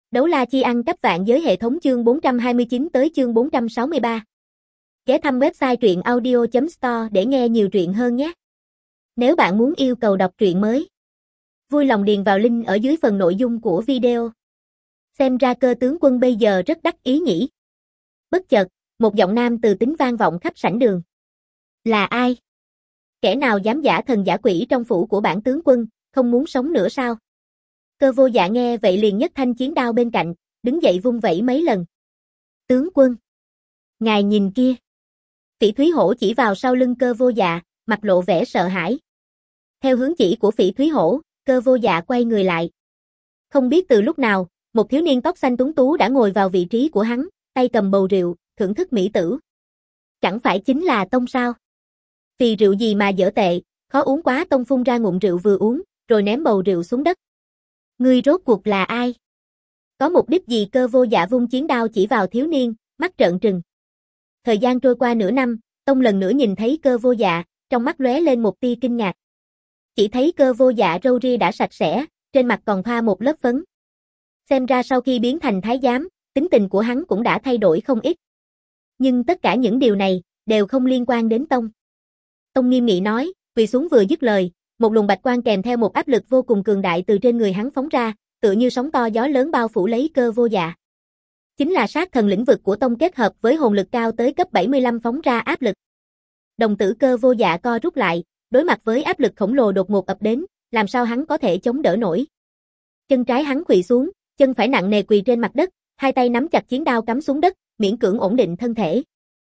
Đấu la chi ăn cắp vạn giới hệ thống chương 429 tới chương 463. Ghé thăm website truyện audio.store để nghe nhiều truyện hơn nhé. Nếu bạn muốn yêu cầu đọc truyện mới, vui lòng điền vào link ở dưới phần nội dung của video. Xem ra cơ tướng quân bây giờ rất đắc ý nhỉ. Bất chợt, một giọng nam từ tính vang vọng khắp sảnh đường. Là ai? Kẻ nào dám giả thần giả quỷ trong phủ của bản tướng quân, không muốn sống nữa sao? Cơ Vô Dạ nghe vậy liền nhấc thanh chiến đao bên cạnh, đứng dậy vung vẩy mấy lần. Tướng quân! Ngài nhìn kia! Phỉ Thúy Hổ chỉ vào sau lưng Cơ Vô Dạ, mặt lộ vẻ sợ hãi. Theo hướng chỉ của Phỉ Thúy Hổ, Cơ Vô Dạ quay người lại. Không biết từ lúc nào, một thiếu niên tóc xanh tuấn tú đã ngồi vào vị trí của hắn, tay cầm bầu rượu, thưởng thức mỹ tử. Chẳng phải chính là Tông sao? Vì rượu gì mà dở tệ, khó uống quá. Tông phun ra ngụm rượu vừa uống, rồi ném bầu rượu xuống đất. Ngươi rốt cuộc là ai? Có mục đích gì? Cơ Vô Dạ vung chiến đao chỉ vào thiếu niên, mắt trợn trừng. Thời gian trôi qua nửa năm, Tông lần nữa nhìn thấy Cơ Vô Dạ, trong mắt lóe lên một tia kinh ngạc. Chỉ thấy Cơ Vô Dạ râu ria đã sạch sẽ, trên mặt còn thoa một lớp phấn. Xem ra sau khi biến thành thái giám, tính tình của hắn cũng đã thay đổi không ít. Nhưng tất cả những điều này đều không liên quan đến Tông. Tông nghiêm nghị nói, quỳ xuống. Vừa dứt lời, một luồng bạch quang kèm theo một áp lực vô cùng cường đại từ trên người hắn phóng ra, tựa như sóng to gió lớn bao phủ lấy Cơ Vô Dạ. Chính là sát thần lĩnh vực của Tông kết hợp với hồn lực cao tới cấp 75 phóng ra áp lực. Đồng tử Cơ Vô Dạ co rút lại, đối mặt với áp lực khổng lồ đột ngột ập đến, làm sao hắn có thể chống đỡ nổi. Chân trái hắn khuỵu xuống, chân phải nặng nề quỳ trên mặt đất, hai tay nắm chặt chiến đao cắm xuống đất, miễn cưỡng ổn định thân thể.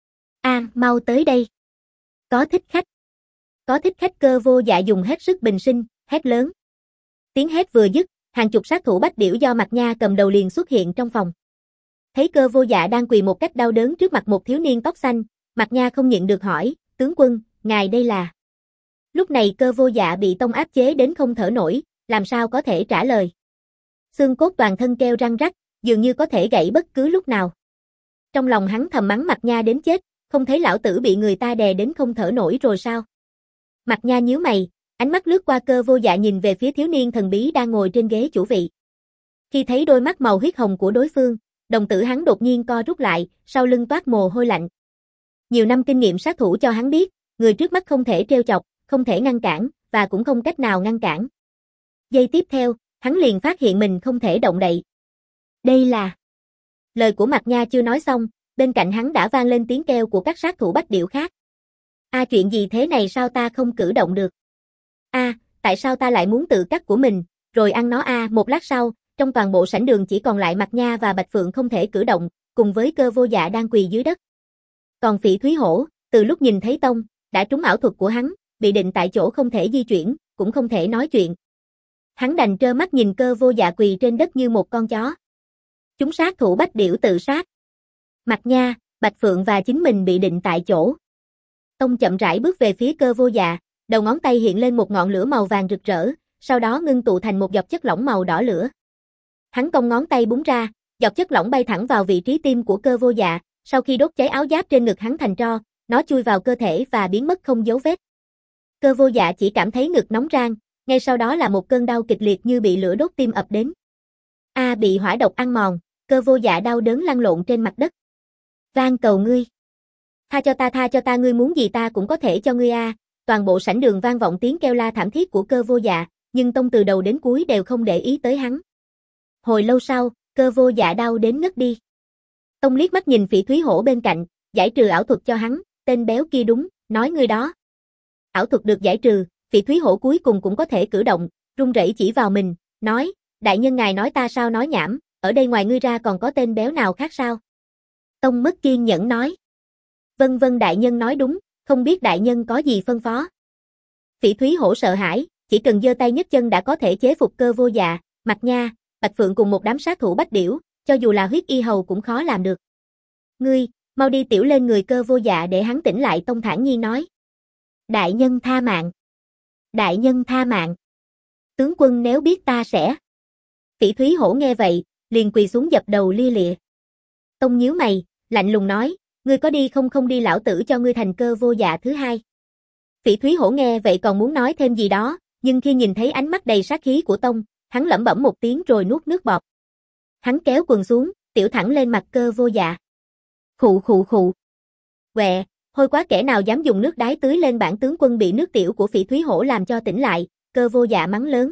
Mau tới đây. Có thích khách. Có thích khách. Cơ Vô Dạ dùng hết sức bình sinh, hét lớn. Tiếng hét vừa dứt, hàng chục sát thủ bách điểu do Mạc Nha cầm đầu liền xuất hiện trong phòng. Thấy Cơ Vô Dạ đang quỳ một cách đau đớn trước mặt một thiếu niên tóc xanh, Mạc Nha không nhịn được hỏi, tướng quân, ngài đây là... Lúc này Cơ Vô Dạ bị Tông áp chế đến không thở nổi, làm sao có thể trả lời. Xương cốt toàn thân kêu răng rắc, dường như có thể gãy bất cứ lúc nào. Trong lòng hắn thầm mắng Mạc Nha đến chết, không thấy lão tử bị người ta đè đến không thở nổi rồi sao? Mạc Nha nhíu mày, ánh mắt lướt qua Cơ Vô Dạ nhìn về phía thiếu niên thần bí đang ngồi trên ghế chủ vị. Khi thấy đôi mắt màu huyết hồng của đối phương, đồng tử hắn đột nhiên co rút lại, sau lưng toát mồ hôi lạnh. Nhiều năm kinh nghiệm sát thủ cho hắn biết, người trước mắt không thể trêu chọc, không thể ngăn cản, và cũng không cách nào ngăn cản. Giây tiếp theo, hắn liền phát hiện mình không thể động đậy. Đây là... Lời của Mạc Nha chưa nói xong, bên cạnh hắn đã vang lên tiếng kêu của các sát thủ bách điểu khác. Chuyện gì thế này, sao ta không cử động được? Tại sao ta lại muốn tự cắt của mình, rồi ăn nó? Một lát sau, trong toàn bộ sảnh đường chỉ còn lại Mạc Nha và Bạch Phượng không thể cử động, cùng với Cơ Vô Dạ đang quỳ dưới đất. Còn Phỉ Thúy Hổ, từ lúc nhìn thấy Tông, đã trúng ảo thuật của hắn, bị định tại chỗ không thể di chuyển, cũng không thể nói chuyện. Hắn đành trơ mắt nhìn Cơ Vô Dạ quỳ trên đất như một con chó. Chúng sát thủ bách điểu tự sát. Mạc Nha, Bạch Phượng và chính mình bị định tại chỗ. Tông chậm rãi bước về phía Cơ Vô Dạ, đầu ngón tay hiện lên một ngọn lửa màu vàng rực rỡ, sau đó ngưng tụ thành một giọt chất lỏng màu đỏ lửa. Hắn cong ngón tay búng ra, giọt chất lỏng bay thẳng vào vị trí tim của Cơ Vô Dạ, sau khi đốt cháy áo giáp trên ngực hắn thành tro, nó chui vào cơ thể và biến mất không dấu vết. Cơ Vô Dạ chỉ cảm thấy ngực nóng rang, ngay sau đó là một cơn đau kịch liệt như bị lửa đốt tim ập đến. Bị hỏa độc ăn mòn, Cơ Vô Dạ đau đớn lăn lộn trên mặt đất. Van cầu ngươi. Tha cho ta, ngươi muốn gì ta cũng có thể cho ngươi. Toàn bộ sảnh đường vang vọng tiếng kêu la thảm thiết của Cơ Vô Dạ, nhưng Tông từ đầu đến cuối đều không để ý tới hắn. Hồi lâu sau, Cơ Vô Dạ đau đến ngất đi. Tông liếc mắt nhìn Phỉ Thúy Hổ bên cạnh, giải trừ ảo thuật cho hắn, tên béo kia đúng, nói ngươi đó. Ảo thuật được giải trừ, Phỉ Thúy Hổ cuối cùng cũng có thể cử động, run rẩy chỉ vào mình, nói, đại nhân ngài nói ta sao nói nhảm, ở đây ngoài ngươi ra còn có tên béo nào khác sao? Tông mất kiên nhẫn nói. Vâng đại nhân nói đúng, không biết đại nhân có gì phân phó. Phỉ Thúy Hổ sợ hãi, chỉ cần giơ tay nhấc chân đã có thể chế phục Cơ Vô Dạ, Mạc Nha, Bạch Phượng cùng một đám sát thủ bách điểu, cho dù là huyết y hầu cũng khó làm được. Ngươi, mau đi tiểu lên người Cơ Vô Dạ để hắn tỉnh lại. Tông thản nhiên nói. Đại nhân tha mạng. Đại nhân tha mạng. Tướng quân nếu biết ta sẽ... Phỉ Thúy Hổ nghe vậy, liền quỳ xuống dập đầu lia lịa. Tông nhíu mày, lạnh lùng nói, ngươi có đi không đi lão tử cho ngươi thành Cơ Vô Dạ thứ hai. Phỉ Thúy Hổ nghe vậy còn muốn nói thêm gì đó, nhưng khi nhìn thấy ánh mắt đầy sát khí của Tông, hắn lẩm bẩm một tiếng rồi nuốt nước bọt. Hắn kéo quần xuống, tiểu thẳng lên mặt Cơ Vô Dạ. Khụ khụ khụ. Quẹ, hôi quá, kẻ nào dám dùng nước đái tưới lên bản tướng quân bị nước tiểu của Phỉ Thúy Hổ làm cho tỉnh lại, Cơ Vô Dạ mắng lớn.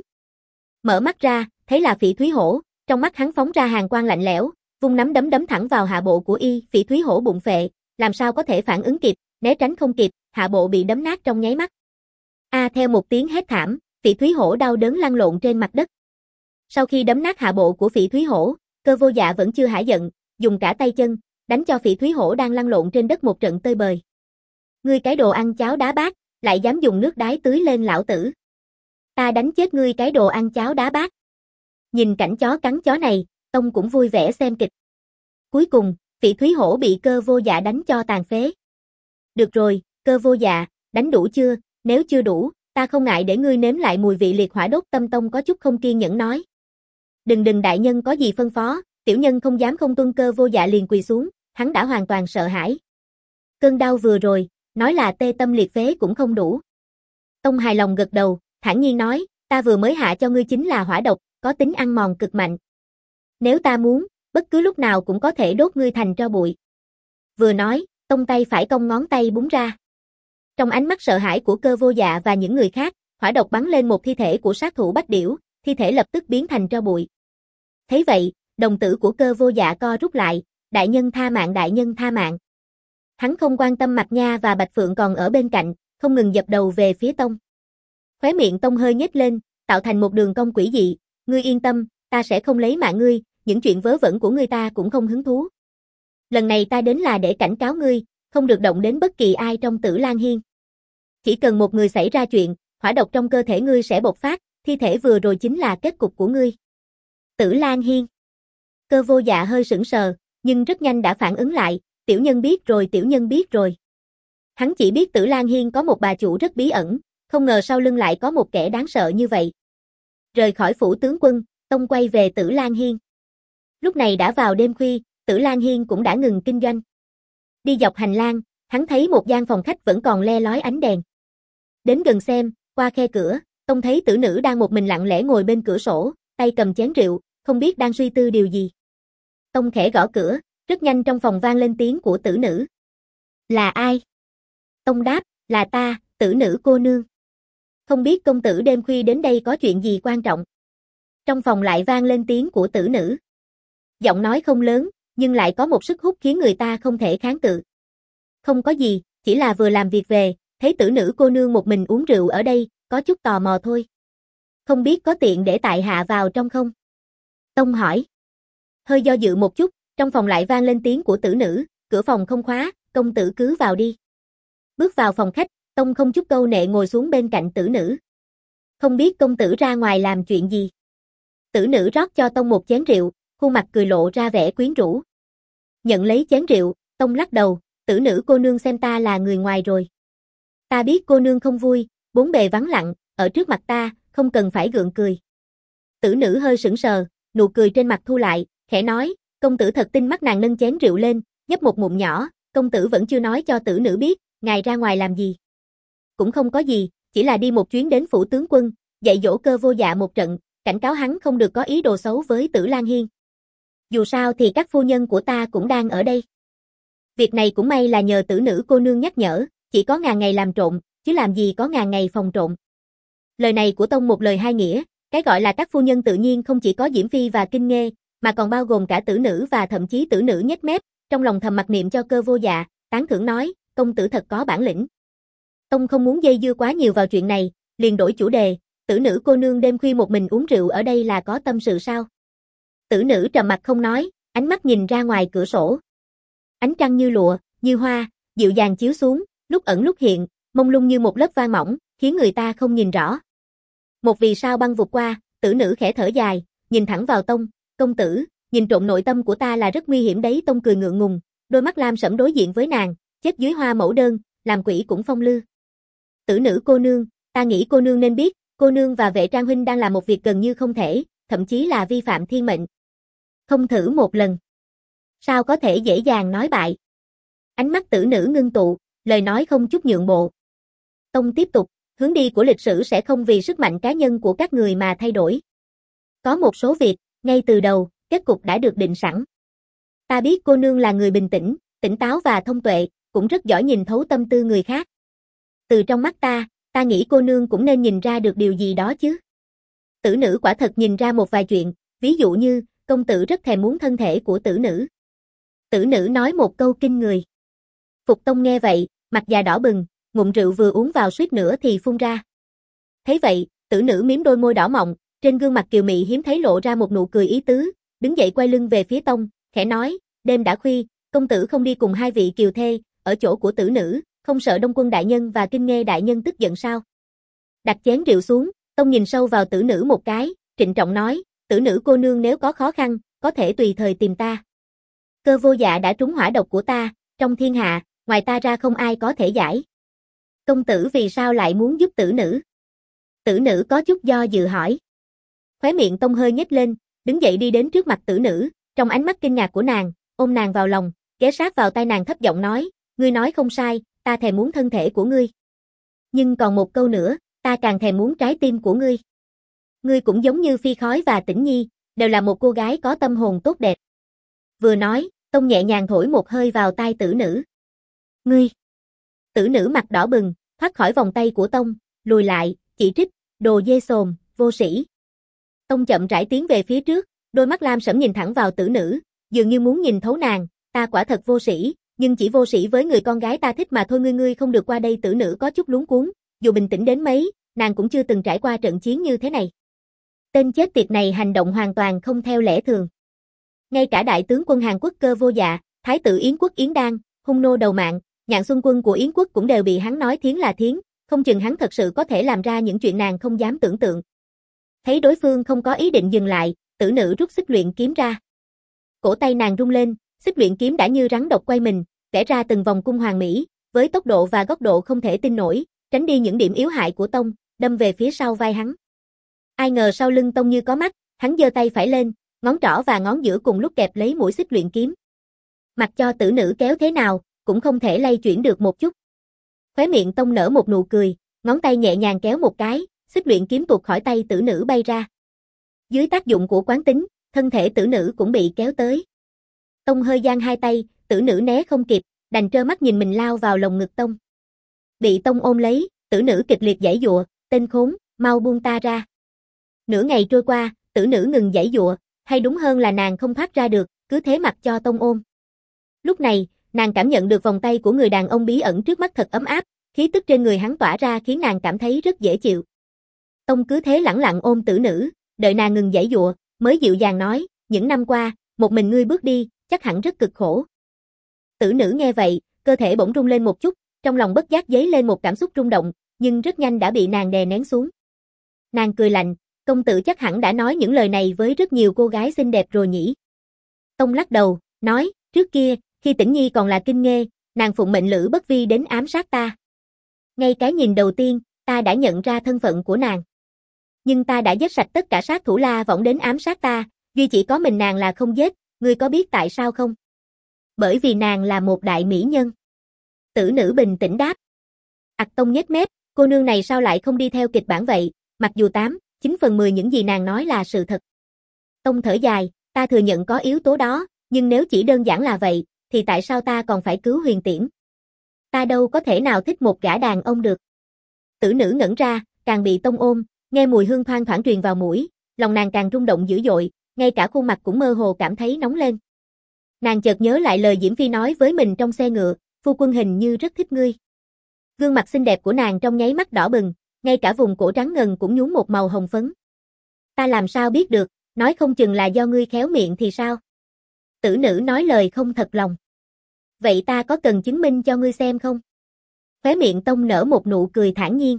Mở mắt ra, thấy là Phỉ Thúy Hổ, trong mắt hắn phóng ra hàn quang lạnh lẽo, vung nắm đấm đấm thẳng vào hạ bộ của y. Phỉ Thúy Hổ bụng phệ, làm sao có thể phản ứng kịp, né tránh không kịp, hạ bộ bị đấm nát trong nháy mắt. Theo một tiếng hét thảm, Phỉ Thúy Hổ đau đớn lăn lộn trên mặt đất. Sau khi đấm nát hạ bộ của Phỉ Thúy Hổ, Cơ Vô Dạ vẫn chưa hả giận, dùng cả tay chân, đánh cho Phỉ Thúy Hổ đang lăn lộn trên đất một trận tơi bời. Ngươi cái đồ ăn cháo đá bát, lại dám dùng nước đái tưới lên lão tử. Ta đánh chết ngươi cái đồ ăn cháo đá bát. Nhìn cảnh chó cắn chó này, Tông cũng vui vẻ xem kịch. Cuối cùng, Phỉ Thúy Hổ bị Cơ Vô Dạ đánh cho tàn phế. Được rồi, Cơ Vô Dạ, đánh đủ chưa? Nếu chưa đủ, ta không ngại để ngươi nếm lại mùi vị liệt hỏa đốt tâm. Tông có chút không kiên nhẫn nói. Đừng đại nhân có gì phân phó, tiểu nhân không dám không tuân. Cơ Vô Dạ liền quỳ xuống, hắn đã hoàn toàn sợ hãi. Cơn đau vừa rồi, nói là tê tâm liệt phế cũng không đủ. Tông hài lòng gật đầu, thản nhiên nói, ta vừa mới hạ cho ngươi chính là hỏa độc, có tính ăn mòn cực mạnh. Nếu ta muốn, bất cứ lúc nào cũng có thể đốt ngươi thành tro bụi. Vừa nói, Tông tay phải cong ngón tay búng ra. Trong ánh mắt sợ hãi của Cơ Vô Dạ và những người khác, hỏa độc bắn lên một thi thể của sát thủ Bách Điểu, thi thể lập tức biến thành tro bụi. Thấy vậy, đồng tử của Cơ Vô Dạ co rút lại, đại nhân tha mạng, đại nhân tha mạng. Hắn không quan tâm Mạc Nha và Bạch Phượng còn ở bên cạnh, không ngừng dập đầu về phía Tông. Khóe miệng Tông hơi nhếch lên, tạo thành một đường cong quỷ dị, ngươi yên tâm, ta sẽ không lấy mạng ngươi, những chuyện vớ vẩn của ngươi ta cũng không hứng thú. Lần này ta đến là để cảnh cáo ngươi, không được động đến bất kỳ ai trong Tử Lan Hiên. Chỉ cần một người xảy ra chuyện, hỏa độc trong cơ thể ngươi sẽ bộc phát, thi thể vừa rồi chính là kết cục của ngươi. Tử Lan Hiên. Cơ Vô Dạ hơi sững sờ, nhưng rất nhanh đã phản ứng lại, tiểu nhân biết rồi, tiểu nhân biết rồi. Hắn chỉ biết Tử Lan Hiên có một bà chủ rất bí ẩn, không ngờ sau lưng lại có một kẻ đáng sợ như vậy. Rời khỏi phủ tướng quân, Tông quay về Tử Lan Hiên. Lúc này đã vào đêm khuya, Tử Lan Hiên cũng đã ngừng kinh doanh. Đi dọc hành lang, hắn thấy một gian phòng khách vẫn còn le lói ánh đèn. Đến gần xem, qua khe cửa, Tông thấy tử nữ đang một mình lặng lẽ ngồi bên cửa sổ, tay cầm chén rượu, không biết đang suy tư điều gì. Tông khẽ gõ cửa, rất nhanh trong phòng vang lên tiếng của tử nữ. Là ai? Tông đáp, là ta, tử nữ cô nương. Không biết công tử đêm khuya đến đây có chuyện gì quan trọng. Trong phòng lại vang lên tiếng của tử nữ. Giọng nói không lớn, nhưng lại có một sức hút khiến người ta không thể kháng cự. Không có gì, chỉ là vừa làm việc về, thấy tử nữ cô nương một mình uống rượu ở đây, có chút tò mò thôi. Không biết có tiện để tại hạ vào trong không? Tông hỏi. Hơi do dự một chút, trong phòng lại vang lên tiếng của tử nữ, cửa phòng không khóa, công tử cứ vào đi. Bước vào phòng khách, Tông không chút câu nệ ngồi xuống bên cạnh tử nữ. Không biết công tử ra ngoài làm chuyện gì? Tử nữ rót cho Tông một chén rượu, khuôn mặt cười lộ ra vẻ quyến rũ. Nhận lấy chén rượu, Tông lắc đầu, tử nữ cô nương xem ta là người ngoài rồi. Ta biết cô nương không vui, bốn bề vắng lặng, ở trước mặt ta, không cần phải gượng cười. Tử nữ hơi sững sờ, nụ cười trên mặt thu lại, khẽ nói, công tử thật tinh mắt. Nàng nâng chén rượu lên, nhấp một ngụm nhỏ, công tử vẫn chưa nói cho tử nữ biết, ngài ra ngoài làm gì. Cũng không có gì, chỉ là đi một chuyến đến phủ tướng quân, dạy dỗ Cơ Vô Dạ một trận, cảnh cáo hắn không được có ý đồ xấu với Tử Lan Hiên. Dù sao thì các phu nhân của ta cũng đang ở đây. Việc này cũng may là nhờ tử nữ cô nương nhắc nhở, chỉ có ngàn ngày làm trộm, chứ làm gì có ngàn ngày phòng trộm. Lời này của Tông một lời hai nghĩa, cái gọi là các phu nhân tự nhiên không chỉ có Diễm Phi và Kinh Nghê, mà còn bao gồm cả tử nữ và thậm chí tử nữ nhếch mép, trong lòng thầm mặc niệm cho Cơ Vô Dạ, tán thưởng nói, công tử thật có bản lĩnh. Tông không muốn dây dưa quá nhiều vào chuyện này, liền đổi chủ đề, tử nữ cô nương đêm khuya một mình uống rượu ở đây là có tâm sự sao? Tử nữ trầm mặt không nói, ánh mắt nhìn ra ngoài cửa sổ. Ánh trăng như lụa, như hoa, dịu dàng chiếu xuống, lúc ẩn lúc hiện, mông lung như một lớp vang mỏng, khiến người ta không nhìn rõ. Một vì sao băng vụt qua, tử nữ khẽ thở dài, nhìn thẳng vào Tông, công tử, nhìn trộm nội tâm của ta là rất nguy hiểm đấy. Tông cười ngượng ngùng, đôi mắt lam sẫm đối diện với nàng, chết dưới hoa mẫu đơn, làm quỷ cũng phong lưu. Tử nữ cô nương, ta nghĩ cô nương nên biết, cô nương và Vệ Trang huynh đang làm một việc gần như không thể, thậm chí là vi phạm thiên mệnh. Không thử một lần, sao có thể dễ dàng nói bại? Ánh mắt tử nữ ngưng tụ, lời nói không chút nhượng bộ. Tông tiếp tục, hướng đi của lịch sử sẽ không vì sức mạnh cá nhân của các người mà thay đổi. Có một số việc, ngay từ đầu, kết cục đã được định sẵn. Ta biết cô nương là người bình tĩnh, tỉnh táo và thông tuệ, cũng rất giỏi nhìn thấu tâm tư người khác. Từ trong mắt ta nghĩ cô nương cũng nên nhìn ra được điều gì đó chứ. Tử nữ quả thật nhìn ra một vài chuyện, ví dụ như, công tử rất thèm muốn thân thể của tử nữ. Tử nữ nói một câu kinh người. Phục Tông nghe vậy, mặt già đỏ bừng, ngụm rượu vừa uống vào suýt nữa thì phun ra. Thấy vậy, tử nữ mím đôi môi đỏ mọng, trên gương mặt kiều mị hiếm thấy lộ ra một nụ cười ý tứ, đứng dậy quay lưng về phía Tông, khẽ nói, đêm đã khuya, công tử không đi cùng hai vị kiều thê, ở chỗ của tử nữ, không sợ Đông Quân đại nhân và Kinh Nghê đại nhân tức giận sao? Đặt chén rượu xuống, Tông nhìn sâu vào tử nữ một cái, trịnh trọng nói, tử nữ cô nương nếu có khó khăn, có thể tùy thời tìm ta. Cơ vô dạ đã trúng hỏa độc của ta, trong thiên hạ, ngoài ta ra không ai có thể giải. Công tử vì sao lại muốn giúp tử nữ? Tử nữ có chút do dự hỏi. Khóe miệng Tông hơi nhếch lên, đứng dậy đi đến trước mặt tử nữ, trong ánh mắt kinh ngạc của nàng, ôm nàng vào lòng, ghé sát vào tai nàng thấp giọng nói, ngươi nói không sai, ta thèm muốn thân thể của ngươi. Nhưng còn một câu nữa, ta càng thèm muốn trái tim của ngươi. Ngươi cũng giống như Phi Khói và Tĩnh Nhi, đều là một cô gái có tâm hồn tốt đẹp. Vừa nói, Tông nhẹ nhàng thổi một hơi vào tai tử nữ. Ngươi! Tử nữ mặt đỏ bừng, thoát khỏi vòng tay của Tông, lùi lại, chỉ trích, đồ dê sồn, vô sĩ. Tông chậm rãi tiến về phía trước, đôi mắt lam sẫm nhìn thẳng vào tử nữ, dường như muốn nhìn thấu nàng, ta quả thật vô sĩ, nhưng chỉ vô sĩ với người con gái ta thích mà thôi, ngươi không được qua đây. Tử nữ có chút luống cuống, dù bình tĩnh đến mấy, nàng cũng chưa từng trải qua trận chiến như thế này. Tên chết tiệt này hành động hoàn toàn không theo lẽ thường. Ngay cả đại tướng quân Hàn Quốc Cơ Vô Dạ, thái tử Yến quốc Yến Đan, hung nô đầu mạng, Nhạn Xuân quân của Yến quốc cũng đều bị hắn nói thiến là thiến, không chừng hắn thật sự có thể làm ra những chuyện nàng không dám tưởng tượng. Thấy đối phương không có ý định dừng lại, tử nữ rút xích luyện kiếm ra. Cổ tay nàng rung lên, xích luyện kiếm đã như rắn độc quay mình, vẽ ra từng vòng cung hoàng mỹ, với tốc độ và góc độ không thể tin nổi, tránh đi những điểm yếu hại của Tông, đâm về phía sau vai hắn. Ai ngờ sau lưng Tông như có mắt, hắn giơ tay phải lên, ngón trỏ và ngón giữa cùng lúc kẹp lấy mũi xích luyện kiếm. Mặc cho tử nữ kéo thế nào, cũng không thể lay chuyển được một chút. Khóe miệng Tông nở một nụ cười, ngón tay nhẹ nhàng kéo một cái, xích luyện kiếm tuột khỏi tay tử nữ bay ra. Dưới tác dụng của quán tính, thân thể tử nữ cũng bị kéo tới. Tông hơi giang hai tay, tử nữ né không kịp, đành trơ mắt nhìn mình lao vào lồng ngực Tông. Bị Tông ôm lấy, tử nữ kịch liệt giãy giụa, tên khốn, mau buông ta ra. Nửa ngày trôi qua, tử nữ ngừng giãy giụa, hay đúng hơn là nàng không thoát ra được, cứ thế mặc cho Tông ôm. Lúc này, nàng cảm nhận được vòng tay của người đàn ông bí ẩn trước mắt thật ấm áp, khí tức trên người hắn tỏa ra khiến nàng cảm thấy rất dễ chịu. Tông cứ thế lẳng lặng ôm tử nữ, đợi nàng ngừng giãy giụa, mới dịu dàng nói, những năm qua, một mình ngươi bước đi, chắc hẳn rất cực khổ. Tử nữ nghe vậy, cơ thể bỗng rung lên một chút, trong lòng bất giác dấy lên một cảm xúc rung động, nhưng rất nhanh đã bị nàng đè nén xuống. Nàng cười lạnh, công tử chắc hẳn đã nói những lời này với rất nhiều cô gái xinh đẹp rồi nhỉ. Tông lắc đầu, nói, trước kia, khi Tĩnh Nhi còn là Kinh Nghê, nàng phụng mệnh Lữ Bất Vi đến ám sát ta. Ngay cái nhìn đầu tiên, ta đã nhận ra thân phận của nàng. Nhưng ta đã giết sạch tất cả sát thủ La Võng đến ám sát ta, duy chỉ có mình nàng là không giết, ngươi có biết tại sao không? Bởi vì nàng là một đại mỹ nhân. Tử nữ bình tĩnh đáp. Tông nhếch mép, cô nương này sao lại không đi theo kịch bản vậy, mặc dù 9/10 những gì nàng nói là sự thật. Tông thở dài, ta thừa nhận có yếu tố đó, nhưng nếu chỉ đơn giản là vậy, thì tại sao ta còn phải cứu Huyền Tiễn? Ta đâu có thể nào thích một gã đàn ông được. Tử nữ ngẩn ra, càng bị Tông ôm, nghe mùi hương thoang thoảng truyền vào mũi, lòng nàng càng rung động dữ dội, ngay cả khuôn mặt cũng mơ hồ cảm thấy nóng lên. Nàng chợt nhớ lại lời Diễm Phi nói với mình trong xe ngựa, phu quân hình như rất thích ngươi. Gương mặt xinh đẹp của nàng trong nháy mắt đỏ bừng, ngay cả vùng cổ trắng ngần cũng nhuốm một màu hồng phấn. Ta làm sao biết được, nói không chừng là do ngươi khéo miệng thì sao? Tử nữ nói lời không thật lòng. Vậy ta có cần chứng minh cho ngươi xem không? Khóe miệng Tông nở một nụ cười thản nhiên.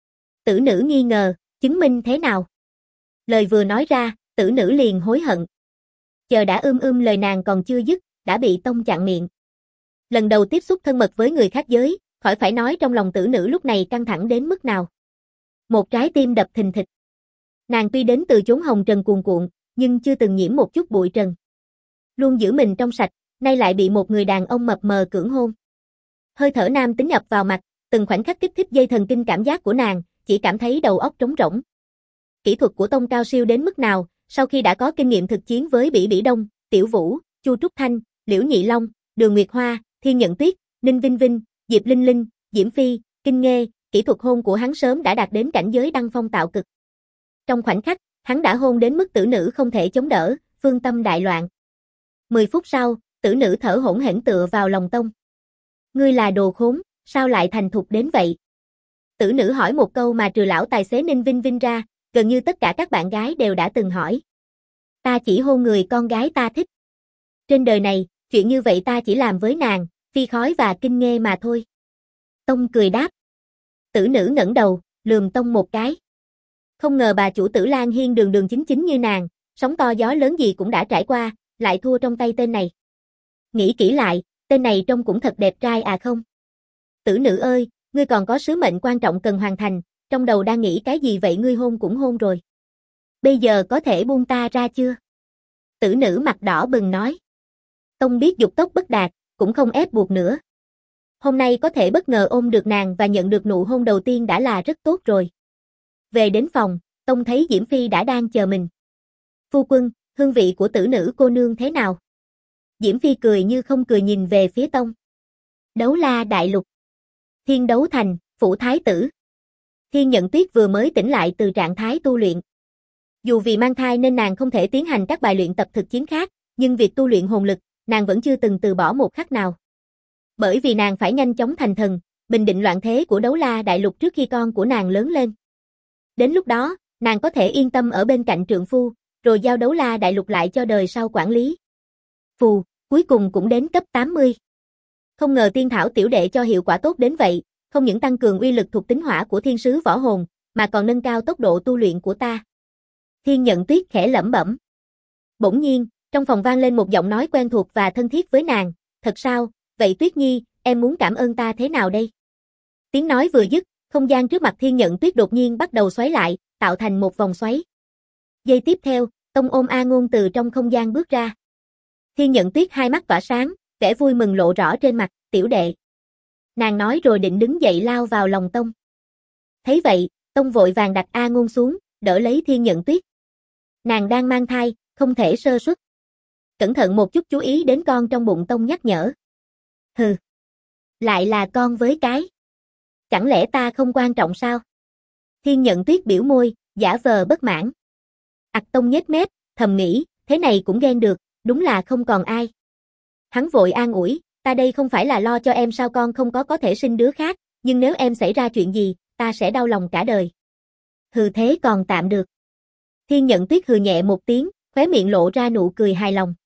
Tử nữ nghi ngờ, chứng minh thế nào? Lời vừa nói ra, tử nữ liền hối hận. Chờ đã lời nàng còn chưa dứt, đã bị Tông chặn miệng. Lần đầu tiếp xúc thân mật với người khác giới, khỏi phải nói trong lòng tử nữ lúc này căng thẳng đến mức nào. Một trái tim đập thình thịch. Nàng tuy đến từ chốn hồng trần cuồn cuộn, nhưng chưa từng nhiễm một chút bụi trần. Luôn giữ mình trong sạch, nay lại bị một người đàn ông mập mờ cưỡng hôn. Hơi thở nam tính ập vào mặt, từng khoảnh khắc kích thích dây thần kinh cảm giác của nàng, chỉ cảm thấy đầu óc trống rỗng. Kỹ thuật của Tông cao siêu đến mức nào, Sau khi đã có kinh nghiệm thực chiến với Bỉ Bỉ Đông, Tiểu Vũ, Chu Trúc Thanh, Liễu Nhị Long, Đường Nguyệt Hoa, Thiên Nhận Tuyết, Ninh Vinh Vinh, Diệp Linh Linh, Diễm Phi, Kinh Nghê, kỹ thuật hôn của hắn sớm đã đạt đến cảnh giới đăng phong tạo cực. Trong khoảnh khắc, hắn đã hôn đến mức tử nữ không thể chống đỡ, phương tâm đại loạn. 10 phút sau, tử nữ thở hổn hển tựa vào lòng Tông. Ngươi là đồ khốn, sao lại thành thục đến vậy? Tử nữ hỏi một câu mà trừ lão tài xế Ninh Vinh Vinh ra, gần như tất cả các bạn gái đều đã từng hỏi. Ta chỉ hôn người con gái ta thích. Trên đời này, chuyện như vậy ta chỉ làm với nàng, Phi Khói và Kinh Nghê mà thôi. Tông cười đáp. Tử nữ ngẩng đầu, lườm Tông một cái. Không ngờ bà chủ Tử Lan Hiên đường đường chính chính như nàng, sóng to gió lớn gì cũng đã trải qua, lại thua trong tay tên này. Nghĩ kỹ lại, tên này trông cũng thật đẹp trai à không? Tử nữ ơi, ngươi còn có sứ mệnh quan trọng cần hoàn thành, trong đầu đang nghĩ cái gì vậy? Ngươi hôn cũng hôn rồi. Bây giờ có thể buông ta ra chưa? Tử nữ mặt đỏ bừng nói. Tông biết dục tốc bất đạt, cũng không ép buộc nữa. Hôm nay có thể bất ngờ ôm được nàng và nhận được nụ hôn đầu tiên đã là rất tốt rồi. Về đến phòng, Tông thấy Diễm Phi đã đang chờ mình. Phu quân, hương vị của tử nữ cô nương thế nào? Diễm Phi cười như không cười nhìn về phía Tông. Đấu La Đại Lục. Thiên Đấu Thành, phủ thái tử. Thiên Nhận Tuyết vừa mới tỉnh lại từ trạng thái tu luyện. Dù vì mang thai nên nàng không thể tiến hành các bài luyện tập thực chiến khác, nhưng việc tu luyện hồn lực, nàng vẫn chưa từng từ bỏ một khắc nào. Bởi vì nàng phải nhanh chóng thành thần, bình định loạn thế của Đấu La Đại Lục trước khi con của nàng lớn lên. Đến lúc đó, nàng có thể yên tâm ở bên cạnh trượng phu, rồi giao Đấu La Đại Lục lại cho đời sau quản lý. Phù, cuối cùng cũng đến cấp 80. Không ngờ tiên thảo tiểu đệ cho hiệu quả tốt đến vậy, không những tăng cường uy lực thuộc tính hỏa của thiên sứ võ hồn, mà còn nâng cao tốc độ tu luyện của ta. Thiên Nhận Tuyết khẽ lẩm bẩm. Bỗng nhiên, trong phòng vang lên một giọng nói quen thuộc và thân thiết với nàng, thật sao, vậy Tuyết Nhi, em muốn cảm ơn ta thế nào đây? Tiếng nói vừa dứt, không gian trước mặt Thiên Nhận Tuyết đột nhiên bắt đầu xoáy lại, tạo thành một vòng xoáy. Giây tiếp theo, Tông ôm A Ngôn từ trong không gian bước ra. Thiên Nhận Tuyết hai mắt tỏa sáng, vẻ vui mừng lộ rõ trên mặt, tiểu đệ. Nàng nói rồi định đứng dậy lao vào lòng Tông. Thấy vậy, Tông vội vàng đặt A Ngôn xuống, đỡ lấy Thiên Nhận Tuyết. Nàng đang mang thai, không thể sơ suất. Cẩn thận một chút, chú ý đến con trong bụng, Tông nhắc nhở. Hừ. Lại là con với cái. Chẳng lẽ ta không quan trọng sao? Thiên Nhận Tuyết biểu môi, giả vờ bất mãn. Tông nhếch mép, thầm nghĩ, thế này cũng ghen được, đúng là không còn ai. Hắn vội an ủi, ta đây không phải là lo cho em sao, con không có thể sinh đứa khác, nhưng nếu em xảy ra chuyện gì, ta sẽ đau lòng cả đời. Hừ, thế còn tạm được. Thiên Nhận Tuyết hừ nhẹ một tiếng, khóe miệng lộ ra nụ cười hài lòng.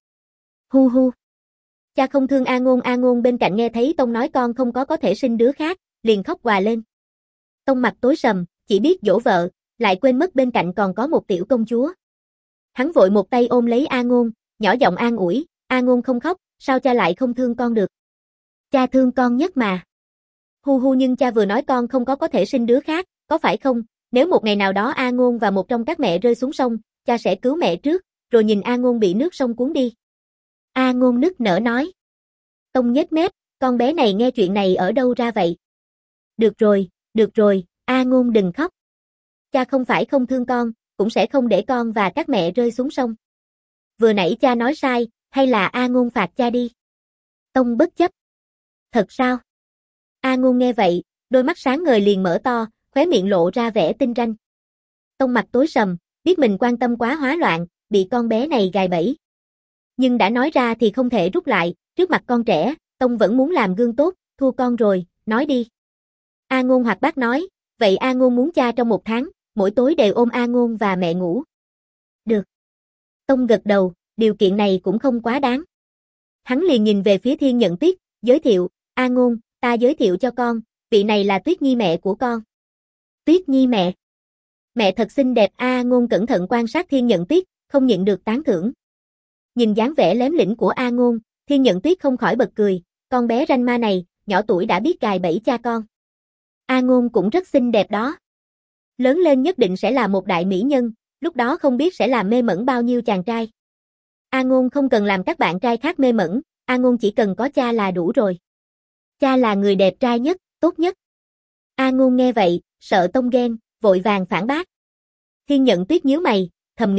Hu hu. Cha không thương A Ngôn. A Ngôn bên cạnh nghe thấy Tông nói con không có thể sinh đứa khác, liền khóc òa lên. Tông mặt tối sầm, chỉ biết dỗ vợ, lại quên mất bên cạnh còn có một tiểu công chúa. Hắn vội một tay ôm lấy A Ngôn, nhỏ giọng an ủi, A Ngôn không khóc, sao cha lại không thương con được? Cha thương con nhất mà. Hu hu, nhưng cha vừa nói con không có thể sinh đứa khác, có phải không? Nếu một ngày nào đó A Ngôn và một trong các mẹ rơi xuống sông, cha sẽ cứu mẹ trước, rồi nhìn A Ngôn bị nước sông cuốn đi. A Ngôn nức nở nói. Tông nhếch mép, con bé này nghe chuyện này ở đâu ra vậy? Được rồi, A Ngôn đừng khóc. Cha không phải không thương con, cũng sẽ không để con và các mẹ rơi xuống sông. Vừa nãy cha nói sai, hay là A Ngôn phạt cha đi? Tông bất chấp. Thật sao? A Ngôn nghe vậy, đôi mắt sáng ngời liền mở to, khóe miệng lộ ra vẻ tinh ranh. Tông mặt tối sầm, biết mình quan tâm quá hóa loạn, bị con bé này gài bẫy. Nhưng đã nói ra thì không thể rút lại, trước mặt con trẻ, Tông vẫn muốn làm gương tốt, thua con rồi, nói đi. A Ngôn hoạt bát nói, vậy A Ngôn muốn cha trong 1 tháng, mỗi tối đều ôm A Ngôn và mẹ ngủ. Được. Tông gật đầu, điều kiện này cũng không quá đáng. Hắn liền nhìn về phía Thiên Nhận Tuyết, giới thiệu, A Ngôn, ta giới thiệu cho con, vị này là Tuyết Nhi mẹ của con. Tuyết Nhi mẹ. Mẹ thật xinh đẹp. A Ngôn cẩn thận quan sát Thiên Nhận Tuyết, không nhịn được tán thưởng. Nhìn dáng vẻ lém lĩnh của A Ngôn, Thiên Nhận Tuyết không khỏi bật cười, con bé ranh ma này, nhỏ tuổi đã biết gài bẫy cha con. A Ngôn cũng rất xinh đẹp đó. Lớn lên nhất định sẽ là một đại mỹ nhân, lúc đó không biết sẽ làm mê mẩn bao nhiêu chàng trai. A Ngôn không cần làm các bạn trai khác mê mẩn, A Ngôn chỉ cần có cha là đủ rồi. Cha là người đẹp trai nhất, tốt nhất. A Ngôn nghe vậy, sợ Tông ghen, vội vàng phản bác. Thiên Nhận Tuyết nhíu mày, thầm nghĩ,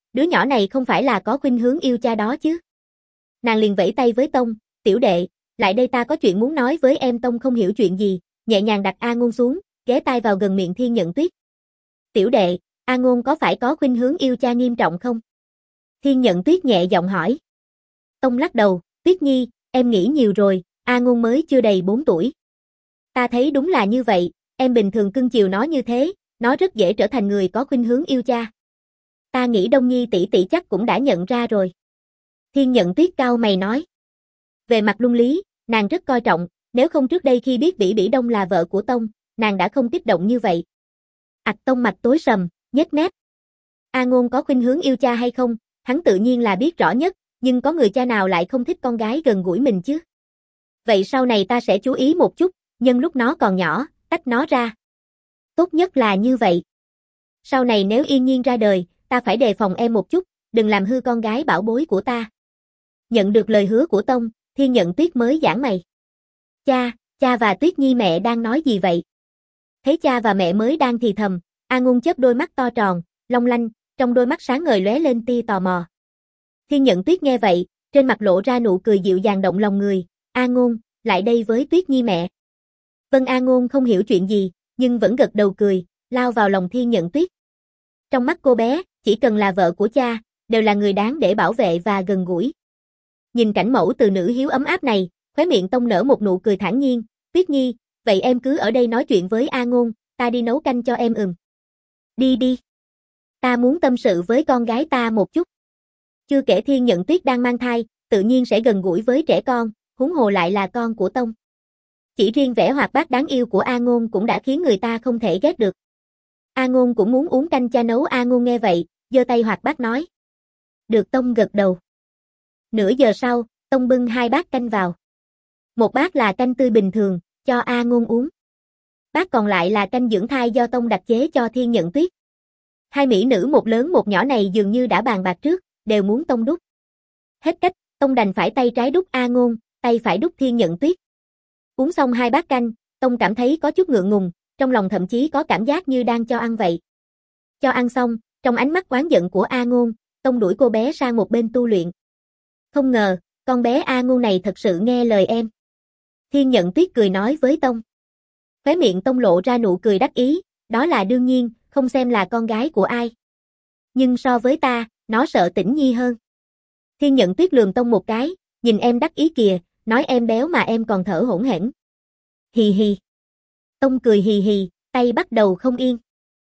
Đứa nhỏ này không phải là có khuynh hướng yêu cha đó chứ. Nàng liền vẫy tay với Tông, tiểu đệ, lại đây ta có chuyện muốn nói với em. Tông không hiểu chuyện gì, nhẹ nhàng đặt A Ngôn xuống, ghé tai vào gần miệng Thiên Nhận Tuyết. Tiểu đệ, A Ngôn có phải có khuynh hướng yêu cha nghiêm trọng không? Thiên Nhận Tuyết nhẹ giọng hỏi. Tông lắc đầu, Tuyết Nhi, em nghĩ nhiều rồi, A Ngôn mới chưa đầy 4 tuổi. Ta thấy đúng là như vậy, em bình thường cưng chiều nó như thế, nó rất dễ trở thành người có khuynh hướng yêu cha. Ta nghĩ Đông Nhi tỷ tỷ chắc cũng đã nhận ra rồi. Thiên Nhận Tuyết cau mày nói. Về mặt luân lý, nàng rất coi trọng, nếu không trước đây khi biết Bỉ Bỉ Đông là vợ của Tông, nàng đã không kích động như vậy. Tông mặt tối sầm, nhếch mép. A Ngôn có khuynh hướng yêu cha hay không, hắn tự nhiên là biết rõ nhất, nhưng có người cha nào lại không thích con gái gần gũi mình chứ? Vậy sau này ta sẽ chú ý một chút, nhân lúc nó còn nhỏ, tách nó ra. Tốt nhất là như vậy. Sau này nếu Yên Nhiên ra đời, ta phải đề phòng em một chút, đừng làm hư con gái bảo bối của ta. Nhận được lời hứa của Tông, Thiên Nhận Tuyết mới giãn mày. Cha và Tuyết Nhi mẹ đang nói gì vậy? Thấy cha và mẹ mới đang thì thầm, A Ngôn chớp đôi mắt to tròn, long lanh, trong đôi mắt sáng ngời lóe lên tia tò mò. Thiên Nhận Tuyết nghe vậy, trên mặt lộ ra nụ cười dịu dàng động lòng người. A Ngôn, lại đây với Tuyết Nhi mẹ. Vâng. A Ngôn không hiểu chuyện gì, nhưng vẫn gật đầu cười, lao vào lòng Thiên Nhận Tuyết. Trong mắt cô bé, chỉ cần là vợ của cha, đều là người đáng để bảo vệ và gần gũi. Nhìn cảnh mẫu từ nữ hiếu ấm áp này, khóe miệng Tông nở một nụ cười thản nhiên. Tuyết Nhi, vậy em cứ ở đây nói chuyện với A Ngôn, ta đi nấu canh cho em. Đi. Ta muốn tâm sự với con gái ta một chút. Chưa kể Thiên Nhận Tuyết đang mang thai, tự nhiên sẽ gần gũi với trẻ con, huống hồ lại là con của Tông. Chỉ riêng vẻ hoạt bát đáng yêu của A Ngôn cũng đã khiến người ta không thể ghét được. A Ngôn cũng muốn uống canh cha nấu. A Ngôn nghe vậy, giơ tay hoạt bát nói. Được. Tông gật đầu. Nửa giờ sau, Tông bưng 2 bát canh vào. Một bát là canh tươi bình thường, cho A Ngôn uống. Bát còn lại là canh dưỡng thai do Tông đặc chế cho Thiên Nhận Tuyết. Hai mỹ nữ một lớn một nhỏ này dường như đã bàn bạc trước, đều muốn Tông đút. Hết cách, Tông đành phải tay trái đút A Ngôn, tay phải đút Thiên Nhận Tuyết. Uống xong 2 bát canh, Tông cảm thấy có chút ngượng ngùng, trong lòng thậm chí có cảm giác như đang cho ăn vậy. Cho ăn xong, trong ánh mắt oán giận của A Ngôn, Tông đuổi cô bé sang một bên tu luyện. Không ngờ, con bé A Ngôn này thật sự nghe lời em. Thiên Nhận Tuyết cười nói với Tông. Khóe miệng Tông lộ ra nụ cười đắc ý, đó là đương nhiên, không xem là con gái của ai. Nhưng so với ta, nó sợ Tĩnh Nhi hơn. Thiên Nhận Tuyết lườm Tông một cái, nhìn em đắc ý kìa, nói em béo mà em còn thở hổn hển. Hì hì. Tông cười hì hì, tay bắt đầu không yên.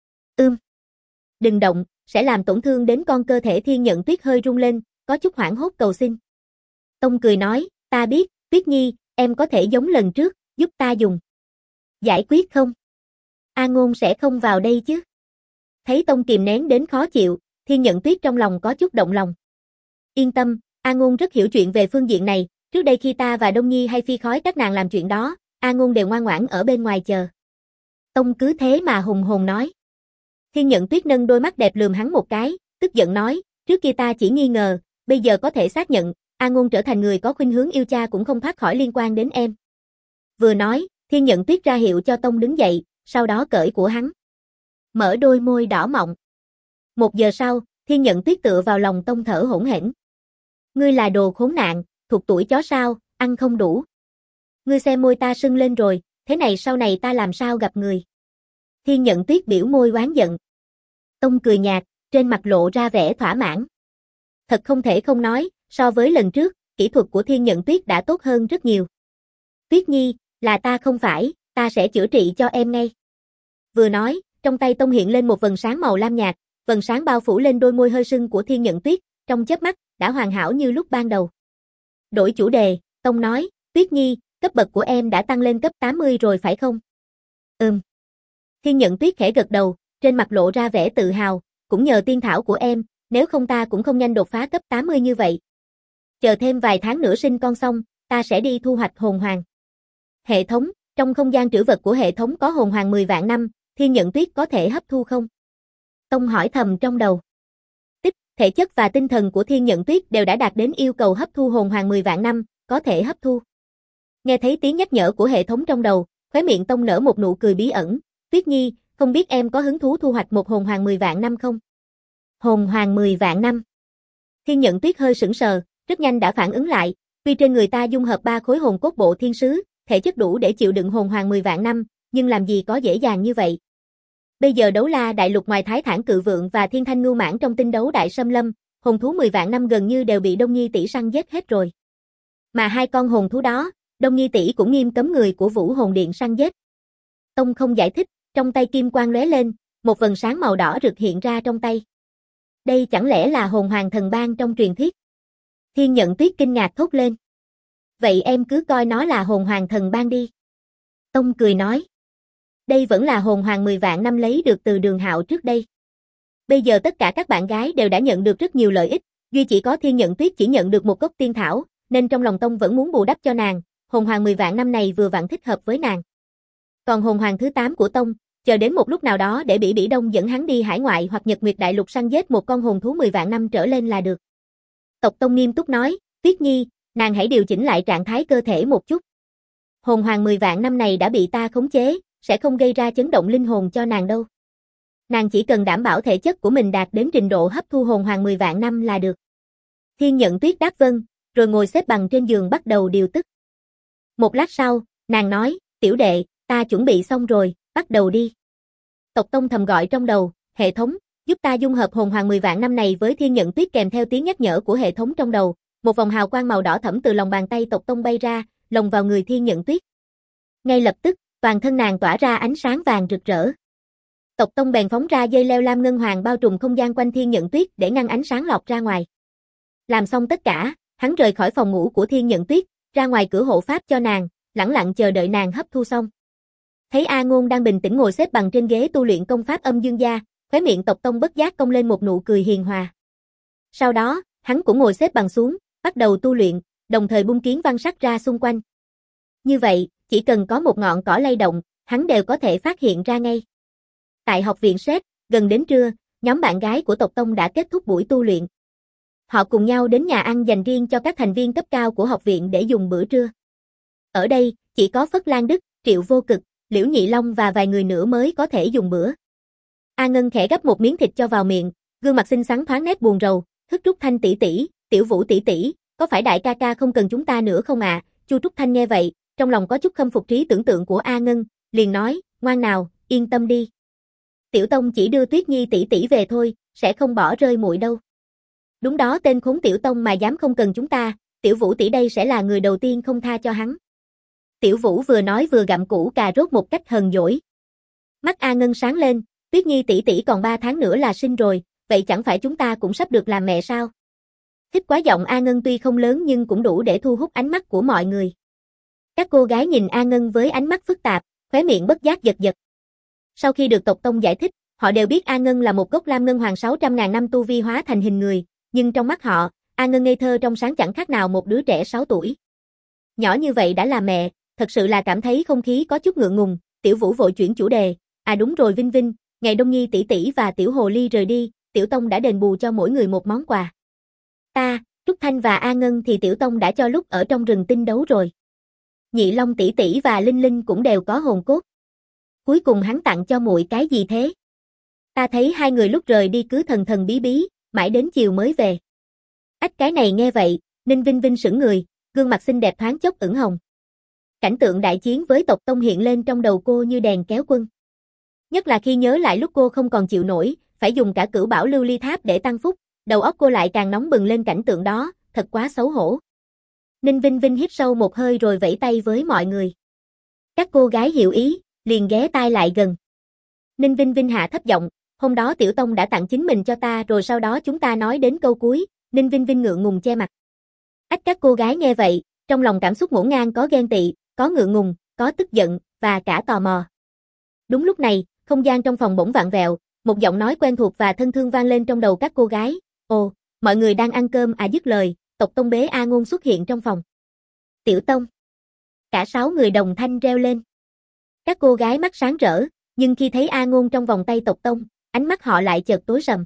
Đừng động, sẽ làm tổn thương đến con. Cơ thể Thiên Nhận Tuyết hơi rung lên, có chút hoảng hốt cầu xin. Tông cười nói, ta biết, Tuyết Nhi, em có thể giống lần trước, giúp ta dùng. Giải quyết không? A Ngôn sẽ không vào đây chứ? Thấy Tông kìm nén đến khó chịu, Thiên Nhận Tuyết trong lòng có chút động lòng. Yên tâm, A Ngôn rất hiểu chuyện về phương diện này, trước đây khi ta và Đông Nhi hay Phi Khói các nàng làm chuyện đó, A Ngôn đều ngoan ngoãn ở bên ngoài chờ. Tông cứ thế mà hùng hồn nói. Thiên Nhận Tuyết nâng đôi mắt đẹp lườm hắn một cái, tức giận nói, trước kia ta chỉ nghi ngờ, bây giờ có thể xác nhận, A Ngôn trở thành người có khuynh hướng yêu cha cũng không thoát khỏi liên quan đến em. Vừa nói, Thiên Nhận Tuyết ra hiệu cho Tông đứng dậy, sau đó cởi của hắn. Mở đôi môi đỏ mọng. 1 giờ sau, Thiên Nhận Tuyết tựa vào lòng Tông thở hổn hển. Ngươi là đồ khốn nạn, thuộc tuổi chó sao, ăn không đủ. Ngươi xem môi ta sưng lên rồi, thế này sau này ta làm sao gặp người. Thiên Nhận Tuyết biểu môi oán giận. Tông cười nhạt, trên mặt lộ ra vẻ thỏa mãn. Thật không thể không nói, so với lần trước, kỹ thuật của Thiên Nhận Tuyết đã tốt hơn rất nhiều. Tuyết Nhi, là ta không phải, ta sẽ chữa trị cho em ngay. Vừa nói, trong tay Tông hiện lên một vầng sáng màu lam nhạt, vầng sáng bao phủ lên đôi môi hơi sưng của Thiên Nhận Tuyết, trong chớp mắt, đã hoàn hảo như lúc ban đầu. Đổi chủ đề, Tông nói, Tuyết Nhi, cấp bậc của em đã tăng lên cấp 80 rồi phải không? Thiên Nhận Tuyết khẽ gật đầu, trên mặt lộ ra vẻ tự hào, cũng nhờ tiên thảo của em, nếu không ta cũng không nhanh đột phá cấp 80 như vậy. Chờ thêm vài tháng nữa sinh con xong, ta sẽ đi thu hoạch hồn hoàng. Hệ thống, trong không gian trữ vật của hệ thống có hồn hoàng 10 vạn năm, Thiên Nhận Tuyết có thể hấp thu không? Tông hỏi thầm trong đầu. Thể chất và tinh thần của Thiên Nhận Tuyết đều đã đạt đến yêu cầu hấp thu hồn hoàng 10 vạn năm, có thể hấp thu. Nghe thấy tiếng nhắc nhở của hệ thống trong đầu, khóe miệng Tông nở một nụ cười bí ẩn. Tuyết Nhi, không biết em có hứng thú thu hoạch một hồn hoàng 10 vạn năm không? Hồn hoàng 10 vạn năm. Thiên Nhận Tuyết hơi sững sờ, rất nhanh đã phản ứng lại, tuy trên người ta dung hợp 3 khối hồn cốt bộ thiên sứ, thể chất đủ để chịu đựng hồn hoàng 10 vạn năm, nhưng làm gì có dễ dàng như vậy. Bây giờ đấu la đại lục ngoài Thái Thản Cự Vượng và Thiên Thanh Ngưu Mãn trong tinh đấu đại xâm lâm, hồn thú 10 vạn năm gần như đều bị Đông Nhi tỷ săn giết hết rồi. Mà 2 con hồn thú đó, Đông Nhi tỷ cũng nghiêm cấm người của Vũ Hồn Điện săn giết. Tông không giải thích, trong tay kim quang lóe lên, một vầng sáng màu đỏ rực hiện ra trong tay. Đây chẳng lẽ là hồn hoàng thần bang trong truyền thuyết? Thiên Nhận Tuyết kinh ngạc thốt lên. Vậy em cứ coi nó là hồn hoàng thần bang đi. Tông cười nói. Đây vẫn là hồn hoàng 10 vạn năm lấy được từ Đường Hạo trước đây. Bây giờ tất cả các bạn gái đều đã nhận được rất nhiều lợi ích, duy chỉ có Thiên Nhận Tuyết chỉ nhận được một gốc tiên thảo, nên trong lòng Tông vẫn muốn bù đắp cho nàng, hồn hoàng 10 vạn năm này vừa vặn thích hợp với nàng. Còn hồn hoàng thứ 8 của Tông, chờ đến một lúc nào đó để Bỉ Bỉ Đông dẫn hắn đi hải ngoại hoặc Nhật Nguyệt Đại Lục săn giết một con hồn thú 10 vạn năm trở lên là được. Tộc Tông nghiêm túc nói, Tuyết Nhi, nàng hãy điều chỉnh lại trạng thái cơ thể một chút. Hồn hoàng 10 vạn năm này đã bị ta khống chế, sẽ không gây ra chấn động linh hồn cho nàng đâu. Nàng chỉ cần đảm bảo thể chất của mình đạt đến trình độ hấp thu hồn hoàng 10 vạn năm là được. Thiên Nhận Tuyết đáp vâng, rồi ngồi xếp bằng trên giường bắt đầu điều tức. Một lát sau, nàng nói, tiểu đệ, ta chuẩn bị xong rồi, bắt đầu đi. Tộc Tông thầm gọi trong đầu, hệ thống, giúp ta dung hợp hồn hoàng 10 vạn năm này với Thiên Nhận Tuyết kèm theo tiếng nhắc nhở của hệ thống trong đầu. Một vòng hào quang màu đỏ thẫm từ lòng bàn tay Tộc Tông bay ra, lồng vào người Thiên Nhận Tuyết. Ngay lập tức, toàn thân nàng tỏa ra ánh sáng vàng rực rỡ. Tộc Tông bèn phóng ra dây leo lam ngân hoàng bao trùm không gian quanh Thiên Nhận Tuyết để ngăn ánh sáng lọt ra ngoài. Làm xong tất cả, hắn rời khỏi phòng ngủ của Thiên Nhận Tuyết, ra ngoài cửa hộ pháp cho nàng, lẳng lặng chờ đợi nàng hấp thu xong. Thấy A Ngôn đang bình tĩnh ngồi xếp bằng trên ghế tu luyện công pháp âm dương gia, khóe miệng Tộc Tông bất giác cong lên một nụ cười hiền hòa. Sau đó, hắn cũng ngồi xếp bằng xuống, bắt đầu tu luyện, đồng thời bung kiến văn sắc ra xung quanh. Như vậy, chỉ cần có một ngọn cỏ lay động, hắn đều có thể phát hiện ra ngay. Tại học viện Sét, gần đến trưa, nhóm bạn gái của Tộc Tông đã kết thúc buổi tu luyện. Họ cùng nhau đến nhà ăn dành riêng cho các thành viên cấp cao của học viện để dùng bữa trưa. Ở đây, chỉ có Phất Lan Đức, Triệu Vô Cực, Liễu Nhị Long và vài người nữa mới có thể dùng bữa. A Ngân khẽ gắp một miếng thịt cho vào miệng, gương mặt xinh xắn thoáng nét buồn rầu, Thức Trúc Thanh tỷ tỷ, Tiểu Vũ tỷ tỷ, có phải đại ca ca không cần chúng ta nữa không ạ? Chu Trúc Thanh nghe vậy, trong lòng có chút khâm phục trí tưởng tượng của A Ngân, liền nói, ngoan nào, yên tâm đi. Tiểu Tông chỉ đưa Tuyết Nhi tỷ tỷ về thôi, sẽ không bỏ rơi muội đâu. Đúng đó, tên khốn Tiểu Tông mà dám không cần chúng ta, Tiểu Vũ tỷ đây sẽ là người đầu tiên không tha cho hắn. Tiểu Vũ vừa nói vừa gặm củ cà rốt một cách hờn dỗi. Mắt A Ngân sáng lên, Tuyết Nhi tỷ tỷ còn 3 tháng nữa là sinh rồi, vậy chẳng phải chúng ta cũng sắp được làm mẹ sao? Thích quá giọng A Ngân tuy không lớn nhưng cũng đủ để thu hút ánh mắt của mọi người. Các cô gái nhìn A Ngân với ánh mắt phức tạp, khóe miệng bất giác giật giật. Sau khi được Tộc Tông giải thích, họ đều biết A Ngân là một gốc lam ngân hoàng 600.000 năm tu vi hóa thành hình người, nhưng trong mắt họ, A Ngân ngây thơ trong sáng chẳng khác nào một đứa trẻ 6 tuổi. Nhỏ như vậy đã là mẹ, thật sự là cảm thấy không khí có chút ngượng ngùng. Tiểu Vũ vội chuyển chủ đề, à đúng rồi Vinh Vinh, ngày Đông Nhi tỷ tỷ và Tiểu Hồ Ly rời đi, Tiểu Tông đã đền bù cho mỗi người một món quà. Ta, Trúc Thanh và A Ngân thì Tiểu Tông đã cho lúc ở trong rừng tinh đấu rồi. Nhị Long tỷ tỷ và Linh Linh cũng đều có hồn cốt. Cuối cùng hắn tặng cho muội cái gì thế? Ta thấy hai người lúc rời đi cứ thần thần bí bí, mãi đến chiều mới về. Ách cái này nghe vậy, Ninh Vinh Vinh sững người, gương mặt xinh đẹp thoáng chốc ửng hồng. Cảnh tượng đại chiến với Tộc Tông hiện lên trong đầu cô như đèn kéo quân. Nhất là khi nhớ lại lúc cô không còn chịu nổi, phải dùng cả Cửu Bảo Lưu Ly Tháp để tăng phúc, đầu óc cô lại càng nóng bừng lên cảnh tượng đó, thật quá xấu hổ. Ninh Vinh Vinh hít sâu một hơi rồi vẫy tay với mọi người. Các cô gái hiểu ý, liền ghé tai lại gần. Ninh Vinh Vinh hạ thấp giọng, hôm đó Tiểu Tông đã tặng chính mình cho ta rồi sau đó chúng ta nói đến câu cuối, Ninh Vinh Vinh ngượng ngùng che mặt. Ách các cô gái nghe vậy, trong lòng cảm xúc ngổn ngang, có ghen tị, có ngượng ngùng, có tức giận, và cả tò mò. Đúng lúc này, không gian trong phòng bỗng vặn vẹo, một giọng nói quen thuộc và thân thương vang lên trong đầu các cô gái. Ồ, mọi người đang ăn cơm à? Dứt lời, Tộc Tông bế A Ngôn xuất hiện trong phòng. Tiểu Tông. Cả 6 người đồng thanh reo lên. Các cô gái mắt sáng rỡ, nhưng khi thấy A Ngôn trong vòng tay Tộc Tông, ánh mắt họ lại chợt tối sầm.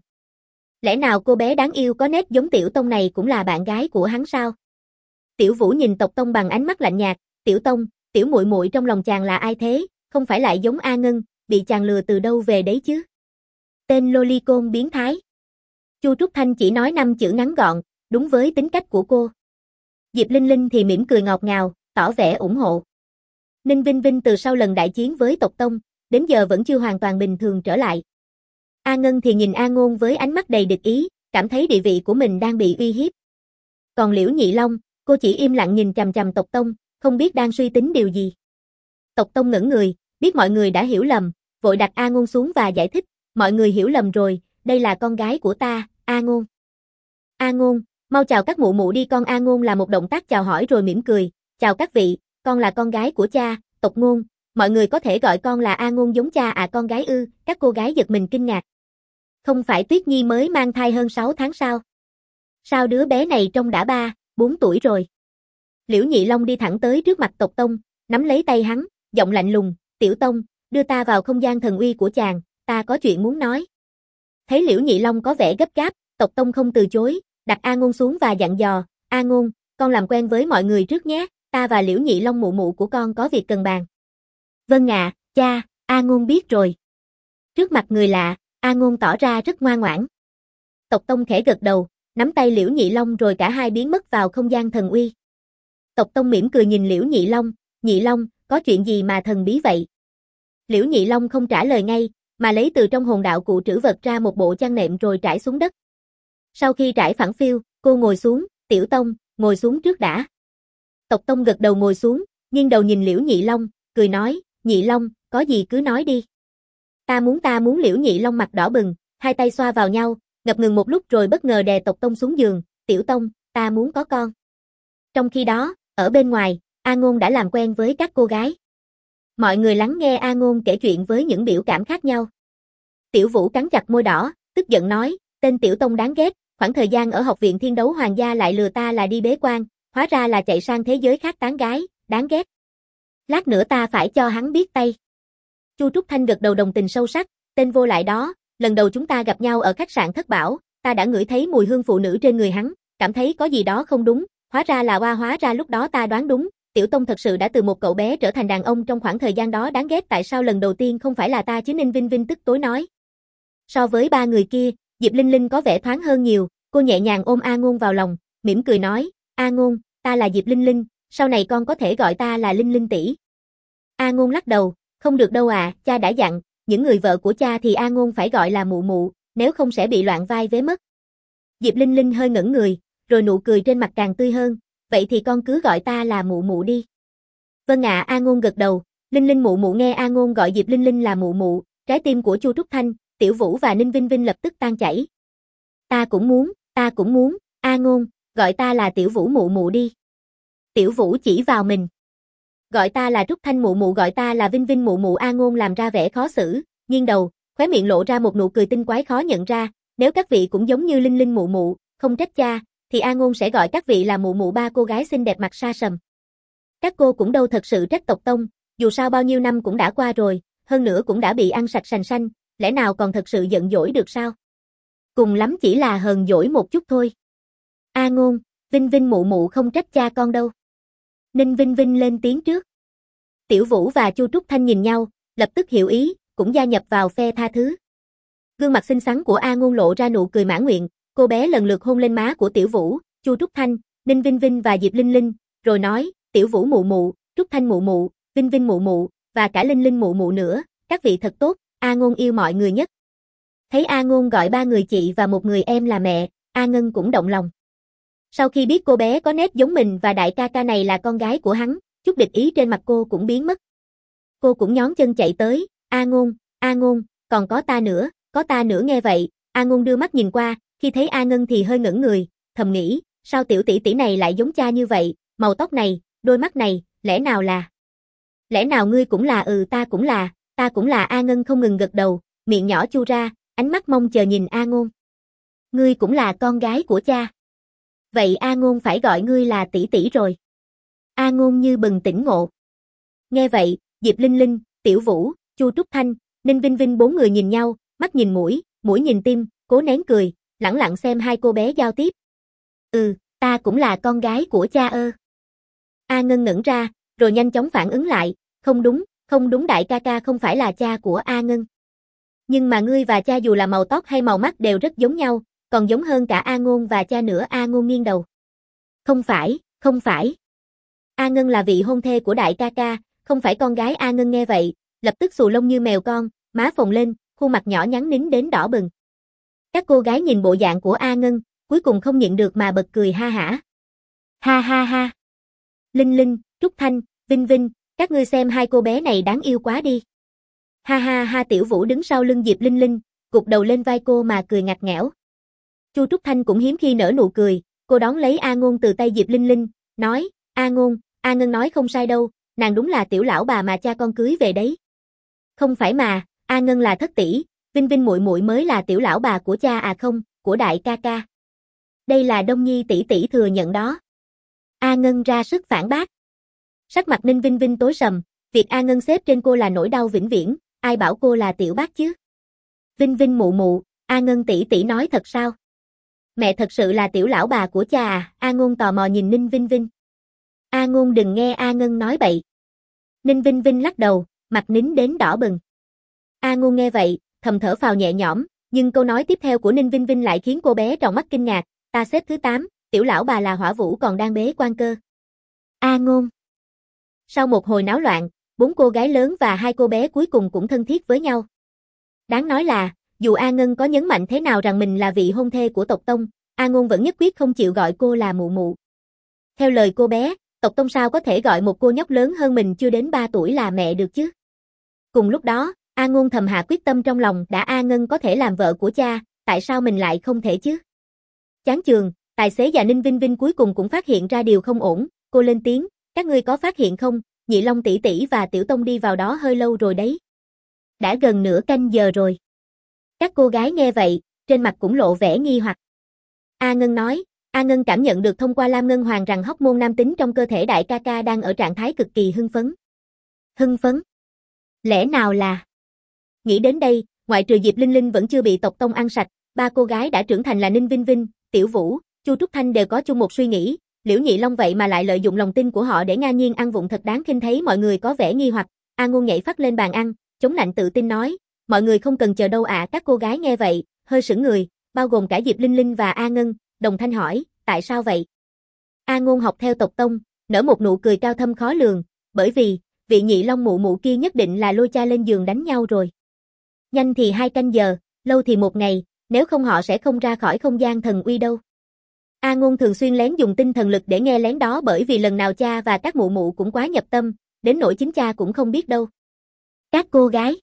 Lẽ nào cô bé đáng yêu có nét giống Tiểu Tông này cũng là bạn gái của hắn sao? Tiểu Vũ nhìn Tộc Tông bằng ánh mắt lạnh nhạt, Tiểu Tông, tiểu muội muội trong lòng chàng là ai thế, không phải lại giống A Ngân, bị chàng lừa từ đâu về đấy chứ? Tên lolicon biến thái. Chu Trúc Thanh chỉ nói 5 chữ ngắn gọn, đúng với tính cách của cô. Diệp Linh Linh thì mỉm cười ngọt ngào, tỏ vẻ ủng hộ. Ninh Vinh Vinh từ sau lần đại chiến với tộc Tông, đến giờ vẫn chưa hoàn toàn bình thường trở lại. A Ngân thì nhìn A Ngôn với ánh mắt đầy địch ý, cảm thấy địa vị của mình đang bị uy hiếp. Còn Liễu Nhị Long, cô chỉ im lặng nhìn chằm chằm tộc Tông, không biết đang suy tính điều gì. Tộc Tông ngẩn người, biết mọi người đã hiểu lầm, vội đặt A Ngôn xuống và giải thích, mọi người hiểu lầm rồi, đây là con gái của ta, A Ngôn. A Ngôn, mau chào các mụ mụ đi. Con A Ngôn là một động tác chào hỏi rồi mỉm cười, chào các vị, con là con gái của cha, tộc Ngôn, mọi người có thể gọi con là A Ngôn giống cha à. Con gái ư? Các cô gái giật mình kinh ngạc. Không phải Tuyết Nhi mới mang thai hơn 6 tháng sao? Sao đứa bé này trông đã 3, 4 tuổi rồi? Liễu Nhị Long đi thẳng tới trước mặt tộc Tông, nắm lấy tay hắn, giọng lạnh lùng, Tiểu Tông, đưa ta vào không gian thần uy của chàng, ta có chuyện muốn nói. Thấy Liễu Nhị Long có vẻ gấp gáp, tộc Tông không từ chối, đặt A Ngôn xuống và dặn dò, A Ngôn, con làm quen với mọi người trước nhé, ta và Liễu Nhị Long mụ mụ của con có việc cần bàn. Vâng ạ, cha, A Ngôn biết rồi. Trước mặt người lạ, A Ngôn tỏ ra rất ngoan ngoãn. Tộc Tông khẽ gật đầu, nắm tay Liễu Nhị Long rồi cả hai biến mất vào không gian thần uy. Tộc Tông mỉm cười nhìn Liễu Nhị Long, có chuyện gì mà thần bí vậy? Liễu Nhị Long không trả lời ngay, mà lấy từ trong hồn đạo cụ trữ vật ra một bộ chăn nệm rồi trải xuống đất. Sau khi trải phẳng phiu, cô ngồi xuống, Tiểu Tông, ngồi xuống trước đã. Tộc Tông gật đầu ngồi xuống, nghiêng đầu nhìn Liễu Nhị Long, cười nói, Nhị Long, có gì cứ nói đi. Ta muốn. Liễu Nhị Long mặt đỏ bừng, hai tay xoa vào nhau, ngập ngừng một lúc rồi bất ngờ đè tộc Tông xuống giường, Tiểu Tông, ta muốn có con. Trong khi đó, ở bên ngoài, A Ngôn đã làm quen với các cô gái. Mọi người lắng nghe A Ngôn kể chuyện với những biểu cảm khác nhau. Tiểu Vũ cắn chặt môi đỏ, tức giận nói, tên Tiểu Tông đáng ghét, khoảng thời gian ở học viện Thiên Đấu Hoàng gia lại lừa ta là đi bế quan, hóa ra là chạy sang thế giới khác tán gái, đáng ghét. Lát nữa ta phải cho hắn biết tay. Chu Trúc Thanh gật đầu đồng tình sâu sắc, tên vô lại đó, lần đầu chúng ta gặp nhau ở khách sạn Thất Bảo, ta đã ngửi thấy mùi hương phụ nữ trên người hắn, cảm thấy có gì đó không đúng, hóa ra lúc đó ta đoán đúng, Tiểu Tông thật sự đã từ một cậu bé trở thành đàn ông trong khoảng thời gian đó. Đáng ghét, tại sao lần đầu tiên không phải là ta chứ? Ninh Vinh Vinh tức tối nói. So với ba người kia, Diệp Linh Linh có vẻ thoáng hơn nhiều, cô nhẹ nhàng ôm A Ngôn vào lòng, mỉm cười nói, A Ngôn, ta là Diệp Linh Linh, sau này con có thể gọi ta là Linh Linh tỷ. A Ngôn lắc đầu, không được đâu à, cha đã dặn, những người vợ của cha thì A Ngôn phải gọi là mụ mụ, nếu không sẽ bị loạn vai vế mất. Diệp Linh Linh hơi ngẩn người, rồi nụ cười trên mặt càng tươi hơn, vậy thì con cứ gọi ta là mụ mụ đi. Vâng ạ, A Ngôn gật đầu, Linh Linh mụ mụ. Nghe A Ngôn gọi Diệp Linh Linh là mụ mụ, trái tim của Chu Trúc Thanh, Tiểu Vũ và Ninh Vinh Vinh lập tức tan chảy. Ta cũng muốn, A Ngôn, gọi ta là Tiểu Vũ mụ mụ đi. Tiểu Vũ chỉ vào mình. Gọi ta là Trúc Thanh mụ mụ, gọi ta là Vinh Vinh mụ mụ. A Ngôn làm ra vẻ khó xử, nghiêng đầu, khóe miệng lộ ra một nụ cười tinh quái khó nhận ra, nếu các vị cũng giống như Linh Linh mụ mụ, không trách cha, thì A Ngôn sẽ gọi các vị là mụ mụ. Ba cô gái xinh đẹp mặt sa sầm. Các cô cũng đâu thật sự trách tộc Tông, dù sao bao nhiêu năm cũng đã qua rồi, hơn nữa cũng đã bị ăn sạch sành xanh, lẽ nào còn thật sự giận dỗi được sao? Cùng lắm chỉ là hờn dỗi một chút thôi. A Ngôn, Vinh Vinh mụ mụ không trách cha con đâu. Ninh Vinh Vinh lên tiếng trước. Tiểu Vũ và Chu Trúc Thanh nhìn nhau, lập tức hiểu ý, cũng gia nhập vào phe tha thứ. Gương mặt xinh xắn của A Ngôn lộ ra nụ cười mãn nguyện, cô bé lần lượt hôn lên má của Tiểu Vũ, Chu Trúc Thanh, Ninh Vinh Vinh và Diệp Linh Linh, rồi nói, Tiểu Vũ mụ mụ, Trúc Thanh mụ mụ, Vinh Vinh mụ mụ, và cả Linh Linh mụ mụ nữa, các vị thật tốt, A Ngôn yêu mọi người nhất. Thấy A Ngôn gọi ba người chị và một người em là mẹ, A Ngân cũng động lòng. Sau khi biết cô bé có nét giống mình và đại ca ca này là con gái của hắn, chút địch ý trên mặt cô cũng biến mất. Cô cũng nhón chân chạy tới, A Ngôn, còn có ta nữa. Nghe vậy, A Ngôn đưa mắt nhìn qua, khi thấy A Ngân thì hơi ngẩn người, thầm nghĩ, sao tiểu tỷ tỷ này lại giống cha như vậy, màu tóc này, đôi mắt này, lẽ nào ngươi cũng là? Ta cũng là. A Ngân không ngừng gật đầu, miệng nhỏ chu ra, ánh mắt mong chờ nhìn A Ngôn. Ngươi cũng là con gái của cha. Vậy A Ngôn phải gọi ngươi là tỷ tỷ rồi. A Ngôn như bừng tỉnh ngộ. Nghe vậy, Diệp Linh Linh, Tiểu Vũ, Chu Trúc Thanh, Ninh Vinh Vinh bốn người nhìn nhau, mắt nhìn mũi, mũi nhìn tim, cố nén cười, lẳng lặng xem hai cô bé giao tiếp. Ta cũng là con gái của cha ơ. A Ngân ngẩn ra, rồi nhanh chóng phản ứng lại, không đúng, đại ca ca không phải là cha của A Ngân. Nhưng mà ngươi và cha dù là màu tóc hay màu mắt đều rất giống nhau, còn giống hơn cả A Ngôn và cha nữa. A Ngôn nghiêng đầu. Không phải, không phải. A Ngân là vị hôn thê của đại ca ca, không phải con gái. A Ngân nghe vậy, lập tức xù lông như mèo con, má phồng lên, khuôn mặt nhỏ nhắn nín đến đỏ bừng. Các cô gái nhìn bộ dạng của A Ngân, cuối cùng không nhịn được mà bật cười ha hả. Ha ha ha. Linh Linh, Trúc Thanh, Vinh Vinh, các ngươi xem hai cô bé này đáng yêu quá đi. Ha ha ha. Tiểu Vũ đứng sau lưng Diệp Linh Linh, gục đầu lên vai cô mà cười ngặt nghẽo. Chu Trúc Thanh cũng hiếm khi nở nụ cười, cô đón lấy A Ngôn từ tay Diệp Linh Linh, nói, A Ngôn, A Ngân nói không sai đâu, nàng đúng là tiểu lão bà mà cha con cưới về đấy. Không phải mà, A Ngân là thất tỷ, Vinh Vinh muội muội mới là tiểu lão bà của cha à không, của đại ca ca. Đây là Đông Nhi tỷ tỷ thừa nhận đó. A Ngân ra sức phản bác. Sắc mặt Ninh Vinh Vinh tối sầm, việc A Ngân xếp trên cô là nỗi đau vĩnh viễn, ai bảo cô là tiểu bác chứ? Vinh Vinh mụ mụ, A Ngân tỷ tỷ nói thật sao? Mẹ thật sự là tiểu lão bà của cha à? A Ngôn tò mò nhìn Ninh Vinh Vinh. A Ngôn đừng nghe A Ngân nói bậy. Ninh Vinh Vinh lắc đầu, mặt nín đến đỏ bừng. A Ngôn nghe vậy, thầm thở phào nhẹ nhõm, nhưng câu nói tiếp theo của Ninh Vinh Vinh lại khiến cô bé tròn mắt kinh ngạc, ta xếp thứ 8, tiểu lão bà là Hỏa Vũ còn đang bế quan cơ. A Ngôn. Sau một hồi náo loạn, 4 cô gái lớn và 2 cô bé cuối cùng cũng thân thiết với nhau. Đáng nói là, dù A Ngân có nhấn mạnh thế nào rằng mình là vị hôn thê của tộc Tông, A Ngôn vẫn nhất quyết không chịu gọi cô là mụ mụ. Theo lời cô bé, tộc Tông sao có thể gọi một cô nhóc lớn hơn mình chưa đến 3 tuổi là mẹ được chứ? Cùng lúc đó, A Ngôn thầm hạ quyết tâm trong lòng, đã A Ngân có thể làm vợ của cha, tại sao mình lại không thể chứ? Chán chường, tài xế và Ninh Vinh Vinh cuối cùng cũng phát hiện ra điều không ổn, cô lên tiếng, các ngươi có phát hiện không, Nhị Long tỷ tỷ và Tiểu Tông đi vào đó hơi lâu rồi đấy. Đã gần nửa canh giờ rồi. Các cô gái nghe vậy, trên mặt cũng lộ vẻ nghi hoặc. A Ngân nói, A Ngân cảm nhận được thông qua Lam Ngân Hoàng rằng hormone nam tính trong cơ thể đại ca ca đang ở trạng thái cực kỳ hưng phấn. Hưng phấn? Lẽ nào là... Nghĩ đến đây, ngoại trừ Diệp Linh Linh vẫn chưa bị tộc Tông ăn sạch, 3 cô gái đã trưởng thành là Ninh Vinh Vinh, Tiểu Vũ, Chu Trúc Thanh đều có chung một suy nghĩ, Liễu Nhị Long vậy mà lại lợi dụng lòng tin của họ để ngang nhiên ăn vụng thật đáng khinh. Thấy mọi người có vẻ nghi hoặc, A Ngôn nhảy phát lên bàn ăn, chống nạnh tự tin nói, mọi người không cần chờ đâu ạ. Các cô gái nghe vậy, hơi sững người, bao gồm cả Diệp Linh Linh và A Ngân, đồng thanh hỏi, tại sao vậy? A Ngôn học theo tộc Tông, nở một nụ cười cao thâm khó lường, bởi vì, vị Nhị Long mụ mụ kia nhất định là lôi cha lên giường đánh nhau rồi. Nhanh thì 2 canh giờ, lâu thì 1 ngày, nếu không họ sẽ không ra khỏi không gian thần uy đâu. A Ngôn thường xuyên lén dùng tinh thần lực để nghe lén đó, bởi vì lần nào cha và các mụ mụ cũng quá nhập tâm, đến nỗi chính cha cũng không biết đâu. Các cô gái.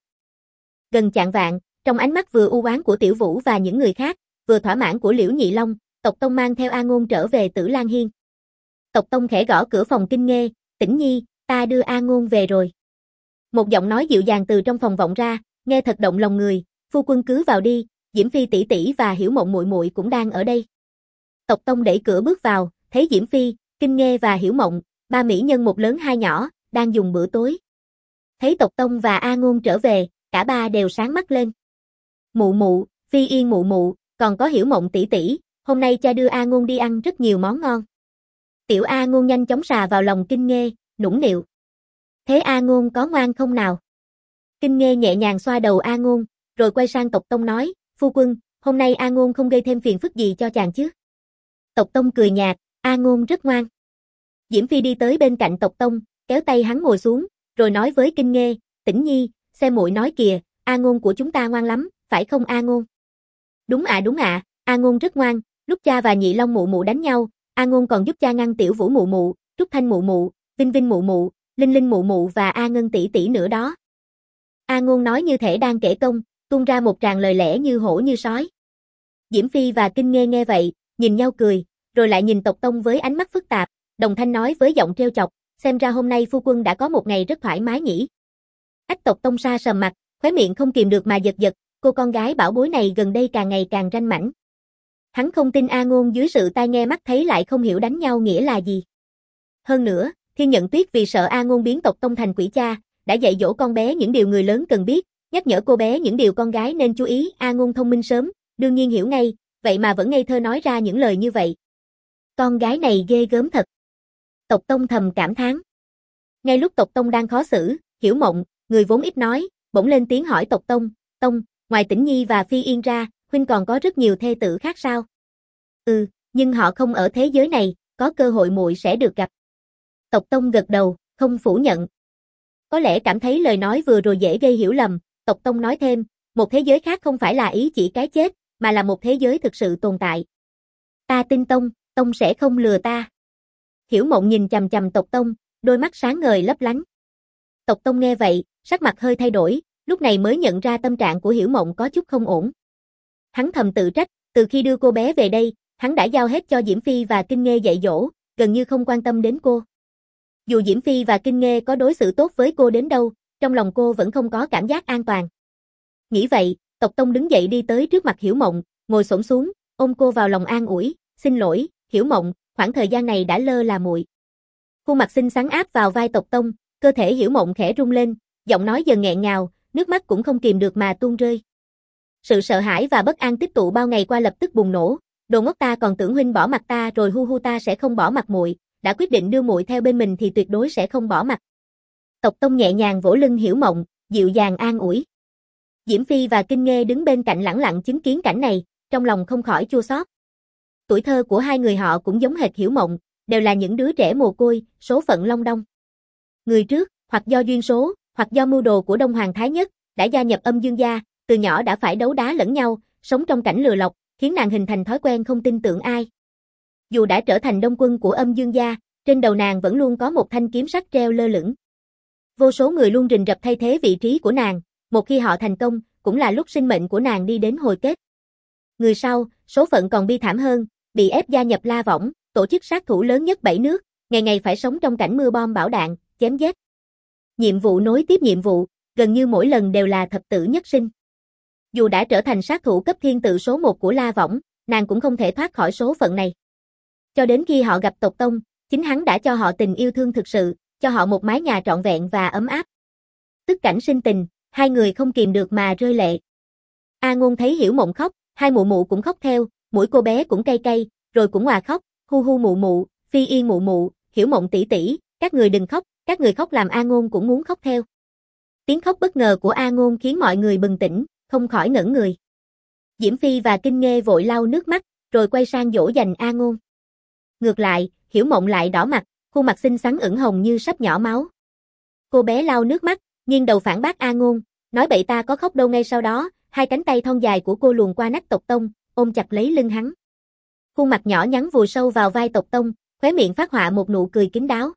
Gần chạng vạng, trong ánh mắt vừa u oán của Tiểu Vũ và những người khác, vừa thỏa mãn của Liễu Nhị Long, tộc Tông mang theo A Ngôn trở về Tử Lan Hiên. Tộc Tông khẽ gõ cửa phòng Kinh Nghê, Tĩnh Nhi, ta đưa A Ngôn về rồi. Một giọng nói dịu dàng từ trong phòng vọng ra, nghe thật động lòng người, phu quân cứ vào đi, Diễm Phi tỷ tỷ và Hiểu Mộng muội muội cũng đang ở đây. Tộc Tông đẩy cửa bước vào, thấy Diễm Phi, Kinh Nghê và Hiểu Mộng, 3 mỹ nhân một lớn 2 nhỏ, đang dùng bữa tối. Thấy tộc Tông và A Ngôn trở về, cả ba đều sáng mắt lên. Mụ mụ, Phi Yên mụ mụ, còn có Hiểu Mộng tỷ tỷ, hôm nay cha đưa A Ngôn đi ăn rất nhiều món ngon. Tiểu A Ngôn nhanh chóng xà vào lòng Kinh Nghê, nũng nịu. Thế A Ngôn có ngoan không nào? Kinh Nghê nhẹ nhàng xoa đầu A Ngôn, rồi quay sang tộc Tông nói, phu quân, hôm nay A Ngôn không gây thêm phiền phức gì cho chàng chứ? Tộc Tông cười nhạt, A Ngôn rất ngoan. Diễm Phi đi tới bên cạnh tộc Tông, kéo tay hắn ngồi xuống, rồi nói với Kinh Nghê, Tĩnh Nhi, xem muội nói kìa, A Ngôn của chúng ta ngoan lắm, phải không A Ngôn? Đúng ạ, A Ngôn rất ngoan, lúc cha và Nhị Long mụ mụ đánh nhau, A Ngôn còn giúp cha ngăn Tiểu Vũ mụ mụ, Trúc Thanh mụ mụ, Vinh Vinh mụ mụ, Linh Linh mụ mụ và A Ngân tỷ tỷ nữa đó. A Ngôn nói như thể đang kể công, tung ra một tràng lời lẽ như hổ như sói. Diễm Phi và Kinh Nghê nghe vậy, nhìn nhau cười, rồi lại nhìn tộc Tông với ánh mắt phức tạp, đồng thanh nói với giọng trêu chọc, xem ra hôm nay phu quân đã có một ngày rất thoải mái nhỉ. Ách tộc Tông sa sầm mặt, khóe miệng không kìm được mà giật giật, cô con gái bảo bối này gần đây càng ngày càng ranh mãnh. Hắn không tin A Ngôn dưới sự tai nghe mắt thấy lại không hiểu đánh nhau nghĩa là gì. Hơn nữa, Thiên Nhận Tuyết vì sợ A Ngôn biến tộc Tông thành quỷ cha, đã dạy dỗ con bé những điều người lớn cần biết, nhắc nhở cô bé những điều con gái nên chú ý. A Ngôn thông minh sớm, đương nhiên hiểu ngay, vậy mà vẫn ngây thơ nói ra những lời như vậy. Con gái này ghê gớm thật. Tộc Tông thầm cảm thán. Ngay lúc tộc Tông đang khó xử, Hiểu Mộng, người vốn ít nói, bỗng lên tiếng hỏi tộc Tông, Tông, ngoài Tĩnh Nhi và Phi Yên ra, huynh còn có rất nhiều thê tử khác sao? Ừ, nhưng họ không ở thế giới này, có cơ hội muội sẽ được gặp. Tộc Tông gật đầu, không phủ nhận. Có lẽ cảm thấy lời nói vừa rồi dễ gây hiểu lầm, Tộc Tông nói thêm, một thế giới khác không phải là ý chỉ cái chết, mà là một thế giới thực sự tồn tại. Ta tin Tông, Tông sẽ không lừa ta. Hiểu Mộng nhìn chằm chằm Tộc Tông, đôi mắt sáng ngời lấp lánh. Tộc Tông nghe vậy, sắc mặt hơi thay đổi, lúc này mới nhận ra tâm trạng của Hiểu Mộng có chút không ổn. Hắn thầm tự trách, từ khi đưa cô bé về đây, hắn đã giao hết cho Diễm Phi và Kinh Nghê dạy dỗ, gần như không quan tâm đến cô. Dù Diễm Phi và Kinh Nghê có đối xử tốt với cô đến đâu, trong lòng cô vẫn không có cảm giác an toàn. Nghĩ vậy, Tộc Tông đứng dậy đi tới trước mặt Hiểu Mộng, ngồi xổm xuống, ôm cô vào lòng an ủi, xin lỗi, Hiểu Mộng, khoảng thời gian này đã lơ là muội. Khuôn mặt xinh xắn áp vào vai Tộc Tông, cơ thể Hiểu Mộng khẽ rung lên, giọng nói dần nghẹn ngào, nước mắt cũng không kìm được mà tuôn rơi. Sự sợ hãi và bất an tích tụ bao ngày qua lập tức bùng nổ, đồ ngốc ta còn tưởng huynh bỏ mặt ta rồi hu ta sẽ không bỏ mặt muội, đã quyết định đưa muội theo bên mình thì tuyệt đối sẽ không bỏ mặt. Tộc Tông nhẹ nhàng vỗ lưng Hiểu Mộng, dịu dàng an ủi. Diễm Phi và Kinh Nghê đứng bên cạnh lẳng lặng chứng kiến cảnh này, trong lòng không khỏi chua xót. Tuổi thơ của hai người họ cũng giống hệt Hiểu Mộng, đều là những đứa trẻ mồ côi, số phận long đong. Người trước, hoặc do duyên số, hoặc do mưu đồ của Đông Hoàng Thái Nhất, đã gia nhập Âm Dương gia, từ nhỏ đã phải đấu đá lẫn nhau, sống trong cảnh lừa lọc, khiến nàng hình thành thói quen không tin tưởng ai. Dù đã trở thành đông quân của Âm Dương gia, trên đầu nàng vẫn luôn có một thanh kiếm sắt treo lơ lửng. Vô số người luôn rình rập thay thế vị trí của nàng, một khi họ thành công, cũng là lúc sinh mệnh của nàng đi đến hồi kết. Người sau, số phận còn bi thảm hơn, bị ép gia nhập La Võng, tổ chức sát thủ lớn nhất 7 nước, ngày ngày phải sống trong cảnh mưa bom bão đạn, chém giết. Nhiệm vụ nối tiếp nhiệm vụ, gần như mỗi lần đều là thập tử nhất sinh. Dù đã trở thành sát thủ cấp thiên tự số 1 của La Võng, nàng cũng không thể thoát khỏi số phận này. Cho đến khi họ gặp Tộc Tông, chính hắn đã cho họ tình yêu thương thực sự, cho họ một mái nhà trọn vẹn và ấm áp. Tức cảnh sinh tình, hai người không kìm được mà rơi lệ. A Ngôn thấy Hiểu Mộng khóc, hai mụ mụ cũng khóc theo, mũi cô bé cũng cay cay, rồi cũng òa khóc, hu mụ mụ, Phi Yên mụ mụ, Hiểu Mộng tỷ tỷ, các người đừng khóc, các người khóc làm A Ngôn cũng muốn khóc theo. Tiếng khóc bất ngờ của A Ngôn khiến mọi người bừng tỉnh, không khỏi ngẩn người. Diễm Phi và Kinh Nghê vội lau nước mắt, rồi quay sang dỗ dành A Ngôn. Ngược lại, Hiểu Mộng lại đỏ mặt, khuôn mặt xinh xắn ửng hồng như sắp nhỏ máu. Cô bé lau nước mắt, nghiêng đầu phản bác A Ngôn, nói bậy ta có khóc đâu. Ngay sau đó, hai cánh tay thon dài của cô luồn qua nách Tộc Tông, ôm chặt lấy lưng hắn. Khuôn mặt nhỏ nhắn vùi sâu vào vai Tộc Tông, khóe miệng phát họa một nụ cười kín đáo.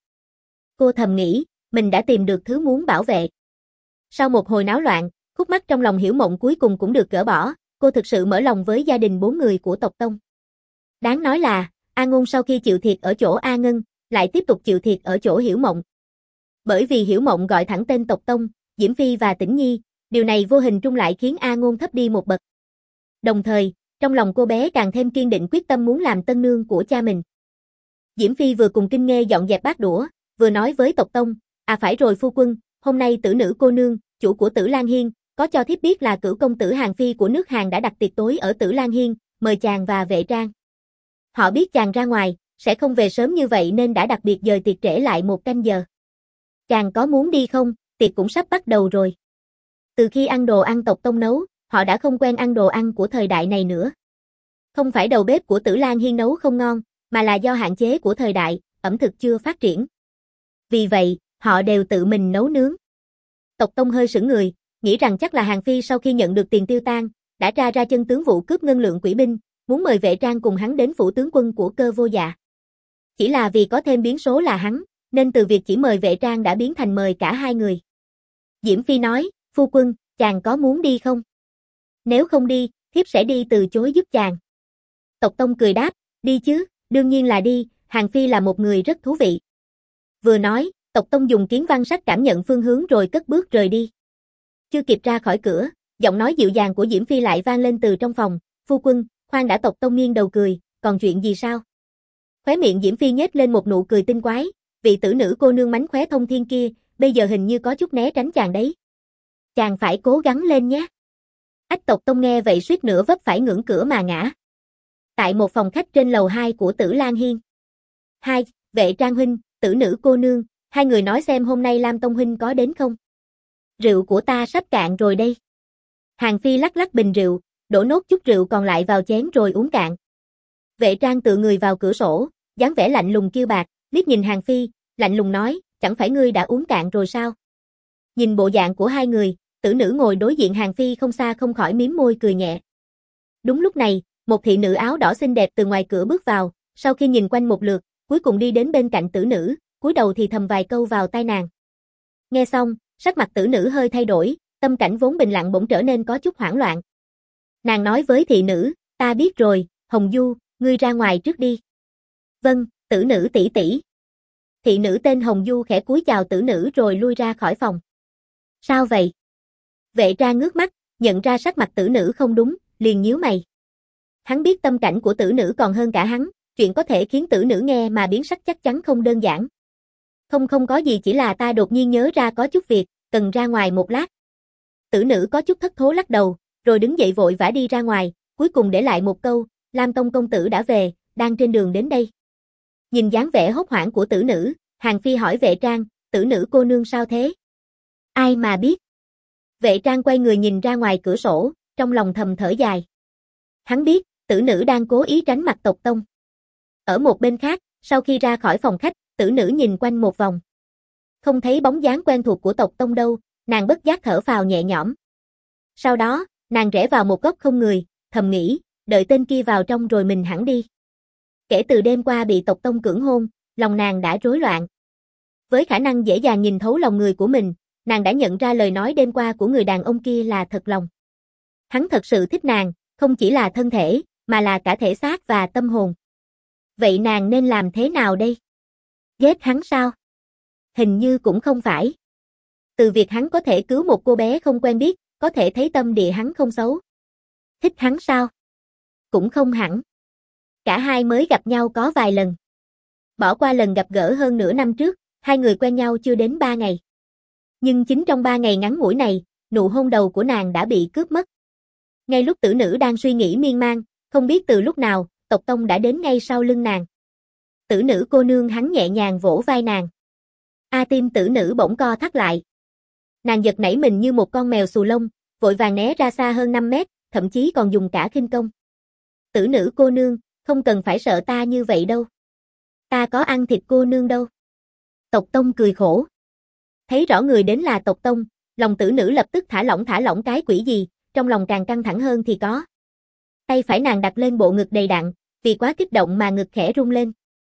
Cô thầm nghĩ, mình đã tìm được thứ muốn bảo vệ. Sau một hồi náo loạn, khúc mắc trong lòng Hiểu Mộng cuối cùng cũng được gỡ bỏ, cô thực sự mở lòng với gia đình 4 người của Tộc Tông. Đáng nói là, A Ngôn sau khi chịu thiệt ở chỗ A Ngân, lại tiếp tục chịu thiệt ở chỗ Hiểu Mộng. Bởi vì Hiểu Mộng gọi thẳng tên Tộc Tông, Diễm Phi và Tĩnh Nhi, điều này vô hình trung lại khiến A Ngôn thấp đi một bậc. Đồng thời, trong lòng cô bé càng thêm kiên định quyết tâm muốn làm tân nương của cha mình. Diễm Phi vừa cùng Kinh Nghê dọn dẹp bát đũa, vừa nói với Tộc Tông, à phải rồi phu quân, hôm nay Tử Nữ cô nương, chủ của Tử Lan Hiên, có cho thiếp biết là cửu công tử Hàn Phi của nước Hàn đã đặt tiệc tối ở Tử Lan Hiên, mời chàng và vệ trang. Họ biết chàng ra ngoài, sẽ không về sớm như vậy nên đã đặc biệt dời tiệc trễ lại 1 canh giờ. Chàng có muốn đi không, tiệc cũng sắp bắt đầu rồi. Từ khi ăn đồ ăn Tộc Tông nấu, họ đã không quen ăn đồ ăn của thời đại này nữa. Không phải đầu bếp của Tử Lan Hiên nấu không ngon, mà là do hạn chế của thời đại, ẩm thực chưa phát triển. Vì vậy, họ đều tự mình nấu nướng. Tộc Tông hơi sững người, nghĩ rằng chắc là Hàn Phi sau khi nhận được tiền tiêu tan, đã tra ra chân tướng vụ cướp ngân lượng quỷ binh, muốn mời vệ trang cùng hắn đến phủ tướng quân của Cơ Vô Dạ. Chỉ là vì có thêm biến số là hắn, nên từ việc chỉ mời vệ trang đã biến thành mời cả hai người. Diễm Phi nói, phu quân, chàng có muốn đi không? Nếu không đi, thiếp sẽ đi từ chối giúp chàng. Tộc Tông cười đáp, đi chứ, đương nhiên là đi, Hàn Phi là một người rất thú vị. Vừa nói, Tộc Tông dùng kiến văn sách cảm nhận phương hướng rồi cất bước rời đi. Chưa kịp ra khỏi cửa, giọng nói dịu dàng của Diễm Phi lại vang lên từ trong phòng, phu quân, khoan đã. Tộc Tông nghiêng đầu cười, còn chuyện gì sao? Khóe miệng Diễm Phi nhếch lên một nụ cười tinh quái, vị tử nữ cô nương mánh khóe thông thiên kia, bây giờ hình như có chút né tránh chàng đấy. Chàng phải cố gắng lên nhé. Ách. Tộc Tông nghe vậy suýt nữa vấp phải ngưỡng cửa mà ngã. Tại một phòng khách trên lầu 2 của Tử Lan Hiên. Hai, vệ trang huynh, tử nữ cô nương, hai người nói xem hôm nay Lam Tông huynh có đến không? Rượu của ta sắp cạn rồi đây. Hàn Phi lắc lắc bình rượu, đổ nốt chút rượu còn lại vào chén rồi uống cạn. Vệ Trang tựa người vào cửa sổ, dáng vẻ lạnh lùng kiêu bạt, liếc nhìn Hàng Phi, lạnh lùng nói, chẳng phải ngươi đã uống cạn rồi sao? Nhìn bộ dạng của hai người, Tử Nữ ngồi đối diện Hàng Phi không xa không khỏi mím môi cười nhẹ. Đúng lúc này, một thị nữ áo đỏ xinh đẹp từ ngoài cửa bước vào, sau khi nhìn quanh một lượt, cuối cùng đi đến bên cạnh Tử Nữ, cúi đầu thì thầm vài câu vào tai nàng. Nghe xong, sắc mặt Tử Nữ hơi thay đổi, tâm cảnh vốn bình lặng bỗng trở nên có chút hoảng loạn. Nàng nói với thị nữ, ta biết rồi, Hồng Du, ngươi ra ngoài trước đi. Vâng, Tử Nữ tỷ tỷ. Thị nữ tên Hồng Du khẽ cúi chào Tử Nữ rồi lui ra khỏi phòng. Sao vậy? Vệ Trang ngước mắt, nhận ra sắc mặt Tử Nữ không đúng, liền nhíu mày. Hắn biết tâm cảnh của Tử Nữ còn hơn cả hắn, chuyện có thể khiến Tử Nữ nghe mà biến sắc chắc chắn không đơn giản. Không có gì, chỉ là ta đột nhiên nhớ ra có chút việc, cần ra ngoài một lát. Tử Nữ có chút thất thố lắc đầu, rồi đứng dậy vội vã đi ra ngoài, cuối cùng để lại một câu, Lam Tông công tử đã về, đang trên đường đến đây. Nhìn dáng vẻ hốt hoảng của Tử Nữ, Hàng Phi hỏi Vệ Trang, Tử Nữ cô nương sao thế? Ai mà biết? Vệ Trang quay người nhìn ra ngoài cửa sổ, trong lòng thầm thở dài. Hắn biết, Tử Nữ đang cố ý tránh mặt tộc tông. Ở một bên khác, sau khi ra khỏi phòng khách, Tử Nữ nhìn quanh một vòng. Không thấy bóng dáng quen thuộc của tộc tông đâu, nàng bất giác thở phào nhẹ nhõm. Sau đó, nàng rẽ vào một góc không người, thầm nghĩ, đợi tên kia vào trong rồi mình hẳn đi. Kể từ đêm qua bị tộc tông cưỡng hôn, lòng nàng đã rối loạn. Với khả năng dễ dàng nhìn thấu lòng người của mình, nàng đã nhận ra lời nói đêm qua của người đàn ông kia là thật lòng. Hắn thật sự thích nàng, không chỉ là thân thể, mà là cả thể xác và tâm hồn. Vậy nàng nên làm thế nào đây? Ghét hắn sao? Hình như cũng không phải. Từ việc hắn có thể cứu một cô bé không quen biết, có thể thấy tâm địa hắn không xấu. Thích hắn sao? Cũng không hẳn. Cả hai mới gặp nhau có vài lần. Bỏ qua lần gặp gỡ hơn nửa năm trước, hai người quen nhau chưa đến 3 ngày. Nhưng chính trong 3 ngày ngắn ngủi này, nụ hôn đầu của nàng đã bị cướp mất. Ngay lúc Tử Nữ đang suy nghĩ miên man, không biết từ lúc nào, tộc tông đã đến ngay sau lưng nàng. Tử Nữ cô nương, hắn nhẹ nhàng vỗ vai nàng. Tim Tử Nữ bỗng co thắt lại. Nàng giật nảy mình như một con mèo xù lông, vội vàng né ra xa hơn 5 mét, thậm chí còn dùng cả khinh công. Tử Nữ cô nương, không cần phải sợ ta như vậy đâu. Ta có ăn thịt cô nương đâu. Tộc tông cười khổ. Thấy rõ người đến là tộc tông, lòng Tử Nữ lập tức thả lỏng cái quỷ gì, trong lòng càng căng thẳng hơn thì có. Tay phải nàng đặt lên bộ ngực đầy đặn, vì quá kích động mà ngực khẽ rung lên.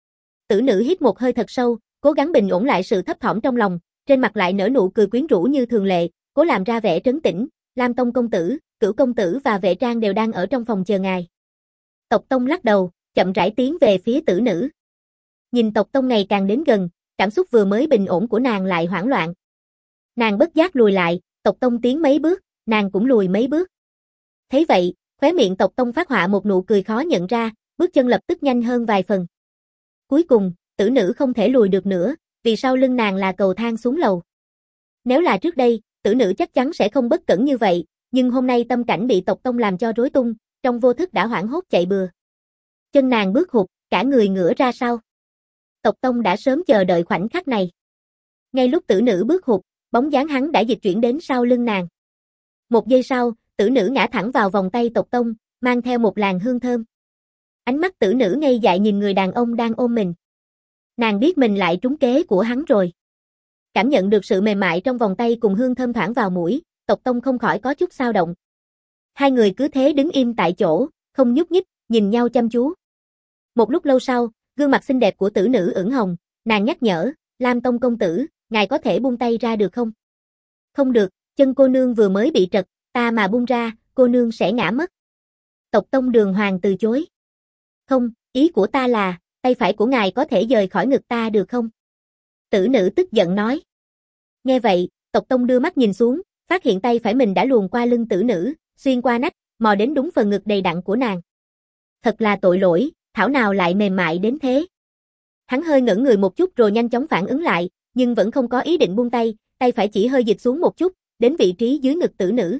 Tử Nữ hít một hơi thật sâu, cố gắng bình ổn lại sự thấp thỏm trong lòng, trên mặt lại nở nụ cười quyến rũ như thường lệ, cố làm ra vẻ trấn tĩnh. Lam Tông công tử, Cửu công tử và Vệ Trang đều đang ở trong phòng chờ ngài. Tộc tông lắc đầu, chậm rãi tiến về phía Tử Nữ. Nhìn tộc tông ngày càng đến gần, cảm xúc vừa mới bình ổn của nàng lại hoảng loạn. Nàng bất giác lùi lại, tộc tông tiến mấy bước, nàng cũng lùi mấy bước. Thấy vậy, khóe miệng tộc tông phát họa một nụ cười khó nhận ra, bước chân lập tức nhanh hơn vài phần. Cuối cùng, Tử Nữ không thể lùi được nữa, vì sau lưng nàng là cầu thang xuống lầu. Nếu là trước đây, Tử Nữ chắc chắn sẽ không bất cẩn như vậy, nhưng hôm nay tâm cảnh bị tộc tông làm cho rối tung, trong vô thức đã hoảng hốt chạy bừa. Chân nàng bước hụt, cả người ngửa ra sau. Tộc tông đã sớm chờ đợi khoảnh khắc này. Ngay lúc Tử Nữ bước hụt, bóng dáng hắn đã dịch chuyển đến sau lưng nàng. Một giây sau, Tử Nữ ngã thẳng vào vòng tay tộc tông, mang theo một làn hương thơm. Ánh mắt Tử Nữ ngây dại nhìn người đàn ông đang ôm mình. Nàng biết mình lại trúng kế của hắn rồi. Cảm nhận được sự mềm mại trong vòng tay cùng hương thơm thoảng vào mũi, tộc tông không khỏi có chút xao động. Hai người cứ thế đứng im tại chỗ, không nhúc nhích, nhìn nhau chăm chú. Một lúc lâu sau, gương mặt xinh đẹp của Tử Nữ ửng hồng, nàng nhắc nhở, Lam Tông công tử, ngài có thể buông tay ra được không? Không được, chân cô nương vừa mới bị trật, ta mà buông ra, cô nương sẽ ngã mất. Tộc tông đường hoàng từ chối. Không, ý của ta là, tay phải của ngài có thể rời khỏi ngực ta được không? Tử Nữ tức giận nói. Nghe vậy, tộc tông đưa mắt nhìn xuống, phát hiện tay phải mình đã luồn qua lưng Tử Nữ, xuyên qua nách, mò đến đúng phần ngực đầy đặn của nàng. Thật là tội lỗi, thảo nào lại mềm mại đến thế. Hắn hơi ngẩn người một chút rồi nhanh chóng phản ứng lại, nhưng vẫn không có ý định buông tay, tay phải chỉ hơi dịch xuống một chút, đến vị trí dưới ngực Tử Nữ.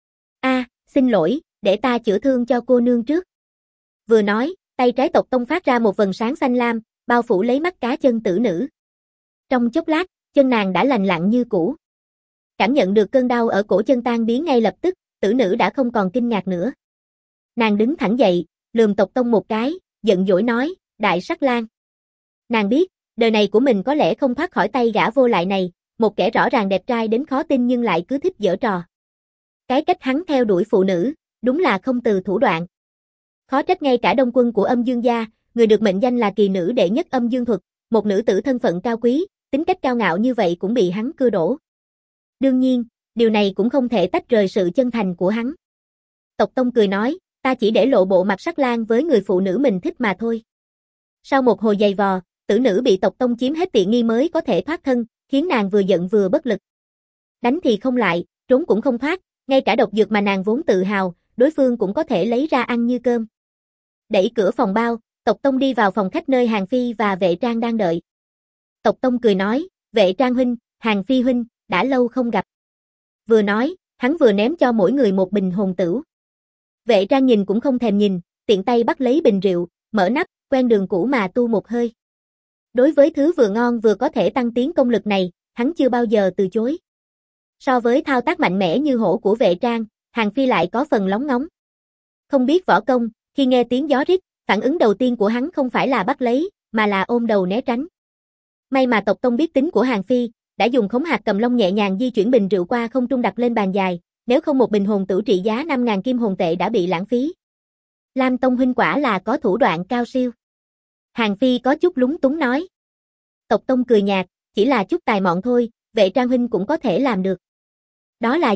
Xin lỗi, để ta chữa thương cho cô nương trước. Vừa nói, tay trái tộc tông phát ra một vầng sáng xanh lam, bao phủ lấy mắt cá chân Tử Nữ. Trong chốc lát, chân nàng đã lành lặn như cũ. Cảm nhận được cơn đau ở cổ chân tan biến ngay lập tức, Tử Nữ đã không còn kinh ngạc nữa. Nàng đứng thẳng dậy, lườm Tộc Tông một cái, giận dỗi nói, Đại Sắc Lang. Nàng biết, đời này của mình có lẽ không thoát khỏi tay gã vô lại này, một kẻ rõ ràng đẹp trai đến khó tin nhưng lại cứ thích giở trò. Cái cách hắn theo đuổi phụ nữ, đúng là không từ thủ đoạn. Khó trách ngay cả đông quân của Âm Dương gia, người được mệnh danh là kỳ nữ đệ nhất Âm Dương thuật, một nữ tử thân phận cao quý, tính cách cao ngạo như vậy cũng bị hắn cưa đổ. Đương nhiên, điều này cũng không thể tách rời sự chân thành của hắn. Tộc Tông cười nói, ta chỉ để lộ bộ mặt sắc lang với người phụ nữ mình thích mà thôi. Sau một hồi giày vò, tử nữ bị Tộc Tông chiếm hết tiện nghi mới có thể thoát thân, khiến nàng vừa giận vừa bất lực. Đánh thì không lại, trốn cũng không thoát, ngay cả độc dược mà nàng vốn tự hào, đối phương cũng có thể lấy ra ăn như cơm. Đẩy cửa phòng bao, Tộc Tông đi vào phòng khách nơi Hàng Phi và Vệ Trang đang đợi. Tộc Tông cười nói, Vệ Trang huynh, Hàng Phi huynh, đã lâu không gặp. Vừa nói, hắn vừa ném cho mỗi người một bình hồn tửu. Vệ Trang nhìn cũng không thèm nhìn, tiện tay bắt lấy bình rượu, mở nắp, quen đường cũ mà tu một hơi. Đối với thứ vừa ngon vừa có thể tăng tiến công lực này, hắn chưa bao giờ từ chối. So với thao tác mạnh mẽ như hổ của Vệ Trang, Hàng Phi lại có phần lóng ngóng. Không biết võ công, khi nghe tiếng gió rít, phản ứng đầu tiên của hắn không phải là bắt lấy, mà là ôm đầu né tránh. May mà Tộc Tông biết tính của Hàng Phi, đã dùng khống hạt cầm long nhẹ nhàng di chuyển bình rượu qua không trung đặt lên bàn dài, nếu không một bình hồn tửu trị giá 5.000 kim hồn tệ đã bị lãng phí. Lam Tông huynh quả là có thủ đoạn cao siêu. Hàng Phi có chút lúng túng nói. Tộc Tông cười nhạt, chỉ là chút tài mọn thôi, Vệ Trang huynh cũng có thể làm được. Đó là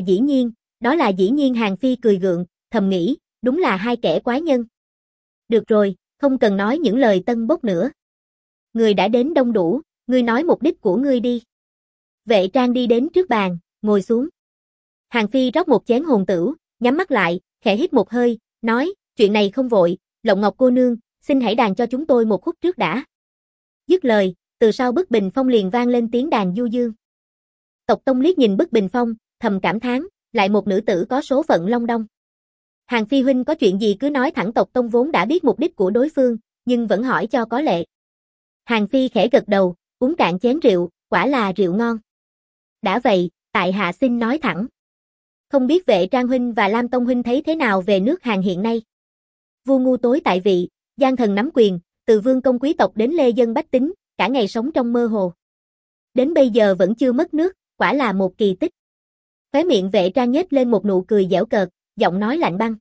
dĩ nhiên Hàng Phi cười gượng, thầm nghĩ, đúng là hai kẻ quái nhân. Được rồi, không cần nói những lời tân bốc nữa. Người đã đến đông đủ, ngươi nói mục đích của ngươi đi. Vệ Trang đi đến trước bàn, ngồi xuống. Hàng Phi rót một chén hồn tửu, nhắm mắt lại, khẽ hít một hơi, nói, chuyện này không vội, Lộng Ngọc cô nương, xin hãy đàn cho chúng tôi một khúc trước đã. Dứt lời, từ sau bức bình phong liền vang lên tiếng đàn du dương. Tộc Tông liếc nhìn bức bình phong, thầm cảm thán, lại một nữ tử có số phận long đong. Hàng Phi huynh có chuyện gì cứ nói thẳng. Tộc Tông vốn đã biết mục đích của đối phương, nhưng vẫn hỏi cho có lệ. Hàng Phi khẽ gật đầu, uống cạn chén rượu, quả là rượu ngon. Đã vậy, tại hạ xin nói thẳng. Không biết Vệ Trang huynh và Lam Tông huynh thấy thế nào về nước Hàn hiện nay? Vua ngu tối tại vị, gian thần nắm quyền, từ vương công quý tộc đến lê dân bách tính, cả ngày sống trong mơ hồ. Đến bây giờ vẫn chưa mất nước, quả là một kỳ tích. Khóe miệng Vệ Trang nhếch lên một nụ cười giễu cợt, giọng nói lạnh băng.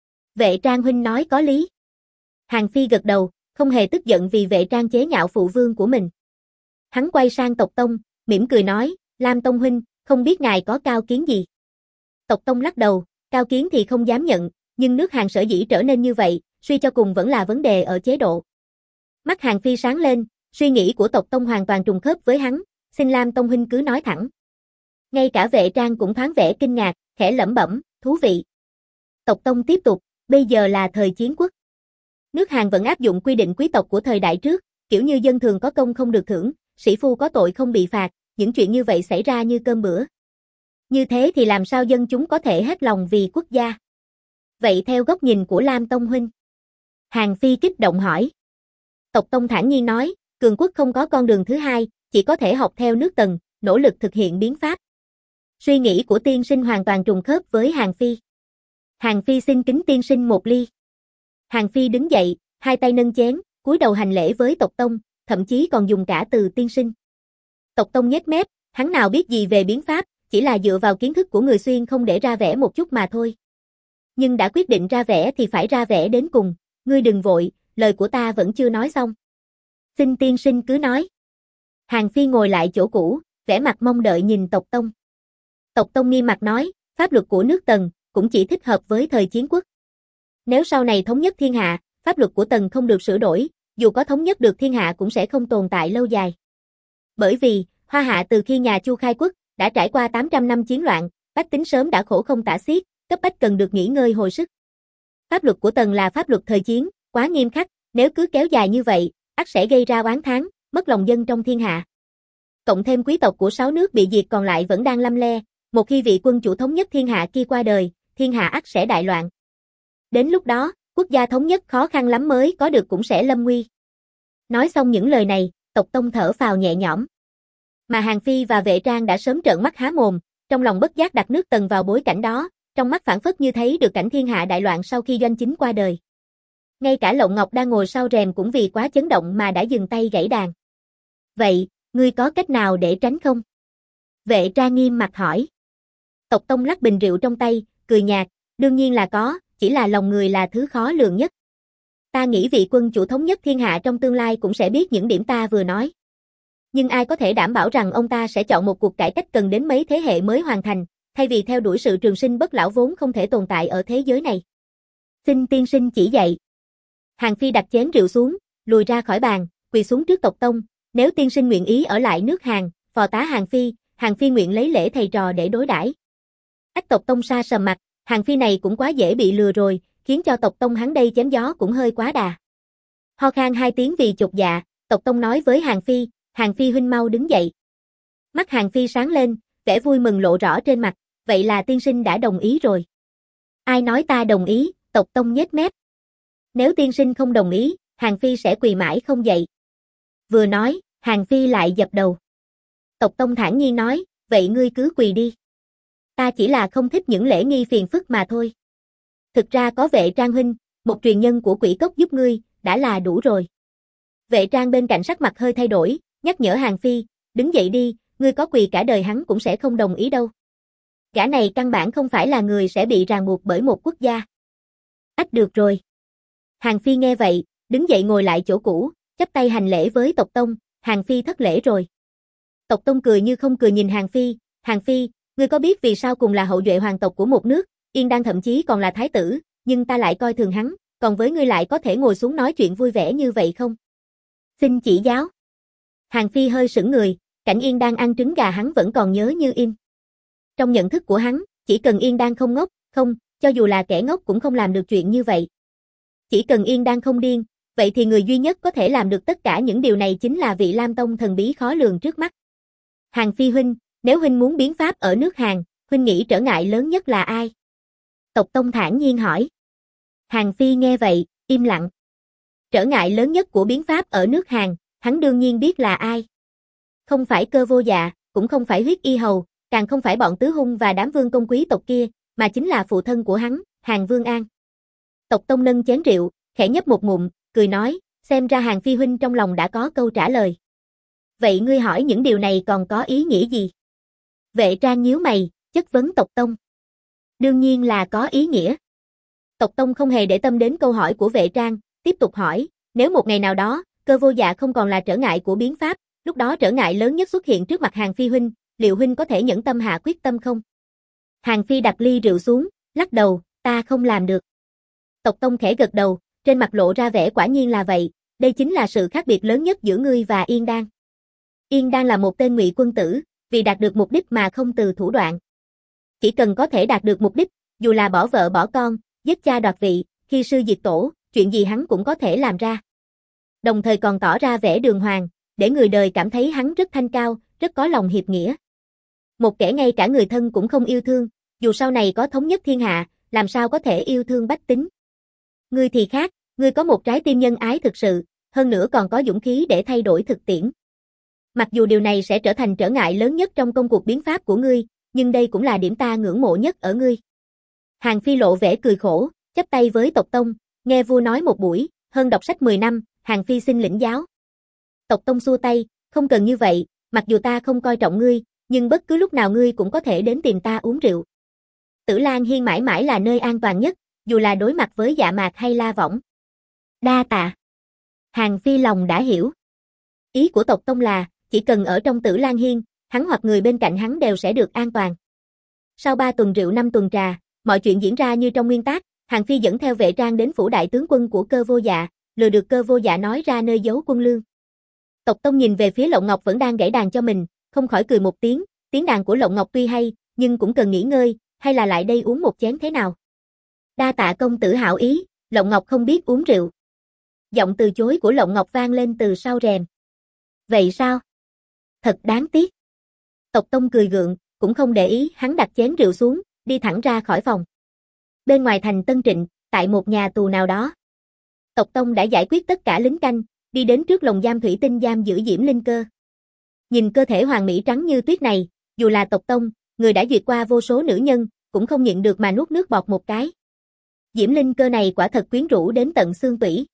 Vệ Trang huynh nói có lý. Hàng Phi gật đầu, không hề tức giận vì Vệ Trang chế nhạo phụ vương của mình. Hắn quay sang Tộc Tông, mỉm cười nói, Lam Tông huynh, không biết ngài có cao kiến gì? Tộc Tông lắc đầu, cao kiến thì không dám nhận, nhưng nước Hàn sở dĩ trở nên như vậy, suy cho cùng vẫn là vấn đề ở chế độ. Mắt Hàng Phi sáng lên, suy nghĩ của Tộc Tông hoàn toàn trùng khớp với hắn, xin Lam Tông huynh cứ nói thẳng. Ngay cả Vệ Trang cũng thoáng vẻ kinh ngạc, khẽ lẩm bẩm, thú vị. Tộc Tông tiếp tục, bây giờ là thời chiến quốc. Nước Hàn vẫn áp dụng quy định quý tộc của thời đại trước, kiểu như dân thường có công không được thưởng, sĩ phu có tội không bị phạt, những chuyện như vậy xảy ra như cơm bữa. Như thế thì làm sao dân chúng có thể hết lòng vì quốc gia? Vậy theo góc nhìn của Lam Tông huynh? Hàng Phi kích động hỏi. Tộc Tông thản nhiên nói, cường quốc không có con đường thứ hai, chỉ có thể học theo nước Tần, nỗ lực thực hiện biến pháp. Suy nghĩ của tiên sinh hoàn toàn trùng khớp với Hàng Phi. Hàng Phi xin kính tiên sinh một ly. Hàng Phi đứng dậy, hai tay nâng chén, cúi đầu hành lễ với Tộc Tông, thậm chí còn dùng cả từ tiên sinh. Tộc Tông nhếch mép, hắn nào biết gì về biến pháp, chỉ là dựa vào kiến thức của người xuyên không để ra vẻ một chút mà thôi. Nhưng đã quyết định ra vẻ thì phải ra vẻ đến cùng, ngươi đừng vội, lời của ta vẫn chưa nói xong. Xin tiên sinh cứ nói. Hàng Phi ngồi lại chỗ cũ, vẻ mặt mong đợi nhìn Tộc Tông. Tộc Tông nghiêm mặt nói, pháp luật của nước Tần cũng chỉ thích hợp với thời chiến quốc. Nếu sau này thống nhất thiên hạ, pháp luật của Tần không được sửa đổi, dù có thống nhất được thiên hạ cũng sẽ không tồn tại lâu dài. Bởi vì, Hoa Hạ từ khi nhà Chu khai quốc, đã trải qua 800 năm chiến loạn, bách tính sớm đã khổ không tả xiết, cấp bách cần được nghỉ ngơi hồi sức. Pháp luật của Tần là pháp luật thời chiến, quá nghiêm khắc, nếu cứ kéo dài như vậy, ắt sẽ gây ra oán thán, mất lòng dân trong thiên hạ. Cộng thêm quý tộc của 6 nước bị diệt còn lại vẫn đang lăm le, một khi vị quân chủ thống nhất thiên hạ kia qua đời, thiên hạ ắt sẽ đại loạn. Đến lúc đó, quốc gia thống nhất khó khăn lắm mới có được cũng sẽ lâm nguy. Nói xong những lời này, Tộc Tông thở phào nhẹ nhõm. Mà Hàng Phi và Vệ Trang đã sớm trợn mắt há mồm, trong lòng bất giác đặt nước Tần vào bối cảnh đó, trong mắt phảng phất như thấy được cảnh thiên hạ đại loạn sau khi Doanh Chính qua đời. Ngay cả Lộng Ngọc đang ngồi sau rèm cũng vì quá chấn động mà đã dừng tay gãy đàn. Vậy, ngươi có cách nào để tránh không? Vệ Trang nghiêm mặt hỏi. Tộc Tông lắc bình rượu trong tay, cười nhạt, đương nhiên là có, chỉ là lòng người là thứ khó lường nhất. Ta nghĩ vị quân chủ thống nhất thiên hạ trong tương lai cũng sẽ biết những điểm ta vừa nói. Nhưng ai có thể đảm bảo rằng ông ta sẽ chọn một cuộc cải cách cần đến mấy thế hệ mới hoàn thành, thay vì theo đuổi sự trường sinh bất lão vốn không thể tồn tại ở thế giới này. Xin tiên sinh chỉ dạy. Hàng Phi đặt chén rượu xuống, lùi ra khỏi bàn, quỳ xuống trước Tộc Tông, nếu tiên sinh nguyện ý ở lại nước Hàn, phò tá Hàng Phi nguyện lấy lễ thầy trò để đối đãi. Ách Tộc Tông sa sầm mặt, Hàng Phi này cũng quá dễ bị lừa rồi, khiến cho Tộc Tông hắn đây chém gió cũng hơi quá đà. Ho khan 2 tiếng vì chột dạ, Tộc Tông nói với Hàng Phi huynh mau đứng dậy. Mắt Hàng Phi sáng lên, vẻ vui mừng lộ rõ trên mặt, vậy là tiên sinh đã đồng ý rồi. Ai nói ta đồng ý, Tộc Tông nhếch mép. Nếu tiên sinh không đồng ý, Hàng Phi sẽ quỳ mãi không dậy. Vừa nói, Hàng Phi lại dập đầu. Tộc Tông thản nhiên nói, vậy ngươi cứ quỳ đi. Ta chỉ là không thích những lễ nghi phiền phức mà thôi. Thực ra có Vệ Trang huynh, một truyền nhân của Quỷ Cốc giúp ngươi, đã là đủ rồi. Vệ Trang bên cạnh sắc mặt hơi thay đổi, nhắc nhở Hàng Phi, đứng dậy đi, ngươi có quỳ cả đời hắn cũng sẽ không đồng ý đâu. Gã này căn bản không phải là người sẽ bị ràng buộc bởi một quốc gia. Ách được rồi. Hàng Phi nghe vậy, đứng dậy ngồi lại chỗ cũ, chắp tay hành lễ với Tộc Tông, Hàng Phi thất lễ rồi. Tộc Tông cười như không cười nhìn Hàng Phi, ngươi có biết vì sao cùng là hậu duệ hoàng tộc của một nước, Yên Đan thậm chí còn là thái tử, nhưng ta lại coi thường hắn, còn với ngươi lại có thể ngồi xuống nói chuyện vui vẻ như vậy không? Xin chỉ giáo. Hàng Phi hơi sững người, cảnh Yên Đan ăn trứng gà hắn vẫn còn nhớ như in. Trong nhận thức của hắn, chỉ cần Yên Đan không ngốc, cho dù là kẻ ngốc cũng không làm được chuyện như vậy. Chỉ cần Yên Đan không điên, vậy thì người duy nhất có thể làm được tất cả những điều này chính là vị Lam Tông thần bí khó lường trước mắt. Hàng Phi huynh, nếu huynh muốn biến pháp ở nước Hàn, huynh nghĩ trở ngại lớn nhất là ai? Tộc Tông thản nhiên hỏi. Hàng Phi nghe vậy, im lặng. Trở ngại lớn nhất của biến pháp ở nước Hàn, hắn đương nhiên biết là ai. Không phải Cơ Vô Dạ, cũng không phải Huyết Y Hầu, càng không phải bọn tứ hung và đám vương công quý tộc kia, mà chính là phụ thân của hắn, Hàng Vương An. Tộc Tông nâng chén rượu, khẽ nhấp một ngụm, cười nói, xem ra Hàng Phi huynh trong lòng đã có câu trả lời. Vậy ngươi hỏi những điều này còn có ý nghĩa gì? Vệ Trang nhíu mày, chất vấn Tộc Tông. Đương nhiên là có ý nghĩa. Tộc Tông không hề để tâm đến câu hỏi của Vệ Trang, tiếp tục hỏi, nếu một ngày nào đó, Cơ Vô Dạ không còn là trở ngại của biến pháp, lúc đó trở ngại lớn nhất xuất hiện trước mặt Hàng Phi huynh, liệu huynh có thể nhẫn tâm hạ quyết tâm không? Hàng Phi đặt ly rượu xuống, lắc đầu, ta không làm được. Tộc Tông khẽ gật đầu, trên mặt lộ ra vẻ quả nhiên là vậy, đây chính là sự khác biệt lớn nhất giữa ngươi và Yên Đan. Yên Đan là một tên ngụy quân tử, vì đạt được mục đích mà không từ thủ đoạn. Chỉ cần có thể đạt được mục đích, dù là bỏ vợ bỏ con, giết cha đoạt vị, khi sư diệt tổ, chuyện gì hắn cũng có thể làm ra. Đồng thời còn tỏ ra vẻ đường hoàng, để người đời cảm thấy hắn rất thanh cao, rất có lòng hiệp nghĩa. Một kẻ ngay cả người thân cũng không yêu thương, dù sau này có thống nhất thiên hạ, làm sao có thể yêu thương bách tính. Ngươi thì khác, ngươi có một trái tim nhân ái thực sự, hơn nữa còn có dũng khí để thay đổi thực tiễn. Mặc dù điều này sẽ trở thành trở ngại lớn nhất trong công cuộc biến pháp của ngươi, nhưng đây cũng là điểm ta ngưỡng mộ nhất ở ngươi. Hàng Phi lộ vẻ cười khổ, chắp tay với Tộc Tông, nghe vua nói một buổi, hơn đọc sách 10 năm, Hàng Phi xin lĩnh giáo. Tộc Tông xua tay, không cần như vậy, mặc dù ta không coi trọng ngươi, nhưng bất cứ lúc nào ngươi cũng có thể đến tìm ta uống rượu. Tử Lan Hiên mãi mãi là nơi an toàn nhất, dù là đối mặt với Dạ Mạc hay La Võng. Đa tạ. Hàng Phi lòng đã hiểu. Ý của Tộc Tông là, chỉ cần ở trong Tử Lan Hiên, hắn hoặc người bên cạnh hắn đều sẽ được an toàn. Sau 3 tuần rượu 5 tuần trà, mọi chuyện diễn ra như trong nguyên tắc, Hàng Phi dẫn theo Vệ Trang đến phủ đại tướng quân của Cơ Vô Dạ, lừa được Cơ Vô Dạ nói ra nơi giấu quân lương. Tộc Tông nhìn về phía Lộng Ngọc vẫn đang gảy đàn cho mình, không khỏi cười một tiếng, tiếng đàn của Lộng Ngọc tuy hay, nhưng cũng cần nghỉ ngơi, hay là lại đây uống một chén thế nào? Đa tạ công tử hảo ý, Lộng Ngọc không biết uống rượu. Giọng từ chối của Lộng Ngọc vang lên từ sau rèm. Vậy sao? Thật đáng tiếc. Tộc Tông cười gượng, cũng không để ý, hắn đặt chén rượu xuống, đi thẳng ra khỏi phòng. Bên ngoài thành Tân Trịnh, tại một nhà tù nào đó. Tộc Tông đã giải quyết tất cả lính canh, đi đến trước lồng giam thủy tinh giam giữ Diễm Linh Cơ. Nhìn cơ thể hoàng mỹ trắng như tuyết này, dù là Tộc Tông, người đã duyệt qua vô số nữ nhân, cũng không nhịn được mà nuốt nước bọt một cái. Diễm Linh Cơ này quả thật quyến rũ đến tận xương tủy.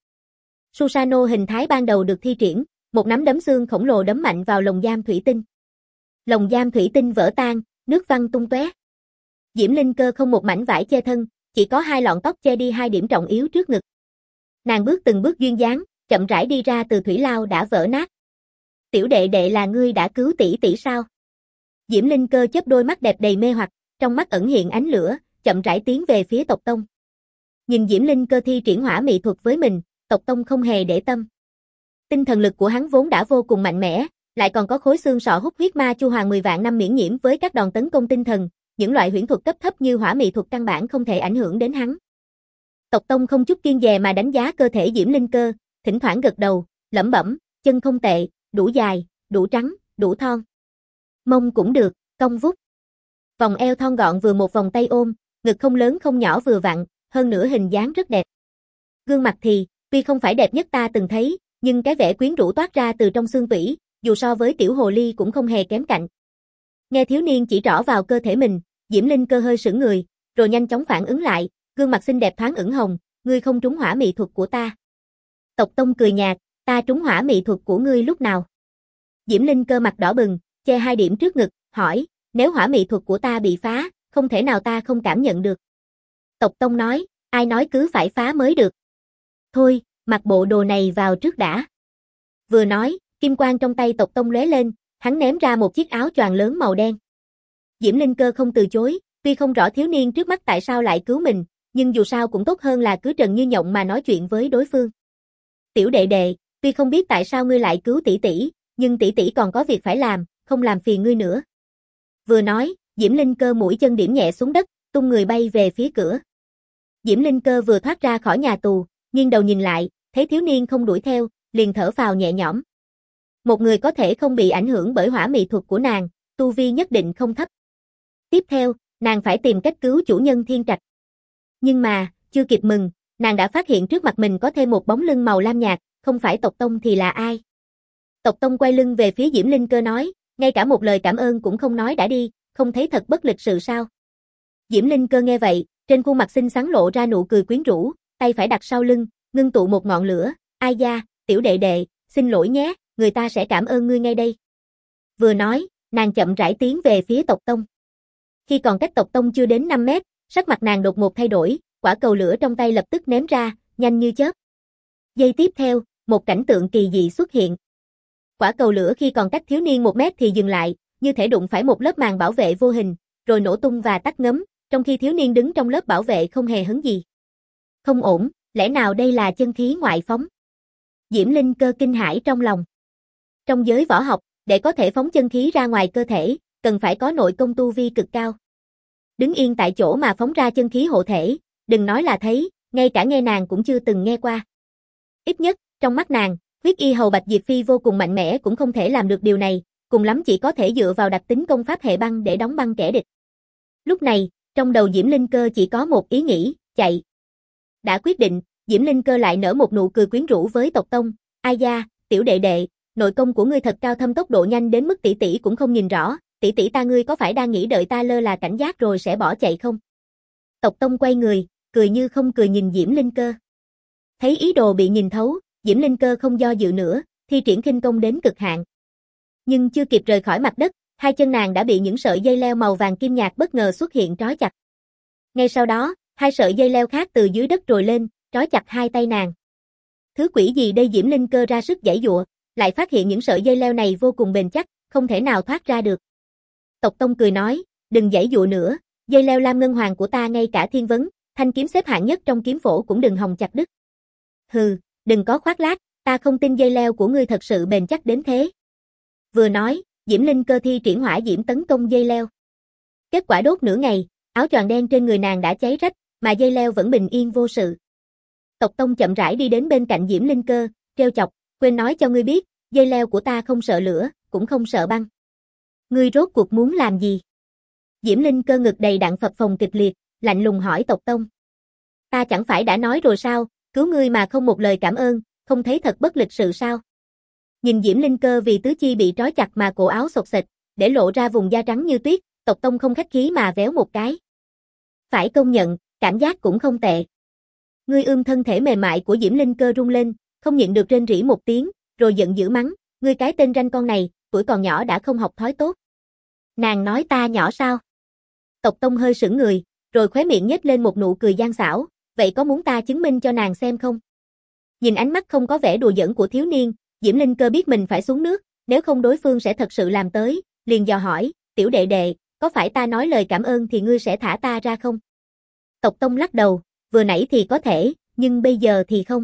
Susano hình thái ban đầu được thi triển, một nắm đấm xương khổng lồ đấm mạnh vào lồng giam thủy tinh. Lồng giam thủy tinh vỡ tan, nước văng tung tóe. Diễm Linh Cơ không một mảnh vải che thân, chỉ có hai lọn tóc che đi hai điểm trọng yếu trước ngực. Nàng bước từng bước duyên dáng, chậm rãi đi ra từ thủy lao đã vỡ nát. Tiểu đệ đệ là ngươi đã cứu tỷ tỷ sao? Diễm Linh Cơ chớp đôi mắt đẹp đầy mê hoặc, trong mắt ẩn hiện ánh lửa, chậm rãi tiến về phía tộc tông. Nhìn Diễm Linh Cơ thi triển hỏa mị thuật với mình, tộc tông không hề để tâm. Tinh thần lực của hắn vốn đã vô cùng mạnh mẽ, lại còn có khối xương sọ hút huyết ma chu hoàng 10 vạn năm miễn nhiễm với các đòn tấn công tinh thần, những loại huyễn thuật cấp thấp như hỏa mị thuật căn bản không thể ảnh hưởng đến hắn. Tộc tông không chút kiêng dè mà đánh giá cơ thể Diễm Linh Cơ, thỉnh thoảng gật đầu, lẩm bẩm, chân không tệ, đủ dài, đủ trắng, đủ thon. Mông cũng được, cong vút. Vòng eo thon gọn vừa một vòng tay ôm, ngực không lớn không nhỏ vừa vặn, hơn nữa hình dáng rất đẹp. Gương mặt thì, tuy không phải đẹp nhất ta từng thấy, nhưng cái vẻ quyến rũ toát ra từ trong xương tủy, dù so với tiểu hồ ly cũng không hề kém cạnh. Nghe thiếu niên chỉ trỏ vào cơ thể mình, Diễm Linh Cơ hơi sững người, rồi nhanh chóng phản ứng lại, gương mặt xinh đẹp thoáng ửng hồng, ngươi không trúng hỏa mị thuật của ta. Tộc tông cười nhạt, ta trúng hỏa mị thuật của ngươi lúc nào? Diễm Linh Cơ mặt đỏ bừng, che hai điểm trước ngực, hỏi, nếu hỏa mị thuật của ta bị phá, không thể nào ta không cảm nhận được. Tộc tông nói, ai nói cứ phải phá mới được. Thôi, mặc bộ đồ này vào trước đã. Vừa nói, kim quang trong tay tộc tông lóe lên, hắn ném ra một chiếc áo choàng lớn màu đen. Diễm Linh Cơ không từ chối, tuy không rõ thiếu niên trước mắt tại sao lại cứu mình, nhưng dù sao cũng tốt hơn là cứ trần như nhộng mà nói chuyện với đối phương. Tiểu đệ đệ, tuy không biết tại sao ngươi lại cứu tỷ tỷ, nhưng tỷ tỷ còn có việc phải làm, không làm phiền ngươi nữa. Vừa nói, Diễm Linh Cơ mũi chân điểm nhẹ xuống đất, tung người bay về phía cửa. Diễm Linh Cơ vừa thoát ra khỏi nhà tù, nghiêng đầu nhìn lại, thấy thiếu niên không đuổi theo, liền thở phào nhẹ nhõm. Một người có thể không bị ảnh hưởng bởi hỏa mị thuật của nàng, tu vi nhất định không thấp. Tiếp theo, nàng phải tìm cách cứu chủ nhân Thiên Trạch. Nhưng mà, chưa kịp mừng, nàng đã phát hiện trước mặt mình có thêm một bóng lưng màu lam nhạt, không phải tộc tông thì là ai? Tộc tông quay lưng về phía Diễm Linh Cơ nói, ngay cả một lời cảm ơn cũng không nói đã đi, không thấy thật bất lịch sự sao? Diễm Linh Cơ nghe vậy, trên khuôn mặt xinh xắn lộ ra nụ cười quyến rũ, tay phải đặt sau lưng, ngưng tụ một ngọn lửa, ai da, tiểu đệ đệ, xin lỗi nhé, người ta sẽ cảm ơn ngươi ngay đây. Vừa nói, nàng chậm rãi tiến về phía tộc tông. Khi còn cách tộc tông chưa đến 5 mét, sắc mặt nàng đột ngột thay đổi, quả cầu lửa trong tay lập tức ném ra, nhanh như chớp. Giây tiếp theo, một cảnh tượng kỳ dị xuất hiện. Quả cầu lửa khi còn cách thiếu niên 1 mét thì dừng lại, như thể đụng phải một lớp màn bảo vệ vô hình, rồi nổ tung và tắt ngấm, trong khi thiếu niên đứng trong lớp bảo vệ không hề hấn gì. Không ổn, lẽ nào đây là chân khí ngoại phóng? Diễm Linh Cơ kinh hãi trong lòng. Trong giới võ học, để có thể phóng chân khí ra ngoài cơ thể, cần phải có nội công tu vi cực cao. Đứng yên tại chỗ mà phóng ra chân khí hộ thể, đừng nói là thấy, ngay cả nghe nàng cũng chưa từng nghe qua. Ít nhất, trong mắt nàng, huyết y hầu Bạch Diệp Phi vô cùng mạnh mẽ cũng không thể làm được điều này, cùng lắm chỉ có thể dựa vào đặc tính công pháp hệ băng để đóng băng kẻ địch. Lúc này, trong đầu Diễm Linh Cơ chỉ có một ý nghĩ, chạy. Đã quyết định, Diễm Linh Cơ lại nở một nụ cười quyến rũ với tộc tông, ai da, tiểu đệ đệ, nội công của ngươi thật cao thâm, tốc độ nhanh đến mức tỷ tỷ cũng không nhìn rõ, tỷ tỷ ta ngươi có phải đang nghĩ đợi ta lơ là cảnh giác rồi sẽ bỏ chạy không? Tộc tông quay người, cười như không cười nhìn Diễm Linh Cơ. Thấy ý đồ bị nhìn thấu, Diễm Linh Cơ không do dự nữa, thi triển khinh công đến cực hạn. Nhưng chưa kịp rời khỏi mặt đất, hai chân nàng đã bị những sợi dây leo màu vàng kim nhạt bất ngờ xuất hiện trói chặt. Ngay sau đó, hai sợi dây leo khác từ dưới đất trồi lên, trói chặt hai tay nàng. Thứ quỷ gì đây? Diễm Linh Cơ ra sức giãy giụa, lại phát hiện những sợi dây leo này vô cùng bền chắc, không thể nào thoát ra được. Tộc tông cười nói, đừng giãy giụa nữa, dây leo lam ngân hoàng của ta ngay cả thiên vấn, thanh kiếm xếp hạng nhất trong kiếm phổ cũng đừng hòng chặt đứt. Hừ, đừng có khoác lác, ta không tin dây leo của ngươi thật sự bền chắc đến thế. Vừa nói, Diễm Linh Cơ thi triển hỏa diễm tấn công dây leo. Kết quả đốt nửa ngày, áo choàng đen trên người nàng đã cháy rách, mà dây leo vẫn bình yên vô sự. Tộc tông chậm rãi đi đến bên cạnh Diễm Linh Cơ, trêu chọc, quên nói cho ngươi biết, dây leo của ta không sợ lửa, cũng không sợ băng. Ngươi rốt cuộc muốn làm gì? Diễm Linh Cơ ngực đầy đặn phập phồng kịch liệt, lạnh lùng hỏi tộc tông. Ta chẳng phải đã nói rồi sao, cứu ngươi mà không một lời cảm ơn, không thấy thật bất lịch sự sao? Nhìn Diễm Linh Cơ vì tứ chi bị trói chặt mà cổ áo xộc xệch, để lộ ra vùng da trắng như tuyết, tộc tông không khách khí mà véo một cái. Phải công nhận, cảm giác cũng không tệ. Ngươi thân thể mềm mại của Diễm Linh Cơ rung lên, không nhịn được rên rỉ một tiếng, rồi giận dữ mắng, ngươi cái tên ranh con này, tuổi còn nhỏ đã không học thói tốt. Nàng nói ta nhỏ sao? Tộc Tông hơi sững người, rồi khóe miệng nhếch lên một nụ cười gian xảo, vậy có muốn ta chứng minh cho nàng xem không? Nhìn ánh mắt không có vẻ đùa giỡn của thiếu niên, Diễm Linh Cơ biết mình phải xuống nước, nếu không đối phương sẽ thật sự làm tới, liền dò hỏi, tiểu đệ đệ, có phải ta nói lời cảm ơn thì ngươi sẽ thả ta ra không? Tộc Tông lắc đầu, vừa nãy thì có thể, nhưng bây giờ thì không.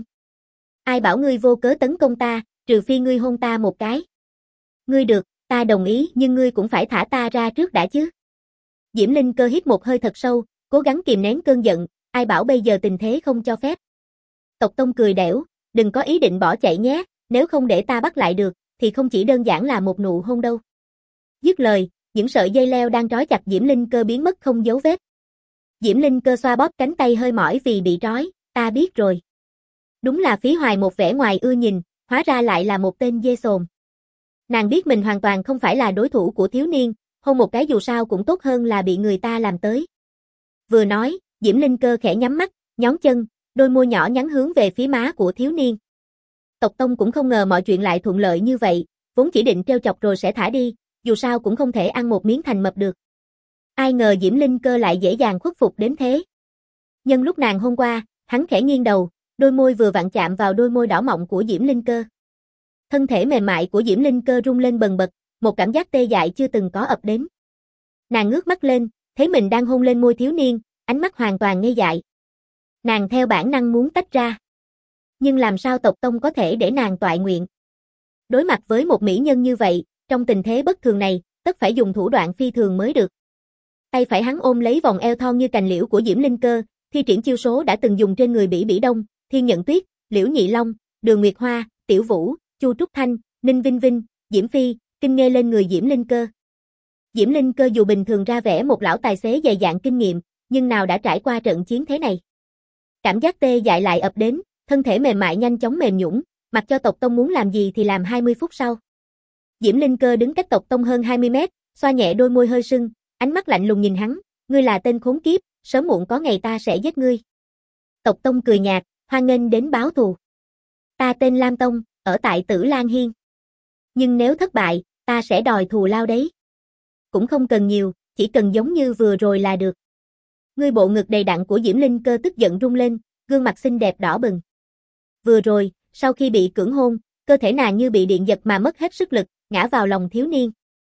Ai bảo ngươi vô cớ tấn công ta, trừ phi ngươi hôn ta một cái. Ngươi được, ta đồng ý nhưng ngươi cũng phải thả ta ra trước đã chứ. Diễm Linh Cơ hít một hơi thật sâu, cố gắng kìm nén cơn giận, ai bảo bây giờ tình thế không cho phép. Tộc Tông cười đẻo, đừng có ý định bỏ chạy nhé, nếu không để ta bắt lại được, thì không chỉ đơn giản là một nụ hôn đâu. Dứt lời, những sợi dây leo đang trói chặt Diễm Linh Cơ biến mất không dấu vết. Diễm Linh Cơ xoa bóp cánh tay hơi mỏi vì bị trói, ta biết rồi. Đúng là phí hoài một vẻ ngoài ưa nhìn, hóa ra lại là một tên dê sồn. Nàng biết mình hoàn toàn không phải là đối thủ của thiếu niên, hôn một cái dù sao cũng tốt hơn là bị người ta làm tới. Vừa nói, Diễm Linh Cơ khẽ nhắm mắt, nhón chân, đôi môi nhỏ nhắn hướng về phía má của thiếu niên. Tộc Tông cũng không ngờ mọi chuyện lại thuận lợi như vậy, vốn chỉ định trêu chọc rồi sẽ thả đi, dù sao cũng không thể ăn một miếng thành mập được. Ai ngờ Diễm Linh Cơ lại dễ dàng khuất phục đến thế. Nhân lúc nàng hôn qua, hắn khẽ nghiêng đầu, đôi môi vừa vặn chạm vào đôi môi đỏ mọng của Diễm Linh Cơ. Thân thể mềm mại của Diễm Linh Cơ rung lên bần bật, một cảm giác tê dại chưa từng có ập đến. Nàng ngước mắt lên, thấy mình đang hôn lên môi thiếu niên, ánh mắt hoàn toàn ngây dại. Nàng theo bản năng muốn tách ra. Nhưng làm sao Tộc Tông có thể để nàng toại nguyện? Đối mặt với một mỹ nhân như vậy, trong tình thế bất thường này, tất phải dùng thủ đoạn phi thường mới được. Tay phải hắn ôm lấy vòng eo thon như cành liễu của Diễm Linh Cơ, thi triển chiêu số đã từng dùng trên người Bỉ Bỉ Đông, Thiên Nhận Tuyết, Liễu Nhị Long, Đường Nguyệt Hoa, Tiểu Vũ, Chu Trúc Thanh, Ninh Vinh Vinh, Diễm Phi, Kinh Nghê lên người Diễm Linh Cơ. Diễm Linh Cơ dù bình thường ra vẻ một lão tài xế dày dạn kinh nghiệm, nhưng nào đã trải qua trận chiến thế này. Cảm giác tê dại lại ập đến, thân thể mềm mại nhanh chóng mềm nhũn, mặc cho Tộc Tông muốn làm gì thì làm 20 phút sau. Diễm Linh Cơ đứng cách Tộc Tông hơn 20 mét, xoa nhẹ đôi môi hơi sưng, ánh mắt lạnh lùng nhìn hắn, ngươi là tên khốn kiếp, sớm muộn có ngày ta sẽ giết ngươi. Tộc Tông cười nhạt, hoan nghênh đến báo thù. Ta tên Lam Tông, ở tại Tử Lan Hiên. Nhưng nếu thất bại, ta sẽ đòi thù lao đấy. Cũng không cần nhiều, chỉ cần giống như vừa rồi là được. Ngươi bộ ngực đầy đặn của Diễm Linh Cơ tức giận rung lên, gương mặt xinh đẹp đỏ bừng. Vừa rồi, sau khi bị cưỡng hôn, cơ thể nàng như bị điện giật mà mất hết sức lực, ngã vào lòng thiếu niên.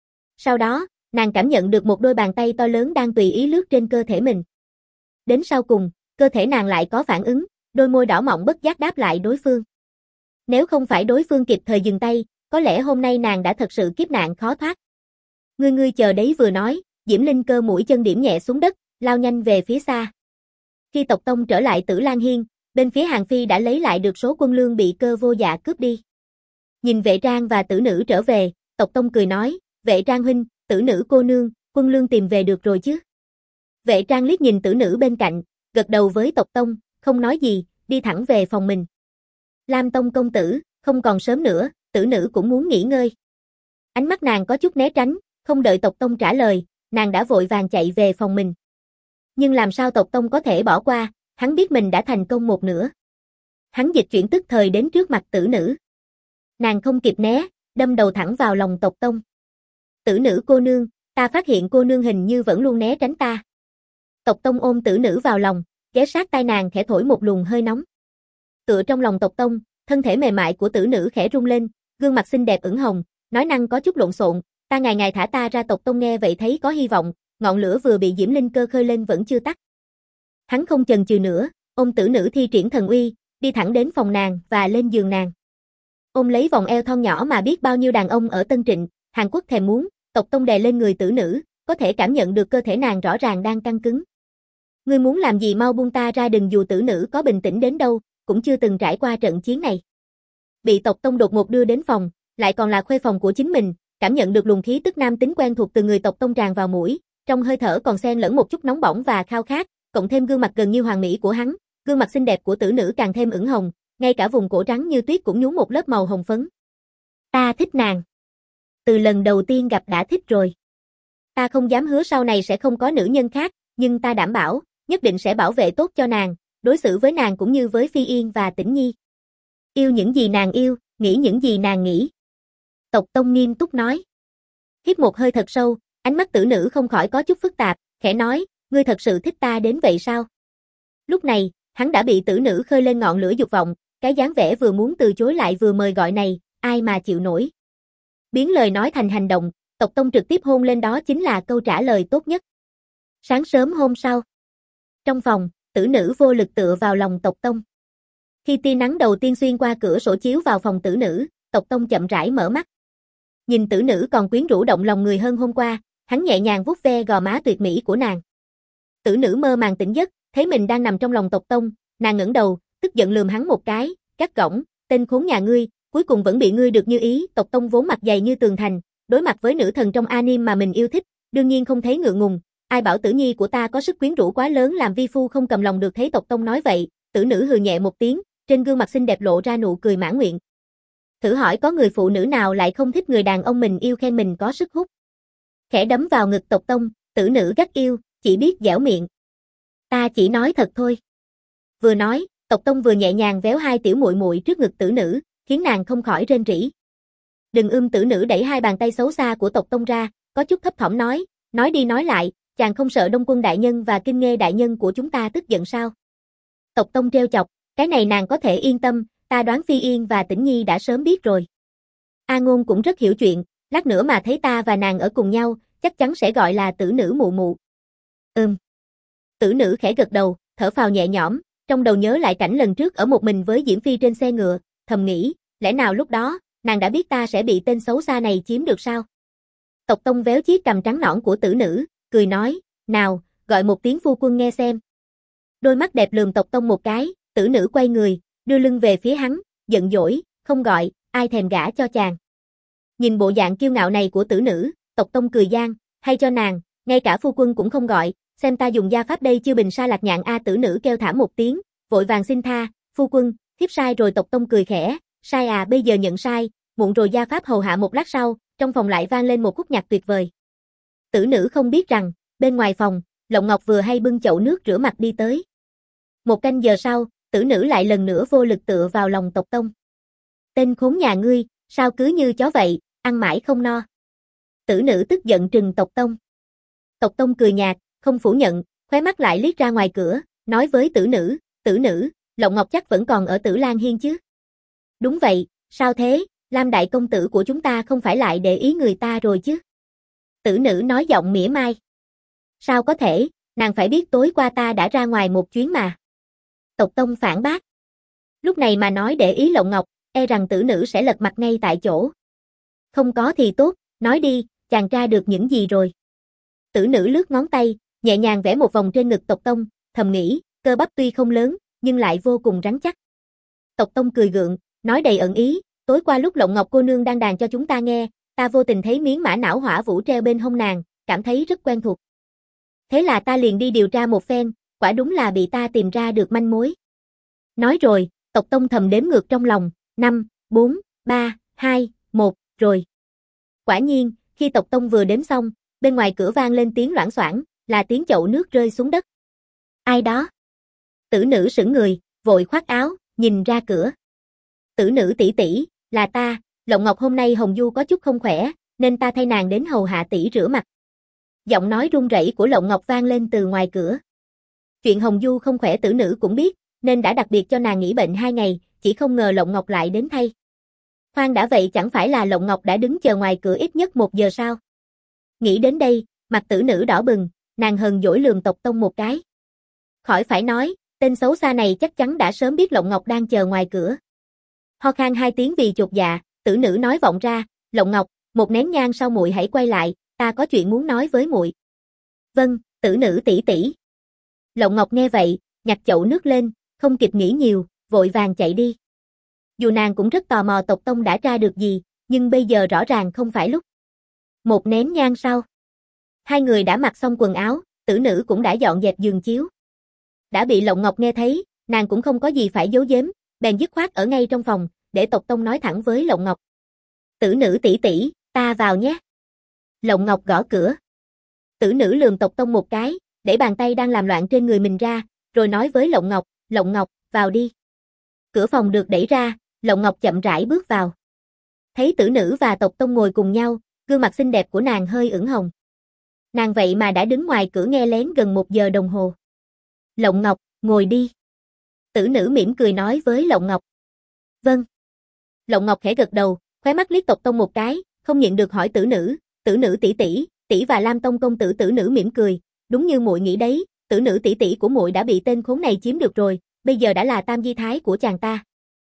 Sau đó, nàng cảm nhận được một đôi bàn tay to lớn đang tùy ý lướt trên cơ thể mình. Đến sau cùng, cơ thể nàng lại có phản ứng, đôi môi đỏ mọng bất giác đáp lại đối phương. Nếu không phải đối phương kịp thời dừng tay, có lẽ hôm nay nàng đã thật sự kiếp nạn khó thoát. Ngươi chờ đấy vừa nói, Diễm Linh Cơ mũi chân điểm nhẹ xuống đất, lao nhanh về phía xa. Khi Tộc Tông trở lại Tử Lan Hiên, bên phía Hàng Phi đã lấy lại được số quân lương bị Cơ Vô Dạ cướp đi. Nhìn Vệ Trang và Tử Nữ trở về, Tộc Tông cười nói, Vệ Trang huynh, Tử Nữ cô nương, quân lương tìm về được rồi chứ? Vệ Trang liếc nhìn Tử Nữ bên cạnh, gật đầu với Tộc Tông, không nói gì, đi thẳng về phòng mình. Lam Tông công tử, không còn sớm nữa, Tử Nữ cũng muốn nghỉ ngơi. Ánh mắt nàng có chút né tránh, không đợi Tộc Tông trả lời, nàng đã vội vàng chạy về phòng mình. Nhưng làm sao Tộc Tông có thể bỏ qua, hắn biết mình đã thành công một nửa. Hắn dịch chuyển tức thời đến trước mặt Tử Nữ. Nàng không kịp né, đâm đầu thẳng vào lòng Tộc Tông. Tử Nữ cô nương, ta phát hiện cô nương hình như vẫn luôn né tránh ta. Tộc Tông ôm Tử Nữ vào lòng, ghé sát tai nàng khẽ thổi một luồng hơi nóng. Tựa trong lòng Tộc Tông, thân thể mềm mại của Tử Nữ khẽ rung lên, gương mặt xinh đẹp ửng hồng, nói năng có chút lộn xộn, ta ngài thả ta ra. Tộc Tông nghe vậy thấy có hy vọng, ngọn lửa vừa bị Diễm Linh Cơ khơi lên vẫn chưa tắt. Hắn không chần chừ nữa, ôm Tử Nữ thi triển thần uy, đi thẳng đến phòng nàng và lên giường nàng. Ôm lấy vòng eo thon nhỏ mà biết bao nhiêu đàn ông ở Tân Trịnh, Hàn Quốc thèm muốn, Tộc Tông đè lên người Tử Nữ, có thể cảm nhận được cơ thể nàng rõ ràng đang căng cứng. Ngươi muốn làm gì mau buông ta ra. Đừng dù Tử Nữ có bình tĩnh đến đâu, cũng chưa từng trải qua trận chiến này. Bị Tộc Tông đột ngột đưa đến phòng, lại còn là khuê phòng của chính mình, cảm nhận được luồng khí tức nam tính quen thuộc từ người Tộc Tông tràn vào mũi, trong hơi thở còn xen lẫn một chút nóng bỏng và khao khát, cộng thêm gương mặt gần như hoàn mỹ của hắn, gương mặt xinh đẹp của Tử Nữ càng thêm ửng hồng, ngay cả vùng cổ trắng như tuyết cũng nhúng một lớp màu hồng phấn. Ta thích nàng. Từ lần đầu tiên gặp đã thích rồi. Ta không dám hứa sau này sẽ không có nữ nhân khác, nhưng ta đảm bảo, nhất định sẽ bảo vệ tốt cho nàng, đối xử với nàng cũng như với Phi Yên và Tĩnh Nhi. Yêu những gì nàng yêu, nghĩ những gì nàng nghĩ. Tộc Tông nghiêm túc nói. Hít một hơi thật sâu, ánh mắt Tử Nữ không khỏi có chút phức tạp, khẽ nói, ngươi thật sự thích ta đến vậy sao? Lúc này, hắn đã bị Tử Nữ khơi lên ngọn lửa dục vọng, cái dáng vẻ vừa muốn từ chối lại vừa mời gọi này, ai mà chịu nổi. Biến lời nói thành hành động, Tộc Tông trực tiếp hôn lên đó chính là câu trả lời tốt nhất. Sáng sớm hôm sau, trong phòng, Tử Nữ vô lực tựa vào lòng Tộc Tông. Khi tia nắng đầu tiên xuyên qua cửa sổ chiếu vào phòng Tử Nữ, Tộc Tông chậm rãi mở mắt. Nhìn Tử Nữ còn quyến rũ động lòng người hơn hôm qua, hắn nhẹ nhàng vuốt ve gò má tuyệt mỹ của nàng. Tử Nữ mơ màng tỉnh giấc, thấy mình đang nằm trong lòng Tộc Tông, nàng ngẩng đầu, tức giận lườm hắn một cái, gắt gỏng, tên khốn nhà ngươi, cuối cùng vẫn bị ngươi được như ý. Tộc Tông vốn mặt dày như tường thành, đối mặt với nữ thần trong anime mà mình yêu thích, đương nhiên không thấy ngượng ngùng, ai bảo Tử Nhi của ta có sức quyến rũ quá lớn làm vi phu không cầm lòng được. Thấy Tộc Tông nói vậy, Tử Nữ hừ nhẹ một tiếng, trên gương mặt xinh đẹp lộ ra nụ cười mãn nguyện. Thử hỏi có người phụ nữ nào lại không thích người đàn ông mình yêu khen mình có sức hút. Khẽ đấm vào ngực Tộc Tông, Tử Nữ gắt yêu, chỉ biết dẻo miệng. Ta chỉ nói thật thôi. Vừa nói, Tộc Tông vừa nhẹ nhàng véo hai tiểu muội muội trước ngực Tử Nữ, khiến nàng không khỏi rên rỉ. Đừng Tử Nữ đẩy hai bàn tay xấu xa của Tộc Tông ra, có chút thấp thỏm nói đi nói lại, chàng không sợ Đông Quân đại nhân và Kinh Nghê đại nhân của chúng ta tức giận sao? Tộc Tông trêu chọc, cái này nàng có thể yên tâm, ta đoán Phi Yên và Tĩnh Nhi đã sớm biết rồi. A Ngôn cũng rất hiểu chuyện, lát nữa mà thấy ta và nàng ở cùng nhau, chắc chắn sẽ gọi là Tử Nữ mụ mụ. Tử Nữ khẽ gật đầu, thở phào nhẹ nhõm, trong đầu nhớ lại cảnh lần trước ở một mình với Diễm Phi trên xe ngựa, thầm nghĩ, lẽ nào lúc đó, nàng đã biết ta sẽ bị tên xấu xa này chiếm được sao? Tộc Tông véo chiếc cằm trắng nõn của Tử Nữ, cười nói, nào, gọi một tiếng phu quân nghe xem. Đôi mắt đẹp lườm Tộc Tông một cái, Tử Nữ quay người, đưa lưng về phía hắn, giận dỗi, không gọi, ai thèm gả cho chàng. Nhìn bộ dạng kiêu ngạo này của Tử Nữ, Tộc Tông cười gian, hay cho nàng, ngay cả phu quân cũng không gọi, xem ta dùng gia pháp đây chưa bình sa lạc nhạn a. Tử Nữ kêu thảm một tiếng, vội vàng xin tha, phu quân, thiếp sai rồi. Tộc Tông cười khẽ, sai à, bây giờ nhận sai, muộn rồi. Gia pháp hầu hạ. Một lát sau, trong phòng lại vang lên một khúc nhạc tuyệt vời. Tử Nữ không biết rằng, bên ngoài phòng, Lộng Ngọc vừa hay bưng chậu nước rửa mặt đi tới. Một canh giờ sau, Tử Nữ lại lần nữa vô lực tựa vào lòng Tộc Tông. Tên khốn nhà ngươi, sao cứ như chó vậy, ăn mãi không no. Tử Nữ tức giận trừng Tộc Tông. Tộc Tông cười nhạt, không phủ nhận, khóe mắt lại liếc ra ngoài cửa, nói với Tử Nữ, Lộng Ngọc chắc vẫn còn ở Tử Lan Hiên chứ? Đúng vậy, sao thế, Lam đại công tử của chúng ta không phải lại để ý người ta rồi chứ? Tử Nữ nói giọng mỉa mai. Sao có thể, nàng phải biết tối qua ta đã ra ngoài một chuyến mà. Tộc Tông phản bác. Lúc này mà nói để ý Lộng Ngọc, e rằng Tử Nữ sẽ lật mặt ngay tại chỗ. Không có thì tốt, nói đi, chàng tra được những gì rồi? Tử Nữ lướt ngón tay, nhẹ nhàng vẽ một vòng trên ngực Tộc Tông, thầm nghĩ, cơ bắp tuy không lớn, nhưng lại vô cùng rắn chắc. Tộc Tông cười gượng, nói đầy ẩn ý, tối qua lúc Lộng Ngọc cô nương đang đàn cho chúng ta nghe, ta vô tình thấy miếng mã não hỏa vũ treo bên hông nàng, cảm thấy rất quen thuộc. Thế là ta liền đi điều tra một phen, quả đúng là bị ta tìm ra được manh mối. Nói rồi, Tộc Tông thầm đếm ngược trong lòng, 5, 4, 3, 2, 1, rồi. Quả nhiên, khi Tộc Tông vừa đếm xong, bên ngoài cửa vang lên tiếng loảng xoảng, là tiếng chậu nước rơi xuống đất. Ai đó? Tử Nữ sững người, vội khoác áo, nhìn ra cửa. Tử Nữ tỷ tỷ, là ta, Lộng Ngọc hôm nay Hồng Du có chút không khỏe, nên ta thay nàng đến hầu hạ tỷ rửa mặt. Giọng nói run rẩy của Lộng Ngọc vang lên từ ngoài cửa. Chuyện Hồng Du không khỏe Tử Nữ cũng biết, nên đã đặc biệt cho nàng nghỉ bệnh 2 ngày, chỉ không ngờ Lộng Ngọc lại đến thay. Khoan đã, vậy chẳng phải là Lộng Ngọc đã đứng chờ ngoài cửa ít nhất 1 giờ sao? Nghĩ đến đây, mặt Tử Nữ đỏ bừng, nàng hờn dỗi lườm Tộc Tông một cái. Khỏi phải nói, tên xấu xa này chắc chắn đã sớm biết Lộng Ngọc đang chờ ngoài cửa. Ho khan 2 tiếng vì chột dạ, Tử Nữ nói vọng ra, Lộng Ngọc, một nén nhang sau muội hãy quay lại, ta có chuyện muốn nói với muội. Vâng, Tử Nữ tỷ tỷ. Lộng Ngọc nghe vậy, nhặt chậu nước lên, không kịp nghĩ nhiều, vội vàng chạy đi. Dù nàng cũng rất tò mò Tộc Tông đã tra được gì, nhưng bây giờ rõ ràng không phải lúc. Một nén nhang sau, hai người đã mặc xong quần áo, Tử Nữ cũng đã dọn dẹp giường chiếu. Đã bị Lộng Ngọc nghe thấy, nàng cũng không có gì phải giấu giếm, bèn dứt khoát ở ngay trong phòng, để Tộc Tông nói thẳng với Lộng Ngọc. Tử Nữ tỷ tỷ, ta vào nhé. Lộng Ngọc gõ cửa. Tử Nữ lườm Tộc Tông một cái, để bàn tay đang làm loạn trên người mình ra, rồi nói với Lộng Ngọc, vào đi. Cửa phòng được đẩy ra, Lộng Ngọc chậm rãi bước vào. Thấy Tử Nữ và Tộc Tông ngồi cùng nhau, gương mặt xinh đẹp của nàng hơi ửng hồng. Nàng vậy mà đã đứng ngoài cửa nghe lén gần 1 giờ đồng hồ. Lộng Ngọc, ngồi đi. Tử Nữ mỉm cười nói với Lộng Ngọc. Vâng. Lộng Ngọc khẽ gật đầu, khóe mắt liếc Tộc Tông một cái, không nhịn được hỏi Tử Nữ tỷ tỷ và Lam Tông công tử. Tử Nữ mỉm cười, đúng như muội nghĩ đấy, Tử Nữ tỷ tỷ của muội đã bị tên khốn này chiếm được rồi, bây giờ đã là tam di thái của chàng ta.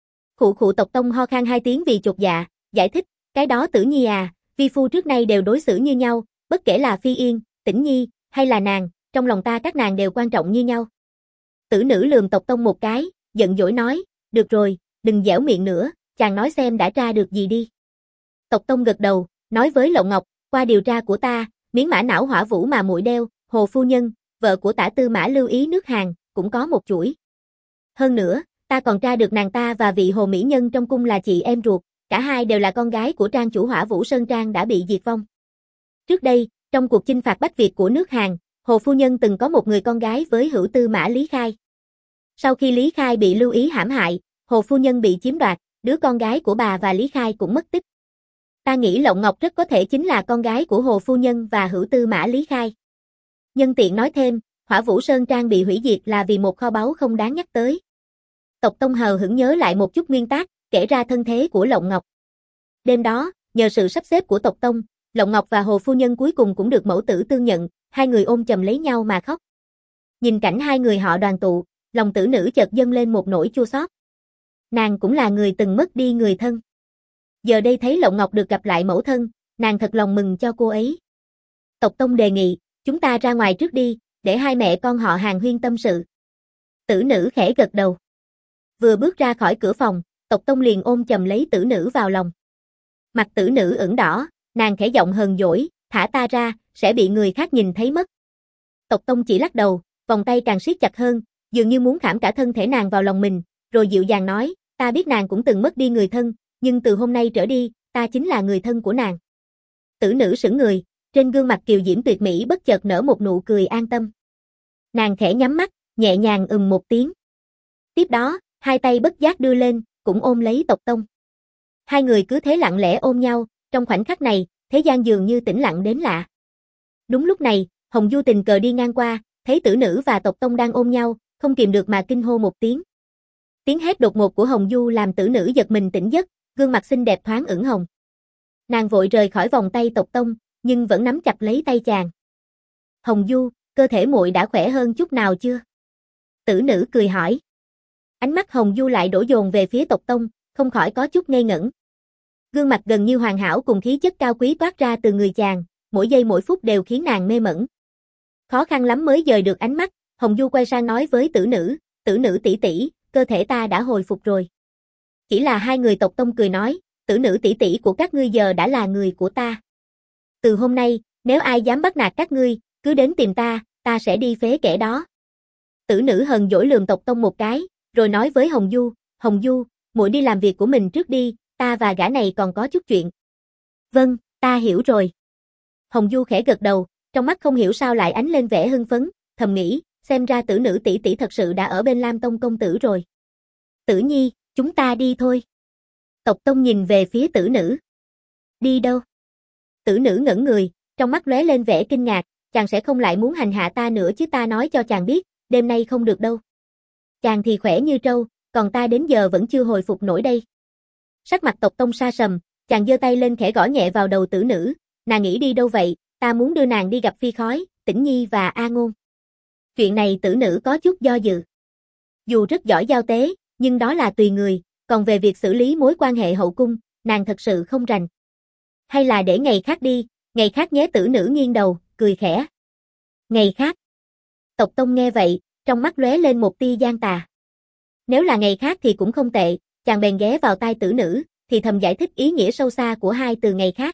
Khụ Tộc Tông ho khan 2 tiếng vì chột dạ, giải thích, cái đó Tử Nhi à, vi phu trước nay đều đối xử như nhau, bất kể là Phi Yên, Tĩnh Nhi, hay là nàng, trong lòng ta các nàng đều quan trọng như nhau. Tử Nữ lườm Tộc Tông một cái, giận dỗi nói, được rồi, đừng dẻo miệng nữa, chàng nói xem đã tra được gì đi. Tộc Tông gật đầu, nói với Lộng Ngọc, qua điều tra của ta, miếng mã não hỏa vũ mà muội đeo, Hồ phu nhân, vợ của Tả Tư Mã Lưu Ý nước Hàn, cũng có một chuỗi. Hơn nữa, ta còn tra được nàng ta và vị Hồ mỹ nhân trong cung là chị em ruột, cả hai đều là con gái của trang chủ Hỏa Vũ Sơn Trang đã bị diệt vong. Trước đây, trong cuộc chinh phạt Bách Việt của nước Hàn, Hồ phu nhân từng có một người con gái với hữu tư mã Lý Khai. Sau khi Lý Khai bị Lưu Ý hãm hại, Hồ phu nhân bị chiếm đoạt, đứa con gái của bà và Lý Khai cũng mất tích. Ta nghĩ Lộng Ngọc rất có thể chính là con gái của Hồ phu nhân và hữu tư mã Lý Khai. Nhân tiện nói thêm, Hỏa Vũ Sơn Trang bị hủy diệt là vì một kho báu không đáng nhắc tới. Tộc Tông hờ hững nhớ lại một chút nguyên tác, kể ra thân thế của Lộng Ngọc. Đêm đó, nhờ sự sắp xếp của Tộc Tông, Lộng Ngọc và Hồ phu nhân cuối cùng cũng được mẫu tử tương nhận, hai người ôm chầm lấy nhau mà khóc. Nhìn cảnh hai người họ đoàn tụ, lòng Tử Nữ chợt dâng lên một nỗi chua xót. Nàng cũng là người từng mất đi người thân. Giờ đây thấy Lộng Ngọc được gặp lại mẫu thân, nàng thật lòng mừng cho cô ấy. Tộc Tông đề nghị, chúng ta ra ngoài trước đi, để hai mẹ con họ hàn huyên tâm sự. Tử Nữ khẽ gật đầu. Vừa bước ra khỏi cửa phòng, Tộc Tông liền ôm chầm lấy Tử Nữ vào lòng. Mặt Tử Nữ ửng đỏ, nàng khẽ giọng hờn dỗi, thả ta ra, sẽ bị người khác nhìn thấy mất. Tộc Tông chỉ lắc đầu, vòng tay càng siết chặt hơn, dường như muốn khảm cả thân thể nàng vào lòng mình, rồi dịu dàng nói, ta biết nàng cũng từng mất đi người thân, nhưng từ hôm nay trở đi, ta chính là người thân của nàng. Tử Nữ sững người, trên gương mặt kiều diễm tuyệt mỹ bất chợt nở một nụ cười an tâm. Nàng khẽ nhắm mắt, nhẹ nhàng một tiếng. Tiếp đó, hai tay bất giác đưa lên, cũng ôm lấy Tộc Tông. Hai người cứ thế lặng lẽ ôm nhau, trong khoảnh khắc này, thế gian dường như tĩnh lặng đến lạ. Đúng lúc này, Hồng Du tình cờ đi ngang qua, thấy Tử Nữ và Tộc Tông đang ôm nhau, không kìm được mà kinh hô một tiếng. Tiếng hét đột ngột của Hồng Du làm Tử Nữ giật mình tỉnh giấc, gương mặt xinh đẹp thoáng ửng hồng. Nàng vội rời khỏi vòng tay Tộc Tông, nhưng vẫn nắm chặt lấy tay chàng. Hồng Du, cơ thể muội đã khỏe hơn chút nào chưa? Tử Nữ cười hỏi. Ánh mắt Hồng Du lại đổ dồn về phía Tộc Tông, không khỏi có chút ngây ngẩn. Gương mặt gần như hoàn hảo cùng khí chất cao quý toát ra từ người chàng, mỗi giây mỗi phút đều khiến nàng mê mẩn. Khó khăn lắm mới dời được ánh mắt, Hồng Du quay sang nói với Tử Nữ tỷ tỷ, cơ thể ta đã hồi phục rồi. Chỉ là hai người Tộc Tông cười nói, Tử Nữ tỷ tỷ của các ngươi giờ đã là người của ta. Từ hôm nay, nếu ai dám bắt nạt các ngươi, cứ đến tìm ta, ta sẽ đi phế kẻ đó. Tử Nữ hờn dỗi lườm Tộc Tông một cái, rồi nói với Hồng Du, muội đi làm việc của mình trước đi, ta và gã này còn có chút chuyện. Vâng, ta hiểu rồi. Hồng Du khẽ gật đầu, trong mắt không hiểu sao lại ánh lên vẻ hưng phấn, thầm nghĩ, xem ra Tử Nữ tỷ tỷ thật sự đã ở bên Lam Tông công tử rồi. Tử Nhi, chúng ta đi thôi. Tộc Tông nhìn về phía Tử Nữ. Đi đâu? Tử Nữ ngẩn người, trong mắt lóe lên vẻ kinh ngạc, chàng sẽ không lại muốn hành hạ ta nữa chứ, ta nói cho chàng biết, đêm nay không được đâu. Chàng thì khỏe như trâu, còn ta đến giờ vẫn chưa hồi phục nổi đây. Sắc mặt Tộc Tông sa sầm, chàng giơ tay lên khẽ gõ nhẹ vào đầu Tử Nữ, nàng nghĩ đi đâu vậy, ta muốn đưa nàng đi gặp Phi Khói, Tĩnh Nhi và A Ngôn. Chuyện này Tử Nữ có chút do dự. Dù rất giỏi giao tế, nhưng đó là tùy người, còn về việc xử lý mối quan hệ hậu cung, nàng thật sự không rành. Hay là để ngày khác đi, ngày khác nhé. Tử Nữ nghiêng đầu, cười khẽ. Ngày khác. Tộc Tông nghe vậy, trong mắt lóe lên một tia gian tà. Nếu là ngày khác thì cũng không tệ, chàng bèn ghé vào tai Tử Nữ, thì thầm giải thích ý nghĩa sâu xa của hai từ ngày khác.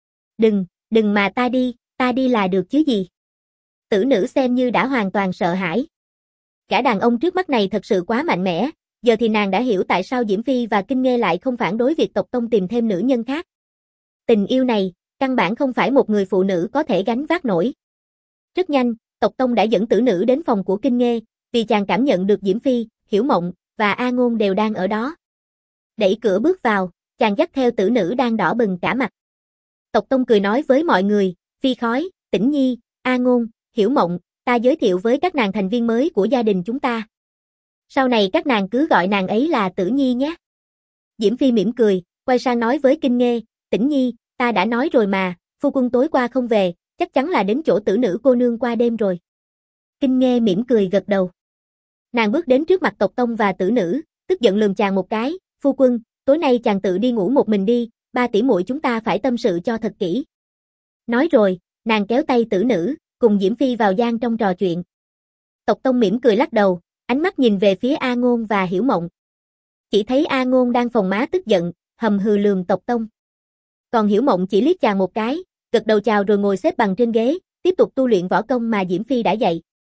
Đừng mà ta đi là được chứ gì. Tử Nữ xem như đã hoàn toàn sợ hãi. Gã đàn ông trước mắt này thật sự quá mạnh mẽ, giờ thì nàng đã hiểu tại sao Diễm Phi và Kinh Nghê lại không phản đối việc Tộc Tông tìm thêm nữ nhân khác. Tình yêu này, căn bản không phải một người phụ nữ có thể gánh vác nổi. Rất nhanh, Tộc Tông đã dẫn tử nữ đến phòng của Kinh Nghê, vì chàng cảm nhận được Diễm Phi, Hiểu Mộng và A Ngôn đều đang ở đó. Đẩy cửa bước vào, chàng dắt theo tử nữ đang đỏ bừng cả mặt. Tộc Tông cười nói với mọi người, Phi Khói, Tĩnh Nhi, A Ngôn, Hiểu Mộng, ta giới thiệu với các nàng thành viên mới của gia đình chúng ta. Sau này các nàng cứ gọi nàng ấy là Tử Nhi nhé. Diễm Phi mỉm cười, quay sang nói với Kinh Nghê, Tĩnh Nhi, ta đã nói rồi mà, phu quân tối qua không về, chắc chắn là đến chỗ tử nữ cô nương qua đêm rồi. Kinh Nghê mỉm cười gật đầu. Nàng bước đến trước mặt Tộc Tông và tử nữ, tức giận lườm chàng một cái, phu quân, tối nay chàng tự đi ngủ một mình đi, ba tỷ muội chúng ta phải tâm sự cho thật kỹ. Nói rồi, nàng kéo tay tử nữ, cùng Diễm Phi vào gian trong trò chuyện. Tộc Tông mỉm cười lắc đầu, ánh mắt nhìn về phía A Ngôn và Hiểu Mộng. Chỉ thấy A Ngôn đang phồng má tức giận, hầm hừ lườm Tộc Tông. Còn Hiểu Mộng chỉ liếc chàng một cái, gật đầu chào rồi ngồi xếp bằng trên ghế, tiếp tục tu luyện võ công mà Diễm Phi đã dạy.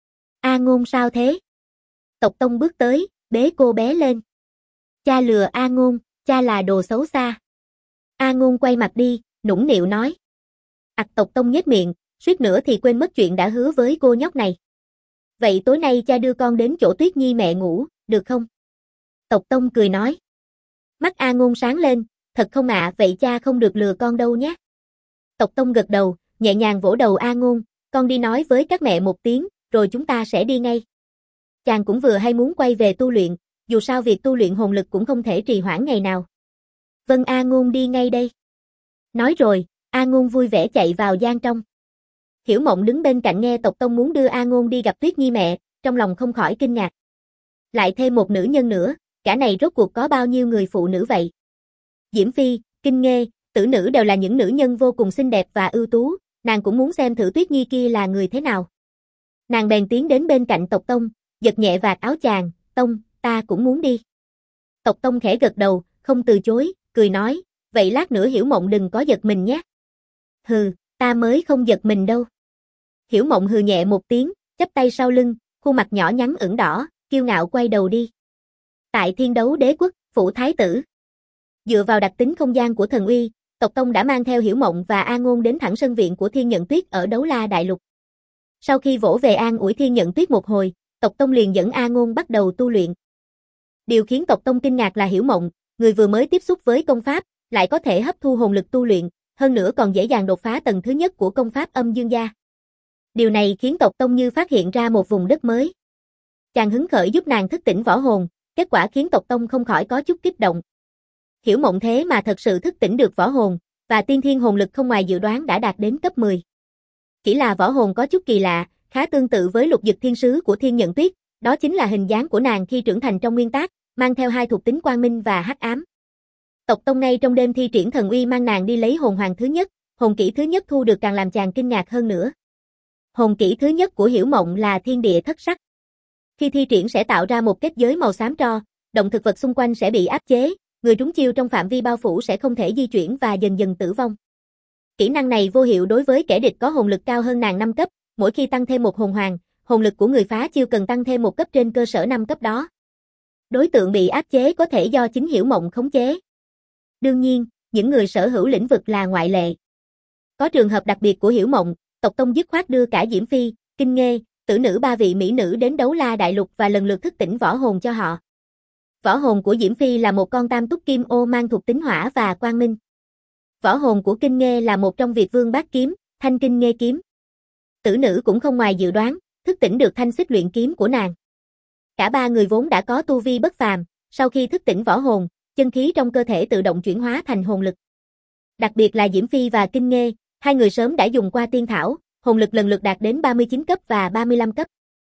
A Ngôn sao thế? Tộc Tông bước tới, bế cô bé lên. Cha lừa A Ngôn, cha là đồ xấu xa. A Ngôn quay mặt đi, nũng nịu nói. Tộc Tông nhếch miệng, suýt nữa thì quên mất chuyện đã hứa với cô nhóc này. Vậy tối nay cha đưa con đến chỗ Tuyết Nhi mẹ ngủ, được không? Tộc Tông cười nói. Mắt A Ngôn sáng lên, thật không ạ, vậy cha không được lừa con đâu nhé. Tộc Tông gật đầu, nhẹ nhàng vỗ đầu A Ngôn, con đi nói với các mẹ một tiếng, rồi chúng ta sẽ đi ngay. Chàng cũng vừa hay muốn quay về tu luyện, dù sao việc tu luyện hồn lực cũng không thể trì hoãn ngày nào. Vâng, A Ngôn đi ngay đây. Nói rồi, A Ngôn vui vẻ chạy vào gian trong. Hiểu Mộng đứng bên cạnh nghe Tộc Tông muốn đưa A Ngôn đi gặp Tuyết Nhi mẹ, trong lòng không khỏi kinh ngạc. Lại thêm một nữ nhân nữa, cả này rốt cuộc có bao nhiêu người phụ nữ vậy? Diễm Phi, Kinh Nghê, tử nữ đều là những nữ nhân vô cùng xinh đẹp và ưu tú, nàng cũng muốn xem thử Tuyết Nhi kia là người thế nào. Nàng bèn tiến đến bên cạnh Tộc Tông, giật nhẹ vạt áo chàng, Tông, ta cũng muốn đi. Tộc Tông khẽ gật đầu, không từ chối, cười nói, vậy lát nữa Hiểu Mộng đừng có giật mình nhé. Hừ, ta mới không giật mình đâu. Hiểu Mộng hừ nhẹ một tiếng, chắp tay sau lưng, khuôn mặt nhỏ nhắn ửng đỏ, kiêu ngạo quay đầu đi. Tại Thiên Đấu Đế Quốc, phủ thái tử. Dựa vào đặc tính không gian của thần uy, Tộc Tông đã mang theo Hiểu Mộng và A Ngôn đến thẳng sân viện của Thiên Nhận Tuyết ở Đấu La Đại Lục. Sau khi vỗ về an ủi Thiên Nhận Tuyết một hồi, Tộc Tông liền dẫn A Ngôn bắt đầu tu luyện. Điều khiến Tộc Tông kinh ngạc là Hiểu Mộng, người vừa mới tiếp xúc với công pháp, lại có thể hấp thu hồn lực tu luyện, hơn nữa còn dễ dàng đột phá tầng thứ nhất của công pháp Âm Dương Gia. Điều này khiến Tộc Tông như phát hiện ra một vùng đất mới. Chàng hứng khởi giúp nàng thức tỉnh võ hồn, kết quả khiến Tộc Tông không khỏi có chút kích động. Hiểu Mộng thế mà thật sự thức tỉnh được võ hồn, và tiên thiên hồn lực không ngoài dự đoán đã đạt đến cấp 10. Chỉ là võ hồn có chút kỳ lạ, khá tương tự với Lục Dực Thiên Sứ của Thiên Nhận Tuyết, đó chính là hình dáng của nàng khi trưởng thành trong nguyên tác, mang theo hai thuộc tính quang minh và hắc ám. Tộc Tông ngay trong đêm thi triển thần uy mang nàng đi lấy hồn hoàng thứ nhất, hồn kỹ thứ nhất thu được càng làm chàng kinh ngạc hơn nữa. Hồn kỹ thứ nhất của Hiểu Mộng là Thiên Địa Thất Sắc. Khi thi triển sẽ tạo ra một kết giới màu xám tro, động thực vật xung quanh sẽ bị áp chế, người trúng chiêu trong phạm vi bao phủ sẽ không thể di chuyển và dần dần tử vong. Kỹ năng này vô hiệu đối với kẻ địch có hồn lực cao hơn nàng 5 cấp, mỗi khi tăng thêm một hồn hoàng, hồn lực của người phá chiêu cần tăng thêm một cấp trên cơ sở 5 cấp đó. Đối tượng bị áp chế có thể do chính Hiểu Mộng khống chế. Đương nhiên, những người sở hữu lĩnh vực là ngoại lệ. Có trường hợp đặc biệt của Hiểu Mộng, Tộc Tông dứt khoát đưa cả Diễm Phi, Kinh Nghê, tử nữ ba vị mỹ nữ đến Đấu La Đại Lục và lần lượt thức tỉnh võ hồn cho họ. Võ hồn của Diễm Phi là một con tam túc kim ô mang thuộc tính hỏa và quang minh. Võ hồn của Kinh Nghê là một trong Việt Vương Bát Kiếm, Thanh Kinh Nghê Kiếm. Tử nữ cũng không ngoài dự đoán, thức tỉnh được thanh xích luyện kiếm của nàng. Cả ba người vốn đã có tu vi bất phàm, sau khi thức tỉnh võ hồn, chân khí trong cơ thể tự động chuyển hóa thành hồn lực. Đặc biệt là Diễm Phi và Kinh Nghê, hai người sớm đã dùng qua tiên thảo, hồn lực lần lượt đạt đến 39 cấp và 35 cấp.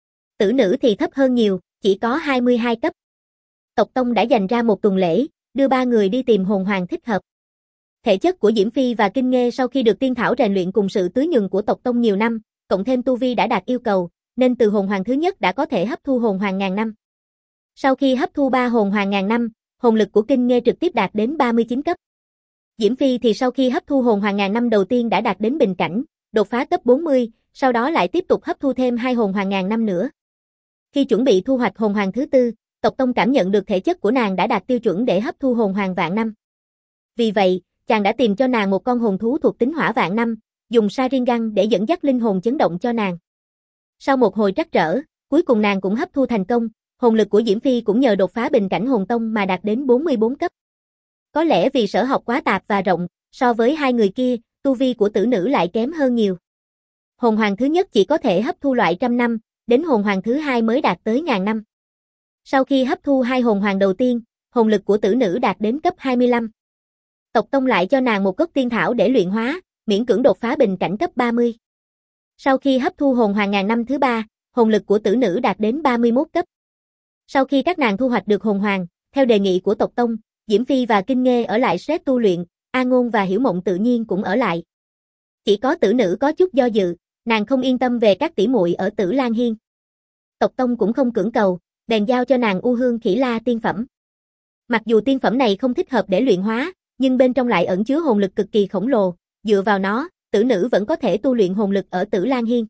Tử nữ thì thấp hơn nhiều, chỉ có 22 cấp. Tộc Tông đã dành ra một tuần lễ, đưa ba người đi tìm hồn hoàng thích hợp. Thể chất của Diễm Phi và Kinh Nghê sau khi được tiên thảo rèn luyện cùng sự tưới nhường của Tộc Tông nhiều năm, cộng thêm tu vi đã đạt yêu cầu, nên từ hồn hoàng thứ nhất đã có thể hấp thu hồn hoàng ngàn năm. Sau khi hấp thu 3 hồn hoàng ngàn năm, hồn lực của Kinh Nghê trực tiếp đạt đến 39 cấp. Diễm Phi thì sau khi hấp thu hồn hoàng ngàn năm đầu tiên đã đạt đến bình cảnh, đột phá cấp 40, sau đó lại tiếp tục hấp thu thêm 2 hồn hoàng ngàn năm nữa. Khi chuẩn bị thu hoạch hồn hoàng thứ tư, Tộc Tông cảm nhận được thể chất của nàng đã đạt tiêu chuẩn để hấp thu hồn hoàng vạn năm. Vì vậy, chàng đã tìm cho nàng một con hồn thú thuộc tính hỏa vạn năm, dùng Sharingan để dẫn dắt linh hồn chấn động cho nàng. Sau một hồi trắc trở, cuối cùng nàng cũng hấp thu thành công, hồn lực của Diễm Phi cũng nhờ đột phá bình cảnh hồn tông mà đạt đến 44 cấp. Có lẽ vì sở học quá tạp và rộng, so với hai người kia, tu vi của tử nữ lại kém hơn nhiều. Hồn hoàng thứ nhất chỉ có thể hấp thu loại 100 năm, đến hồn hoàng thứ hai mới đạt tới 1000 năm. Sau khi hấp thu hai hồn hoàng đầu tiên, hồn lực của tử nữ đạt đến cấp 25. Tộc tông lại cho nàng một gốc tiên thảo để luyện hóa, miễn cưỡng đột phá bình cảnh cấp 30. Sau khi hấp thu hồn hoàng 1000 năm thứ ba, hồn lực của tử nữ đạt đến 31 cấp. Sau khi các nàng thu hoạch được hồn hoàng, theo đề nghị của tộc tông, Diễm Phi và Kinh Nghê ở lại Sret tu luyện, A Ngôn và Hiểu Mộng tự nhiên cũng ở lại. Chỉ có tử nữ có chút do dự, nàng không yên tâm về các tỷ muội ở Tử Lan Hiên. Tộc tông cũng không cưỡng cầu, bèn giao cho nàng U Hương Khỉ La tiên phẩm. Mặc dù tiên phẩm này không thích hợp để luyện hóa, nhưng bên trong lại ẩn chứa hồn lực cực kỳ khổng lồ, dựa vào nó, tử nữ vẫn có thể tu luyện hồn lực ở Tử Lan Hiên.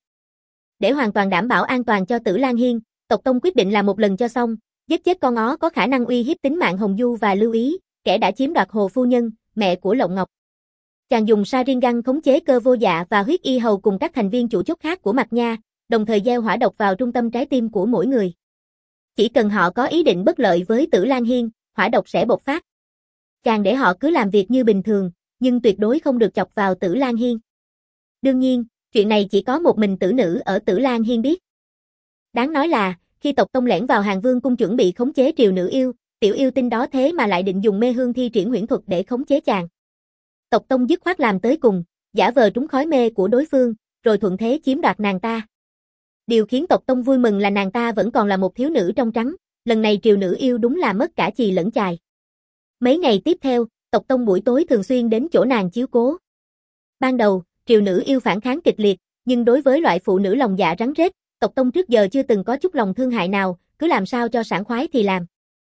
Để hoàn toàn đảm bảo an toàn cho Tử Lan Hiên, tộc tông quyết định làm một lần cho xong, giết chết con ó có khả năng uy hiếp tính mạng Hồng Du và Lưu Ý, kẻ đã chiếm đoạt Hồ phu nhân, mẹ của Lộng Ngọc. Chàng dùng Sharingan khống chế Cơ Vô Dạ và Huyết Y Hầu cùng các thành viên chủ chốt khác của Mạc Nha, đồng thời gieo hỏa độc vào trung tâm trái tim của mỗi người. Chỉ cần họ có ý định bất lợi với Tử Lan Hiên, hỏa độc sẽ bộc phát. Chàng để họ cứ làm việc như bình thường, nhưng tuyệt đối không được chọc vào Tử Lan Hiên. Đương nhiên, chuyện này chỉ có một mình tử nữ ở Tử Lan Hiên biết. Đáng nói là, khi tộc tông lẻn vào Hàng Vương cung chuẩn bị khống chế Triều Nữ Yêu, tiểu yêu tinh đó thế mà lại định dùng mê hương thi triển huyễn thuật để khống chế chàng. Tộc tông dứt khoát làm tới cùng, giả vờ trúng khói mê của đối phương, rồi thuận thế chiếm đoạt nàng ta. Điều khiến tộc tông vui mừng là nàng ta vẫn còn là một thiếu nữ trong trắng, lần này Triều Nữ Yêu đúng là mất cả chì lẫn chài. Mấy ngày tiếp theo, tộc tông buổi tối thường xuyên đến chỗ nàng chiếu cố. Ban đầu, Triều Nữ Yêu phản kháng kịch liệt, nhưng đối với loại phụ nữ lòng dạ rắn rết, tộc tông trước giờ chưa từng có chút lòng thương hại nào, cứ làm sao cho sảng khoái thì làm.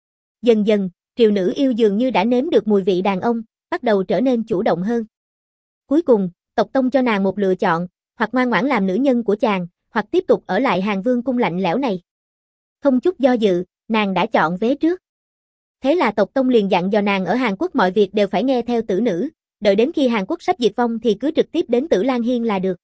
Dần dần, Triều Nữ Yêu dường như đã nếm được mùi vị đàn ông, bắt đầu trở nên chủ động hơn. Cuối cùng, tộc tông cho nàng một lựa chọn, hoặc ngoan ngoãn làm nữ nhân của chàng, hoặc tiếp tục ở lại Hàng Vương cung lạnh lẽo này. Không chút do dự, nàng đã chọn vế trước. Thế là tộc tông liền dặn dò nàng ở Hàn Quốc mọi việc đều phải nghe theo tử nữ, đợi đến khi Hàn Quốc sắp diệt vong thì cứ trực tiếp đến Tử Lan Hiên là được.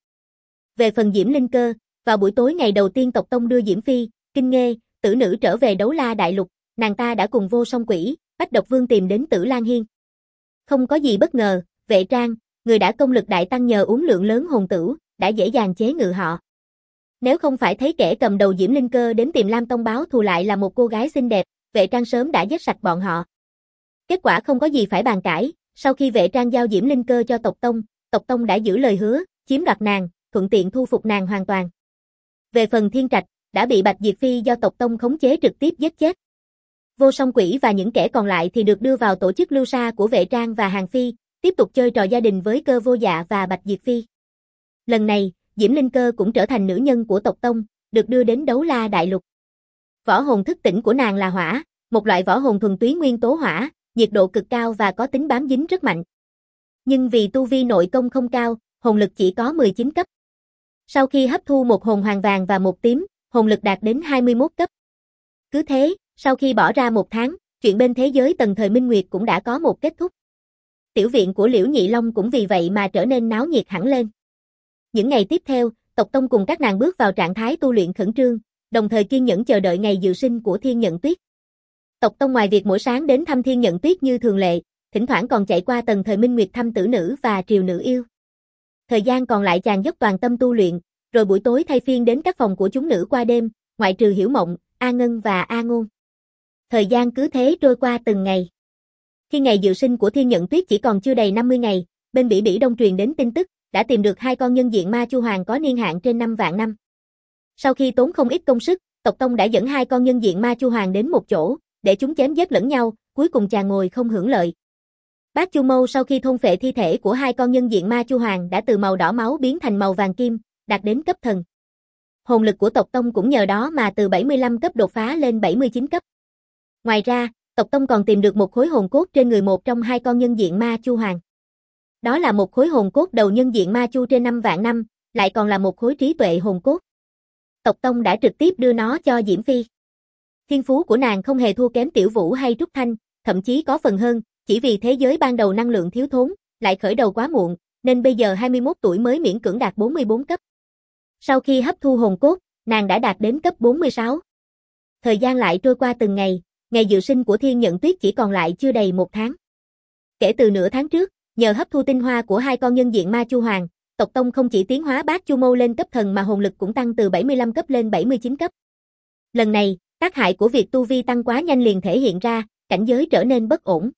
Về phần Diễm Linh Cơ, vào buổi tối ngày đầu tiên tộc tông đưa Diễm Phi, Kinh Nghê, tử nữ trở về Đấu La Đại Lục, nàng ta đã cùng Vô Song Quỷ, Bách Độc Vương tìm đến Tử Lan Hiên. Không có gì bất ngờ, Vệ Trang, người đã công lực đại tăng nhờ uống lượng lớn hồn tửu, đã dễ dàng chế ngự họ. Nếu không phải thấy kẻ cầm đầu Diễm Linh Cơ đến tìm Lam Tông báo thù lại là một cô gái xinh đẹp, Vệ Trang sớm đã giết sạch bọn họ. Kết quả không có gì phải bàn cãi, sau khi Vệ Trang giao Diễm Linh Cơ cho tộc tông đã giữ lời hứa, chiếm đoạt nàng, thuận tiện thu phục nàng hoàn toàn. Về phần Thiên Trạch, đã bị Bạch Diệp Phi do tộc tông khống chế trực tiếp giết chết. Vô Song Quỷ và những kẻ còn lại thì được đưa vào tổ chức lưu sa của Vệ Trang và Hàng Phi, tiếp tục chơi trò gia đình với Cơ Vô Dạ và Bạch Diệp Phi. Lần này, Diễm Linh Cơ cũng trở thành nữ nhân của tộc tông, được đưa đến Đấu La Đại Lục. Võ hồn thức tỉnh của nàng là hỏa, một loại võ hồn thuần túy nguyên tố hỏa, nhiệt độ cực cao và có tính bám dính rất mạnh. Nhưng vì tu vi nội công không cao, hồn lực chỉ có 19 cấp. Sau khi hấp thu một hồn hoàng vàng và một tím, hồn lực đạt đến 21 cấp. Cứ thế, sau khi bỏ ra một tháng, chuyện bên thế giới tầng thời Minh Nguyệt cũng đã có một kết thúc. Tiểu viện của Liễu Nhị Long cũng vì vậy mà trở nên náo nhiệt hẳn lên. Những ngày tiếp theo, tộc tông cùng các nàng bước vào trạng thái tu luyện khẩn trương, đồng thời kiên nhẫn chờ đợi ngày dự sinh của Thiên Nhận Tuyết. Tộc tông ngoài việc mỗi sáng đến thăm Thiên Nhận Tuyết như thường lệ, thỉnh thoảng còn chạy qua tầng thời Minh Nguyệt thăm tử nữ và Triều Nữ Yêu. Thời gian còn lại chàng dốc toàn tâm tu luyện, rồi buổi tối thay phiên đến các phòng của chúng nữ qua đêm, ngoại trừ Hiểu Mộng, A Ngân và A Ngôn. Thời gian cứ thế trôi qua từng ngày. Khi ngày dự sinh của Thiên Nhận Tuyết chỉ còn chưa đầy 50 ngày, bên Bỉ Bỉ Đông truyền đến tin tức, đã tìm được hai con nhân diện ma chu hoàng có niên hạn trên 5 vạn năm. Sau khi tốn không ít công sức, tộc tông đã dẫn hai con nhân diện ma chu hoàng đến một chỗ, để chúng chém giết lẫn nhau, cuối cùng chàng ngồi không hưởng lợi. Bác Chu Mâu sau khi thôn phệ thi thể của hai con nhân diện ma chu hoàng đã từ màu đỏ máu biến thành màu vàng kim, đạt đến cấp thần. Hồn lực của tộc tông cũng nhờ đó mà từ 75 cấp đột phá lên 79 cấp. Ngoài ra, tộc tông còn tìm được một khối hồn cốt trên người một trong hai con nhân diện ma chu hoàng. Đó là một khối hồn cốt đầu nhân diện ma chu trên 5 vạn năm, lại còn là một khối trí tuệ hồn cốt. Tộc tông đã trực tiếp đưa nó cho Diễm Phi. Thiên phú của nàng không hề thua kém Tiểu Vũ hay Trúc Thanh, thậm chí có phần hơn, chỉ vì thế giới ban đầu năng lượng thiếu thốn, lại khởi đầu quá muộn, nên bây giờ 21 tuổi mới miễn cưỡng đạt 44 cấp. Sau khi hấp thu hồn cốt, nàng đã đạt đến cấp 46. Thời gian lại trôi qua từng ngày, ngày dự sinh của Thiên Nhận Tuyết chỉ còn lại chưa đầy 1 tháng. Kể từ nửa tháng trước, nhờ hấp thu tinh hoa của hai con nhân diện ma Chu Hoàng, tộc tông không chỉ tiến hóa Bát Chu Mâu lên cấp thần mà hồn lực cũng tăng từ 75 cấp lên 79 cấp. Lần này, tác hại của việc tu vi tăng quá nhanh liền thể hiện ra, cảnh giới trở nên bất ổn.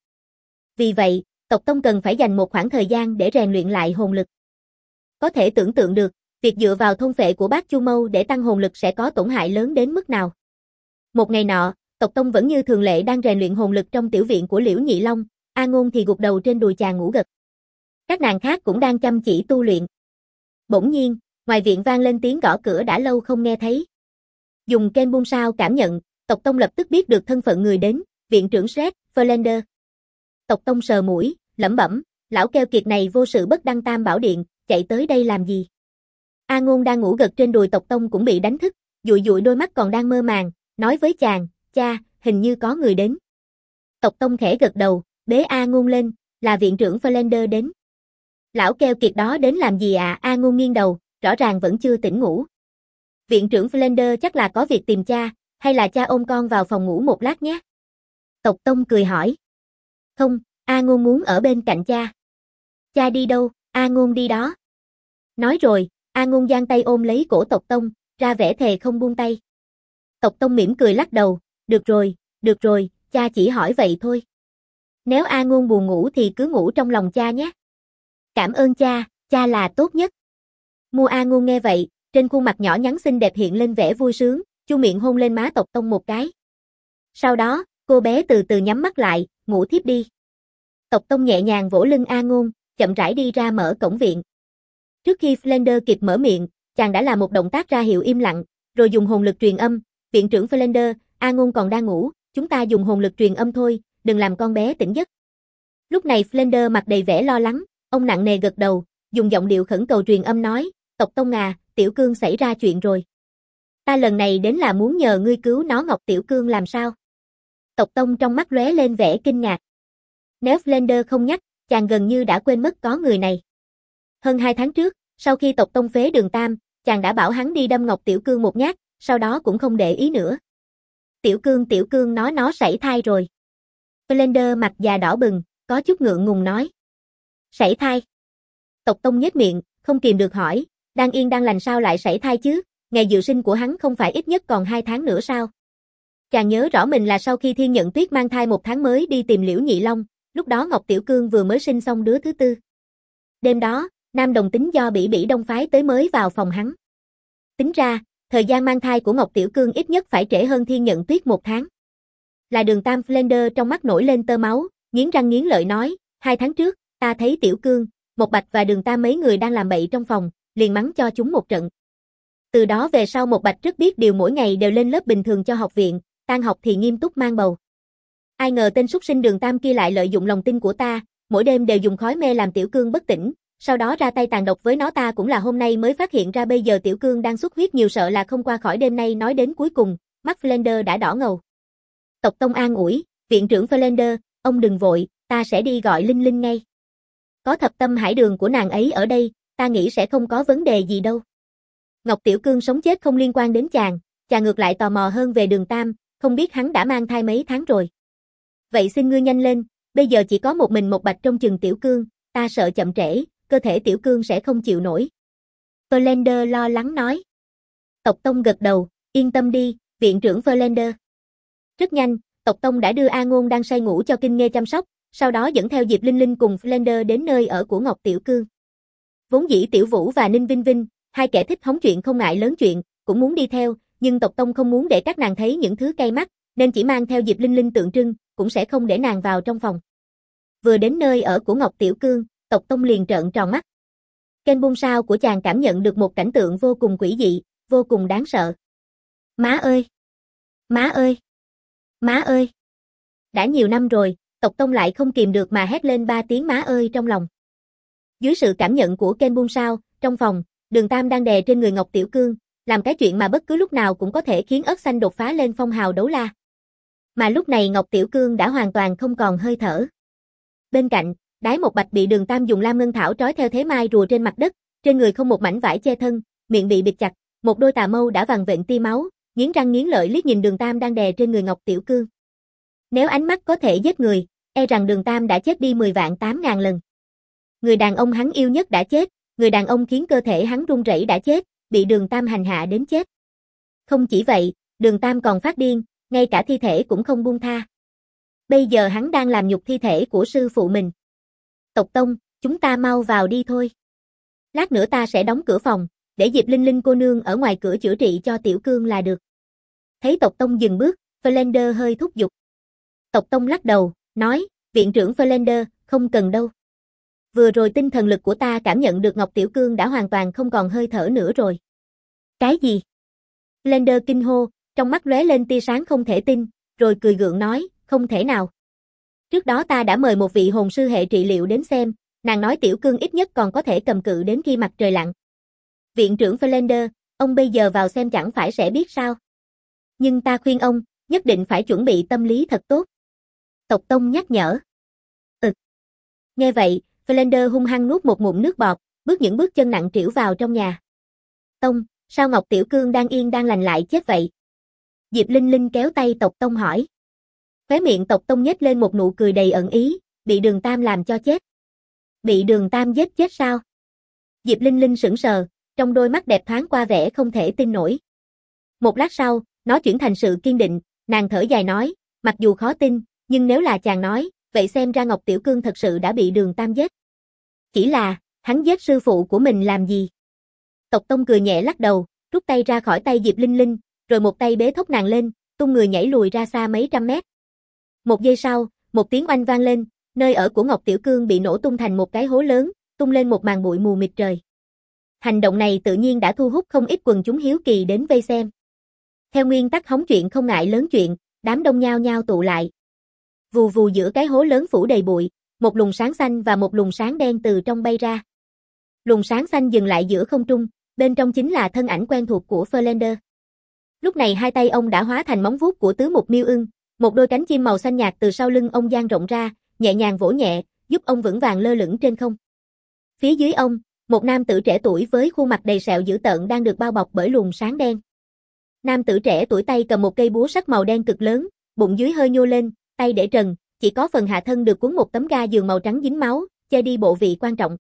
Vì vậy, tộc tông cần phải dành một khoảng thời gian để rèn luyện lại hồn lực. Có thể tưởng tượng được, việc dựa vào thôn phệ của Bát Chu Mâu để tăng hồn lực sẽ có tổn hại lớn đến mức nào. Một ngày nọ, tộc tông vẫn như thường lệ đang rèn luyện hồn lực trong tiểu viện của Liễu Nhị Long, A Ngôn thì gục đầu trên đùi chàng ngủ gật. Các nàng khác cũng đang chăm chỉ tu luyện. Bỗng nhiên, ngoài viện vang lên tiếng gõ cửa đã lâu không nghe thấy. Dùng kênh buông sao cảm nhận, tộc tông lập tức biết được thân phận người đến, viện trưởng Sret, Verlander. Tộc tông sờ mũi, lẩm bẩm, lão keo kiệt này vô sự bất đăng tam bảo điện, chạy tới đây làm gì? A Ngôn đang ngủ gật trên đùi tộc tông cũng bị đánh thức, dụi dụi đôi mắt còn đang mơ màng, nói với chàng, cha, hình như có người đến. Tộc tông khẽ gật đầu, bế A Ngôn lên, là viện trưởng Verlander đến. Lão keo kiệt đó đến làm gì ạ? A Ngôn nghiêng đầu, rõ ràng vẫn chưa tỉnh ngủ. Viện trưởng Verlander chắc là có việc tìm cha, hay là cha ôm con vào phòng ngủ một lát nhé. Tộc tông cười hỏi. Không, A Ngôn muốn ở bên cạnh cha. Cha đi đâu? A Ngôn đi đó. Nói rồi, A Ngôn giang tay ôm lấy cổ tộc tông, ra vẻ thề không buông tay. Tộc tông mỉm cười lắc đầu, được rồi, cha chỉ hỏi vậy thôi. Nếu A Ngôn buồn ngủ thì cứ ngủ trong lòng cha nhé. Cảm ơn cha, cha là tốt nhất. Mua A Ngôn nghe vậy, trên khuôn mặt nhỏ nhắn xinh đẹp hiện lên vẻ vui sướng, chu miệng hôn lên má tộc tông một cái. Sau đó, cô bé từ từ nhắm mắt lại, ngủ thiếp đi. Tộc tông nhẹ nhàng vỗ lưng A Ngôn, chậm rãi đi ra mở cổng viện. Trước khi Flander kịp mở miệng, chàng đã làm một động tác ra hiệu im lặng, rồi dùng hồn lực truyền âm, viện trưởng Flander, A Ngôn còn đang ngủ, chúng ta dùng hồn lực truyền âm thôi, đừng làm con bé tỉnh giấc. Lúc này Flander mặt đầy vẻ lo lắng, ông nặng nề gật đầu, dùng giọng điệu khẩn cầu truyền âm nói, tộc tông à, Tiểu Cương xảy ra chuyện rồi. Ta lần này đến là muốn nhờ ngươi cứu nó. Ngọc Tiểu Cương làm sao? Tộc tông trong mắt lóe lên vẻ kinh ngạc. Nếu Flander không nhắc, chàng gần như đã quên mất có người này. Hơn 2 tháng trước, sau khi tộc tông phế Đường Tam, chàng đã bảo hắn đi đâm Ngọc Tiểu Cương một nhát, sau đó cũng không để ý nữa. Tiểu Cương nó sảy thai rồi. Flander mặt già đỏ bừng, có chút ngượng ngùng nói. Sảy thai? Tộc tông nhếch miệng, không kìm được hỏi, đang yên đang lành sao lại sảy thai chứ, ngày dự sinh của hắn không phải ít nhất còn 2 tháng nữa sao? Chàng nhớ rõ mình là sau khi Thiên Nhận Tuyết mang thai 1 tháng mới đi tìm Liễu Nhị Long, lúc đó Ngọc Tiểu Cương vừa mới sinh xong đứa thứ 4. Đêm đó, nam đồng tính do Bỉ Bỉ Đông phái tới mới vào phòng hắn. Tính ra, thời gian mang thai của Ngọc Tiểu Cương ít nhất phải trễ hơn Thiên Nhận Tuyết 1 tháng. Là Đường Tam. Flander trong mắt nổi lên tơ máu, nghiến răng nghiến lợi nói, 2 tháng trước, ta thấy Tiểu Cương, Một Bạch và Đường Tam mấy người đang làm bậy trong phòng, liền mắng cho chúng một trận. Từ đó về sau Một Bạch rất biết điều, mỗi ngày đều lên lớp bình thường cho học viện, tan học thì nghiêm túc mang bầu. Ai ngờ tên súc sinh Đường Tam kia lại lợi dụng lòng tin của ta, mỗi đêm đều dùng khói mê làm Tiểu Cương bất tỉnh, sau đó ra tay tàn độc với nó. Ta cũng là hôm nay mới phát hiện ra bây giờ Tiểu Cương đang xuất huyết nhiều, sợ là không qua khỏi đêm nay. Nói đến cuối cùng, mắt Flander đã đỏ ngầu. Tộc tông an ủi, viện trưởng Flander, ông đừng vội, ta sẽ đi gọi Linh Linh ngay. Có Thập Tâm Hải Đường của nàng ấy ở đây, ta nghĩ sẽ không có vấn đề gì đâu. Ngọc Tiểu Cương sống chết không liên quan đến chàng ngược lại tò mò hơn về Đường Tam, không biết hắn đã mang thai mấy tháng rồi. Vậy xin ngươi nhanh lên, bây giờ chỉ có một mình Một Bạch trông chừng Tiểu Cương, ta sợ chậm trễ, cơ thể Tiểu Cương sẽ không chịu nổi. Flander lo lắng nói. Tộc tông gật đầu, yên tâm đi, viện trưởng Flander. Rất nhanh, tộc tông đã đưa A Ngôn đang say ngủ cho Kinh Nghê chăm sóc, sau đó dẫn theo Diệp Linh Linh cùng Flander đến nơi ở của Ngọc Tiểu Cương. Vốn dĩ Tiểu Vũ và Ninh Vinh Vinh, hai kẻ thích hóng chuyện không ngại lớn chuyện, cũng muốn đi theo, nhưng tộc tông không muốn để các nàng thấy những thứ cay mắt, nên chỉ mang theo Diệp Linh Linh tượng trưng, cũng sẽ không để nàng vào trong phòng. Vừa đến nơi ở của Ngọc Tiểu Cương, tộc tông liền trợn tròn mắt. Kênh buông sao của chàng cảm nhận được một cảnh tượng vô cùng quỷ dị, vô cùng đáng sợ. Má ơi! Má ơi! Má ơi! Đã nhiều năm rồi, tộc tông lại không kìm được mà hét lên 3 tiếng má ơi trong lòng. Dưới sự cảm nhận của kênh buông sao, trong phòng, Đường Tam đang đè trên người Ngọc Tiểu Cương, làm cái chuyện mà bất cứ lúc nào cũng có thể khiến ớt xanh đột phá lên phong hào đấu la. Mà lúc này Ngọc Tiểu Cương đã hoàn toàn không còn hơi thở. Bên cạnh, Đái Một Bạch bị Đường Tam dùng lam ngân thảo trói theo thế mai rùa trên mặt đất, trên người không một mảnh vải che thân, miệng bị bịt chặt, Một đôi tà mâu đã vằn vện tia máu, nghiến răng nghiến lợi liếc nhìn Đường Tam đang đè trên người Ngọc Tiểu Cương. Nếu ánh mắt có thể giết người, e rằng Đường Tam đã chết đi 10 vạn 8.000 lần. Người đàn ông hắn yêu nhất đã chết, người đàn ông khiến cơ thể hắn run rẩy đã chết, bị Đường Tam hành hạ đến chết. Không chỉ vậy, Đường Tam còn phát điên, ngay cả thi thể cũng không buông tha. Bây giờ hắn đang làm nhục thi thể của sư phụ mình. Tộc Tông, chúng ta mau vào đi thôi. Lát nữa ta sẽ đóng cửa phòng, để Diệp Linh Linh cô nương ở ngoài cửa chữa trị cho Tiểu Cương là được. Thấy Tộc Tông dừng bước, Flander hơi thúc giục. Tộc Tông lắc đầu, nói, viện trưởng Flander, không cần đâu. Vừa rồi tinh thần lực của ta cảm nhận được Ngọc Tiểu Cương đã hoàn toàn không còn hơi thở nữa rồi. Cái gì? Flander kinh hô, trong mắt lóe lên tia sáng không thể tin, rồi cười gượng nói, không thể nào. Trước đó ta đã mời một vị hồn sư hệ trị liệu đến xem, nàng nói Tiểu Cương ít nhất còn có thể cầm cự đến khi mặt trời lặn. Viện trưởng Flander, ông bây giờ vào xem chẳng phải sẽ biết sao. Nhưng ta khuyên ông, nhất định phải chuẩn bị tâm lý thật tốt. Tộc Tông nhắc nhở. Nghe vậy, Flander hung hăng nuốt một ngụm nước bọt, bước những bước chân nặng trĩu vào trong nhà. Tông, sao Ngọc Tiểu Cương đang yên đang lành lại chết vậy? Diệp Linh Linh kéo tay Tộc Tông hỏi. Khóe miệng Tộc Tông nhếch lên một nụ cười đầy ẩn ý, bị Đường Tam làm cho chết. Bị Đường Tam giết chết sao? Diệp Linh Linh sững sờ, trong đôi mắt đẹp thoáng qua vẻ không thể tin nổi. Một lát sau, nó chuyển thành sự kiên định, nàng thở dài nói, mặc dù khó tin, nhưng nếu là chàng nói, vậy xem ra Ngọc Tiểu Cương thật sự đã bị Đường Tam giết. Chỉ là, hắn giết sư phụ của mình làm gì? Tộc Tông cười nhẹ lắc đầu, rút tay ra khỏi tay Diệp Linh Linh, rồi một tay bế thốc nàng lên, tung người nhảy lùi ra xa mấy trăm mét. Một giây sau, một tiếng oanh vang lên, nơi ở của Ngọc Tiểu Cương bị nổ tung thành một cái hố lớn, tung lên một màn bụi mù mịt trời. Hành động này tự nhiên đã thu hút không ít quần chúng hiếu kỳ đến vây xem. Theo nguyên tắc hóng chuyện không ngại lớn chuyện, đám đông nhao nhao tụ lại. Vù vù giữa cái hố lớn phủ đầy bụi, một luồng sáng xanh và một luồng sáng đen từ trong bay ra. Luồng sáng xanh dừng lại giữa không trung, bên trong chính là thân ảnh quen thuộc của Flander. Lúc này hai tay ông đã hóa thành móng vuốt của tứ mục miêu ưng, một đôi cánh chim màu xanh nhạt từ sau lưng ông dang rộng ra, nhẹ nhàng vỗ nhẹ, giúp ông vững vàng lơ lửng trên không. Phía dưới ông, một nam tử trẻ tuổi với khuôn mặt đầy sẹo dữ tợn đang được bao bọc bởi luồng sáng đen. Nam tử trẻ tuổi tay cầm một cây búa sắt màu đen cực lớn, bụng dưới hơi nhô lên, tay để trần, chỉ có phần hạ thân được cuốn một tấm ga giường màu trắng dính máu, che đi bộ vị quan trọng.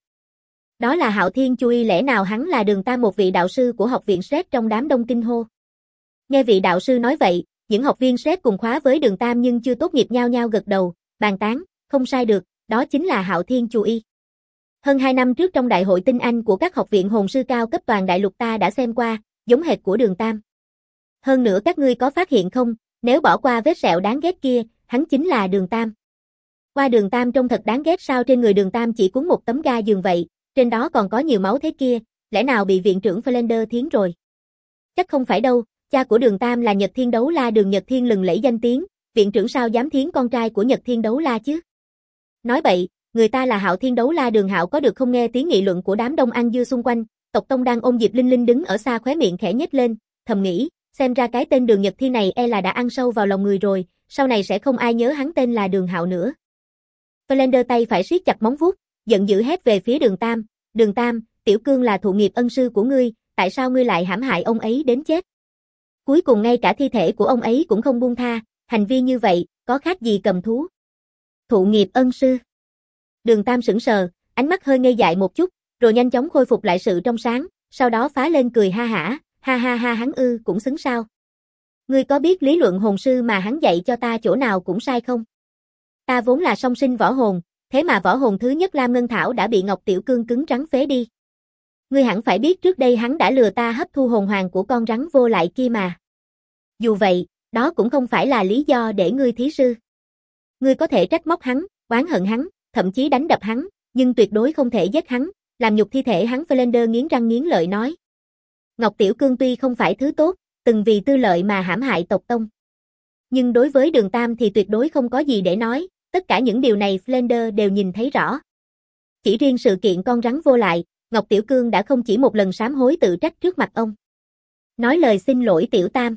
Đó là Hạo Thiên Chui, lẽ nào hắn là Đường Tam, một vị đạo sư của học viện Sret trong đám đông kinh hô. Nghe vị đạo sư nói vậy, những học viên Sret cùng khóa với Đường Tam nhưng chưa tốt nghiệp nhao nhao gật đầu, bàn tán, không sai được, đó chính là Hạo Thiên Chui. Hơn 2 năm trước trong đại hội tinh anh của các học viện hồn sư cao cấp toàn đại lục ta đã xem qua, giống hệt của Đường Tam. Hơn nữa các ngươi có phát hiện không, nếu bỏ qua vết sẹo đáng ghét kia, hắn chính là Đường Tam. Qua Đường Tam trông thật đáng ghét sao, trên người Đường Tam chỉ cuốn một tấm ga giường vậy, trên đó còn có nhiều máu thế kia, lẽ nào bị viện trưởng Flander thiến rồi? Chắc không phải đâu, cha của Đường Tam là Nhật Thiên Đấu La Đường Nhật Thiên lừng lẫy danh tiếng, viện trưởng sao dám thiến con trai của Nhật Thiên Đấu La chứ? Nói bậy, người ta là Hạo Thiên Đấu La Đường Hạo có được không? Nghe tiếng nghị luận của đám đông ăn dưa xung quanh, Tộc Tông đang ôm Diệp Linh Linh đứng ở xa khóe miệng khẽ nhếch lên, thầm nghĩ, xem ra cái tên Đường Nhật Thiên này e là đã ăn sâu vào lòng người rồi, sau này sẽ không ai nhớ hắn tên là Đường Hạo nữa. Flander tay phải siết chặt móng vuốt, giận dữ hét về phía Đường Tam, Đường Tam, Tiểu Cương là thụ nghiệp ân sư của ngươi, tại sao ngươi lại hãm hại ông ấy đến chết? Cuối cùng ngay cả thi thể của ông ấy cũng không buông tha, hành vi như vậy, có khác gì cầm thú? Thụ nghiệp ân sư. Đường Tam sững sờ, ánh mắt hơi ngây dại một chút, rồi nhanh chóng khôi phục lại sự trong sáng, sau đó phá lên cười ha hả, ha ha ha, hắn cũng xứng sao? Ngươi có biết lý luận hồn sư mà hắn dạy cho ta chỗ nào cũng sai không? Ta vốn là song sinh võ hồn, thế mà võ hồn thứ nhất Lam Ngân Thảo đã bị Ngọc Tiểu Cương cứng rắn phế đi. Ngươi hẳn phải biết trước đây hắn đã lừa ta hấp thu hồn hoàng của con rắn vô lại kia mà. Dù vậy, đó cũng không phải là lý do để ngươi thí sư. Ngươi có thể trách móc hắn, oán hận hắn, thậm chí đánh đập hắn, nhưng tuyệt đối không thể giết hắn, làm nhục thi thể hắn. Flander nghiến răng nghiến lợi nói. Ngọc Tiểu Cương tuy không phải thứ tốt, từng vì tư lợi mà hãm hại tộc tông. Nhưng đối với Đường Tam thì tuyệt đối không có gì để nói, tất cả những điều này Flander đều nhìn thấy rõ. Chỉ riêng sự kiện con rắn vô lại, Ngọc Tiểu Cương đã không chỉ một lần sám hối tự trách trước mặt ông. Nói lời xin lỗi Tiểu Tam.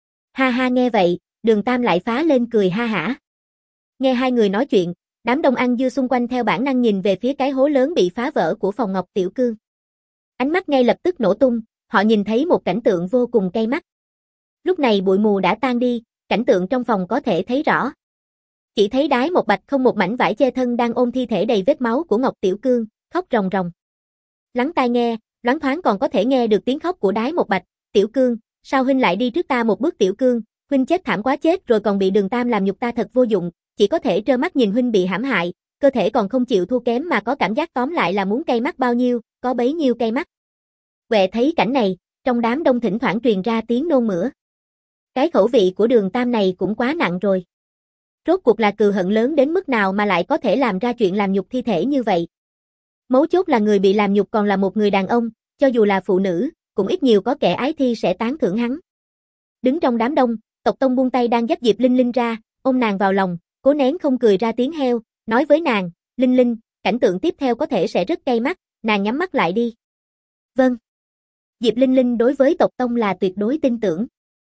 Ha ha, nghe vậy, Đường Tam lại phá lên cười ha hả. Nghe hai người nói chuyện, đám đông ăn dưa xung quanh theo bản năng nhìn về phía cái hố lớn bị phá vỡ của phòng Ngọc Tiểu Cương. Ánh mắt ngay lập tức nổ tung, họ nhìn thấy một cảnh tượng vô cùng cay mắt. Lúc này bụi mù đã tan đi, cảnh tượng trong phòng có thể thấy rõ. Chỉ thấy Đái Một Bạch không một mảnh vải che thân đang ôm thi thể đầy vết máu của Ngọc Tiểu Cương, khóc ròng ròng. Lắng tai nghe, loáng thoáng còn có thể nghe được tiếng khóc của Đái Một Bạch. Tiểu Cương, sao huynh lại đi trước ta một bước? Tiểu Cương, huynh chết thảm quá, chết rồi còn bị Đường Tam làm nhục, ta thật vô dụng, chỉ có thể trơ mắt nhìn huynh bị hãm hại, cơ thể còn không chịu thua kém mà có cảm giác tóm lại là muốn cay mắt bao nhiêu, có bấy nhiêu cay mắt. Huệ thấy cảnh này, trong đám đông thỉnh thoảng truyền ra tiếng nôn mửa. Cái khẩu vị của Đường Tam này cũng quá nặng rồi. Rốt cuộc là cừu hận lớn đến mức nào mà lại có thể làm ra chuyện làm nhục thi thể như vậy. Mấu chốt là người bị làm nhục còn là một người đàn ông, cho dù là phụ nữ, cũng ít nhiều có kẻ ái thi sẽ tán thưởng hắn. Đứng trong đám đông, Tộc Tông buông tay đang dắt Diệp Linh Linh ra, ôm nàng vào lòng, cố nén không cười ra tiếng heo, nói với nàng, Linh Linh, cảnh tượng tiếp theo có thể sẽ rất cay mắt, nàng nhắm mắt lại đi. Vâng. Diệp Linh Linh đối với Tộc Tông là tuyệt đối tin tưởng.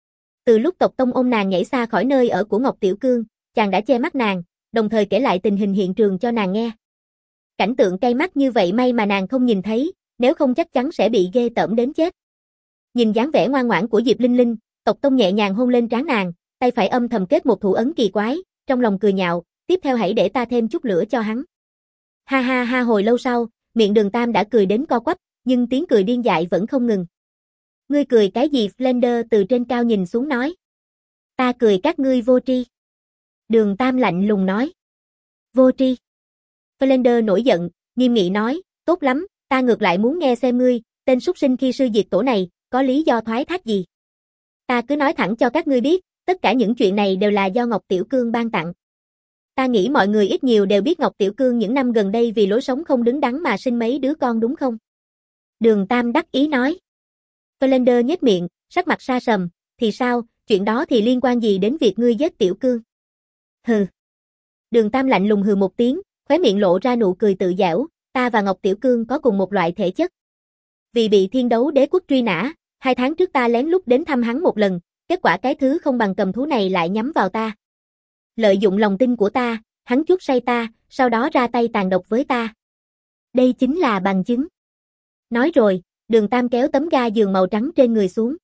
Từ lúc Tộc Tông ôm nàng nhảy xa khỏi nơi ở của Ngọc Tiểu Cương, chàng đã che mắt nàng, đồng thời kể lại tình hình hiện trường cho nàng nghe. Cảnh tượng cay mắt như vậy may mà nàng không nhìn thấy, nếu không chắc chắn sẽ bị ghê tởm đến chết. Nhìn dáng vẻ ngoan ngoãn của Diệp Linh Linh, Tộc Tông nhẹ nhàng hôn lên trán nàng, tay phải âm thầm kết một thủ ấn kỳ quái, trong lòng cười nhạo, tiếp theo hãy để ta thêm chút lửa cho hắn. Ha ha ha, hồi lâu sau, miệng Đường Tam đã cười đến co quắp, nhưng tiếng cười điên dại vẫn không ngừng. Ngươi cười cái gì? Flender từ trên cao nhìn xuống nói. Ta cười các ngươi vô tri. Đường Tam lạnh lùng nói. Vô tri. Flender nổi giận, nghiêm nghị nói, tốt lắm, ta ngược lại muốn nghe xem ngươi, tên súc sinh khi sư diệt tổ này, có lý do thoái thác gì. Ta cứ nói thẳng cho các ngươi biết, tất cả những chuyện này đều là do Ngọc Tiểu Cương ban tặng. Ta nghĩ mọi người ít nhiều đều biết Ngọc Tiểu Cương những năm gần đây vì lối sống không đứng đắn mà sinh mấy đứa con đúng không? Đường Tam đắc ý nói. Flender nhếch miệng, sắc mặt sa sầm, thì sao, chuyện đó thì liên quan gì đến việc ngươi giết Tiểu Cương? Hừ. Đường Tam lạnh lùng hừ một tiếng, khóe miệng lộ ra nụ cười tự giễu, ta và Ngọc Tiểu Cương có cùng một loại thể chất. Vì bị Thiên Đấu Đế quốc truy nã, 2 tháng trước ta lén lút đến thăm hắn một lần, kết quả cái thứ không bằng cầm thú này lại nhắm vào ta. Lợi dụng lòng tin của ta, hắn chuốc say ta, sau đó ra tay tàn độc với ta. Đây chính là bằng chứng. Nói rồi, Đường Tam kéo tấm ga giường màu trắng trên người xuống.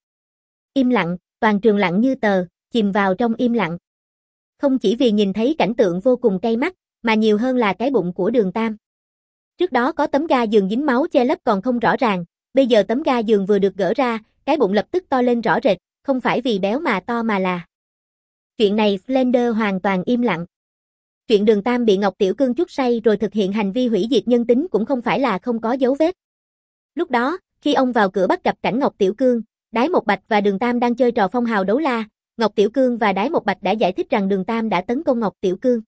Im lặng, toàn trường lặng như tờ, chìm vào trong im lặng. Không chỉ vì nhìn thấy cảnh tượng vô cùng cay mắt, mà nhiều hơn là cái bụng của Đường Tam. Trước đó có tấm ga giường dính máu che lấp còn không rõ ràng, bây giờ tấm ga giường vừa được gỡ ra, cái bụng lập tức to lên rõ rệt, không phải vì béo mà to mà là. Chuyện này Flender hoàn toàn im lặng. Chuyện Đường Tam bị Ngọc Tiểu Cương chuốc say rồi thực hiện hành vi hủy diệt nhân tính cũng không phải là không có dấu vết. Lúc đó, khi ông vào cửa bắt gặp cảnh Ngọc Tiểu Cương, Đái Một Bạch và Đường Tam đang chơi trò phong hào đấu la, Ngọc Tiểu Cương và Đái Một Bạch đã giải thích rằng Đường Tam đã tấn công Ngọc Tiểu Cương.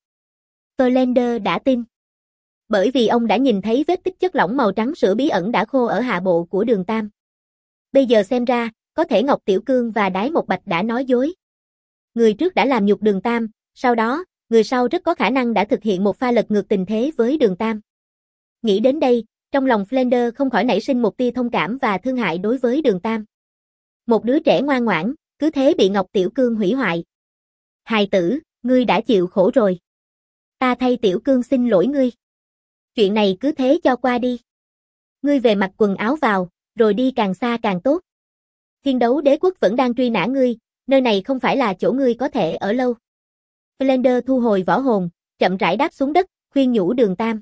Flender đã tin. Bởi vì ông đã nhìn thấy vết tích chất lỏng màu trắng sữa bí ẩn đã khô ở hạ bộ của Đường Tam. Bây giờ xem ra, có thể Ngọc Tiểu Cương và Đái Một Bạch đã nói dối. Người trước đã làm nhục Đường Tam, sau đó, người sau rất có khả năng đã thực hiện một pha lật ngược tình thế với Đường Tam. Nghĩ đến đây, trong lòng Flender không khỏi nảy sinh một tia thông cảm và thương hại đối với Đường Tam. Một đứa trẻ ngoan ngoãn, cứ thế bị Ngọc Tiểu Cương hủy hoại. Hài tử, ngươi đã chịu khổ rồi. Ta thay Tiểu Cương xin lỗi ngươi. Chuyện này cứ thế cho qua đi. Ngươi về mặc quần áo vào, rồi đi càng xa càng tốt. Thiên Đấu Đế quốc vẫn đang truy nã ngươi, nơi này không phải là chỗ ngươi có thể ở lâu. Flender thu hồi võ hồn, chậm rãi đáp xuống đất, khuyên nhủ Đường Tam.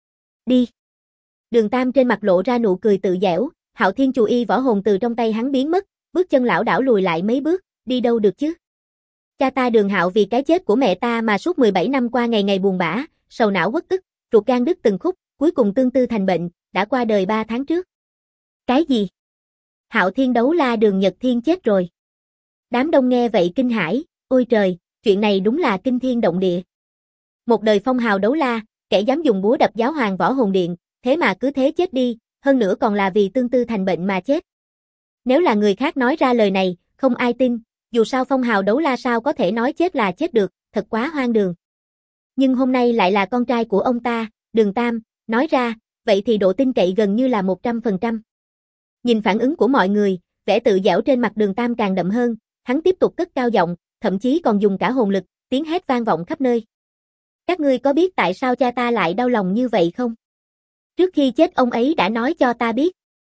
Đi. Đường Tam trên mặt lộ ra nụ cười tự giễu, Hạo Thiên Chù Y võ hồn từ trong tay hắn biến mất, bước chân lảo đảo lùi lại mấy bước, đi đâu được chứ? Cha ta Đường Hạo vì cái chết của mẹ ta mà suốt 17 năm qua ngày ngày buồn bã, sầu não uất ức, ruột gan đứt từng khúc, cuối cùng tương tư thành bệnh, đã qua đời 3 tháng trước. Cái gì? Hạo Thiên Đấu La Đường Nhật Thiên chết rồi. Đám đông nghe vậy kinh hãi, ôi trời, chuyện này đúng là kinh thiên động địa. Một đời phong hào đấu la, kẻ dám dùng búa đập giáo hoàng võ hồn điện, thế mà cứ thế chết đi, hơn nữa còn là vì tương tư thành bệnh mà chết. Nếu là người khác nói ra lời này, không ai tin, dù sao phong hào đấu la sao có thể nói chết là chết được, thật quá hoang đường. Nhưng hôm nay lại là con trai của ông ta, Đường Tam, nói ra, vậy thì độ tin cậy gần như là 100%. Nhìn phản ứng của mọi người, vẻ tự giễu trên mặt Đường Tam càng đậm hơn, hắn tiếp tục cất cao giọng, thậm chí còn dùng cả hồn lực, tiếng hét vang vọng khắp nơi. Các ngươi có biết tại sao cha ta lại đau lòng như vậy không? Trước khi chết ông ấy đã nói cho ta biết.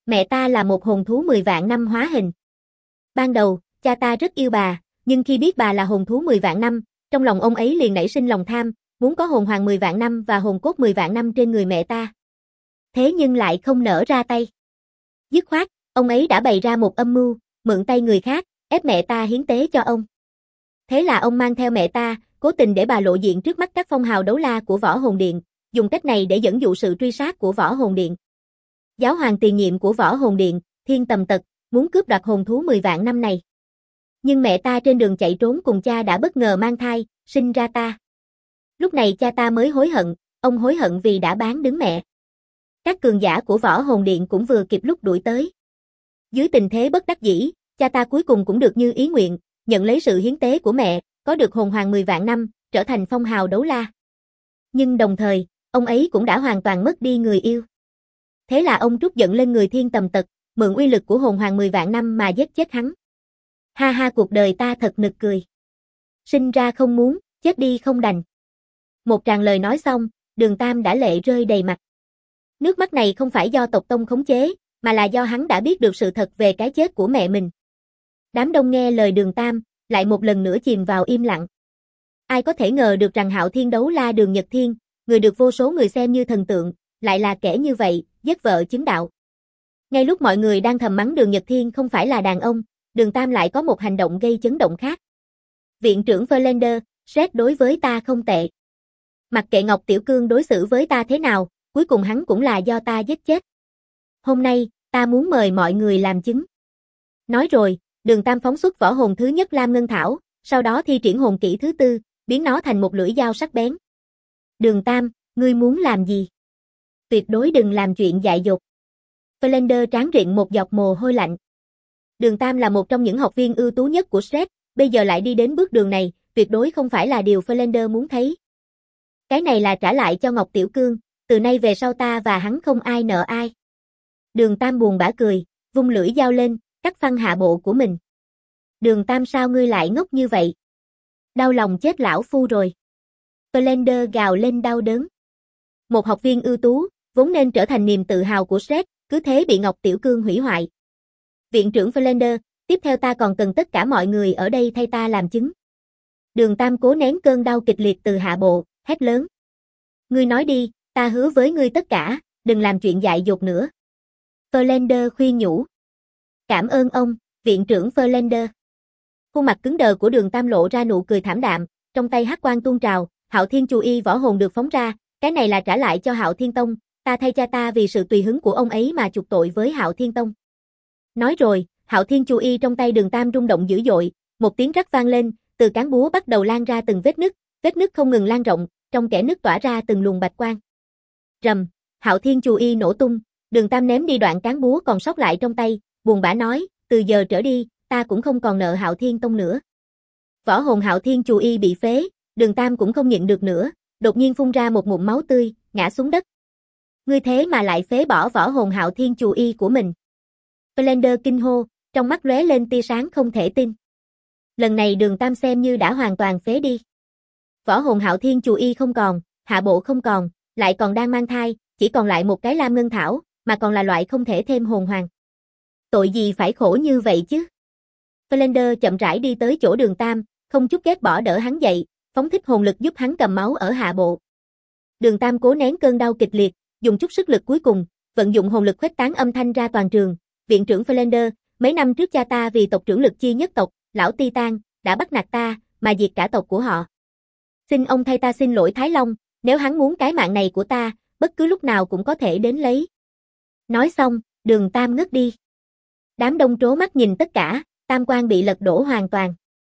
Mẹ ta là một hồn thú 10 vạn năm hóa hình. Ban đầu, cha ta rất yêu bà, nhưng khi biết bà là hồn thú 10 vạn năm, trong lòng ông ấy liền nảy sinh lòng tham, muốn có hồn hoàng 10 vạn năm và hồn cốt 10 vạn năm trên người mẹ ta. Thế nhưng lại không nỡ ra tay. Dứt khoát, ông ấy đã bày ra một âm mưu, mượn tay người khác, ép mẹ ta hiến tế cho ông. Thế là ông mang theo mẹ ta, cố tình để bà lộ diện trước mắt các phong hào đấu la của Võ Hồn Điện, dùng cách này để dẫn dụ sự truy sát của Võ Hồn Điện. Giáo hoàng tiền nhiệm của Võ Hồn Điện, Thiên Tầm Tật, muốn cướp đoạt hồn thú 10 vạn năm này. Nhưng mẹ ta trên đường chạy trốn cùng cha đã bất ngờ mang thai, sinh ra ta. Lúc này cha ta mới hối hận, ông hối hận vì đã bán đứng mẹ. Các cường giả của Võ Hồn Điện cũng vừa kịp lúc đuổi tới. Dưới tình thế bất đắc dĩ, cha ta cuối cùng cũng được như ý nguyện, nhận lấy sự hiến tế của mẹ, có được hồn hoàng 10 vạn năm, trở thành phong hào đấu la. Nhưng đồng thời, ông ấy cũng đã hoàn toàn mất đi người yêu. Thế là ông trút giận lên người Thiên Tầm Tật, mượn uy lực của hồn hoàng 10 vạn năm mà giết chết hắn. Ha ha, cuộc đời ta thật nực cười. Sinh ra không muốn, chết đi không đành. Một tràng lời nói xong, Đường Tam đã lệ rơi đầy mặt. Nước mắt này không phải do tộc tông khống chế, mà là do hắn đã biết được sự thật về cái chết của mẹ mình. Đám đông nghe lời Đường Tam, lại một lần nữa chìm vào im lặng. Ai có thể ngờ được rằng Hạo Thiên đấu la Đường Nhật Thiên, người được vô số người xem như thần tượng, lại là kẻ như vậy, giết vợ chứng đạo. Ngay lúc mọi người đang thầm mắng Đường Nhật Thiên không phải là đàn ông, Đường Tam lại có một hành động gây chấn động khác. Viện trưởng Verlander, Shrek đối với ta không tệ. Mặc kệ Ngọc Tiểu Cương đối xử với ta thế nào, cuối cùng hắn cũng là do ta giết chết. Hôm nay, ta muốn mời mọi người làm chứng. Nói rồi, Đường Tam phóng xuất võ hồn thứ nhất Lam Ngân Thảo, sau đó thi triển hồn kỹ thứ tư, biến nó thành một lưỡi dao sắc bén. Đường Tam, ngươi muốn làm gì? Tuyệt đối đừng làm chuyện dại dột. Verlander trán rịn một giọt mồ hôi lạnh. Đường Tam là một trong những học viên ưu tú nhất của Shrek, bây giờ lại đi đến bước đường này, tuyệt đối không phải là điều Verlander muốn thấy. Cái này là trả lại cho Ngọc Tiểu Cương, từ nay về sau ta và hắn không ai nợ ai. Đường Tam buồn bã cười, vung lưỡi dao lên, cắt phăng hạ bộ của mình. Đường Tam, sao ngươi lại ngốc như vậy? Đau lòng chết lão phu rồi. Verlander gào lên đau đớn. Một học viên ưu tú, vốn nên trở thành niềm tự hào của Shrek, cứ thế bị Ngọc Tiểu Cương hủy hoại. Viện trưởng Verlander, tiếp theo ta còn cần tất cả mọi người ở đây thay ta làm chứng. Đường Tam cố nén cơn đau kịch liệt từ hạ bộ, hét lớn. Ngươi nói đi, ta hứa với ngươi tất cả, đừng làm chuyện dại dột nữa. Verlander khuyên nhủ. Cảm ơn ông, viện trưởng Verlander. Khuôn mặt cứng đờ của Đường Tam lộ ra nụ cười thảm đạm, trong tay hắc quang tuôn trào, Hạo Thiên Chu Y võ hồn được phóng ra, cái này là trả lại cho Hạo Thiên Tông, ta thay cha ta vì sự tùy hứng của ông ấy mà chuộc tội với Hạo Thiên Tông. Nói rồi, Hạo Thiên Chu Y trong tay Đường Tam rung động dữ dội, một tiếng rắc vang lên, từ cán búa bắt đầu lan ra từng vết nứt không ngừng lan rộng, trong kẽ nứt tỏa ra từng luồng bạch quang. Rầm, Hạo Thiên Chu Y nổ tung, Đường Tam ném đi đoạn cán búa còn sót lại trong tay, buồn bã nói, từ giờ trở đi, ta cũng không còn nợ Hạo Thiên Tông nữa. Võ hồn Hạo Thiên Chu Y bị phế, Đường Tam cũng không nhịn được nữa, đột nhiên phun ra một ngụm máu tươi, ngã xuống đất. Ngươi thế mà lại phế bỏ võ hồn Hạo Thiên Chu Y của mình. Verlander kinh hô, trong mắt lóe lên tia sáng không thể tin. Lần này Đường Tam xem như đã hoàn toàn phế đi. Võ hồn Hạo Thiên Chu Y không còn, hạ bộ không còn, lại còn đang mang thai, chỉ còn lại một cái Lam Ngân Thảo, mà còn là loại không thể thêm hồn hoàng. Tội gì phải khổ như vậy chứ? Verlander chậm rãi đi tới chỗ Đường Tam, không chút ghét bỏ đỡ hắn dậy, phóng thích hồn lực giúp hắn cầm máu ở hạ bộ. Đường Tam cố nén cơn đau kịch liệt, dùng chút sức lực cuối cùng, vận dụng hồn lực khuếch tán âm thanh ra toàn trường. Viện trưởng Verlander, mấy năm trước cha ta vì tộc trưởng lực chi nhất tộc, lão Titan, đã bắt nạt ta, mà diệt cả tộc của họ. Xin ông thay ta xin lỗi Thái Long, nếu hắn muốn cái mạng này của ta, bất cứ lúc nào cũng có thể đến lấy. Nói xong, Đường Tam ngất đi. Đám đông trố mắt nhìn tất cả, tam quan bị lật đổ hoàn toàn.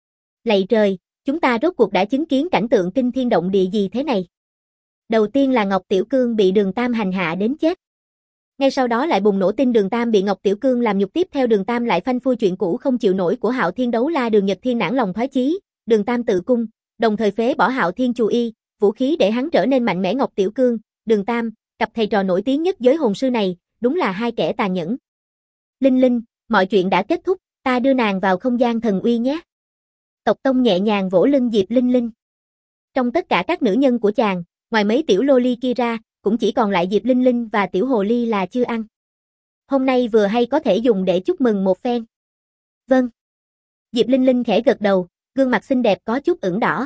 Lạy trời, chúng ta rốt cuộc đã chứng kiến cảnh tượng kinh thiên động địa gì thế này. Đầu tiên là Ngọc Tiểu Cương bị Đường Tam hành hạ đến chết. Ngay sau đó lại bùng nổ tin Đường Tam bị Ngọc Tiểu Cương làm nhục, tiếp theo Đường Tam lại phanh phui chuyện cũ không chịu nổi của Hạo Thiên đấu la Đường Nhật Thiên nản lòng thoái chí, Đường Tam tự cung, đồng thời phế bỏ Hạo Thiên Chu Y, vũ khí để hắn trở nên mạnh mẽ. Ngọc Tiểu Cương, Đường Tam, cặp thầy trò nổi tiếng nhất giới hồn sư này, đúng là hai kẻ tàn nhẫn. Linh Linh, mọi chuyện đã kết thúc, ta đưa nàng vào không gian thần uy nhé. Tộc Tông nhẹ nhàng vỗ lưng Diệp Linh Linh. Trong tất cả các nữ nhân của chàng, ngoài mấy tiểu loli kia ra, cũng chỉ còn lại Diệp Linh Linh và tiểu hồ ly là chưa ăn. Hôm nay vừa hay có thể dùng để chúc mừng một phen. Vâng. Diệp Linh Linh khẽ gật đầu, gương mặt xinh đẹp có chút ửng đỏ.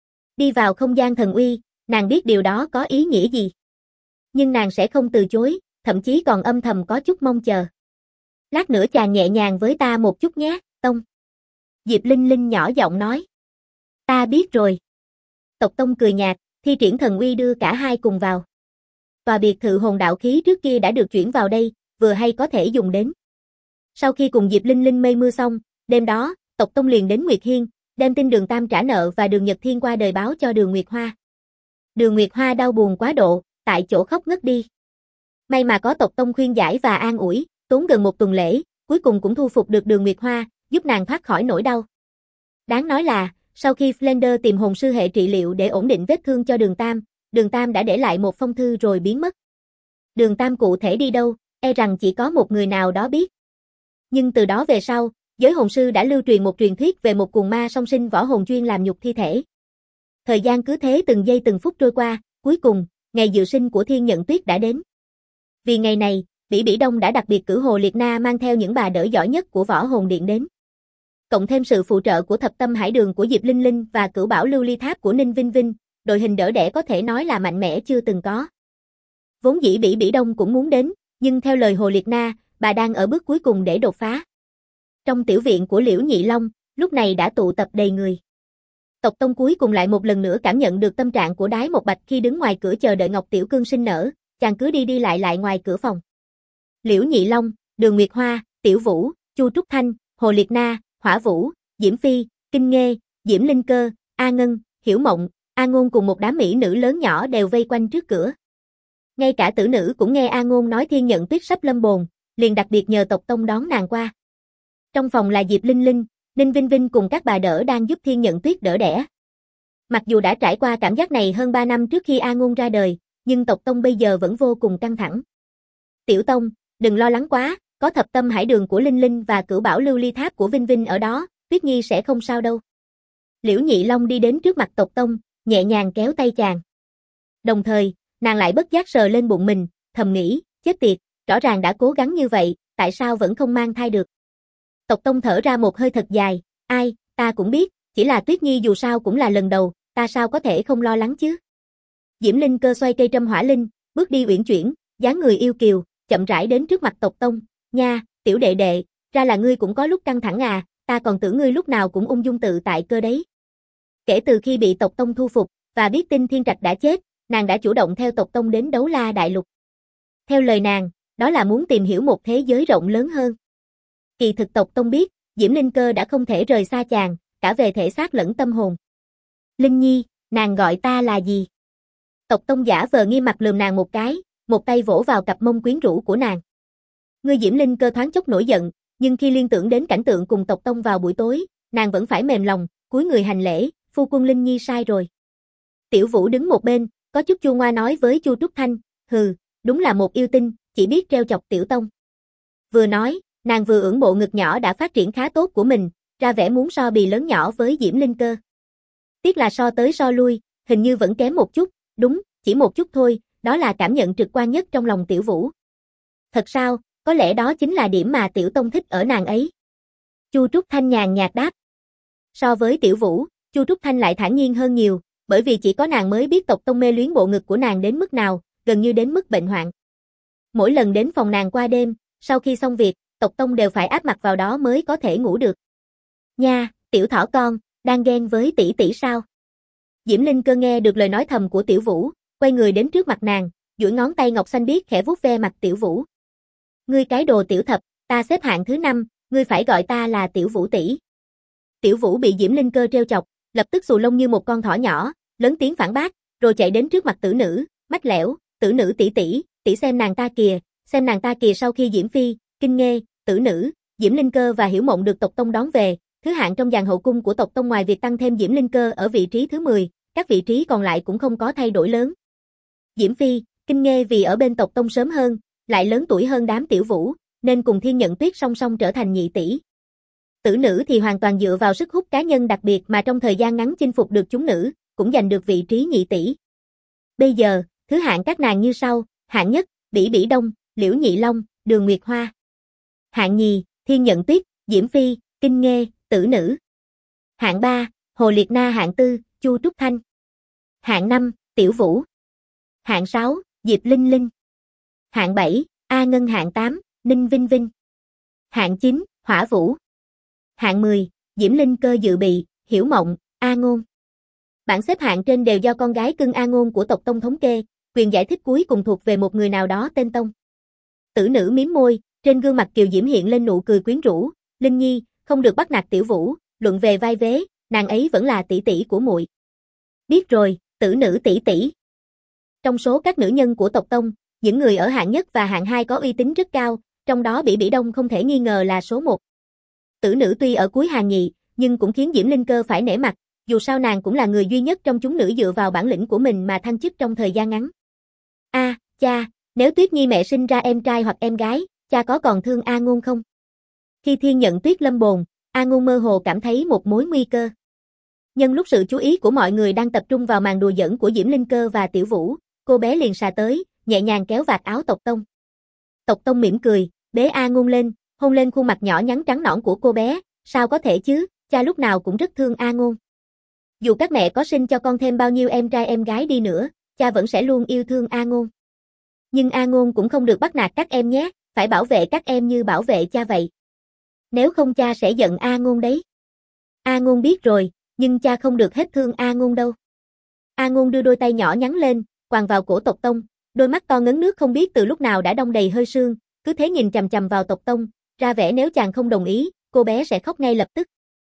Đi vào không gian thần uy, nàng biết điều đó có ý nghĩa gì. Nhưng nàng sẽ không từ chối, thậm chí còn âm thầm có chút mong chờ. Lát nữa chàng nhẹ nhàng với ta một chút nhé, Tông. Diệp Linh Linh nhỏ giọng nói. Ta biết rồi. Tộc Tông cười nhạt, thi triển thần uy đưa cả hai cùng vào. Tòa biệt thự hồn đạo khí trước kia đã được chuyển vào đây, vừa hay có thể dùng đến. Sau khi cùng Diệp Linh Linh mây mưa xong, đêm đó, Tộc Tông liền đến Nguyệt Hiên, đem tin Đường Tam trả nợ và Đường Nhật Thiên qua đời báo cho Đường Nguyệt Hoa. Đường Nguyệt Hoa đau buồn quá độ, tại chỗ khóc ngất đi. May mà có Tộc Tông khuyên giải và an ủi, tốn gần một tuần lễ, cuối cùng cũng thu phục được Đường Nguyệt Hoa, giúp nàng thoát khỏi nỗi đau. Đáng nói là, sau khi Flender tìm hồn sư hệ trị liệu để ổn định vết thương cho Đường Tam đã để lại một phong thư rồi biến mất. Đường Tam cụ thể đi đâu, e rằng chỉ có một người nào đó biết. Nhưng từ đó về sau, giới hồn sư đã lưu truyền một truyền thuyết về một cuồng ma song sinh võ hồn chuyên làm nhục thi thể. Thời gian cứ thế từng giây từng phút trôi qua, cuối cùng, ngày dự sinh của Thiên Nhận Tuyết đã đến. Vì ngày này, Bỉ Bỉ Đông đã đặc biệt cử Hồ Liệt Na mang theo những bà đỡ giỏi nhất của võ hồn điện đến. Cộng thêm sự phụ trợ của Thập Tâm Hải Đường của Diệp Linh Linh và Cửu Bảo Lưu Ly Tháp của Ninh Vinh Vinh, đội hình đỡ đẻ có thể nói là mạnh mẽ chưa từng có. Vốn dĩ Bỉ Bỉ Đông cũng muốn đến, nhưng theo lời Hồ Liệt Na, bà đang ở bước cuối cùng để đột phá. Trong tiểu viện của Liễu Nhị Long, lúc này đã tụ tập đầy người. Tộc Tông cuối cùng lại một lần nữa cảm nhận được tâm trạng của Đái Một Bạch khi đứng ngoài cửa chờ đợi Ngọc Tiểu Cương sinh nở, chàng cứ đi đi lại ngoài cửa phòng. Liễu Nhị Long, Đường Nguyệt Hoa, Tiểu Vũ, Chu Trúc Thanh, Hồ Liệt Na, Hỏa Vũ, Diễm Phi, Kinh Nghê, Diễm Linh Cơ, A Ngân, Hiểu Mộng, A Ngôn cùng một đám mỹ nữ lớn nhỏ đều vây quanh trước cửa. Ngay cả Tử Nữ cũng nghe A Ngôn nói Thiên Nhận Tuyết sắp lâm bồn, liền đặc biệt nhờ Tộc Tông đón nàng qua. Trong phòng là Diệp Linh Linh, Ninh Vinh Vinh cùng các bà đỡ đang giúp Thiên Nhận Tuyết đỡ đẻ. Mặc dù đã trải qua cảm giác này hơn 3 năm trước khi A Ngôn ra đời, nhưng Tộc Tông bây giờ vẫn vô cùng căng thẳng. Tiểu Tông, đừng lo lắng quá, có Thập Tâm Hải Đường của Linh Linh và Cửu Bảo Lưu Ly Tháp của Vinh Vinh ở đó, Tuyết Nhi sẽ không sao đâu. Liễu Nhị Long đi đến trước mặt Tộc Tông, nhẹ nhàng kéo tay chàng. Đồng thời, nàng lại bất giác sờ lên bụng mình, thầm nghĩ, chết tiệt, rõ ràng đã cố gắng như vậy, tại sao vẫn không mang thai được. Tộc Tông thở ra một hơi thật dài, ai, ta cũng biết, chỉ là Tuyết Nhi dù sao cũng là lần đầu, ta sao có thể không lo lắng chứ. Diễm Linh Cơ xoay cây trâm hỏa linh, bước đi uyển chuyển, dáng người yêu kiều, chậm rãi đến trước mặt Tộc Tông, nha, tiểu đệ đệ, ra là ngươi cũng có lúc căng thẳng à, ta còn tưởng ngươi lúc nào cũng ung dung tự tại cơ đấy. Kể từ khi bị Tộc Tông thu phục, và biết tin Thiên Trạch đã chết, nàng đã chủ động theo Tộc Tông đến Đấu La Đại Lục. Theo lời nàng, đó là muốn tìm hiểu một thế giới rộng lớn hơn. Kỳ thực Tộc Tông biết, Diễm Linh Cơ đã không thể rời xa chàng, cả về thể xác lẫn tâm hồn. Linh Nhi, nàng gọi ta là gì? Tộc Tông giả vờ nghiêm mặt lườm nàng một cái, một tay vỗ vào cặp mông quyến rũ của nàng. Ngươi Diễm Linh Cơ thoáng chốc nổi giận, nhưng khi liên tưởng đến cảnh tượng cùng Tộc Tông vào buổi tối, nàng vẫn phải mềm lòng, cúi người hành lễ, phu quân Linh Nhi sai rồi. Tiểu Vũ đứng một bên, có chút chua ngoa nói với Chu Trúc Thanh, hừ, đúng là một yêu tinh, chỉ biết trêu chọc Tiểu Tông. Vừa nói, nàng vừa ưỡn bộ ngực nhỏ đã phát triển khá tốt của mình, ra vẻ muốn so bì lớn nhỏ với Diễm Linh Cơ. Tiếc là so tới so lui, hình như vẫn kém một chút, đúng, chỉ một chút thôi, đó là cảm nhận trực quan nhất trong lòng Tiểu Vũ. Thật sao, có lẽ đó chính là điểm mà Tiểu Tông thích ở nàng ấy. Chu Trúc Thanh nhàn nhạt đáp. So với Tiểu Vũ, Chu Trúc Thanh lại thản nhiên hơn nhiều, bởi vì chỉ có nàng mới biết Tộc Tông mê luyến bộ ngực của nàng đến mức nào, gần như đến mức bệnh hoạn. Mỗi lần đến phòng nàng qua đêm, sau khi xong việc, Tộc Tông đều phải áp mặt vào đó mới có thể ngủ được. Nha, tiểu thỏ con, đang ghen với tỷ tỷ sao? Diễm Linh Cơ nghe được lời nói thầm của Tiểu Vũ, quay người đến trước mặt nàng, duỗi ngón tay ngọc xanh biếc khẽ vuốt ve mặt Tiểu Vũ. Ngươi cái đồ tiểu thập, ta xếp hạng thứ 5, ngươi phải gọi ta là Tiểu Vũ tỷ. Tiểu Vũ bị Diễm Linh Cơ trêu chọc, lập tức xù lông như một con thỏ nhỏ, lớn tiếng phản bác, rồi chạy đến trước mặt Tử Nữ, mách lẻo, Tử Nữ tỷ tỷ, tỷ xem nàng ta kìa, xem nàng ta kìa. Sau khi Diễm Phi, Kinh Nghê, Tử Nữ, Diễm Linh Cơ và Hiểu Mộng được Tộc Tông đón về, thứ hạng trong dàn hậu cung của Tộc Tông ngoài việc tăng thêm Diễm Linh Cơ ở vị trí thứ 10, các vị trí còn lại cũng không có thay đổi lớn. Diễm Phi, Kinh Nghê vì ở bên Tộc Tông sớm hơn, lại lớn tuổi hơn đám Tiểu Vũ, nên cùng Thiên Nhận Tuyết song song trở thành nhị tỷ. Tử Nữ thì hoàn toàn dựa vào sức hút cá nhân đặc biệt mà trong thời gian ngắn chinh phục được chúng nữ, cũng giành được vị trí nhị tỷ. Bây giờ, thứ hạng các nàng như sau, hạng nhất, Bỉ Bỉ Đông, Liễu Nhị Long, Đường Nguyệt Hoa. Hạng nhì, Thiên Nhận Tuyết, Diễm Phi, Kinh Nghê, Tử Nữ. Hạng 3, Hồ Liệt Na. Hạng 4, Chu Trúc Thanh. Hạng 5, Tiểu Vũ. Hạng 6, Diệp Linh Linh. Hạng 7, A Ngân. Hạng 8, Ninh Vinh Vinh. Hạng 9, Hỏa Vũ. Hạng 10, Diễm Linh Cơ dự bị, Hiểu Mộng, A Ngôn. Bảng xếp hạng trên đều do con gái cưng A Ngôn của tộc Tông thống kê, quyền giải thích cuối cùng thuộc về một người nào đó tên Tông. Tử Nữ mím môi, trên gương mặt kiều diễm hiện lên nụ cười quyến rũ, Linh Nhi, không được bắt nạt Tiểu Vũ, luận về vai vế, nàng ấy vẫn là tỷ tỷ của muội. Biết rồi, Tử Nữ tỷ tỷ. Trong số các nữ nhân của tộc Tông, những người ở hạng nhất và hạng 2 có uy tín rất cao, trong đó Bỉ Bỉ Đông không thể nghi ngờ là số 1. Tử Nữ tuy ở cuối hàng nhì, nhưng cũng khiến Diễm Linh Cơ phải nể mặt, dù sao nàng cũng là người duy nhất trong chúng nữ dựa vào bản lĩnh của mình mà thăng chức trong thời gian ngắn. Cha, nếu Tuyết Nhi mẹ sinh ra em trai hoặc em gái, cha có còn thương A Ngôn không? Khi Thiên Nhận Tuyết lâm bồn, A Ngôn mơ hồ cảm thấy một mối nguy cơ. Nhân lúc sự chú ý của mọi người đang tập trung vào màn đùa giỡn của Diễm Linh Cơ và Tiểu Vũ, cô bé liền xà tới, nhẹ nhàng kéo vạt áo tộc Tông. Tộc Tông mỉm cười, bế A Ngôn lên, hôn lên khuôn mặt nhỏ nhắn trắng nõn của cô bé, sao có thể chứ, cha lúc nào cũng rất thương A Ngôn. Dù các mẹ có sinh cho con thêm bao nhiêu em trai em gái đi nữa, cha vẫn sẽ luôn yêu thương A Ngôn. Nhưng A Ngôn cũng không được bắt nạt các em nhé, phải bảo vệ các em như bảo vệ cha vậy. Nếu không cha sẽ giận A Ngôn đấy. A Ngôn biết rồi, nhưng cha không được hết thương A Ngôn đâu. A Ngôn đưa đôi tay nhỏ nhắn lên, quàng vào cổ tộc Tông, đôi mắt to ngấn nước không biết từ lúc nào đã đong đầy hơi sương, cứ thế nhìn chằm chằm vào tộc Tông, ra vẻ nếu chàng không đồng ý, cô bé sẽ khóc ngay lập tức.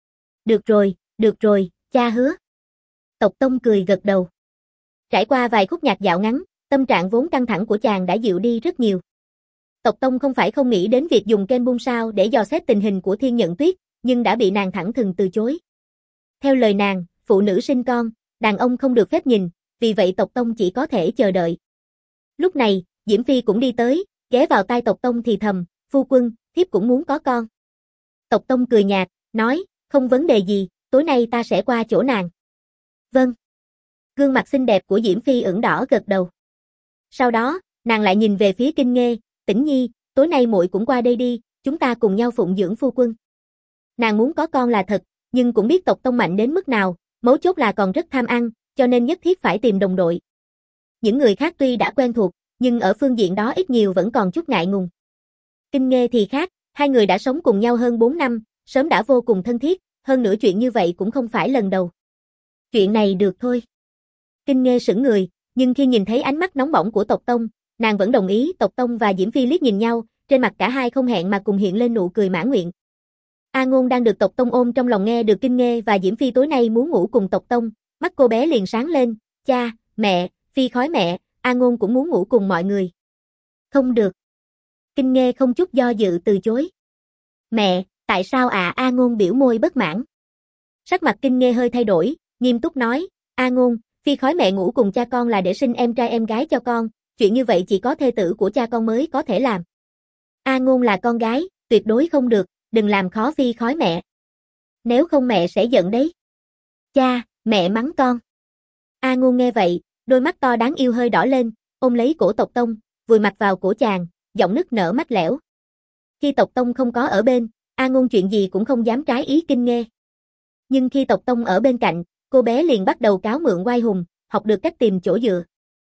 Được rồi, cha hứa. Tộc Tông cười gật đầu. Trải qua vài khúc nhạc dạo ngắn, tâm trạng vốn căng thẳng của chàng đã dịu đi rất nhiều. Tộc Tông không phải không nghĩ đến việc dùng kênh buôn sao để dò xét tình hình của Thiên Nhận Tuyết, nhưng đã bị nàng thẳng thừng từ chối. Theo lời nàng, phụ nữ sinh con, đàn ông không được phép nhìn, vì vậy tộc Tông chỉ có thể chờ đợi. Lúc này, Diễm Phi cũng đi tới, ghé vào tai tộc Tông thì thầm, phu quân, thiếp cũng muốn có con. Tộc Tông cười nhạt, nói, không vấn đề gì, tối nay ta sẽ qua chỗ nàng. Vâng. Gương mặt xinh đẹp của Diễm Phi ửng đỏ gật đầu. Sau đó, nàng lại nhìn về phía Kinh Nghê, Tĩnh Nhi, tối nay muội cũng qua đây đi, chúng ta cùng nhau phụng dưỡng phu quân. Nàng muốn có con là thật, nhưng cũng biết tộc Tông mạnh đến mức nào, mấu chốt là còn rất tham ăn, cho nên nhất thiết phải tìm đồng đội. Những người khác tuy đã quen thuộc, nhưng ở phương diện đó ít nhiều vẫn còn chút ngại ngùng. Kinh Nghê thì khác, hai người đã sống cùng nhau hơn 4 năm, sớm đã vô cùng thân thiết, hơn nữa chuyện như vậy cũng không phải lần đầu. Chuyện này được thôi. Kinh Nghê sững người, nhưng khi nhìn thấy ánh mắt nóng bỏng của tộc Tông, nàng vẫn đồng ý. Tộc Tông và Diễm Phi liếc nhìn nhau, trên mặt cả hai không hẹn mà cùng hiện lên nụ cười mãn nguyện. A Ngôn đang được tộc Tông ôm trong lòng nghe được Kinh Nghê và Diễm Phi tối nay muốn ngủ cùng tộc Tông, mắt cô bé liền sáng lên, cha, mẹ, Phi khói mẹ, A Ngôn cũng muốn ngủ cùng mọi người. Không được. Kinh Nghê không chút do dự từ chối. Mẹ, tại sao ạ? A Ngôn biểu môi bất mãn. Sắc mặt Kinh Nghê hơi thay đổi, nghiêm túc nói, A Ngôn, Phi khói mẹ ngủ cùng cha con là để sinh em trai em gái cho con, chuyện như vậy chỉ có thê tử của cha con mới có thể làm. A Ngôn là con gái, tuyệt đối không được, đừng làm khó Phi khói mẹ. Nếu không mẹ sẽ giận đấy. Cha, mẹ mắng con. A Ngôn nghe vậy, đôi mắt to đáng yêu hơi đỏ lên, ôm lấy cổ tộc Tông, vùi mặt vào cổ chàng, giọng nức nở mách lẻo. Khi tộc Tông không có ở bên, A Ngôn chuyện gì cũng không dám trái ý Kinh Nghê. Nhưng khi tộc Tông ở bên cạnh, cô bé liền bắt đầu cáo mượn oai hùng, học được cách tìm chỗ dựa.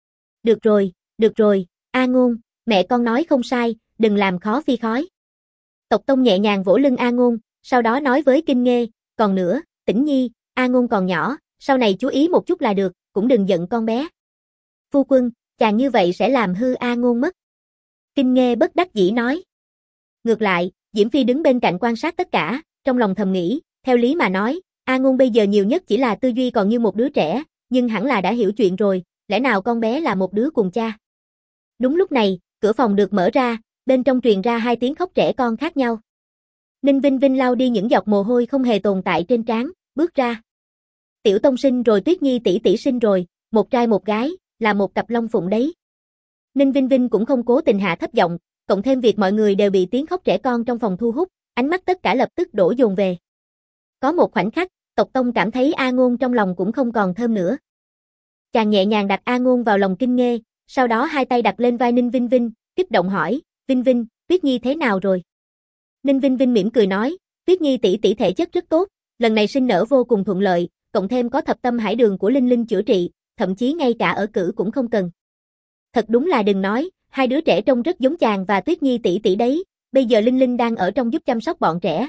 Được rồi, A Ngôn, mẹ con nói không sai, đừng làm khó Phi khói. Tộc Tông nhẹ nhàng vỗ lưng A Ngôn, sau đó nói với Kinh Nghê, còn nữa, Tĩnh Nhi, A Ngôn còn nhỏ, sau này chú ý một chút là được, cũng đừng giận con bé. Phu quân, chàng như vậy sẽ làm hư A Ngôn mất. Kinh Nghê bất đắc dĩ nói. Ngược lại, Diễm Phi đứng bên cạnh quan sát tất cả, trong lòng thầm nghĩ, theo lý mà nói, A Ngôn bây giờ nhiều nhất chỉ là tư duy còn như một đứa trẻ, nhưng hẳn là đã hiểu chuyện rồi, lẽ nào con bé là một đứa cùng cha. Đúng lúc này, cửa phòng được mở ra, bên trong truyền ra hai tiếng khóc trẻ con khác nhau. Ninh Vinh Vinh lau đi những giọt mồ hôi không hề tồn tại trên trán, bước ra. Tiểu Tông sinh rồi, Tuyết Nhi tỷ tỷ sinh rồi, một trai một gái, là một cặp long phụng đấy. Ninh Vinh Vinh cũng không cố tình hạ thấp giọng, cộng thêm việc mọi người đều bị tiếng khóc trẻ con trong phòng thu hút, ánh mắt tất cả lập tức đổ dồn về. Có một khoảnh khắc, tộc Tông cảm thấy A Ngôn trong lòng cũng không còn thơm nữa. Chàng nhẹ nhàng đặt A Ngôn vào lòng Kinh Nghê, sau đó hai tay đặt lên vai Ninh Vinh Vinh, kích động hỏi, Vinh Vinh, Tuyết Nhi thế nào rồi? Ninh Vinh Vinh mỉm cười nói, Tuyết Nhi tỷ tỷ thể chất rất tốt, lần này sinh nở vô cùng thuận lợi, cộng thêm có thập tâm hải đường của Linh Linh chữa trị, thậm chí ngay cả ở cữ cũng không cần. Thật đúng là đừng nói, hai đứa trẻ trông rất giống chàng và Tuyết Nhi tỷ tỷ đấy, bây giờ Linh Linh đang ở trong giúp chăm sóc bọn trẻ.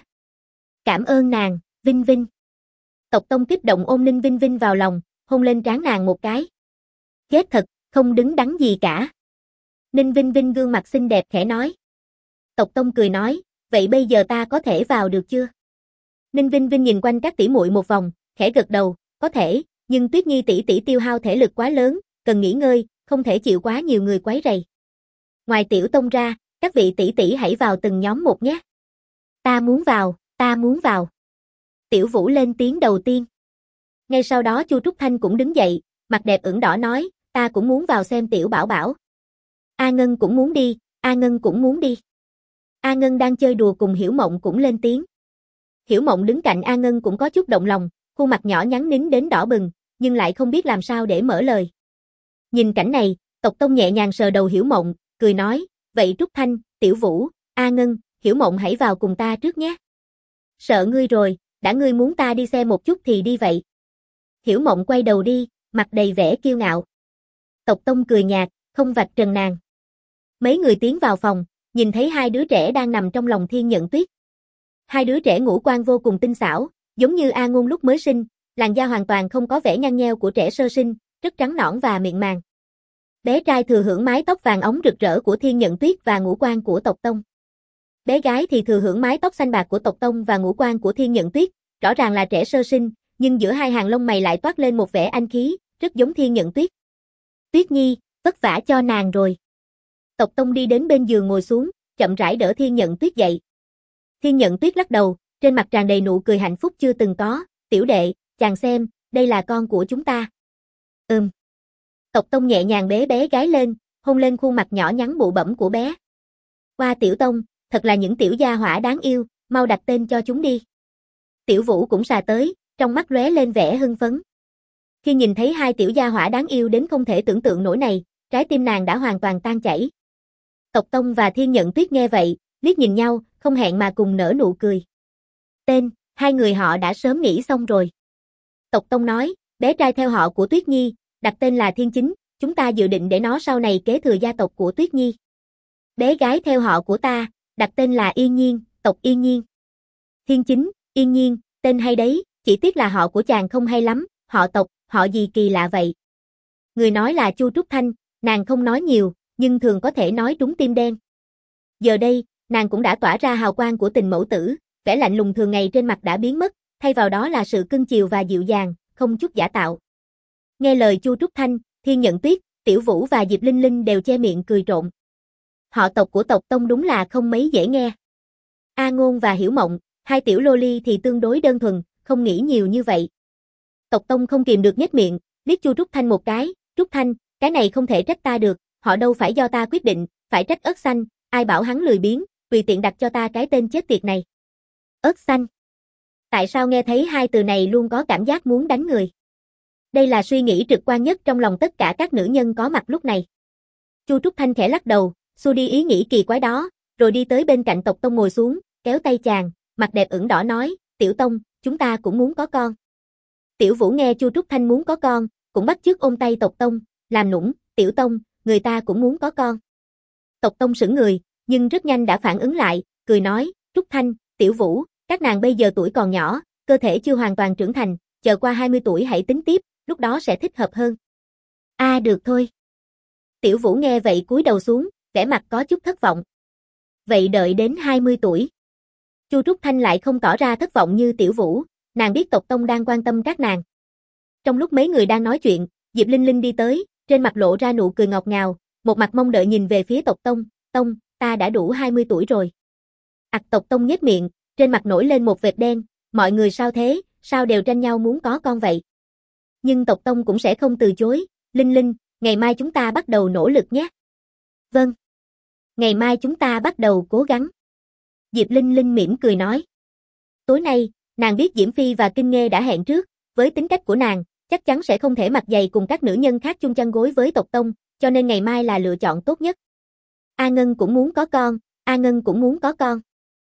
Cảm ơn nàng, Vinh Vinh. Tộc Tông kích động ôm Ninh Vinh Vinh vào lòng, hôn lên trán nàng một cái. Ghét thật, không đứng đắn gì cả. Ninh Vinh Vinh gương mặt xinh đẹp khẽ nói. Tộc Tông cười nói, vậy bây giờ ta có thể vào được chưa? Ninh Vinh Vinh nhìn quanh các tỷ muội một vòng, khẽ gật đầu, có thể, nhưng Tuyết Nhi tỷ tỷ tiêu hao thể lực quá lớn, cần nghỉ ngơi, không thể chịu quá nhiều người quấy rầy. Ngoài Tiểu Tông ra, các vị tỷ tỷ hãy vào từng nhóm một nhé. Ta muốn vào, ta muốn vào. Tiểu Vũ lên tiếng đầu tiên. Ngay sau đó Chu Trúc Thanh cũng đứng dậy, mặt đẹp ửng đỏ nói, ta cũng muốn vào xem Tiểu Bảo Bảo. A Ngân cũng muốn đi, A Ngân cũng muốn đi. A Ngân đang chơi đùa cùng Hiểu Mộng cũng lên tiếng. Hiểu Mộng đứng cạnh A Ngân cũng có chút động lòng, khuôn mặt nhỏ nhắn nín đến đỏ bừng, nhưng lại không biết làm sao để mở lời. Nhìn cảnh này, Tộc Tông nhẹ nhàng sờ đầu Hiểu Mộng, cười nói, vậy Trúc Thanh, Tiểu Vũ, A Ngân, Hiểu Mộng hãy vào cùng ta trước nhé. Sợ ngươi rồi, đã ngươi muốn ta đi xem một chút thì đi vậy. Hiểu Mộng quay đầu đi, mặt đầy vẻ kiêu ngạo. Tộc Tông cười nhạt, không vạch trần nàng. Mấy người tiến vào phòng, nhìn thấy hai đứa trẻ đang nằm trong lòng Thiên Nhận Tuyết. Hai đứa trẻ ngũ quan vô cùng tinh xảo, giống như A Ngôn lúc mới sinh, làn da hoàn toàn không có vẻ nhăn nheo của trẻ sơ sinh, rất trắng nõn và mịn màng. Bé trai thừa hưởng mái tóc vàng óng rực rỡ của Thiên Nhận Tuyết và ngũ quan của Tộc Tông. Bé gái thì thừa hưởng mái tóc xanh bạc của Tộc Tông và ngũ quan của Thiên Nhận Tuyết, rõ ràng là trẻ sơ sinh, nhưng giữa hai hàng lông mày lại toát lên một vẻ anh khí, rất giống Thiên Nhận Tuyết. Tuyết Nhi, vất vả cho nàng rồi. Tộc Tông đi đến bên giường ngồi xuống, chậm rãi đỡ Thiên Nhận Tuyết dậy. Thiên Nhận Tuyết lắc đầu, trên mặt tràn đầy nụ cười hạnh phúc chưa từng có, tiểu đệ, chàng xem, đây là con của chúng ta. Tộc Tông nhẹ nhàng bế bé gái lên, hôn lên khuôn mặt nhỏ nhắn bụ bẫm của bé. Qua Tiểu Tông, thật là những tiểu gia hỏa đáng yêu, mau đặt tên cho chúng đi. Tiểu Vũ cũng xà tới, trong mắt lóe lên vẻ hưng phấn. Khi nhìn thấy hai tiểu gia hỏa đáng yêu đến không thể tưởng tượng nổi này, trái tim nàng đã hoàn toàn tan chảy. Tộc Tông và Thiên Nhận Tuyết nghe vậy, liếc nhìn nhau, không hẹn mà cùng nở nụ cười. Tên, hai người họ đã sớm nghĩ xong rồi. Tộc Tông nói, bé trai theo họ của Tuyết Nhi, đặt tên là Thiên Chính, chúng ta dự định để nó sau này kế thừa gia tộc của Tuyết Nhi. Bé gái theo họ của ta, đặt tên là Yên Nhiên, tộc Yên Nhiên. Thiên Chính, Yên Nhiên, tên hay đấy, chỉ tiếc là họ của chàng không hay lắm, họ tộc, họ gì kỳ lạ vậy. Người nói là Chu Trúc Thanh, nàng không nói nhiều, nhưng thường có thể nói trúng tim đen. Giờ đây, nàng cũng đã tỏa ra hào quang của tình mẫu tử, vẻ lạnh lùng thường ngày trên mặt đã biến mất, thay vào đó là sự cưng chiều và dịu dàng, không chút giả tạo. Nghe lời Chu Trúc Thanh, Thiên Nhận Tuyết, Tiểu Vũ và Diệp Linh Linh đều che miệng cười trộn. Họ tộc của Tộc Tông đúng là không mấy dễ nghe. A Ngôn và Hiểu Mộng, hai tiểu lô ly thì tương đối đơn thuần, không nghĩ nhiều như vậy. Tộc Tông không kìm được nhếch miệng, liếc Chu Trúc Thanh một cái, Trúc Thanh, cái này không thể trách ta được, họ đâu phải do ta quyết định, phải trách Ớt Xanh, ai bảo hắn lười biếng, tùy tiện đặt cho ta cái tên chết tiệt này. Ớt Xanh. Tại sao nghe thấy hai từ này luôn có cảm giác muốn đánh người? Đây là suy nghĩ trực quan nhất trong lòng tất cả các nữ nhân có mặt lúc này. Chu Trúc Thanh khẽ lắc đầu, xua đi ý nghĩ kỳ quái đó, rồi đi tới bên cạnh Tộc Tông ngồi xuống, kéo tay chàng, mặt đẹp ửng đỏ nói, Tiểu Tông, chúng ta cũng muốn có con. Tiểu Vũ nghe Chu Trúc Thanh muốn có con, cũng bắt chước ôm tay Tộc Tông, làm nũng, Tiểu Tông, người ta cũng muốn có con. Tộc Tông sững người, nhưng rất nhanh đã phản ứng lại, cười nói, Trúc Thanh, Tiểu Vũ, các nàng bây giờ tuổi còn nhỏ, cơ thể chưa hoàn toàn trưởng thành, chờ qua 20 tuổi hãy tính tiếp, lúc đó sẽ thích hợp hơn. Được thôi. Tiểu Vũ nghe vậy cúi đầu xuống, vẻ mặt có chút thất vọng. Vậy đợi đến 20 tuổi. Chu Trúc Thanh lại không tỏ ra thất vọng như Tiểu Vũ, nàng biết Tộc Tông đang quan tâm các nàng. Trong lúc mấy người đang nói chuyện, Diệp Linh Linh đi tới, trên mặt lộ ra nụ cười ngọt ngào, một mặt mong đợi nhìn về phía Tộc Tông, Tông, ta đã đủ 20 tuổi rồi. Tộc Tông nhếch miệng, trên mặt nổi lên một vệt đen, mọi người sao thế, sao đều tranh nhau muốn có con vậy? Nhưng Tộc Tông cũng sẽ không từ chối, Linh Linh, ngày mai chúng ta bắt đầu nỗ lực nhé. Vâng. Ngày mai chúng ta bắt đầu cố gắng. Diệp Linh Linh mỉm cười nói. Tối nay, nàng biết Diễm Phi và Kinh Nghê đã hẹn trước, với tính cách của nàng, chắc chắn sẽ không thể mặt dày cùng các nữ nhân khác chung chăn gối với Tộc Tông, cho nên ngày mai là lựa chọn tốt nhất. A Ngân cũng muốn có con, A Ngân cũng muốn có con.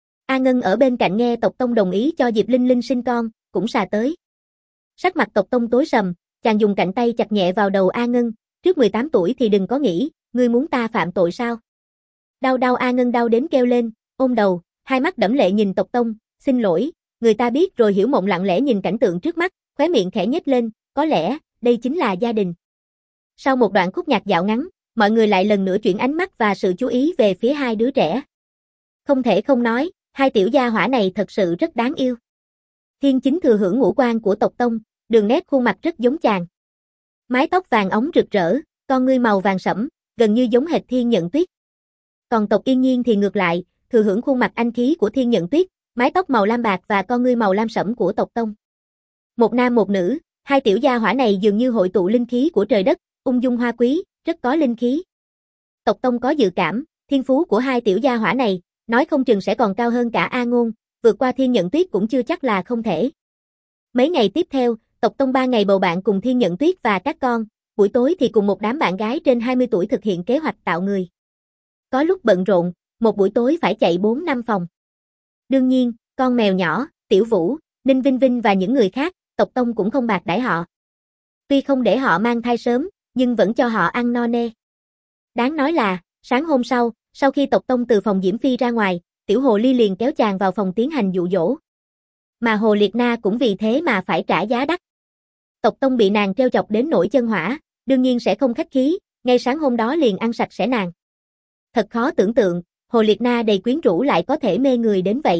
A Ngân ở bên cạnh nghe Tộc Tông đồng ý cho Diệp Linh Linh sinh con, cũng xà tới. Sắc mặt Tộc Tông tối sầm, chàng dùng cạnh tay chặt nhẹ vào đầu A Ngân, trước 18 tuổi thì đừng có nghĩ, ngươi muốn ta phạm tội sao? Đau đau A Ngân đau đến kêu lên, ôm đầu, hai mắt đẫm lệ nhìn Tộc Tông, xin lỗi, người ta biết rồi. Hiểu Mộng lặng lẽ nhìn cảnh tượng trước mắt, khóe miệng khẽ nhếch lên, có lẽ, đây chính là gia đình. Sau một đoạn khúc nhạc dạo ngắn, mọi người lại lần nữa chuyển ánh mắt và sự chú ý về phía hai đứa trẻ. Không thể không nói, hai tiểu gia hỏa này thật sự rất đáng yêu. Thiên Chính thừa hưởng ngũ quan của Tộc Tông, đường nét khuôn mặt rất giống chàng. Mái tóc vàng óng rực rỡ, con ngươi màu vàng sẫm, gần như giống hệt Thiên Nhận Tuyết. Còn Tộc Yên Nhiên thì ngược lại, thừa hưởng khuôn mặt anh khí của Thiên Nhận Tuyết, mái tóc màu lam bạc và con ngươi màu lam sẫm của Tộc Tông. Một nam một nữ, hai tiểu gia hỏa này dường như hội tụ linh khí của trời đất, ung dung hoa quý, rất có linh khí. Tộc Tông có dự cảm, thiên phú của hai tiểu gia hỏa này, nói không chừng sẽ còn cao hơn cả A Ngôn, vượt qua Thiên Nhận Tuyết cũng chưa chắc là không thể. Mấy ngày tiếp theo, Tộc Tông 3 ngày bầu bạn cùng Thiên Nhận Tuyết và các con, buổi tối thì cùng một đám bạn gái trên 20 tuổi thực hiện kế hoạch tạo người. Có lúc bận rộn, một buổi tối phải chạy 4-5 phòng. Đương nhiên, con mèo nhỏ, Tiểu Vũ, Ninh Vinh Vinh và những người khác, Tộc Tông cũng không bạc đãi họ. Tuy không để họ mang thai sớm, nhưng vẫn cho họ ăn no nê. Đáng nói là, sáng hôm sau khi Tộc Tông từ phòng Diễm Phi ra ngoài, Tiểu Hồ Ly liền kéo chàng vào phòng tiến hành dụ dỗ. Mà Hồ Liệt Na cũng vì thế mà phải trả giá đắt. Tộc Tông bị nàng trêu chọc đến nổi chân hỏa, đương nhiên sẽ không khách khí, ngay sáng hôm đó liền ăn sạch sẽ nàng. Thật khó tưởng tượng, Hồ Liệt Na đầy quyến rũ lại có thể mê người đến vậy.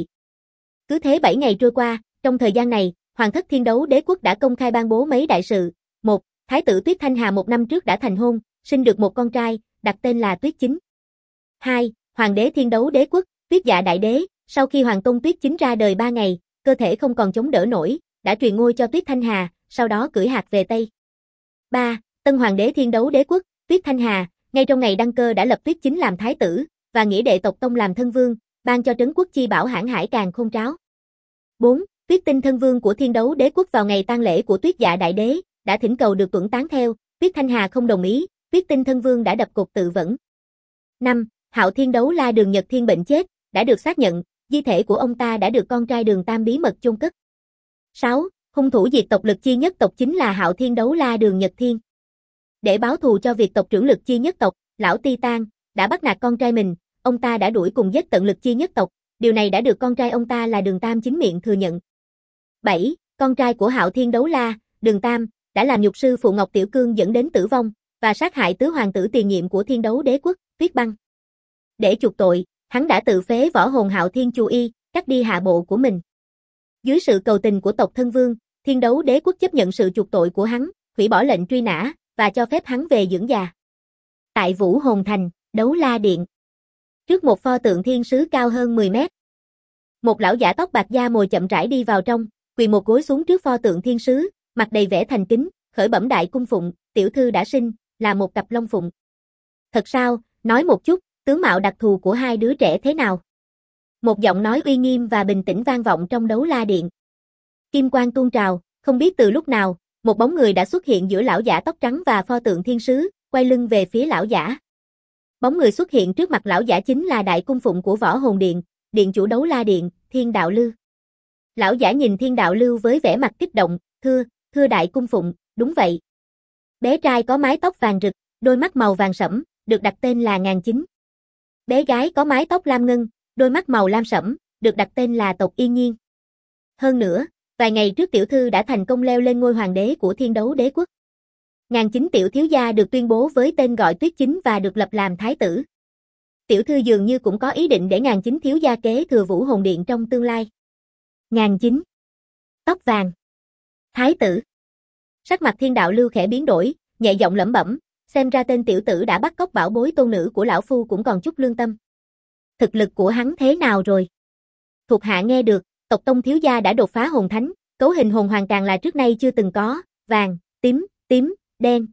Cứ thế 7 ngày trôi qua, trong thời gian này, Hoàng thất Thiên Đấu Đế quốc đã công khai ban bố mấy đại sự. 1. Thái tử Tuyết Thanh Hà 1 năm trước đã thành hôn, sinh được một con trai, đặt tên là Tuyết Chính. 2. Hoàng đế Thiên Đấu Đế quốc, Tuyết Dạ Đại Đế, sau khi Hoàng tôn Tuyết Chính ra đời 3 ngày, cơ thể không còn chống đỡ nổi, đã truyền ngôi cho Tuyết Thanh Hà, sau đó cưỡi hạc về Tây. 3. Tân Hoàng đế Thiên Đấu Đế quốc, Tuyết Thanh Hà, ngay trong ngày đăng cơ đã lập Tuyết Chính làm thái tử, và nghĩa đệ Tộc Tông làm thân vương, ban cho trấn quốc chi bảo hãn hải càng khôn tráo. 4. Tuyết Tinh thân vương của Thiên Đấu Đế quốc vào ngày tang lễ của Tuyết Dạ Đại Đế, đã thỉnh cầu được tuẫn tán theo, Tuyết Thanh Hà không đồng ý, Tuyết Tinh thân vương đã đập cột tự vẫn. 5. Hạo Thiên Đấu La Đường Nhật Thiên bệnh chết, đã được xác nhận, di thể của ông ta đã được con trai Đường Tam bí mật chôn cất. 6. Hung thủ diệt tộc Lực Chi nhất tộc chính là Hạo Thiên Đấu La Đường Nhật Thiên. Để báo thù cho việc tộc trưởng Lực Chi nhất tộc, lão Titan đã bắt nạt con trai mình, ông ta đã đuổi cùng giết tận Lực Chi nhất tộc, điều này đã được con trai ông ta là Đường Tam chính miệng thừa nhận. 7. Con trai của Hạo Thiên Đấu La, Đường Tam, đã làm nhục sư phụ Ngọc Tiểu Cương dẫn đến tử vong, và sát hại tứ hoàng tử tiền nhiệm của Thiên Đấu Đế quốc, Tuyết Băng. Để chuộc tội, hắn đã tự phế võ hồn Hạo Thiên Chu Y, cắt đi hạ bộ của mình. Dưới sự cầu tình của tộc thân vương, Thiên Đấu Đế quốc chấp nhận sự chuộc tội của hắn, hủy bỏ lệnh truy nã, và cho phép hắn về dưỡng già. Tại Vũ Hồn Thành, Đấu La Điện. Trước một pho tượng thiên sứ cao hơn 10 mét. Một lão giả tóc bạc da mồi chậm rãi đi vào trong, quỳ một gối xuống trước pho tượng thiên sứ, mặt đầy vẻ thành kính, khởi bẩm đại cung phụng, tiểu thư đã sinh, là một cặp long phụng. Thật sao, nói một chút, tướng mạo đặc thù của hai đứa trẻ thế nào? Một giọng nói uy nghiêm và bình tĩnh vang vọng trong Đấu La Điện. Kim quang tuôn trào, không biết từ lúc nào, một bóng người đã xuất hiện giữa lão giả tóc trắng và pho tượng thiên sứ, quay lưng về phía lão giả. Bóng người xuất hiện trước mặt lão giả chính là đại cung phụng của Võ Hồn Điện, điện chủ Đấu La Điện, Thiên Đạo Lưu. Lão giả nhìn Thiên Đạo Lưu với vẻ mặt kích động, thưa đại cung phụng, đúng vậy. Bé trai có mái tóc vàng rực, đôi mắt màu vàng sẫm, được đặt tên là Ngàn Chính. Bé gái có mái tóc lam ngân, đôi mắt màu lam sẫm, được đặt tên là Tộc Yên Nhiên. Hơn nữa, vài ngày trước tiểu thư đã thành công leo lên ngôi hoàng đế của Thiên Đấu Đế quốc. Ngàn Chính tiểu thiếu gia được tuyên bố với tên gọi Tuyết Chính và được lập làm thái tử. Tiểu thư dường như cũng có ý định để Ngàn Chính thiếu gia kế thừa Vũ Hồn Điện trong tương lai. Ngàn Chính, tóc vàng, thái tử. Sắc mặt Thiên Đạo Lưu khẽ biến đổi, nhẹ giọng lẩm bẩm, xem ra tên tiểu tử đã bắt cóc bảo bối tôn nữ của lão phu cũng còn chút lương tâm. Thực lực của hắn thế nào rồi? Thuộc hạ nghe được, Tộc Tông thiếu gia đã đột phá hồn thánh, cấu hình hồn hoàn càng là trước nay chưa từng có, vàng, tím, đen,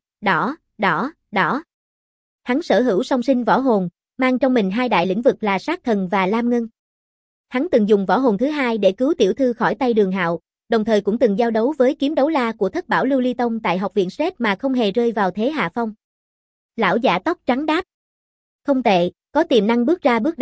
đỏ. Hắn sở hữu song sinh võ hồn, mang trong mình hai đại lĩnh vực là sát thần và lam ngân. Hắn từng dùng võ hồn thứ hai để cứu tiểu thư khỏi tay Đường Hạo, đồng thời cũng từng giao đấu với kiếm đấu la của thất bảo Lưu Ly Tông tại học viện Sret mà không hề rơi vào thế hạ phong. Lão giả tóc trắng đáp. Không tệ, có tiềm năng bước ra bước đó,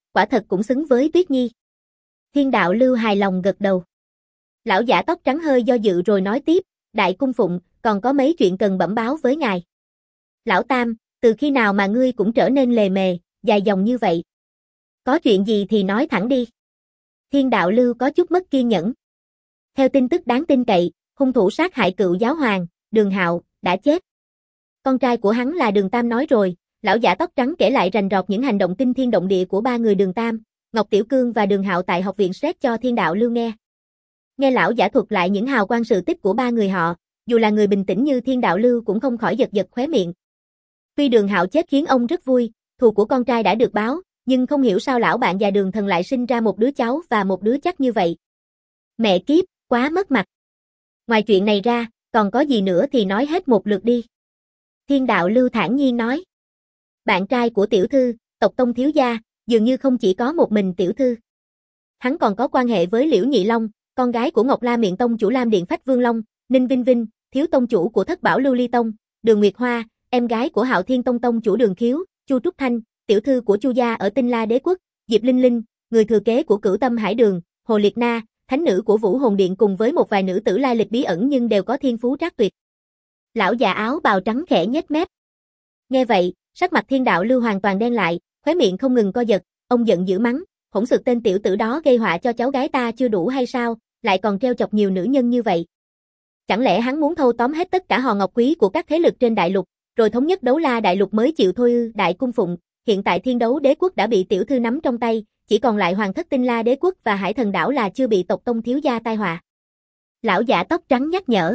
quả thật cũng xứng với Tuyết Nhi. Thiên đạo lưu hài lòng gật đầu. Lão giả tóc trắng hơi do dự rồi nói tiếp, Đại cung phụng, còn có mấy chuyện cần bẩm báo với ngài. Lão Tam, từ khi nào mà ngươi cũng trở nên lề mề, dài dòng như vậy? Có chuyện gì thì nói thẳng đi. Thiên đạo lưu có chút mất kiên nhẫn. Theo tin tức đáng tin cậy, hung thủ sát hại cựu giáo hoàng, Đường Hạo, đã chết. Con trai của hắn là Đường Tam nói rồi, lão giả tóc trắng kể lại rành rọt những hành động kinh thiên động địa của ba người Đường Tam, Ngọc Tiểu Cương và Đường Hạo tại học viện Sret cho Thiên đạo lưu nghe. Nghe lão giả thuật lại những hào quang sự tích của ba người họ, dù là người bình tĩnh như Thiên đạo lưu cũng không khỏi giật giật khóe miệng. Tuy Đường Hạo chết khiến ông rất vui, thù của con trai đã được báo, nhưng không hiểu sao lão bạn già Đường Thần lại sinh ra một đứa cháu và một đứa chắc như vậy. Mẹ kiếp, quá mất mặt. Ngoài chuyện này ra, còn có gì nữa thì nói hết một lượt đi. Thiên đạo lưu thản nhiên nói. Bạn trai của tiểu thư, tộc tông thiếu gia, dường như không chỉ có một mình tiểu thư. Hắn còn có quan hệ với Liễu Nhị Long, con gái của Ngọc La Miện Tông chủ Lam Điện Phách Vương Long, Ninh Vinh Vinh, thiếu tông chủ của Thất Bảo Lưu Ly Tông, Đường Nguyệt Hoa, em gái của Hạo Thiên Tông tông chủ Đường Khiếu, Chu Trúc Thanh, tiểu thư của Chu gia ở Tinh La Đế Quốc, Diệp Linh Linh, người thừa kế của Cửu Tâm Hải Đường, Hồ Liệt Na, thánh nữ của Vũ Hồn Điện cùng với một vài nữ tử lai lịch bí ẩn nhưng đều có thiên phú trác tuyệt. Lão già áo bào trắng khẽ nhếch mép. Nghe vậy, sắc mặt Thiên đạo lưu hoàn toàn đen lại, khóe miệng không ngừng co giật, ông giận dữ mắng, hỗn xược tên tiểu tử đó gây họa cho cháu gái ta chưa đủ hay sao, lại còn treo chọc nhiều nữ nhân như vậy. Chẳng lẽ hắn muốn thâu tóm hết tất cả hòn ngọc quý của các thế lực trên đại lục, rồi thống nhất Đấu La đại lục mới chịu thôi ư? Đại cung phụng, hiện tại Thiên Đấu Đế quốc đã bị tiểu thư nắm trong tay, chỉ còn lại Hoàng thất Tinh La Đế quốc và Hải Thần đảo là chưa bị tộc tông thiếu gia tai họa. Lão giả tóc trắng nhắc nhở.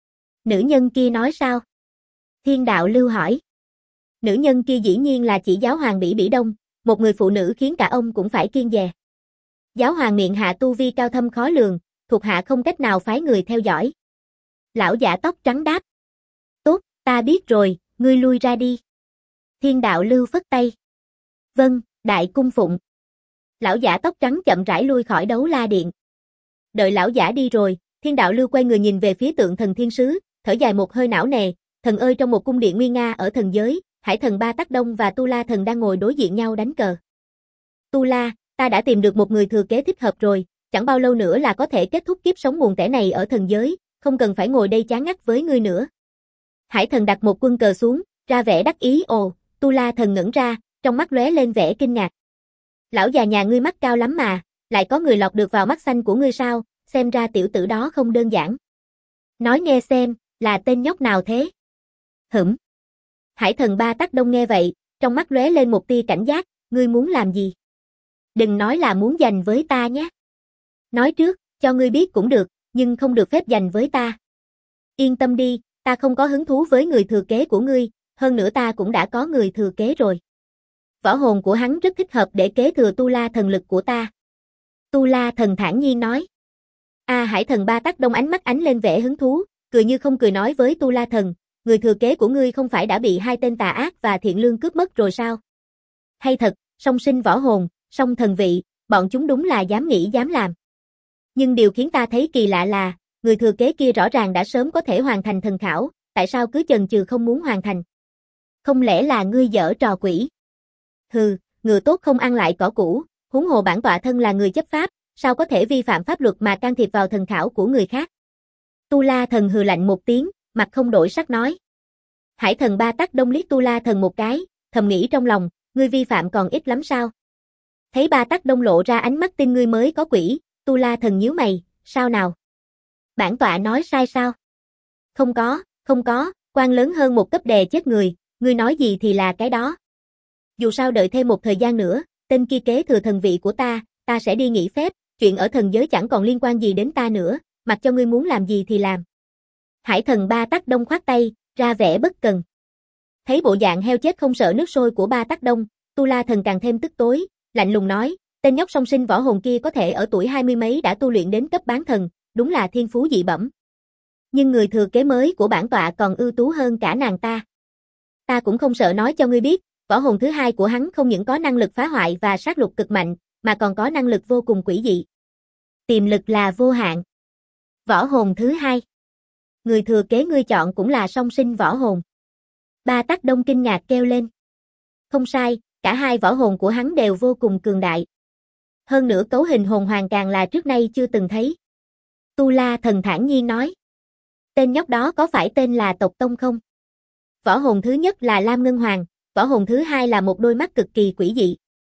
Nữ nhân kia nói sao? Thiên đạo lưu hỏi. Nữ nhân kia dĩ nhiên là chỉ giáo hoàng Bỉ Bỉ Đông, một người phụ nữ khiến cả ông cũng phải kiêng dè. Giáo hoàng miệng hạ tu vi cao thâm khó lường, thuộc hạ không cách nào phái người theo dõi. Lão giả tóc trắng đáp. Tốt, ta biết rồi, ngươi lui ra đi. Thiên đạo lưu phất tay. Vâng, đại cung phụng. Lão giả tóc trắng chậm rãi lui khỏi Đấu La điện. Đợi lão giả đi rồi, Thiên đạo lưu quay người nhìn về phía tượng thần thiên sứ, thở dài một hơi não nề, thần ơi, trong một cung điện nguy nga ở thần giới, Hải thần Ba Tắc Đông và Tu La thần đang ngồi đối diện nhau đánh cờ. Tu La, ta đã tìm được một người thừa kế thích hợp rồi, chẳng bao lâu nữa là có thể kết thúc kiếp sống buồn tẻ này ở thần giới, không cần phải ngồi đây chán ngắt với ngươi nữa. Hải thần đặt một quân cờ xuống, ra vẻ đắc ý. Ồ, Tu La thần ngẩn ra, trong mắt lóe lên vẻ kinh ngạc. Lão già nhà ngươi mắt cao lắm mà, lại có người lọt được vào mắt xanh của ngươi sao, xem ra tiểu tử đó không đơn giản. Nói nghe xem, là tên nhóc nào thế? Hửm. Hải thần Ba Tắc Đông nghe vậy, trong mắt lóe lên một tia cảnh giác, ngươi muốn làm gì? Đừng nói là muốn giành với ta nhé. Nói trước, cho ngươi biết cũng được, nhưng không được phép giành với ta. Yên tâm đi, ta không có hứng thú với người thừa kế của ngươi, hơn nữa ta cũng đã có người thừa kế rồi. Võ hồn của hắn rất thích hợp để kế thừa Tu La thần lực của ta. Tu La thần thản nhiên nói. Hải thần Ba Tắc Đông ánh mắt ánh lên vẻ hứng thú, cười như không cười nói với Tu La thần, người thừa kế của ngươi không phải đã bị hai tên tà ác và thiện lương cướp mất rồi sao? Hay thật, song sinh võ hồn, song thần vị, bọn chúng đúng là dám nghĩ dám làm. Nhưng điều khiến ta thấy kỳ lạ là, người thừa kế kia rõ ràng đã sớm có thể hoàn thành thần khảo, tại sao cứ chần chừ không muốn hoàn thành? Không lẽ là ngươi giở trò quỷ? Hừ, ngựa tốt không ăn lại cỏ cũ, huống hồ bản tọa thân là người chấp pháp, sao có thể vi phạm pháp luật mà can thiệp vào thần khảo của người khác? Tu La thần hừ lạnh một tiếng, mặt không đổi sắc nói. Hải thần Ba Tắc Đông liếc Tu La thần một cái, thầm nghĩ trong lòng, ngươi vi phạm còn ít lắm sao? Thấy Ba Tắc Đông lộ ra ánh mắt tin ngươi mới có quỷ, Tu La thần nhíu mày, sao nào? Bản tọa nói sai sao? Không có, quan lớn hơn một cấp đè chết người, ngươi nói gì thì là cái đó. Dù sao đợi thêm một thời gian nữa, tên kia kế thừa thần vị của ta sẽ đi nghỉ phép, chuyện ở thần giới chẳng còn liên quan gì đến ta nữa, mặc cho ngươi muốn làm gì thì làm. Hải thần Ba Tắc Đông khoát tay, ra vẻ bất cần. Thấy bộ dạng heo chết không sợ nước sôi của Ba Tắc Đông, Tu La thần càng thêm tức tối, lạnh lùng nói, tên nhóc song sinh võ hồn kia có thể ở tuổi 20 mấy đã tu luyện đến cấp bán thần, đúng là thiên phú dị bẩm. Nhưng người thừa kế mới của bản tọa còn ưu tú hơn cả nàng ta. Ta cũng không sợ nói cho ngươi biết, võ hồn thứ hai của hắn không những có năng lực phá hoại và sát lục cực mạnh, mà còn có năng lực vô cùng quỷ dị. Tiềm lực là vô hạn. Võ hồn thứ hai. Người thừa kế ngươi chọn cũng là song sinh võ hồn. Ba Tắc Đông kinh ngạc kêu lên. Không sai, Cả hai võ hồn của hắn đều vô cùng cường đại. Hơn nữa cấu hình hồn hoàng càng là trước nay chưa từng thấy. Tu La Thần thản nhiên nói. Tên nhóc đó có phải tên là Tộc Tông không? Võ hồn thứ nhất là Lam Ngân Hoàng, võ hồn thứ hai là một đôi mắt cực kỳ quỷ dị.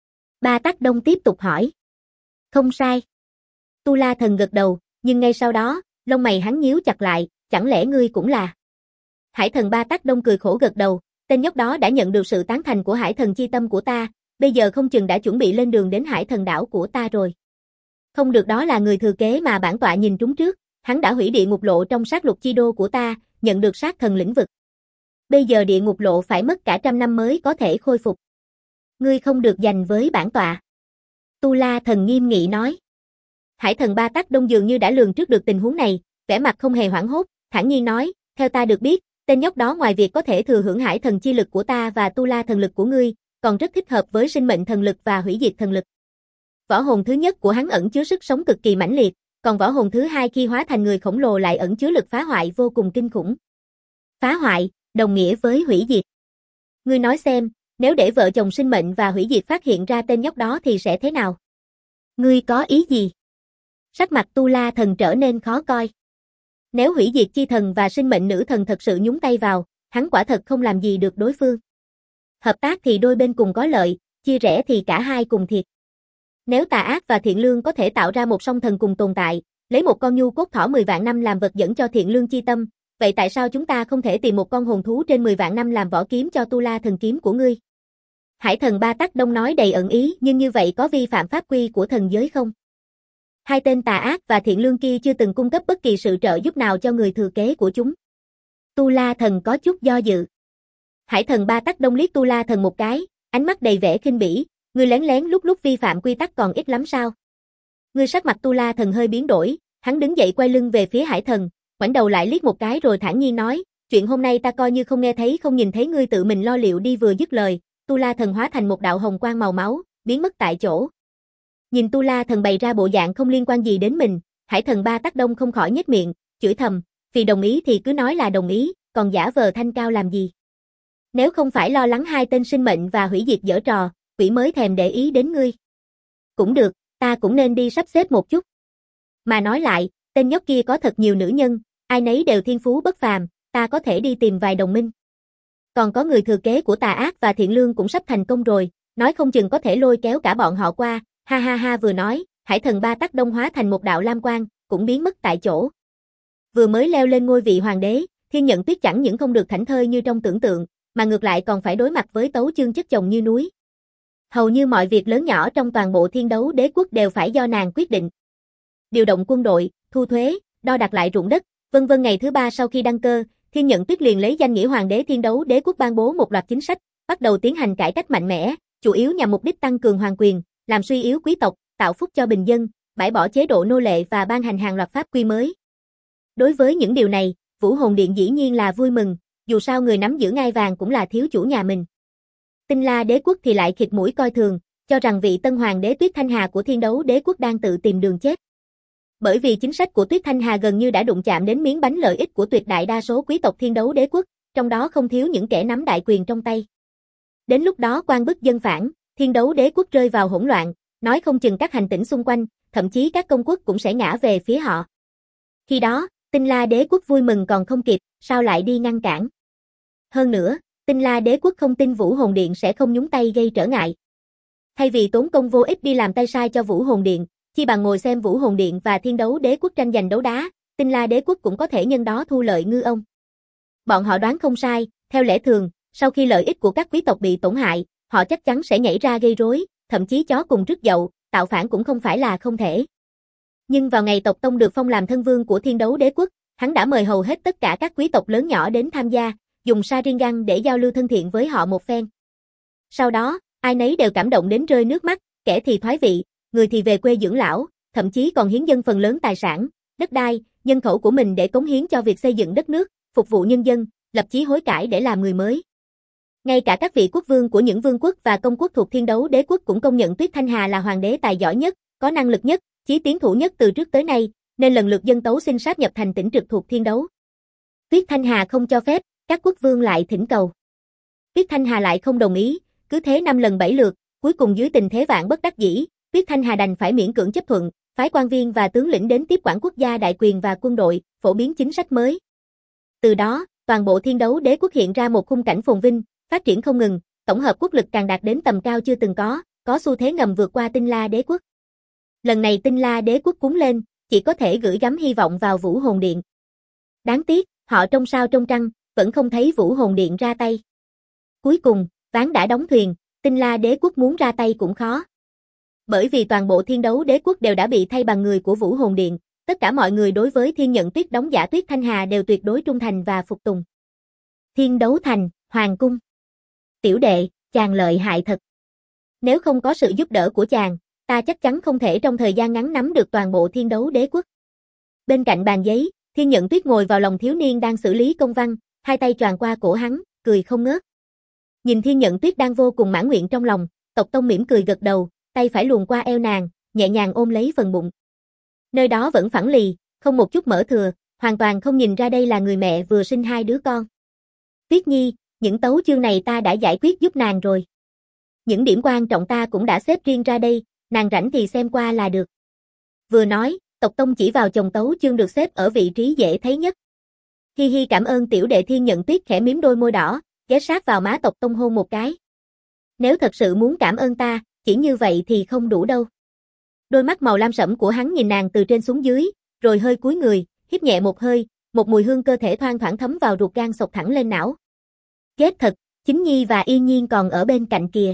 Ba Tắc Đông tiếp tục hỏi. Không sai. Tu La Thần gật đầu, nhưng ngay sau đó, lông mày hắn nhíu chặt lại, chẳng lẽ ngươi cũng là? Hải Thần Ba Tắc Đông cười khổ gật đầu, tên nhóc đó đã nhận được sự tán thành của Hải Thần chi tâm của ta, bây giờ không chừng đã chuẩn bị lên đường đến Hải Thần đảo của ta rồi. Không được, đó là người thừa kế mà bản tọa nhìn trúng trước, hắn đã hủy địa ngục lộ trong sát lục chi đô của ta, nhận được sát thần lĩnh vực. Bây giờ địa ngục lộ phải mất cả 100 năm mới có thể khôi phục. Ngươi không được giành với bản tọa. Tu La Thần nghiêm nghị nói. Hải Thần Ba Tắc Đông dường như đã lường trước được tình huống này, vẻ mặt không hề hoảng hốt, thản nhiên nói, theo ta được biết, tên nhóc đó ngoài việc có thể thừa hưởng Hải Thần chi lực của ta và Tu La thần lực của ngươi, còn rất thích hợp với sinh mệnh thần lực và hủy diệt thần lực. Võ hồn thứ nhất của hắn ẩn chứa sức sống cực kỳ mãnh liệt, còn võ hồn thứ hai khi hóa thành người khổng lồ lại ẩn chứa lực phá hoại vô cùng kinh khủng. Phá hoại, đồng nghĩa với hủy diệt. Ngươi nói xem, nếu để vợ chồng sinh mệnh và hủy diệt phát hiện ra tên nhóc đó thì sẽ thế nào? Ngươi có ý gì? Sắc mặt Tu La Thần trở nên khó coi. Nếu hủy diệt chi thần và sinh mệnh nữ thần thật sự nhúng tay vào, hắn quả thật không làm gì được đối phương. Hợp tác thì đôi bên cùng có lợi, chia rẽ thì cả hai cùng thiệt. Nếu tà ác và thiện lương có thể tạo ra một song thần cùng tồn tại, lấy một con nhu cốt thỏ 10 vạn năm làm vật dẫn cho thiện lương chi tâm, vậy tại sao chúng ta không thể tìm một con hồn thú trên 10 vạn năm làm vỏ kiếm cho Tu La thần kiếm của ngươi? Hải Thần Ba Tắc Đông nói đầy ẩn ý, nhưng như vậy có vi phạm pháp quy của thần giới không? Hai tên tà ác và thiện lương kia chưa từng cung cấp bất kỳ sự trợ giúp nào cho người thừa kế của chúng. Tu La Thần có chút do dự. Hải Thần Ba Tắc Đông liếc Tu La Thần một cái, ánh mắt đầy vẻ khinh bỉ, ngươi lén lén lúc lúc vi phạm quy tắc còn ít lắm sao? Ngươi sắc mặt Tu La Thần hơi biến đổi, hắn đứng dậy quay lưng về phía Hải Thần, ngoảnh đầu lại liếc một cái rồi thản nhiên nói, chuyện hôm nay ta coi như không nghe thấy không nhìn thấy, ngươi tự mình lo liệu đi. Vừa dứt lời, Tu La Thần hóa thành một đạo hồng quang màu máu, biến mất tại chỗ. Nhìn Tu La Thần bày ra bộ dạng không liên quan gì đến mình, Hải Thần Ba Tắc Đông không khỏi nhếch miệng, chửi thầm, vì đồng ý thì cứ nói là đồng ý, còn giả vờ thanh cao làm gì? Nếu không phải lo lắng hai tên sinh mệnh và hủy diệt giở trò, quỷ mới thèm để ý đến ngươi. Cũng được, ta cũng nên đi sắp xếp một chút. Mà nói lại, tên nhóc kia có thật nhiều nữ nhân, ai nấy đều thiên phú bất phàm, ta có thể đi tìm vài đồng minh. Còn có người thừa kế của tà ác và thiện lương cũng sắp thành công rồi, nói không chừng có thể lôi kéo cả bọn họ qua, ha ha ha. Vừa nói, Hải Thần Ba Tắc Đông hóa thành một đạo lam quang, cũng biến mất tại chỗ. Vừa mới leo lên ngôi vị hoàng đế, Thiên Nhận Tuyết chẳng những không được thảnh thơi như trong tưởng tượng, mà ngược lại còn phải đối mặt với tấu chương chất chồng như núi. Hầu như mọi việc lớn nhỏ trong toàn bộ Thiên Đấu Đế quốc đều phải do nàng quyết định. Điều động quân đội, thu thuế, đo đạc lại ruộng đất, vân vân. Ngày thứ 3 sau khi đăng cơ, Thiên Nhận Tuyết liền lấy danh nghĩa hoàng đế Thiên Đấu Đế quốc ban bố một loạt chính sách, bắt đầu tiến hành cải cách mạnh mẽ, chủ yếu nhằm mục đích tăng cường hoàng quyền, làm suy yếu quý tộc, tạo phúc cho bình dân, bãi bỏ chế độ nô lệ và ban hành hàng loạt pháp quy mới. Đối với những điều này, Vũ Hồn Điện dĩ nhiên là vui mừng, dù sao người nắm giữ ngai vàng cũng là thiếu chủ nhà mình. Tinh La Đế quốc thì lại khịt mũi coi thường, cho rằng vị tân hoàng đế Tuyết Thanh Hà của Thiên Đấu Đế quốc đang tự tìm đường chết. Bởi vì chính sách của Tuyết Thanh Hà gần như đã đụng chạm đến miếng bánh lợi ích của tuyệt đại đa số quý tộc Thiên Đấu Đế quốc, trong đó không thiếu những kẻ nắm đại quyền trong tay. Đến lúc đó quan bức dân phản, Thiên Đấu Đế quốc rơi vào hỗn loạn, nói không chừng các hành tinh xung quanh, thậm chí các công quốc cũng sẽ ngã về phía họ. Khi đó, Tinh La Đế quốc vui mừng còn không kịp, sao lại đi ngăn cản? Hơn nữa, Tinh La Đế quốc không tin Vũ Hồn Điện sẽ không nhúng tay gây trở ngại. Thay vì tốn công vô ích đi làm tay sai cho Vũ Hồn Điện, chi bằng ngồi xem Vũ Hồn Điện và Thiên Đấu Đế quốc tranh giành đấu đá, Tinh La Đế quốc cũng có thể nhân đó thu lợi ngư ông. Bọn họ đoán không sai, theo lẽ thường, sau khi lợi ích của các quý tộc bị tổn hại, họ chắc chắn sẽ nhảy ra gây rối, thậm chí chó cùng rước dậu, tạo phản cũng không phải là không thể. Nhưng vào ngày tộc Tông được phong làm thân vương của Thiên Đấu Đế quốc, hắn đã mời hầu hết tất cả các quý tộc lớn nhỏ đến tham gia, dùng Sharingan để giao lưu thân thiện với họ một phen. Sau đó, ai nấy đều cảm động đến rơi nước mắt, kẻ thì thoái vị, người thì về quê dưỡng lão, thậm chí còn hiến dâng phần lớn tài sản, đất đai, nhân khẩu của mình để cống hiến cho việc xây dựng đất nước, phục vụ nhân dân, lập chí hối cải để làm người mới. Ngay cả các vị quốc vương của những vương quốc và công quốc thuộc Thiên Đấu Đế quốc cũng công nhận Tuyết Thanh Hà là hoàng đế tài giỏi nhất, có năng lực nhất, chí tiến thủ nhất từ trước tới nay, nên lần lượt dân tấu xin sáp nhập thành tỉnh trực thuộc Thiên Đấu. Tuyết Thanh Hà không cho phép, các quốc vương lại thỉnh cầu. Tuyết Thanh Hà lại không đồng ý, cứ thế 5 lần 7 lượt, cuối cùng dưới tình thế vạn bất đắc dĩ, Tuyết Thanh Hà đành phải miễn cưỡng chấp thuận, phái quan viên và tướng lĩnh đến tiếp quản quốc gia đại quyền và quân đội, phổ biến chính sách mới. Từ đó, toàn bộ Thiên Đấu Đế quốc hiện ra một khung cảnh phồn vinh, phát triển không ngừng, tổng hợp quốc lực càng đạt đến tầm cao chưa từng có xu thế ngầm vượt qua Tinh La Đế quốc. Lần này Tinh La Đế quốc cuốn lên, chỉ có thể gửi gắm hy vọng vào Vũ Hồn Điện. Đáng tiếc, họ trông sao trông trăng, vẫn không thấy Vũ Hồn Điện ra tay. Cuối cùng, ván đã đóng thuyền, Tinh La Đế quốc muốn ra tay cũng khó. Bởi vì toàn bộ Thiên Đấu Đế quốc đều đã bị thay bằng người của Vũ Hồn Điện, tất cả mọi người đối với Thiên Nhận Tuyết đóng giả Tuyết Thanh Hà đều tuyệt đối trung thành và phục tùng. Thiên Đấu Thành, Hoàng cung. Tiểu đệ, chàng lợi hại thật. Nếu không có sự giúp đỡ của chàng, ta chắc chắn không thể trong thời gian ngắn nắm được toàn bộ Thiên Đấu Đế quốc. Bên cạnh bàn giấy, Thiên Nhận Tuyết ngồi vào lòng thiếu niên đang xử lý công văn, hai tay choàng qua cổ hắn, cười không ngớt. Nhìn Thiên Nhận Tuyết đang vô cùng mãn nguyện trong lòng, Tộc Tông mỉm cười gật đầu, tay phải luồn qua eo nàng, nhẹ nhàng ôm lấy phần bụng. Nơi đó vẫn phẳng lì, không một chút mỡ thừa, hoàn toàn không nhìn ra đây là người mẹ vừa sinh hai đứa con. Tuyết Nhi, những tấu chương này ta đã giải quyết giúp nàng rồi. Những điểm quan trọng ta cũng đã xếp riêng ra đây, nàng rảnh thì xem qua là được. Vừa nói, Tộc Tông chỉ vào chồng tấu chương được xếp ở vị trí dễ thấy nhất. Hi hi, cảm ơn tiểu đệ. Thiên Nhận Tuyết khẽ mím đôi môi đỏ, ghé sát vào má Tộc Tông hôn một cái. Nếu thật sự muốn cảm ơn ta, chỉ như vậy thì không đủ đâu. Đôi mắt màu lam sẫm của hắn nhìn nàng từ trên xuống dưới, rồi hơi cúi người, hít nhẹ một hơi, một mùi hương cơ thể thoang thoảng thấm vào ruột gan xộc thẳng lên não. Ghét thật, Chính Nhi và Yên Nhiên còn ở bên cạnh kìa.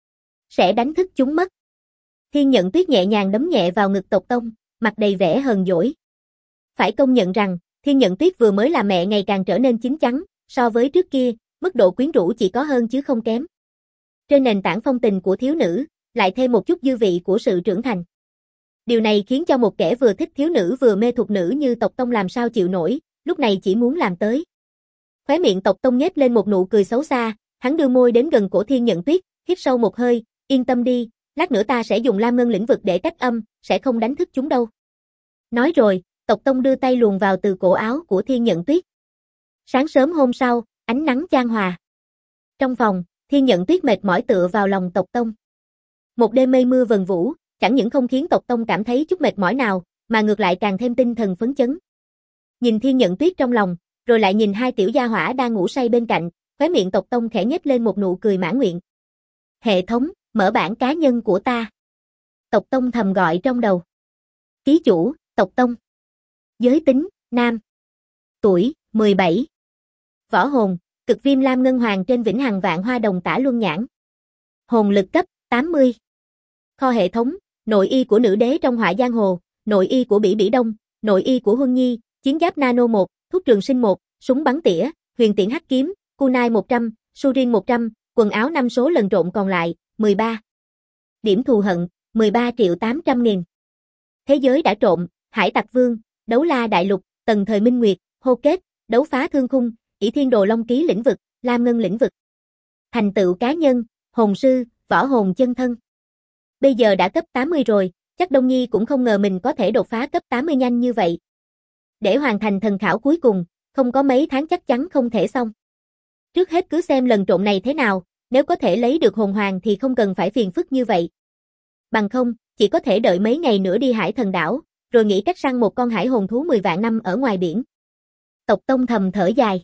Sẽ đánh thức chúng mất. Thiên Nhận Tuyết nhẹ nhàng đấm nhẹ vào ngực Tộc Tông, mặt đầy vẻ hờn dỗi. Phải công nhận rằng, Thiên Nhận Tuyết vừa mới là mẹ ngày càng trở nên chín chắn, so với trước kia, mức độ quyến rũ chỉ có hơn chứ không kém. Trên nền tảng phong tình của thiếu nữ, lại thêm một chút dư vị của sự trưởng thành. Điều này khiến cho một kẻ vừa thích thiếu nữ vừa mê thuộc nữ như Tộc Tông làm sao chịu nổi, lúc này chỉ muốn làm tới. Khóe miệng Tộc Tông nhếch lên một nụ cười xấu xa, hắn đưa môi đến gần cổ Thiên Nhận Tuyết, hít sâu một hơi, yên tâm đi, lát nữa ta sẽ dùng Lam Ngân lĩnh vực để cách âm, sẽ không đánh thức chúng đâu. Nói rồi, Tộc Tông đưa tay luồn vào từ cổ áo của Thiên Nhận Tuyết. Sáng sớm hôm sau, ánh nắng chan hòa. Trong phòng, Thiên Nhận Tuyết mệt mỏi tựa vào lòng Tộc Tông. Một đêm mây mưa vần vũ, chẳng những không khiến Tộc Tông cảm thấy chút mệt mỏi nào, mà ngược lại càng thêm tinh thần phấn chấn. Nhìn Thiên Nhận Tuyết trong lòng, rồi lại nhìn hai tiểu gia hỏa đang ngủ say bên cạnh, khóe miệng Tộc Tông khẽ nhếch lên một nụ cười mãn nguyện. Hệ thống, mở bản cá nhân của ta. Tộc Tông thầm gọi trong đầu. Ký chủ, Tộc Tông. Giới tính, nam. Tuổi, 17. Võ hồn, cực viêm lam ngân hoàng trên vĩnh hằng vạn hoa đồng tả luân nhãn. Hồn lực cấp, 80. Kho hệ thống, nội y của nữ đế trong họa giang hồ, nội y của Bỉ Bỉ Đông, nội y của Huân Nhi, chiến giáp nano 1, thuốc trường sinh 1, súng bắn tỉa, huyền tiễn hắc kiếm, kunai 100, surin 100, quần áo 5 số lần trộn còn lại, 13. Điểm thù hận, 13.800.000. Thế giới đã trộn, Hải Tặc Vương, Đấu La Đại Lục, Tần Thời Minh Nguyệt, Hô Kết, Đấu Phá Thương Khung, ỷ Thiên Đồ Long Ký lĩnh vực, Lam Ngân lĩnh vực. Thành tựu cá nhân, hồn sư, võ hồn chân thân. Bây giờ đã cấp 80 rồi, chắc Đông Nhi cũng không ngờ mình có thể đột phá cấp 80 nhanh như vậy. Để hoàn thành thần khảo cuối cùng, không có mấy tháng chắc chắn không thể xong. Trước hết cứ xem lần trộn này thế nào, nếu có thể lấy được hồn hoàng thì không cần phải phiền phức như vậy. Bằng không, chỉ có thể đợi mấy ngày nữa đi Hải Thần đảo, rồi nghĩ cách săn một con hải hồn thú 10 vạn năm ở ngoài biển. Tộc Tông thầm thở dài.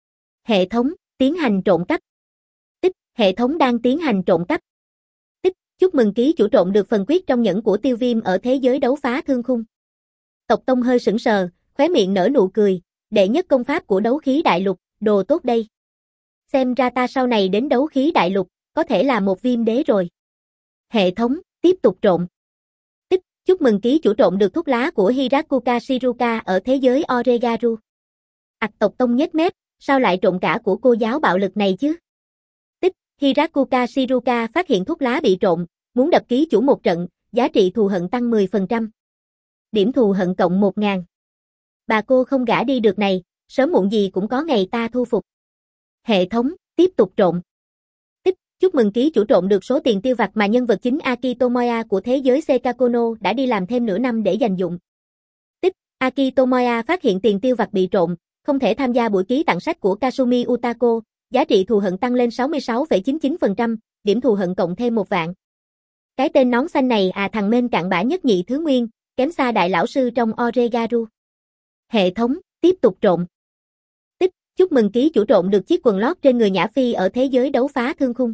Hệ thống, tiến hành trộn cấp. Tích, hệ thống đang tiến hành trộn cấp. Tích, chúc mừng ký chủ trộn được phần quyết trong nhẫn của Tiêu Viêm ở thế giới đấu phá thương khung. Tộc Tông hơi sững sờ, khóe miệng nở nụ cười, đệ nhất công pháp của đấu khí đại lục, đồ tốt đây. Xem ra ta sau này đến đấu khí đại lục, có thể là một viêm đế rồi. Hệ thống, tiếp tục trộn. Tích, chúc mừng ký chủ trộn được thuốc lá của Hirakuka Shiruka ở thế giới Oregaru. Tộc Tông nhếch mép, sao lại trộn cả của cô giáo bạo lực này chứ? Tích, Hirakuka Shiruka phát hiện thuốc lá bị trộn, muốn đập ký chủ một trận, giá trị thù hận tăng 10%. Điểm thù hận cộng 1000. Bà cô không gả đi được này, sớm muộn gì cũng có ngày ta thu phục. Hệ thống, tiếp tục trộn. Tích, chúc mừng ký chủ trộn được số tiền tiêu vặt mà nhân vật chính Akitomoya của thế giới Sekakono đã đi làm thêm nửa năm để dành dụm. Tích, Akitomoya phát hiện tiền tiêu vặt bị trộn, không thể tham gia buổi ký tặng sách của Kasumi Utako, giá trị thù hận tăng lên 66,99%, điểm thù hận cộng thêm 1 vạn. Cái tên nón xanh này à, thằng Mên cặn bã nhất nhị thứ nguyên, kém xa đại lão sư trong Oregaru. Hệ thống, tiếp tục trộn. Tích, chúc mừng ký chủ trộn được chiếc quần lót trên người Nhã Phi ở thế giới đấu phá thương khung.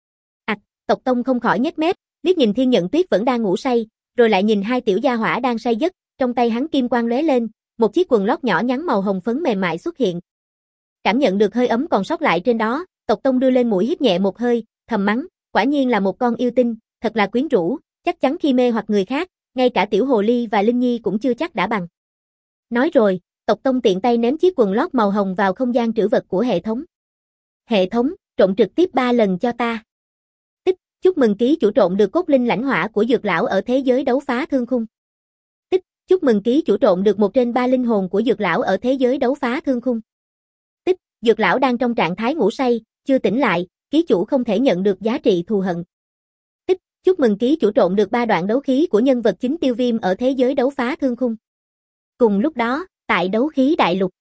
Tộc Tông không khỏi nhếch mép, liếc nhìn Thiên Nhận Tuyết vẫn đang ngủ say, rồi lại nhìn 2 tiểu gia hỏa đang say giấc, trong tay hắn kim quang lóe lên, một chiếc quần lót nhỏ nhắn màu hồng phấn mềm mại xuất hiện. Cảm nhận được hơi ấm còn sót lại trên đó, Tộc Tông đưa lên mũi hít nhẹ một hơi, thầm mắng, quả nhiên là một con yêu tinh, thật là quyến rũ, chắc chắn khi mê hoặc người khác, ngay cả tiểu hồ ly và Linh Nhi cũng chưa chắc đã bằng. Nói rồi, Tộc Tông tiện tay ném chiếc quần lót màu hồng vào không gian trữ vật của hệ thống. Hệ thống, trộn trực tiếp 3 lần cho ta. Tích, chúc mừng ký chủ trộn được cốt linh lãnh hỏa của dược lão ở thế giới đấu phá thương khung. Tích, chúc mừng ký chủ trộn được 1 trên 3 linh hồn của dược lão ở thế giới đấu phá thương khung. Tích, dược lão đang trong trạng thái ngủ say, chưa tỉnh lại, ký chủ không thể nhận được giá trị thù hận. Tích, chúc mừng ký chủ trộn được 3 đoạn đấu khí của nhân vật chính Tiêu Viêm ở thế giới đấu phá thương khung. Cùng lúc đó, tại đấu khí đại lục,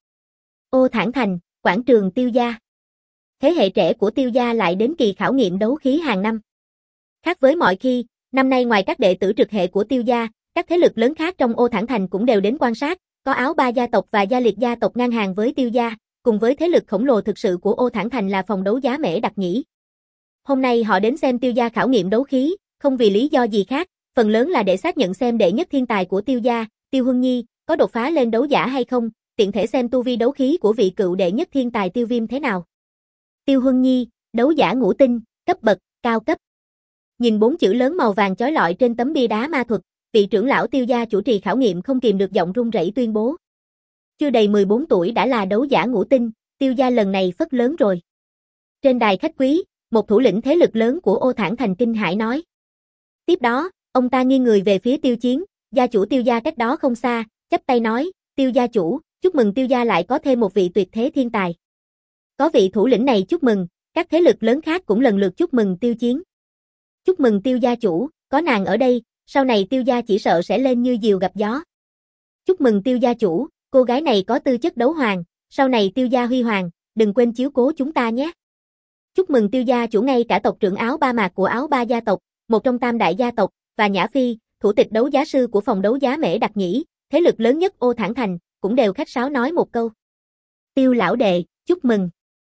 Ô Thản Thành, quảng trường Tiêu gia. Thế hệ trẻ của Tiêu gia lại đến kỳ khảo nghiệm đấu khí hàng năm. Khác với mọi khi, năm nay ngoài các đệ tử trực hệ của Tiêu gia, các thế lực lớn khác trong Ô Thản Thành cũng đều đến quan sát, có Áo Ba gia tộc và Gia Liệt gia tộc ngang hàng với Tiêu gia, cùng với thế lực khổng lồ thực sự của Ô Thản Thành là phòng đấu giá Mễ Đặc Nhĩ. Hôm nay họ đến xem Tiêu gia khảo nghiệm đấu khí, không vì lý do gì khác, phần lớn là để xác nhận xem đệ nhất thiên tài của Tiêu gia, Tiêu Huân Nhi, có đột phá lên đấu giả hay không, tiện thể xem tu vi đấu khí của vị cựu đệ nhất thiên tài Tiêu Viêm thế nào. Tiêu Huân Nhi, đấu giả ngũ tinh, cấp bậc, cao cấp. Nhìn 4 chữ lớn màu vàng chói lọi trên tấm bia đá ma thuật, vị trưởng lão Tiêu gia chủ trì khảo nghiệm không kìm được giọng run rẩy tuyên bố. Chưa đầy 14 tuổi đã là đấu giả ngũ tinh, Tiêu gia lần này phất lớn rồi. Trên đài khách quý, một thủ lĩnh thế lực lớn của Ô Thản Thành kinh hãi nói. Tiếp đó, ông ta nghiêng người về phía Tiêu Chiến, gia chủ Tiêu gia cách đó không xa, chắp tay nói, Tiêu gia chủ, chúc mừng Tiêu gia lại có thêm một vị tuyệt thế thiên tài. Có vị thủ lĩnh này chúc mừng, các thế lực lớn khác cũng lần lượt chúc mừng Tiêu Chiến. Chúc mừng Tiêu gia chủ, có nàng ở đây, sau này Tiêu gia chỉ sợ sẽ lên như diều gặp gió. Chúc mừng Tiêu gia chủ, cô gái này có tư chất đấu hoàng, sau này Tiêu gia huy hoàng, đừng quên chiếu cố chúng ta nhé. Chúc mừng Tiêu gia chủ, ngay cả tộc trưởng Áo Ba Mạc của Áo Ba gia tộc, một trong tam đại gia tộc, và Nhã Phi, thủ tịch đấu giá sư của phòng đấu giá Mễ Đặc Nhĩ, thế lực lớn nhất Ô Thản Thành, cũng đều khách sáo nói một câu. Tiêu lão đệ, chúc mừng.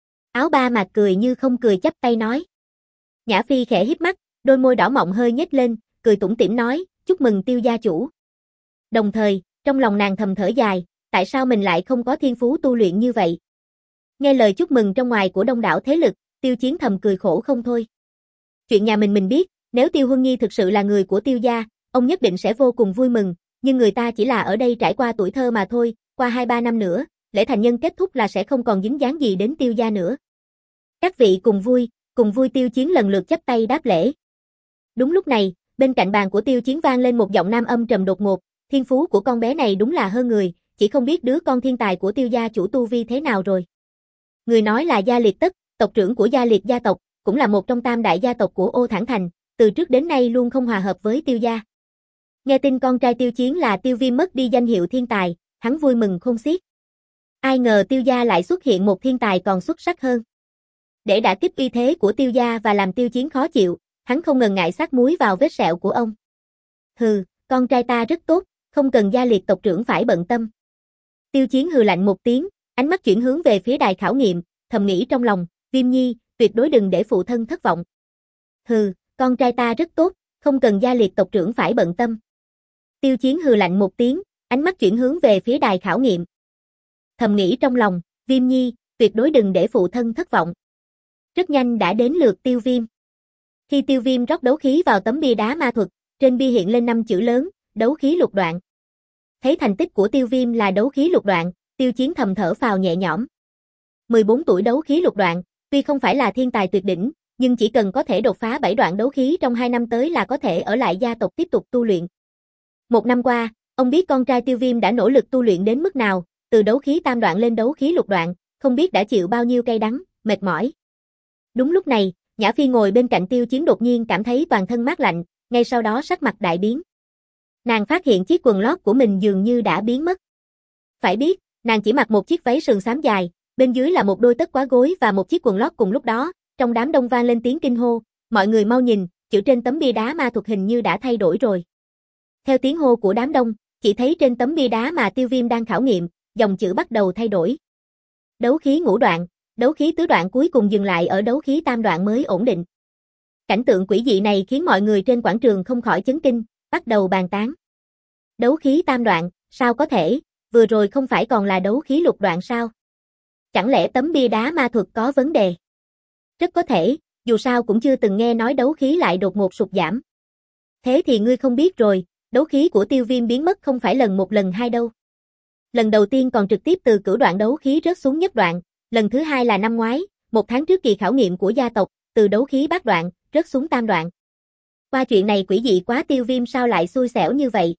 Áo Ba Mạc cười như không cười chắp tay nói. Nhã Phi khẽ híp mắt, đôi môi đỏ mọng hơi nhếch lên, cười tủm tỉm nói, chúc mừng Tiêu gia chủ. Đồng thời, trong lòng nàng thầm thở dài, tại sao mình lại không có thiên phú tu luyện như vậy? Nghe lời chúc mừng trong ngoài của đông đảo thế lực, Tiêu Chiến thầm cười khổ không thôi. Chuyện nhà mình biết, nếu Tiêu Huân Nhi thực sự là người của Tiêu gia, ông nhất định sẽ vô cùng vui mừng, nhưng người ta chỉ là ở đây trải qua tuổi thơ mà thôi, qua 2-3 năm nữa, lễ thành nhân kết thúc là sẽ không còn dính dáng gì đến Tiêu gia nữa. Các vị cùng vui Tiêu Chiến lần lượt chắp tay đáp lễ. Đúng lúc này, bên cạnh bàn của Tiêu Chiến vang lên một giọng nam âm trầm đột ngột, thiên phú của con bé này đúng là hơn người, chỉ không biết đứa con thiên tài của Tiêu gia chủ tu vi thế nào rồi. Người nói là Gia Liệt Tất, tộc trưởng của Gia Liệt gia tộc, cũng là một trong tam đại gia tộc của Ô Thản Thành, từ trước đến nay luôn không hòa hợp với Tiêu gia. Nghe tin con trai Tiêu Chiến là Tiêu Viêm mất đi danh hiệu thiên tài, hắn vui mừng khôn xiết. Ai ngờ Tiêu gia lại xuất hiện một thiên tài còn xuất sắc hơn. Để đả kích uy thế của Tiêu gia và làm Tiêu Chiến khó chịu, hắn không ngần ngại xát muối vào vết sẹo của ông. Hừ, con trai ta rất tốt, không cần Gia Liệt tộc trưởng phải bận tâm. Tiêu Chiến hừ lạnh một tiếng, ánh mắt chuyển hướng về phía đài khảo nghiệm, thầm nghĩ trong lòng, Viêm Nhi, tuyệt đối đừng để phụ thân thất vọng. Hừ, con trai ta rất tốt, không cần Gia Liệt tộc trưởng phải bận tâm. Tiêu Chiến hừ lạnh một tiếng, ánh mắt chuyển hướng về phía đài khảo nghiệm. Thầm nghĩ trong lòng, Viêm Nhi, tuyệt đối đừng để phụ thân thất vọng. Rất nhanh đã đến lượt Tiêu Viêm. Khi Tiêu Viêm rót đấu khí vào tấm bia đá ma thuật, trên bia hiện lên 5 chữ lớn, đấu khí lục đoạn. Thấy thành tích của Tiêu Viêm là đấu khí lục đoạn, Tiêu Chiến thầm thở phào nhẹ nhõm. 14 tuổi đấu khí lục đoạn, tuy không phải là thiên tài tuyệt đỉnh, nhưng chỉ cần có thể đột phá 7 đoạn đấu khí trong 2 năm tới là có thể ở lại gia tộc tiếp tục tu luyện. 1 năm qua, ông biết con trai Tiêu Viêm đã nỗ lực tu luyện đến mức nào, từ đấu khí tam đoạn lên đấu khí lục đoạn, không biết đã chịu bao nhiêu cay đắng, mệt mỏi. Đúng lúc này, Nhã Phi ngồi bên cạnh Tiêu Chiến đột nhiên cảm thấy toàn thân mát lạnh, ngay sau đó sắc mặt đại biến. Nàng phát hiện chiếc quần lót của mình dường như đã biến mất. Phải biết, nàng chỉ mặc một chiếc váy sườn xám dài, bên dưới là một đôi tất quá gối và một chiếc quần lót cùng lúc đó, trong đám đông vang lên tiếng kinh hô, Mọi người mau nhìn, chữ trên tấm bia đá ma thuật hình như đã thay đổi rồi. Theo tiếng hô của đám đông, chỉ thấy trên tấm bia đá mà Tiêu Viêm đang khảo nghiệm, dòng chữ bắt đầu thay đổi. Đấu khí ngũ đoạn, đấu khí tứ đoạn cuối cùng dừng lại ở đấu khí tam đoạn mới ổn định. Cảnh tượng quỷ dị này khiến mọi người trên quảng trường không khỏi chấn kinh, bắt đầu bàn tán. Đấu khí tam đoạn, sao có thể, vừa rồi không phải còn là đấu khí lục đoạn sao? Chẳng lẽ tấm bia đá ma thuật có vấn đề? Rất có thể, dù sao cũng chưa từng nghe nói đấu khí lại đột ngột sụt giảm. Thế thì ngươi không biết rồi, đấu khí của Tiêu Viêm biến mất không phải lần một lần hai đâu. Lần đầu tiên còn trực tiếp từ cửu đoạn đấu khí rớt xuống nhất đoạn, lần thứ hai là năm ngoái, một tháng trước kỳ khảo nghiệm của gia tộc, từ đấu khí bát đoạn, rớt xuống tam đoạn. Qua chuyện này quỷ dị quá, Tiêu Viêm sao lại xui xẻo như vậy?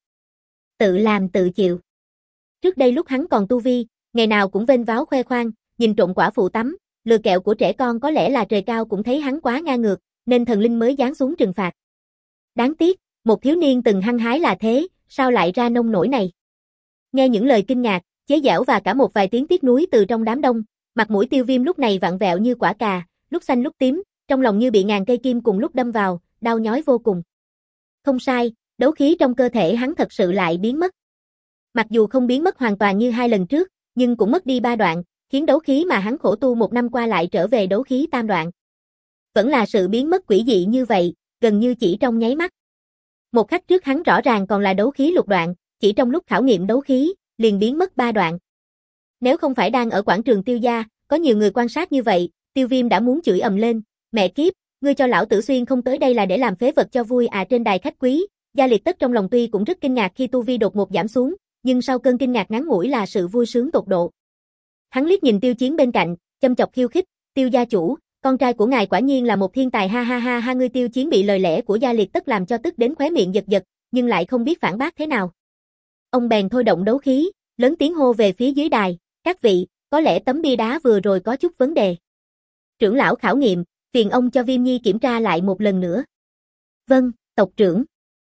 Tự làm tự chịu. Trước đây lúc hắn còn tu vi, ngày nào cũng vênh váo khoe khoang, nhìn trộm quả phụ tắm, lừa kẹo của trẻ con, có lẽ là trời cao cũng thấy hắn quá ngang ngược, nên thần linh mới giáng xuống trừng phạt. Đáng tiếc, một thiếu niên từng hăng hái là thế, sao lại ra nông nổi này? Nghe những lời kinh ngạc, chế giễu và cả một vài tiếng tiếc nuối từ trong đám đông, mặt mũi Tiêu Viêm lúc này vặn vẹo như quả cà, lúc xanh lúc tím, trong lòng như bị ngàn cây kim cùng lúc đâm vào, đau nhói vô cùng. Không sai, đấu khí trong cơ thể hắn thật sự lại biến mất. Mặc dù không biến mất hoàn toàn như hai lần trước, nhưng cũng mất đi ba đoạn, khiến đấu khí mà hắn khổ tu một năm qua lại trở về đấu khí tam đoạn. Vẫn là sự biến mất quỷ dị như vậy, gần như chỉ trong nháy mắt. Một khắc trước hắn rõ ràng còn là đấu khí lục đoạn, chỉ trong lúc khảo nghiệm đấu khí, liền biến mất ba đoạn. Nếu không phải đang ở quảng trường Tiêu gia, có nhiều người quan sát như vậy, Tiêu Viêm đã muốn chửi ầm lên, mẹ kiếp, ngươi cho lão tử xuyên không tới đây là để làm phế vật cho vui à? Trên đài khách quý, Gia Liệt Tất trong lòng tuy cũng rất kinh ngạc khi tu vi đột ngột giảm xuống, nhưng sau cơn kinh ngạc ngắn ngủi là sự vui sướng tột độ. Hắn liếc nhìn Tiêu Chiến bên cạnh, châm chọc khiêu khích, Tiêu gia chủ, con trai của ngài quả nhiên là một thiên tài ha ha ha ha. Ngươi Tiêu Chiến bị lời lẽ của Gia Liệt Tất làm cho tức đến khóe miệng giật giật, nhưng lại không biết phản bác thế nào. Ông bèn thôi động đấu khí, lớn tiếng hô về phía dưới đài, các vị, có lẽ tấm bia đá vừa rồi có chút vấn đề. Trưởng lão khảo nghiệm, phiền ông cho Viêm Nhi kiểm tra lại một lần nữa. Vâng, tộc trưởng.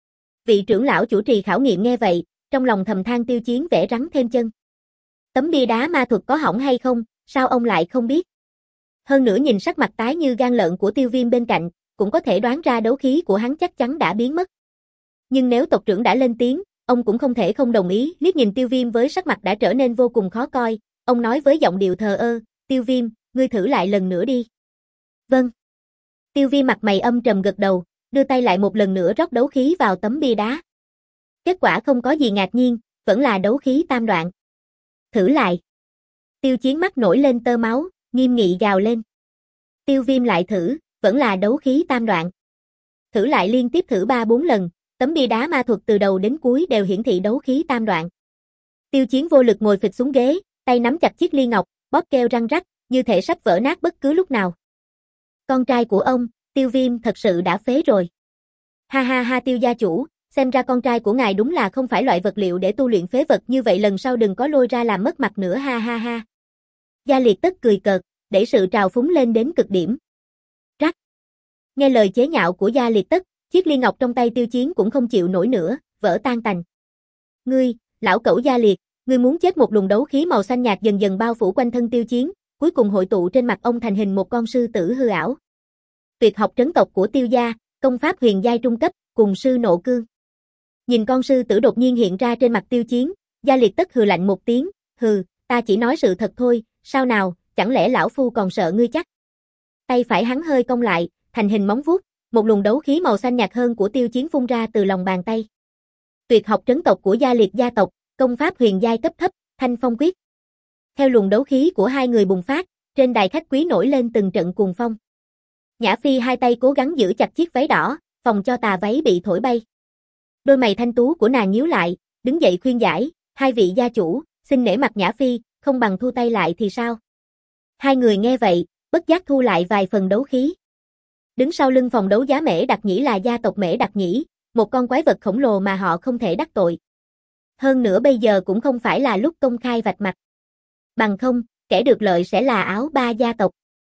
Vị trưởng lão chủ trì khảo nghiệm nghe vậy, trong lòng thầm than Tiêu Chiến vẽ rắn thêm chân. Tấm bia đá ma thuật có hỏng hay không, sao ông lại không biết? Hơn nữa nhìn sắc mặt tái như gan lợn của Tiêu Viêm bên cạnh, cũng có thể đoán ra đấu khí của hắn chắc chắn đã biến mất. Nhưng nếu tộc trưởng đã lên tiếng, ông cũng không thể không đồng ý. Liếc nhìn Tiêu Viêm với sắc mặt đã trở nên vô cùng khó coi, ông nói với giọng điệu thờ ơ, Tiêu Viêm, ngươi thử lại lần nữa đi. Vâng. Tiêu Viêm mặt mày âm trầm gật đầu, đưa tay lại một lần nữa rót đấu khí vào tấm bia đá. Kết quả không có gì ngạc nhiên, vẫn là đấu khí tam đoạn. Thử lại. Tiêu Chiến mắt nổi lên tơ máu, nghiêm nghị gào lên. Tiêu Viêm lại thử, vẫn là đấu khí tam đoạn. Thử lại liên tiếp thử 3-4 lần, tấm bia đá ma thuật từ đầu đến cuối đều hiển thị đấu khí tam đoạn. Tiêu Chiến vô lực ngồi phịch xuống ghế, tay nắm chặt chiếc ly ngọc, bóp keo răng rắc, như thể sắp vỡ nát bất cứ lúc nào. Con trai của ông, Tiêu Viêm thật sự đã phế rồi. Ha ha ha, Tiêu gia chủ, xem ra con trai của ngài đúng là không phải loại vật liệu để tu luyện phế vật, như vậy lần sau đừng có lôi ra làm mất mặt nữa ha ha ha. Gia Liệt Tất cười cợt, đẩy sự trào phúng lên đến cực điểm. Rắc. Nghe lời chế nhạo của Gia Liệt Tất, chiếc ly ngọc trong tay Tiêu Chiến cũng không chịu nổi nữa, vỡ tan tành. Ngươi, lão cẩu Gia Liệt, ngươi muốn chết. Một luồng đấu khí màu xanh nhạt dần dần bao phủ quanh thân Tiêu Chiến, cuối cùng hội tụ trên mặt ông thành hình một con sư tử hư ảo. Tuyệt học trấn tộc của Tiêu gia, công pháp huyền giai trung cấp, cùng sư nộ cương. Nhìn con sư tử đột nhiên hiện ra trên mặt Tiêu Chiến, Gia Liệt Tất hừ lạnh một tiếng, hừ, ta chỉ nói sự thật thôi, sao nào, chẳng lẽ lão phu còn sợ ngươi chắc? Tay phải hắn hơi cong lại, thành hình móng vuốt, một luồng đấu khí màu xanh nhạt hơn của Tiêu Chiến phun ra từ lòng bàn tay. Tuyệt học trấn tộc của Gia Liệt gia tộc, công pháp huyền giai cấp thấp, Thanh Phong quyết. Theo luồng đấu khí của hai người bùng phát, trên đài khách quý nổi lên từng trận cuồng phong. Nhã Phi hai tay cố gắng giữ chặt chiếc váy đỏ, phòng cho tà váy bị thổi bay. Đôi mày thanh tú của nàng nhíu lại, đứng dậy khuyên giải, hai vị gia chủ, xin nể mặt Nhã Phi, không bằng thu tay lại thì sao? Hai người nghe vậy, bất giác thu lại vài phần đấu khí. Đứng sau lưng phòng đấu giá Mễ Đặc Nhĩ là gia tộc Mễ Đặc Nhĩ, một con quái vật khổng lồ mà họ không thể đắc tội. Hơn nữa bây giờ cũng không phải là lúc công khai vạch mặt. Bằng không, kẻ được lợi sẽ là áo ba gia tộc.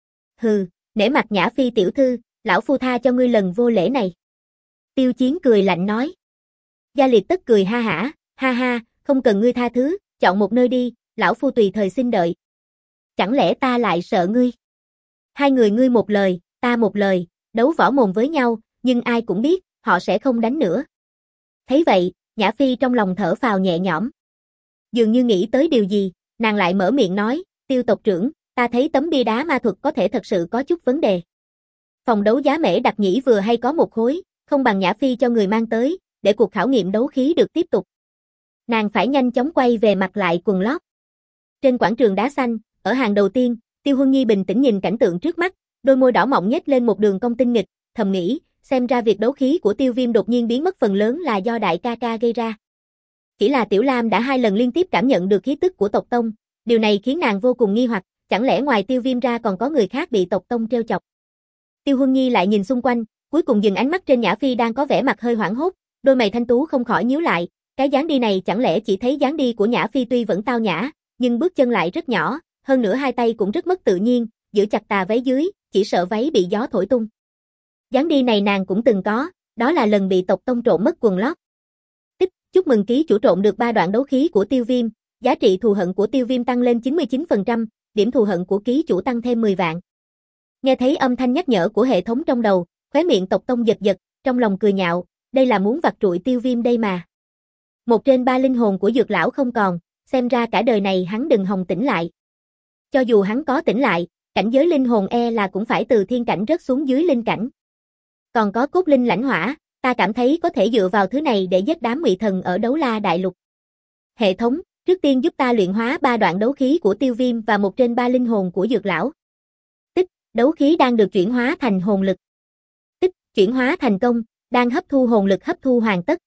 Hừ, nể mặt Nhã Phi tiểu thư, lão phu tha cho ngươi lần vô lễ này. Tiêu Chiến cười lạnh nói. Gia Liệt Tất cười ha ha, không cần ngươi tha thứ, chọn một nơi đi, lão phu tùy thời xin đợi. Chẳng lẽ ta lại sợ ngươi? Hai người ngươi một lời, ta một lời, đấu võ mồm với nhau, nhưng ai cũng biết, họ sẽ không đánh nữa. Thấy vậy, Nhã Phi trong lòng thở phào nhẹ nhõm. Dường như nghĩ tới điều gì, nàng lại mở miệng nói, Tiêu tộc trưởng, ta thấy tấm bia đá ma thuật có thể thật sự có chút vấn đề. Phòng đấu giá Mễ Đặc Nhĩ vừa hay có một khối, không bằng Nhã Phi cho người mang tới, để cuộc khảo nghiệm đấu khí được tiếp tục. Nàng phải nhanh chóng quay về mặc lại quần lót. Trên quảng trường đá xanh, ở hàng đầu tiên, Tiêu Huân Nhi bình tĩnh nhìn cảnh tượng trước mắt, đôi môi đỏ mọng nhếch lên một đường cong tinh nghịch, thầm nghĩ, xem ra việc đấu khí của Tiêu Viêm đột nhiên biến mất phần lớn là do đại ca ca gây ra. Chỉ là Tiểu Lam đã 2 lần liên tiếp cảm nhận được khí tức của tộc tông, điều này khiến nàng vô cùng nghi hoặc, chẳng lẽ ngoài Tiêu Viêm ra còn có người khác bị tộc tông trêu chọc. Tiêu Huân Nhi lại nhìn xung quanh, cuối cùng dừng ánh mắt trên Nhã Phi đang có vẻ mặt hơi hoảng hốt, đôi mày thanh tú không khỏi nhíu lại, cái dáng đi này chẳng lẽ chỉ thấy dáng đi của Nhã Phi tuy vẫn tao nhã, nhưng bước chân lại rất nhỏ, hơn nữa hai tay cũng rất mất tự nhiên, giữ chặt tà váy dưới, chỉ sợ váy bị gió thổi tung. Dáng đi này nàng cũng từng có, đó là lần bị tộc tông trộm mất quần lót. Chúc mừng ký chủ trộm được 3 đoạn đấu khí của Tiêu Viêm, giá trị thù hận của Tiêu Viêm tăng lên 99%, điểm thù hận của ký chủ tăng thêm 10 vạn. Nghe thấy âm thanh nhắc nhở của hệ thống trong đầu, khóe miệng tộc tông giật giật, trong lòng cười nhạo, đây là muốn vặt trụi Tiêu Viêm đây mà. 1 trên 3 linh hồn của Dược lão không còn, xem ra cả đời này hắn đừng hòng tỉnh lại. Cho dù hắn có tỉnh lại, cảnh giới linh hồn là cũng phải từ thiên cảnh rớt xuống dưới linh cảnh. Còn có cốt linh lãnh hỏa, ta cảm thấy có thể dựa vào thứ này để giết đám ngụy thần ở Đấu La Đại Lục. Hệ thống, trước tiên giúp ta luyện hóa 3 đoạn đấu khí của Tiêu Viêm và 1 trên 3 linh hồn của Dược lão. Đấu khí đang được chuyển hóa thành hồn lực. Chuyển hóa thành công, đang hấp thu hồn lực hấp thu hoàn tất.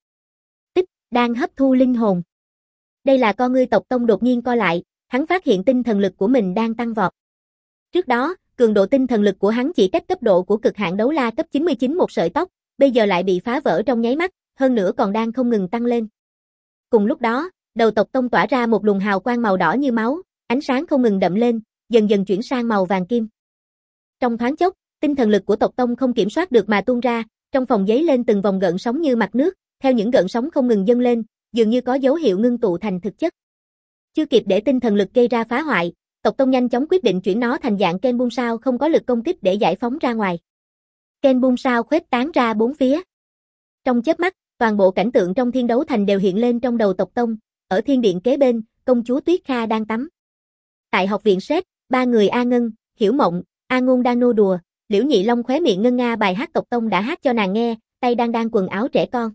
Đang hấp thu linh hồn. Đây là con ngươi tộc tông đột nhiên co lại, hắn phát hiện tinh thần lực của mình đang tăng vọt. Trước đó, cường độ tinh thần lực của hắn chỉ cách cấp độ của cực hạn đấu la cấp 99 một sợi tóc, bây giờ lại bị phá vỡ trong nháy mắt, hơn nữa còn đang không ngừng tăng lên. Cùng lúc đó, đầu tộc tông tỏa ra một luồng hào quang màu đỏ như máu, ánh sáng không ngừng đậm lên, dần dần chuyển sang màu vàng kim. Trong thoáng chốc, tinh thần lực của tộc tông không kiểm soát được mà tuôn ra, trong phòng giấy lên từng vòng gợn sóng như mặt nước, theo những gợn sóng không ngừng dâng lên, dường như có dấu hiệu ngưng tụ thành thực chất. Chưa kịp để tinh thần lực gây ra phá hoại, tộc tông nhanh chóng quyết định chuyển nó thành dạng ken bung sao không có lực công kích để giải phóng ra ngoài. Ken bung sao khuếch tán ra bốn phía. Trong chớp mắt, toàn bộ cảnh tượng trong Thiên Đấu Thành đều hiện lên trong đầu tộc tông, ở thiên điện kế bên, công chúa Tuyết Kha đang tắm. Tại học viện Sét, 3 người A Ngân, Hiểu Mộng, A Ngôn đang nô đùa, Liễu Nhị Long khóe miệng ngân nga bài hát tộc tông đã hát cho nàng nghe, tay đang quần áo trẻ con.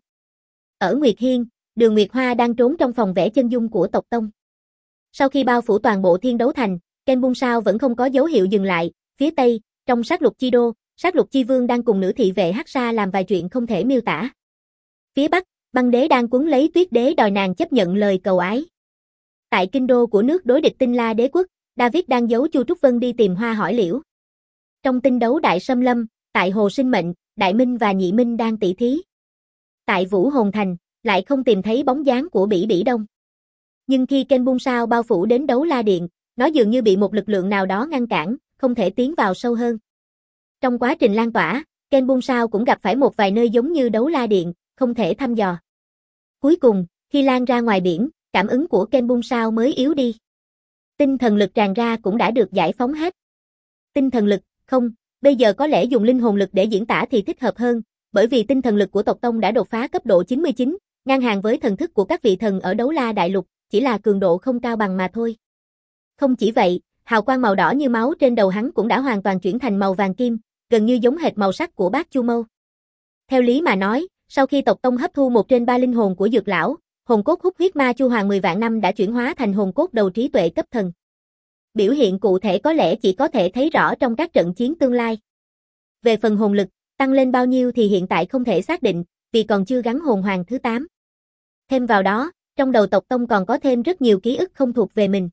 Ở Nguyệt Hiên, Đường Nguyệt Hoa đang trốn trong phòng vẽ chân dung của tộc tông. Sau khi bao phủ toàn bộ Thiên Đấu Thành, ken bung sao vẫn không có dấu hiệu dừng lại, phía tây, trong Sát Lục Chi Đô, Sát Lục Chi Vương đang cùng nữ thị vệ Hắc Sa làm vài chuyện không thể miêu tả. Phía bắc, Băng Đế đang quấn lấy Tuyết Đế đòi nàng chấp nhận lời cầu ái. Tại kinh đô của nước đối địch Tinh La Đế quốc, David đang giấu Chu Trúc Vân đi tìm Hoa hỏi liễu. Trong tinh đấu Đại Sâm Lâm, tại Hồ Sinh Mệnh, Đại Minh và Nhị Minh đang tỷ thí. Tại Vũ Hồn Thành, lại không tìm thấy bóng dáng của Bỉ Bỉ Đông. Nhưng khi ken bung sao bao phủ đến Đấu La Điện, nó dường như bị một lực lượng nào đó ngăn cản, không thể tiến vào sâu hơn. Trong quá trình lan tỏa, ken bung sao cũng gặp phải một vài nơi giống như Đấu La Điện, không thể thăm dò. Cuối cùng, khi lan ra ngoài biển, cảm ứng của ken bung sao mới yếu đi. Tinh thần lực tràn ra cũng đã được giải phóng hết. Tinh thần lực, không, bây giờ có lẽ dùng linh hồn lực để diễn tả thì thích hợp hơn, bởi vì tinh thần lực của tộc tông đã đột phá cấp độ 99, ngang hàng với thần thức của các vị thần ở Đấu La Đại Lục, chỉ là cường độ không cao bằng mà thôi. Không chỉ vậy, hào quang màu đỏ như máu trên đầu hắn cũng đã hoàn toàn chuyển thành màu vàng kim, gần như giống hệt màu sắc của bát Chu Mâu. Theo lý mà nói, sau khi tộc tông hấp thu 1 trên 3 linh hồn của Dược lão, hồn cốt hút huyết ma Chu Hoàng 10 vạn năm đã chuyển hóa thành hồn cốt đầu trí tuệ cấp thần. Biểu hiện cụ thể có lẽ chỉ có thể thấy rõ trong các trận chiến tương lai. Về phần hồn lực, tăng lên bao nhiêu thì hiện tại không thể xác định, vì còn chưa gắn hồn hoàng thứ 8. Thêm vào đó, trong đầu tộc tông còn có thêm rất nhiều ký ức không thuộc về mình.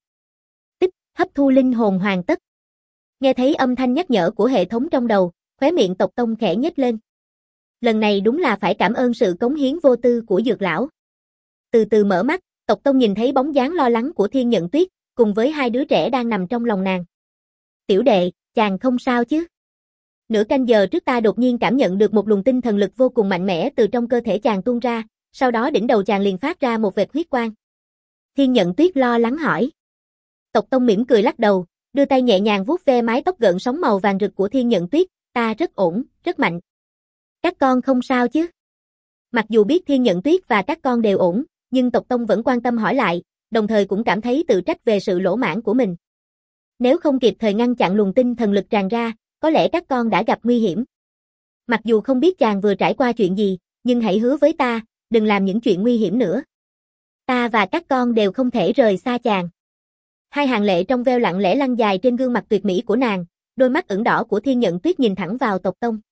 Hấp thu linh hồn hoàn tất. Nghe thấy âm thanh nhắc nhở của hệ thống trong đầu, khóe miệng tộc tông khẽ nhếch lên. Lần này đúng là phải cảm ơn sự cống hiến vô tư của Dược lão. Từ từ mở mắt, tộc tông nhìn thấy bóng dáng lo lắng của Thiên Nhận Tuyết, cùng với 2 đứa trẻ đang nằm trong lòng nàng. Tiểu đệ, chàng không sao chứ? Nửa canh giờ trước ta đột nhiên cảm nhận được một luồng tinh thần lực vô cùng mạnh mẽ từ trong cơ thể chàng tuôn ra, sau đó đỉnh đầu chàng liền phát ra một vệt huyết quang. Thiên Nhận Tuyết lo lắng hỏi. Tộc tông mỉm cười lắc đầu, đưa tay nhẹ nhàng vuốt ve mái tóc gợn sóng màu vàng rực của Thiên Nhận Tuyết, ta rất ổn, rất mạnh. Các con không sao chứ? Mặc dù biết Thiên Nhận Tuyết và các con đều ổn, nhưng Tộc Tông vẫn quan tâm hỏi lại, đồng thời cũng cảm thấy tự trách về sự lỗ mãn của mình. Nếu không kịp thời ngăn chặn luồng tinh thần lực tràn ra, có lẽ các con đã gặp nguy hiểm. Mặc dù không biết chàng vừa trải qua chuyện gì, nhưng hãy hứa với ta, đừng làm những chuyện nguy hiểm nữa. Ta và các con đều không thể rời xa chàng. Hai hàng lệ trong veo lặng lẽ lăn dài trên gương mặt tuyệt mỹ của nàng, đôi mắt ửng đỏ của Thiên Nhận Tuyết nhìn thẳng vào Tộc Tông.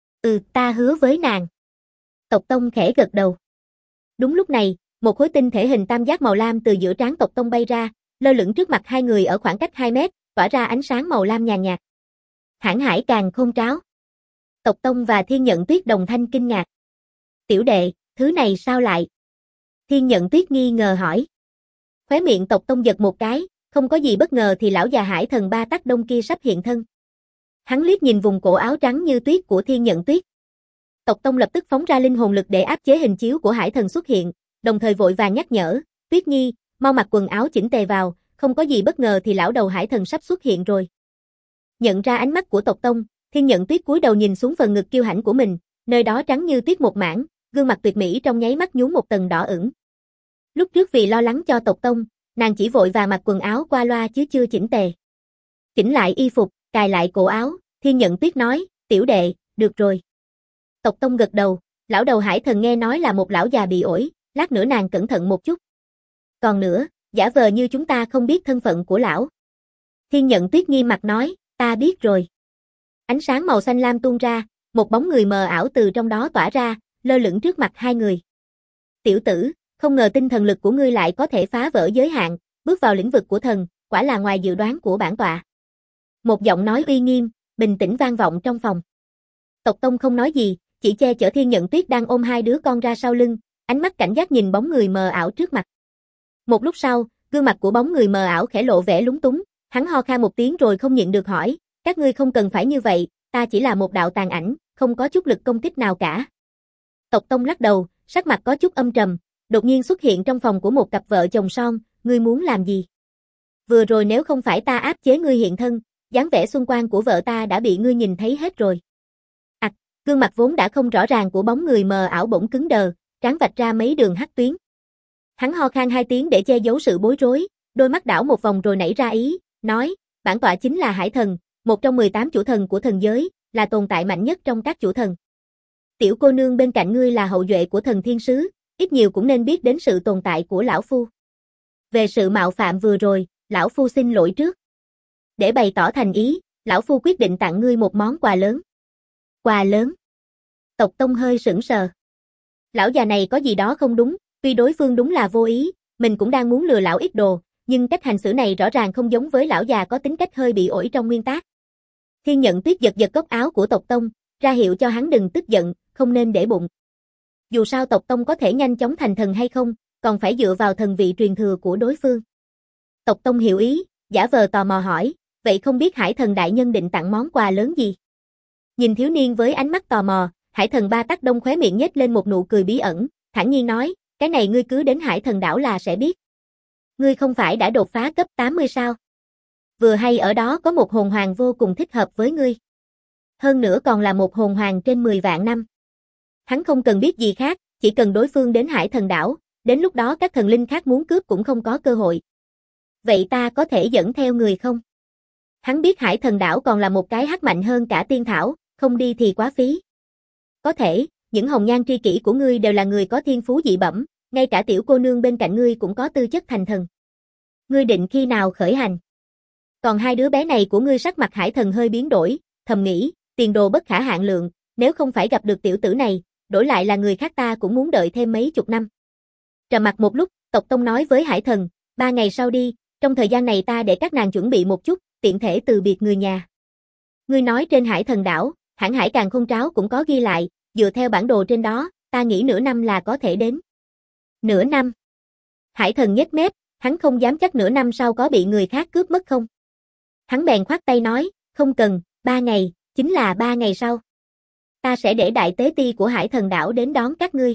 Ta hứa với nàng. Tộc Tông khẽ gật đầu. Đúng lúc này, một khối tinh thể hình tam giác màu lam từ giữa trán Tộc Tông bay ra, lơ lửng trước mặt hai người ở khoảng cách 2 mét, tỏa ra ánh sáng màu lam nhàn nhạt. Hãn hải càn khôn tráo. Tộc Tông và Thiên Nhận Tuyết đồng thanh kinh ngạc. Tiểu đệ, thứ này sao lại? Thiên Nhận Tuyết nghi ngờ hỏi. Khóe miệng Tộc Tông giật một cái, không có gì bất ngờ thì lão già hải thần Ba Tắc Đông kia sắp hiện thân. Hắn liếc nhìn vùng cổ áo trắng như tuyết của Thiên Nhận Tuyết. Tộc Tông lập tức phóng ra linh hồn lực để áp chế hình chiếu của hải thần xuất hiện, đồng thời vội vàng nhắc nhở, Tuyết Nhi, mau mặc quần áo chỉnh tề vào, không có gì bất ngờ thì lão đầu hải thần sắp xuất hiện rồi. Nhận ra ánh mắt của Tộc Tông, Thiên Nhận Tuyết cúi đầu nhìn xuống phần ngực kiêu hãnh của mình, nơi đó trắng như tuyết một mảng, gương mặt tuyệt mỹ trong nháy mắt nhuốm một tầng đỏ ửng. Lúc trước vì lo lắng cho Tộc Tông, nàng chỉ vội vàng mặc quần áo qua loa chứ chưa chỉnh tề. Chỉnh lại y phục, cài lại cổ áo, Thiên Nhận Tuyết nói, tiểu đệ, được rồi. Tộc Tông gật đầu, lão đầu hải thần nghe nói là một lão già bị ổi, lát nữa nàng cẩn thận một chút. Còn nữa, giả vờ như chúng ta không biết thân phận của lão. Thiên Nhận Tuyết nghiêm mặt nói, ta biết rồi. Ánh sáng màu xanh lam tuôn ra, một bóng người mờ ảo từ trong đó tỏa ra, lơ lửng trước mặt hai người. Tiểu tử, không ngờ tinh thần lực của ngươi lại có thể phá vỡ giới hạn, bước vào lĩnh vực của thần, quả là ngoài dự đoán của bản tọa. Một giọng nói uy nghiêm, bình tĩnh vang vọng trong phòng. Tộc Tông không nói gì, chỉ che chở Thiên Nhận Tuyết đang ôm hai đứa con ra sau lưng, ánh mắt cảnh giác nhìn bóng người mờ ảo trước mặt. Một lúc sau, gương mặt của bóng người mờ ảo khẽ lộ vẻ lúng túng, hắn ho khan một tiếng rồi không nhịn được hỏi, các ngươi không cần phải như vậy, ta chỉ là một đạo tàn ảnh, không có chút lực công kích nào cả. Tộc Tông lắc đầu, sắc mặt có chút âm trầm, đột nhiên xuất hiện trong phòng của một cặp vợ chồng son, ngươi muốn làm gì? Vừa rồi nếu không phải ta áp chế ngươi hiện thân, dáng vẻ xuân quan của vợ ta đã bị ngươi nhìn thấy hết rồi. Gương mặt vốn đã không rõ ràng của bóng người mờ ảo bỗng cứng đờ, trán vạch ra mấy đường hắc tuyến. Hắn ho khan hai tiếng để che giấu sự bối rối, đôi mắt đảo một vòng rồi nảy ra ý, nói, bản tọa chính là hải thần, một trong 18 chủ thần của thần giới, là tồn tại mạnh nhất trong các chủ thần. Tiểu cô nương bên cạnh ngươi là hậu duệ của thần thiên sứ, ít nhiều cũng nên biết đến sự tồn tại của lão phu. Về sự mạo phạm vừa rồi, lão phu xin lỗi trước. Để bày tỏ thành ý, lão phu quyết định tặng ngươi một món quà lớn. Quà lớn. Tộc Tông hơi sững sờ. Lão già này có gì đó không đúng, tuy đối phương đúng là vô ý, mình cũng đang muốn lừa lão ít đồ, nhưng cách hành xử này rõ ràng không giống với lão già có tính cách hơi bị ổi trong nguyên tác. Thiên Nhận Tuyết giật giật góc áo của Tộc Tông, ra hiệu cho hắn đừng tức giận, không nên để bụng. Dù sao Tộc Tông có thể nhanh chóng thành thần hay không, còn phải dựa vào thần vị truyền thừa của đối phương. Tộc Tông hiểu ý, giả vờ tò mò hỏi, vậy không biết hải thần đại nhân định tặng món quà lớn gì? Nhìn thiếu niên với ánh mắt tò mò, hải thần Ba Tắc Đông khóe miệng nhếch lên một nụ cười bí ẩn, thản nhiên nói, cái này ngươi cứ đến hải thần đảo là sẽ biết. Ngươi không phải đã đột phá cấp 80 sao? Vừa hay ở đó có một hồn hoàng vô cùng thích hợp với ngươi. Hơn nữa còn là một hồn hoàng trên 10 vạn năm. Hắn không cần biết gì khác, chỉ cần đối phương đến hải thần đảo, đến lúc đó các thần linh khác muốn cướp cũng không có cơ hội. Vậy ta có thể dẫn theo người không? Hắn biết hải thần đảo còn là một cái hắc mạnh hơn cả tiên thảo, không đi thì quá phí. Có thể, những hồng nhan tri kỷ của ngươi đều là người có thiên phú dị bẩm, ngay cả tiểu cô nương bên cạnh ngươi cũng có tư chất thành thần. Ngươi định khi nào khởi hành? Còn hai đứa bé này của ngươi sắc mặt hải thần hơi biến đổi, thầm nghĩ, tiền đồ bất khả hạn lượng, nếu không phải gặp được tiểu tử này, đổi lại là người khác ta cũng muốn đợi thêm mấy chục năm. Trầm mặc một lúc, Tộc Tông nói với hải thần, 3 ngày sau đi, trong thời gian này ta để các nàng chuẩn bị một chút, tiện thể từ biệt người nhà. Ngươi nói trên hải thần đảo, hãn hải càn khôn tráo cũng có ghi lại, dựa theo bản đồ trên đó, ta nghĩ nửa năm là có thể đến. Nửa năm? Hải thần nhếch mép, hắn không dám chắc nửa năm sau có bị người khác cướp mất không. Hắn bèn khoát tay nói, không cần, 3 ngày, chính là 3 ngày sau. Ta sẽ để đại tế ti của hải thần đảo đến đón các ngươi.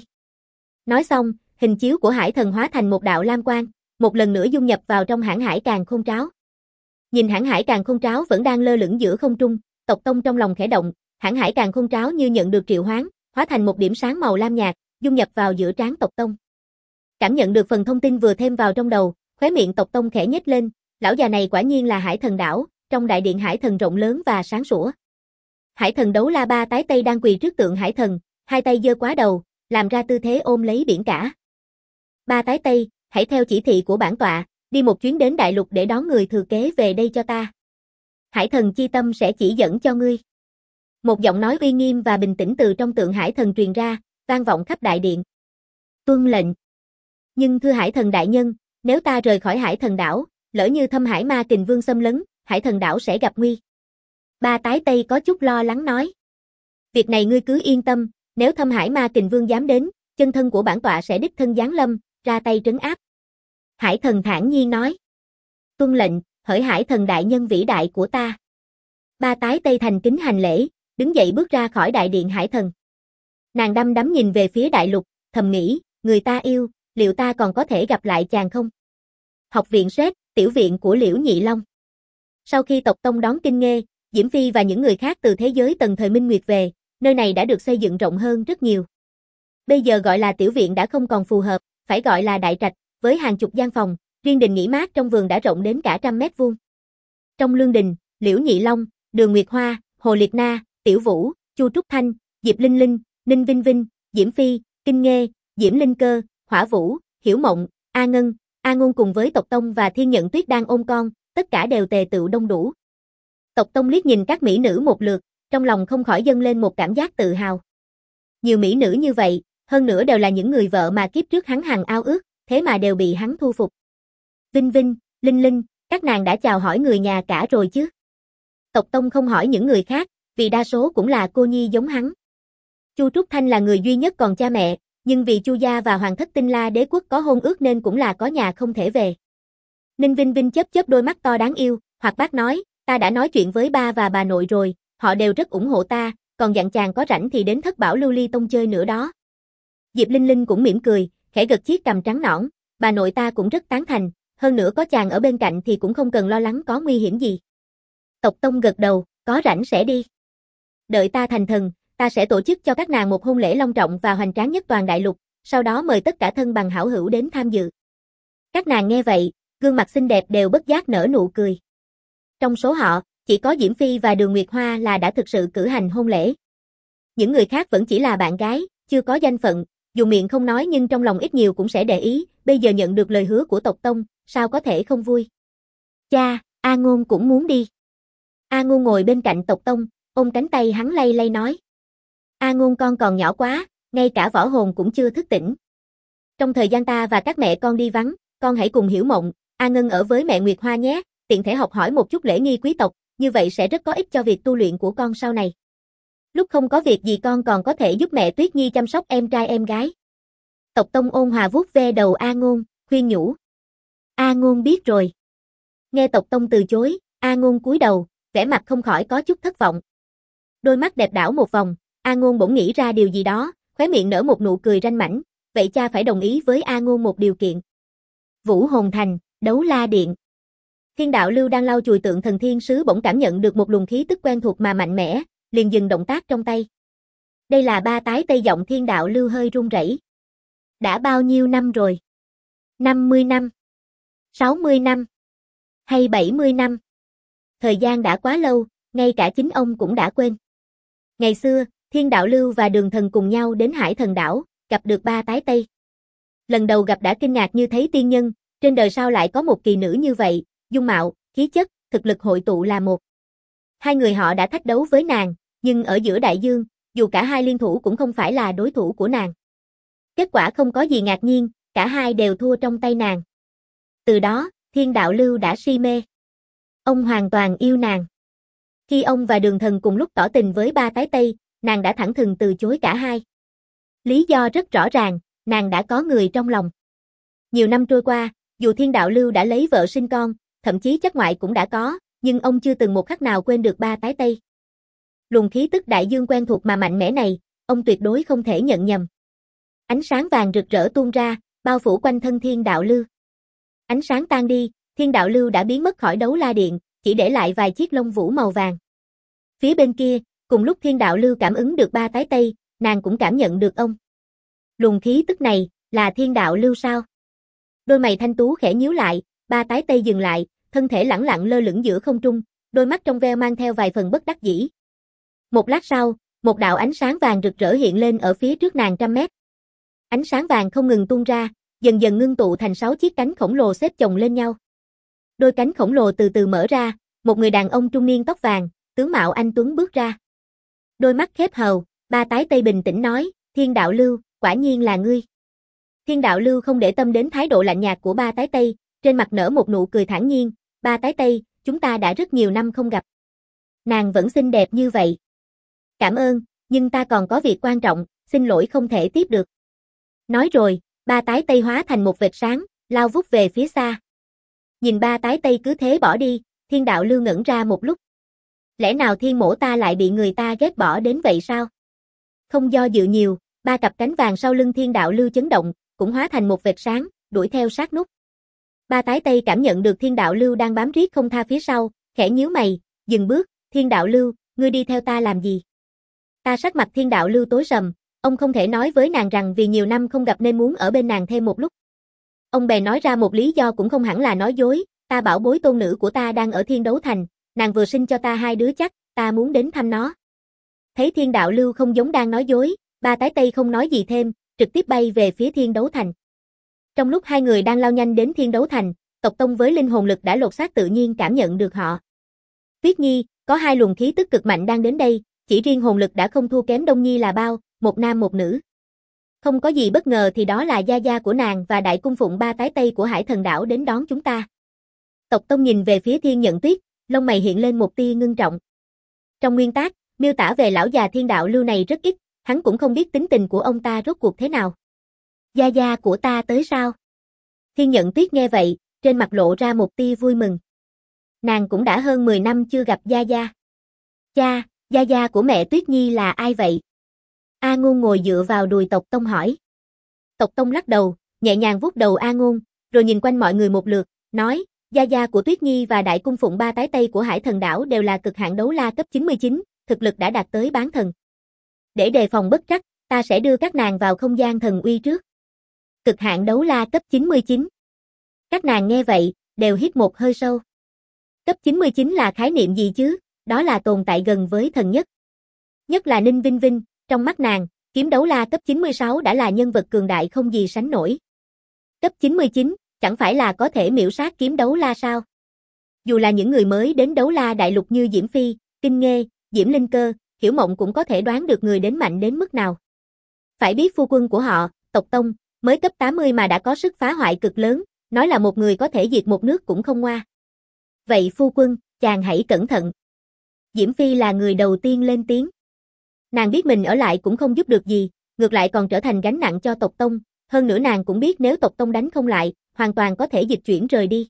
Nói xong, hình chiếu của hải thần hóa thành một đạo lam quang, một lần nữa dung nhập vào trong hãn hải càn khôn tráo. Nhìn hãn hải càn khôn tráo vẫn đang lơ lửng giữa không trung, Tộc Tông trong lòng khẽ động, Hãn hải càng khôn tráo như nhận được triệu hoán, hóa thành một điểm sáng màu lam nhạt, dung nhập vào giữa trán Tộc Tông. Cảm nhận được phần thông tin vừa thêm vào trong đầu, khóe miệng Tộc Tông khẽ nhếch lên, lão già này quả nhiên là Hải Thần đảo, trong đại điện hải thần rộng lớn và sáng sủa. Hải thần Đấu La ba tái tây đang quỳ trước tượng hải thần, hai tay giơ quá đầu, làm ra tư thế ôm lấy biển cả. Ba tái tây, hãy theo chỉ thị của bản tọa, đi một chuyến đến đại lục để đón người thừa kế về đây cho ta. Hải thần chi tâm sẽ chỉ dẫn cho ngươi. Một giọng nói uy nghiêm và bình tĩnh từ trong tượng hải thần truyền ra, vang vọng khắp đại điện. Tuân lệnh. Nhưng thưa hải thần đại nhân, nếu ta rời khỏi hải thần đảo, lỡ như Thâm Hải Ma Kình Vương xâm lấn, hải thần đảo sẽ gặp nguy. Ba tái tây có chút lo lắng nói. Việc này ngươi cứ yên tâm, nếu Thâm Hải Ma Kình Vương dám đến, chân thân của bản tọa sẽ đích thân giáng lâm, ra tay trấn áp. Hải thần thản nhiên nói. Tuân lệnh, hỡi hải thần đại nhân vĩ đại của ta. Ba tái tây thành kính hành lễ, đứng dậy bước ra khỏi đại điện hải thần. Nàng đăm đắm nhìn về phía đại lục, thầm nghĩ, người ta yêu, liệu ta còn có thể gặp lại chàng không? Học viện Sét, tiểu viện của Liễu Nhị Long. Sau khi tộc tông đón Kinh Nghê, Diễm Phi và những người khác từ thế giới tầng thời Minh Nguyệt về, nơi này đã được xây dựng rộng hơn rất nhiều. Bây giờ gọi là tiểu viện đã không còn phù hợp, phải gọi là đại trạch, với hàng chục gian phòng, riêng đình nghỉ mát trong vườn đã rộng đến cả 100 mét vuông. Trong lương đình, Liễu Nhị Long, Đường Nguyệt Hoa, Hồ Liệt Na, Tiểu Vũ, Chu Trúc Thanh, Diệp Linh Linh, Ninh Vinh Vinh, Diễm Phi, Kinh Nghê, Diễm Linh Cơ, Hỏa Vũ, Hiểu Mộng, A Ngân, A Ngôn cùng với tộc tông và Thiên Nhận Tuyết đang ôm con, tất cả đều tề tựu đông đủ. Tộc tông liếc nhìn các mỹ nữ một lượt, trong lòng không khỏi dâng lên một cảm giác tự hào. Nhiều mỹ nữ như vậy, hơn nữa đều là những người vợ mà kiếp trước hắn hằng ao ước, thế mà đều bị hắn thu phục. Vinh Vinh, Linh Linh, các nàng đã chào hỏi người nhà cả rồi chứ? Tộc tông không hỏi những người khác, vì đa số cũng là cô nhi giống hắn. Chu Trúc Thanh là người duy nhất còn cha mẹ, nhưng vì Chu gia và Hoàng thất Tinh La đế quốc có hôn ước nên cũng là có nhà không thể về. Ninh Vinh Vinh chớp chớp đôi mắt to đáng yêu, hoặc bác nói, ta đã nói chuyện với ba và bà nội rồi, họ đều rất ủng hộ ta, còn dặn chàng có rảnh thì đến Thất Bảo Lưu Ly Tông chơi nữa đó. Diệp Linh Linh cũng mỉm cười, khẽ gật chiếc cằm trắng nõn, bà nội ta cũng rất tán thành, hơn nữa có chàng ở bên cạnh thì cũng không cần lo lắng có nguy hiểm gì. Tộc Tông gật đầu, có rảnh sẽ đi. Đợi ta thành thần, ta sẽ tổ chức cho các nàng một hôn lễ long trọng và hoành tráng nhất toàn đại lục, sau đó mời tất cả thân bằng hảo hữu đến tham dự. Các nàng nghe vậy, gương mặt xinh đẹp đều bất giác nở nụ cười. Trong số họ, chỉ có Diễm Phi và Đường Nguyệt Hoa là đã thực sự cử hành hôn lễ. Những người khác vẫn chỉ là bạn gái, chưa có danh phận, dù miệng không nói nhưng trong lòng ít nhiều cũng sẽ để ý, bây giờ nhận được lời hứa của tộc tông, sao có thể không vui. Cha, A Ngôn cũng muốn đi. A Ngôn ngồi bên cạnh tộc tông, ôm cánh tay hắn lay lay nói. A Ngôn con còn nhỏ quá, ngay cả võ hồn cũng chưa thức tỉnh. Trong thời gian ta và các mẹ con đi vắng, con hãy cùng Hiểu Mộng, A Ngân ở với mẹ Nguyệt Hoa nhé, tiện thể học hỏi một chút lễ nghi quý tộc, như vậy sẽ rất có ích cho việc tu luyện của con sau này. Lúc không có việc gì con còn có thể giúp mẹ Tuyết Nhi chăm sóc em trai em gái. Tộc Tông ôn hòa vuốt ve đầu A Ngôn, khuyên nhủ. A Ngôn biết rồi. Nghe Tộc Tông từ chối, A Ngôn cúi đầu, vẻ mặt không khỏi có chút thất vọng. Đôi mắt đẹp đảo một vòng, A Ngôn bỗng nghĩ ra điều gì đó, khóe miệng nở một nụ cười ranh mãnh, vậy cha phải đồng ý với A Ngôn một điều kiện. Vũ Hồn Thành, Đấu La Điện. Thiên Đạo Lưu đang lau chùi tượng thần thiên sứ bỗng cảm nhận được một luồng khí tức quen thuộc mà mạnh mẽ, liền dừng động tác trong tay. Đây là ba tái tây giọng Thiên Đạo Lưu hơi run rẩy. Đã bao nhiêu năm rồi? 50 năm? 60 năm? Hay 70 năm? Thời gian đã quá lâu, ngay cả chính ông cũng đã quên. Ngày xưa, Thiên Đạo Lưu và Đường Thần cùng nhau đến Hải Thần Đảo, gặp được ba tái tây. Lần đầu gặp đã kinh ngạc như thấy tiên nhân, trên đời sao lại có một kỳ nữ như vậy, dung mạo, khí chất, thực lực hội tụ là một. Hai người họ đã thách đấu với nàng, nhưng ở giữa đại dương, dù cả hai liên thủ cũng không phải là đối thủ của nàng. Kết quả không có gì ngạc nhiên, cả hai đều thua trong tay nàng. Từ đó, Thiên Đạo Lưu đã si mê. Ông hoàn toàn yêu nàng. Khi ông và Đường Thần cùng lúc tỏ tình với ba tái tây, nàng đã thẳng thừng từ chối cả hai. Lý do rất rõ ràng, nàng đã có người trong lòng. Nhiều năm trôi qua, dù Thiên Đạo Lưu đã lấy vợ sinh con, thậm chí chất ngoại cũng đã có, nhưng ông chưa từng một khắc nào quên được ba tái tây. Luồng khí tức đại dương quen thuộc mà mạnh mẽ này, ông tuyệt đối không thể nhận nhầm. Ánh sáng vàng rực rỡ tuôn ra, bao phủ quanh thân Thiên Đạo Lưu. Ánh sáng tan đi, Thiên Đạo Lưu đã biến mất khỏi Đấu La Điện, chỉ để lại vài chiếc lông vũ màu vàng. Phía bên kia, Cùng lúc Thiên Đạo Lưu cảm ứng được ba tái tây, nàng cũng cảm nhận được ông. Luồng khí tức này, là Thiên Đạo Lưu sao? Đôi mày thanh tú khẽ nhíu lại, ba tái tây dừng lại, thân thể lẳng lặng lơ lửng giữa không trung, đôi mắt trong veo mang theo vài phần bất đắc dĩ. Một lát sau, một đạo ánh sáng vàng rực rỡ hiện lên ở phía trước nàng trăm mét. Ánh sáng vàng không ngừng tuôn ra, dần dần ngưng tụ thành 6 chiếc cánh khổng lồ xếp chồng lên nhau. Đôi cánh khổng lồ từ từ mở ra, một người đàn ông trung niên tóc vàng, tướng mạo anh tuấn bước ra. Đôi mắt khép hờ, ba tái tây bình tĩnh nói, Thiên Đạo Lưu, quả nhiên là ngươi. Thiên Đạo Lưu không để tâm đến thái độ lạnh nhạt của ba tái tây, trên mặt nở một nụ cười thản nhiên, ba tái tây, chúng ta đã rất nhiều năm không gặp. Nàng vẫn xinh đẹp như vậy. Cảm ơn, nhưng ta còn có việc quan trọng, xin lỗi không thể tiếp được. Nói rồi, ba tái tây hóa thành một vệt sáng, lao vút về phía xa. Nhìn ba tái tây cứ thế bỏ đi, Thiên Đạo Lưu ngẩn ra một lúc. Lẽ nào thiên mổ ta lại bị người ta ghét bỏ đến vậy sao? Không do dự nhiều, ba cặp cánh vàng sau lưng Thiên Đạo Lưu chấn động, cũng hóa thành một vệt sáng, đuổi theo sát nút. Ba tái tây cảm nhận được Thiên Đạo Lưu đang bám riết không tha phía sau, khẽ nhíu mày, dừng bước, Thiên Đạo Lưu, ngươi đi theo ta làm gì? Ta sắc mặt Thiên Đạo Lưu tối sầm, ông không thể nói với nàng rằng vì nhiều năm không gặp nên muốn ở bên nàng thêm một lúc. Ông bèn nói ra một lý do cũng không hẳn là nói dối, ta bảo bối tôn nữ của ta đang ở Thiên Đấu Thành, nàng vừa sinh cho ta 2 đứa chắc, ta muốn đến thăm nó. Thấy Thiên Đạo Lưu không giống đang nói dối, ba tái tây không nói gì thêm, trực tiếp bay về phía Thiên Đấu Thành. Trong lúc hai người đang lao nhanh đến Thiên Đấu Thành, tộc tông với linh hồn lực đã lột xác tự nhiên cảm nhận được họ. Tuyết Nhi, có 2 luồng khí tức cực mạnh đang đến đây, chỉ riêng hồn lực đã không thua kém Đông Nhi là bao, một nam một nữ. Không có gì bất ngờ thì đó là gia gia của nàng và đại cung phụng ba tái tây của Hải Thần Đảo đến đón chúng ta. Tộc tông nhìn về phía Thiên Nhận Tuyết, lông mày hiện lên một tia ngưng trọng. Trong nguyên tác, miêu tả về lão già Thiên Đạo Lưu này rất ít, hắn cũng không biết tính tình của ông ta rốt cuộc thế nào. Gia gia của ta tới sao? Thiên Nhận Tuyết nghe vậy, trên mặt lộ ra một tia vui mừng. Nàng cũng đã hơn 10 năm chưa gặp gia gia. Cha, gia gia của mẹ Tuyết Nhi là ai vậy? A Ngôn ngồi dựa vào đùi Tộc Tông hỏi. Tộc Tông lắc đầu, nhẹ nhàng vuốt đầu A Ngôn, rồi nhìn quanh mọi người một lượt, nói, gia gia của Tuyết Nhi và đại cung phụng ba tái tây của Hải Thần Đảo đều là cực hạn đấu la cấp 99, thực lực đã đạt tới bán thần. Để đề phòng bất trắc, ta sẽ đưa các nàng vào không gian thần uy trước. Cực hạn đấu la cấp 99. Các nàng nghe vậy, đều hít một hơi sâu. Cấp 99 là khái niệm gì chứ? Đó là tồn tại gần với thần nhất. Nhất là Ninh Vinh Vinh, trong mắt nàng, kiếm đấu la cấp 96 đã là nhân vật cường đại không gì sánh nổi. Cấp 99, chẳng phải là có thể miểu sát kiếm đấu la sao? Dù là những người mới đến đấu la đại lục như Diễm Phi, Kinh Nghê, Diễm Linh Cơ, Hiểu Mộng cũng có thể đoán được người đến mạnh đến mức nào. Phải biết phu quân của họ, Tộc Tông, mới cấp 80 mà đã có sức phá hoại cực lớn, nói là một người có thể diệt một nước cũng không ngoa. Vậy phu quân, chàng hãy cẩn thận. Diễm Phi là người đầu tiên lên tiếng. Nàng biết mình ở lại cũng không giúp được gì, ngược lại còn trở thành gánh nặng cho Tộc Tông, hơn nữa nàng cũng biết nếu Tộc Tông đánh không lại, hoàn toàn có thể dịch chuyển rời đi.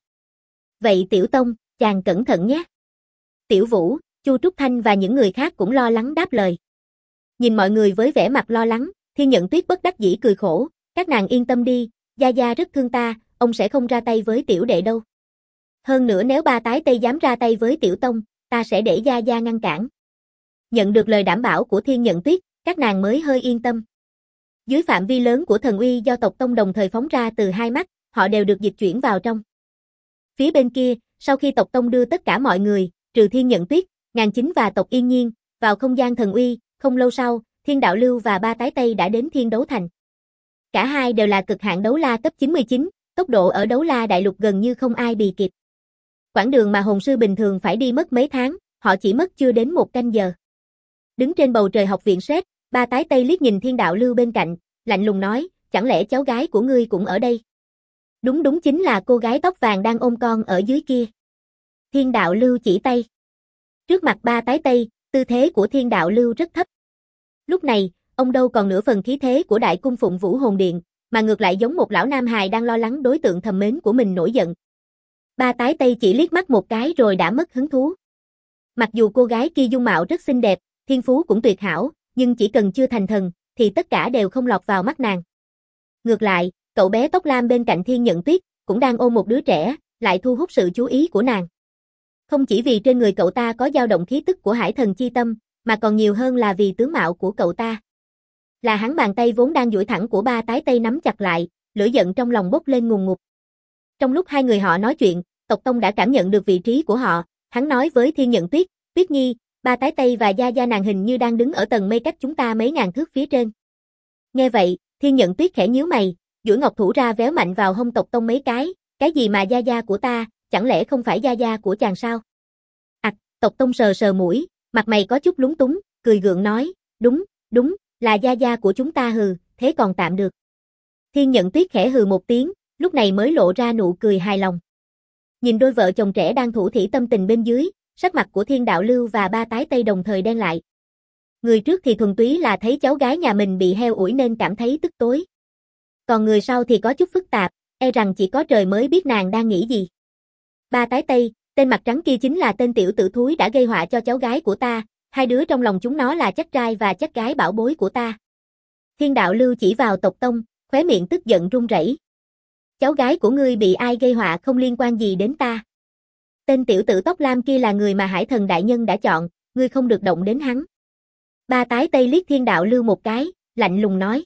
Vậy Tiểu Tông, chàng cẩn thận nhé. Tiểu Vũ, Chu Trúc Thanh và những người khác cũng lo lắng đáp lời. Nhìn mọi người với vẻ mặt lo lắng, Thiên Nhận Tuyết bất đắc dĩ cười khổ, các nàng yên tâm đi, gia gia rất thương ta, ông sẽ không ra tay với tiểu đệ đâu. Hơn nữa nếu ba tái tây dám ra tay với Tiểu Tông, ta sẽ để gia gia ngăn cản. Nhận được lời đảm bảo của Thiên Nhận Tuyết, các nàng mới hơi yên tâm. Dưới phạm vi lớn của thần uy do Tộc Tông đồng thời phóng ra từ 2 mắt, họ đều được dịch chuyển vào trong. Phía bên kia, sau khi Tộc Tông đưa tất cả mọi người, trừ Thiên Nhận Tuyết, Ngàn Chính và Tộc Yên Nhiên, vào không gian thần uy, không lâu sau, Thiên Đạo Lưu và ba tái tây đã đến Thiên Đấu Thành. Cả hai đều là cực hạn đấu la cấp 99, tốc độ ở đấu la đại lục gần như không ai bì kịp. Quãng đường mà hồn sư bình thường phải đi mất mấy tháng, họ chỉ mất chưa đến 1 canh giờ. Đứng trên bầu trời học viện Sét, ba tái tây liếc nhìn Thiên Đạo Lưu bên cạnh, lạnh lùng nói, chẳng lẽ cháu gái của ngươi cũng ở đây? Đúng chính là cô gái tóc vàng đang ôm con ở dưới kia. Thiên Đạo Lưu chỉ tay. Trước mặt ba tái tây, tư thế của Thiên Đạo Lưu rất thấp. Lúc này, ông đâu còn nửa phần khí thế của đại cung phụng Vũ Hồn Điện, mà ngược lại giống một lão nam hài đang lo lắng đối tượng thầm mến của mình nổi giận. Ba tái tây chỉ liếc mắt một cái rồi đã mất hứng thú. Mặc dù cô gái kia dung mạo rất xinh đẹp, thiên phú cũng tuyệt hảo, nhưng chỉ cần chưa thành thần, thì tất cả đều không lọt vào mắt nàng. Ngược lại, cậu bé tóc lam bên cạnh Thiên Nhận Tuyết, cũng đang ôm một đứa trẻ, lại thu hút sự chú ý của nàng. Không chỉ vì trên người cậu ta có dao động khí tức của Hải Thần Chi Tâm, mà còn nhiều hơn là vì tướng mạo của cậu ta. Là hắn bàn tay vốn đang duỗi thẳng của ba tái tây nắm chặt lại, lửa giận trong lòng bốc lên ngùn ngụt. Trong lúc hai người họ nói chuyện, Tộc Tông đã cảm nhận được vị trí của họ, hắn nói với Thiên Nhận Tuyết, Tuyết Nhi, ba tái tây và gia gia nàng hình như đang đứng ở tầng mây cách chúng ta mấy ngàn thước phía trên. Nghe vậy, Thiên Nhận Tuyết khẽ nhíu mày, duỗi ngọc thủ ra véo mạnh vào hông Tộc Tông mấy cái gì mà gia gia của ta, chẳng lẽ không phải gia gia của chàng sao? Tộc Tông sờ sờ mũi, mặt mày có chút lúng túng, cười gượng nói, đúng, là gia gia của chúng ta hừ, thế còn tạm được. Thiên Nhận Tuyết khẽ hừ một tiếng, lúc này mới lộ ra nụ cười hài lòng. Nhìn đôi vợ chồng trẻ đang thủ thỉ tâm tình bên dưới, sắc mặt của Thiên Đạo Lưu và ba tái tây đồng thời đen lại. Người trước thì thuần túy là thấy cháu gái nhà mình bị heo ủi nên cảm thấy tức tối. Còn người sau thì có chút phức tạp, e rằng chỉ có trời mới biết nàng đang nghĩ gì. Ba tái tây, tên mặt trắng kia chính là tên tiểu tử thúi đã gây họa cho cháu gái của ta, hai đứa trong lòng chúng nó là chắc trai và chắc gái bảo bối của ta. Thiên Đạo Lưu chỉ vào Tộc Tông, khóe miệng tức giận run rẩy. Cháu gái của ngươi bị ai gây họa không liên quan gì đến ta. Tên tiểu tử tóc lam kia là người mà Hải Thần đại nhân đã chọn, ngươi không được động đến hắn. Ba tái tây liếc Thiên Đạo Lưu một cái, lạnh lùng nói.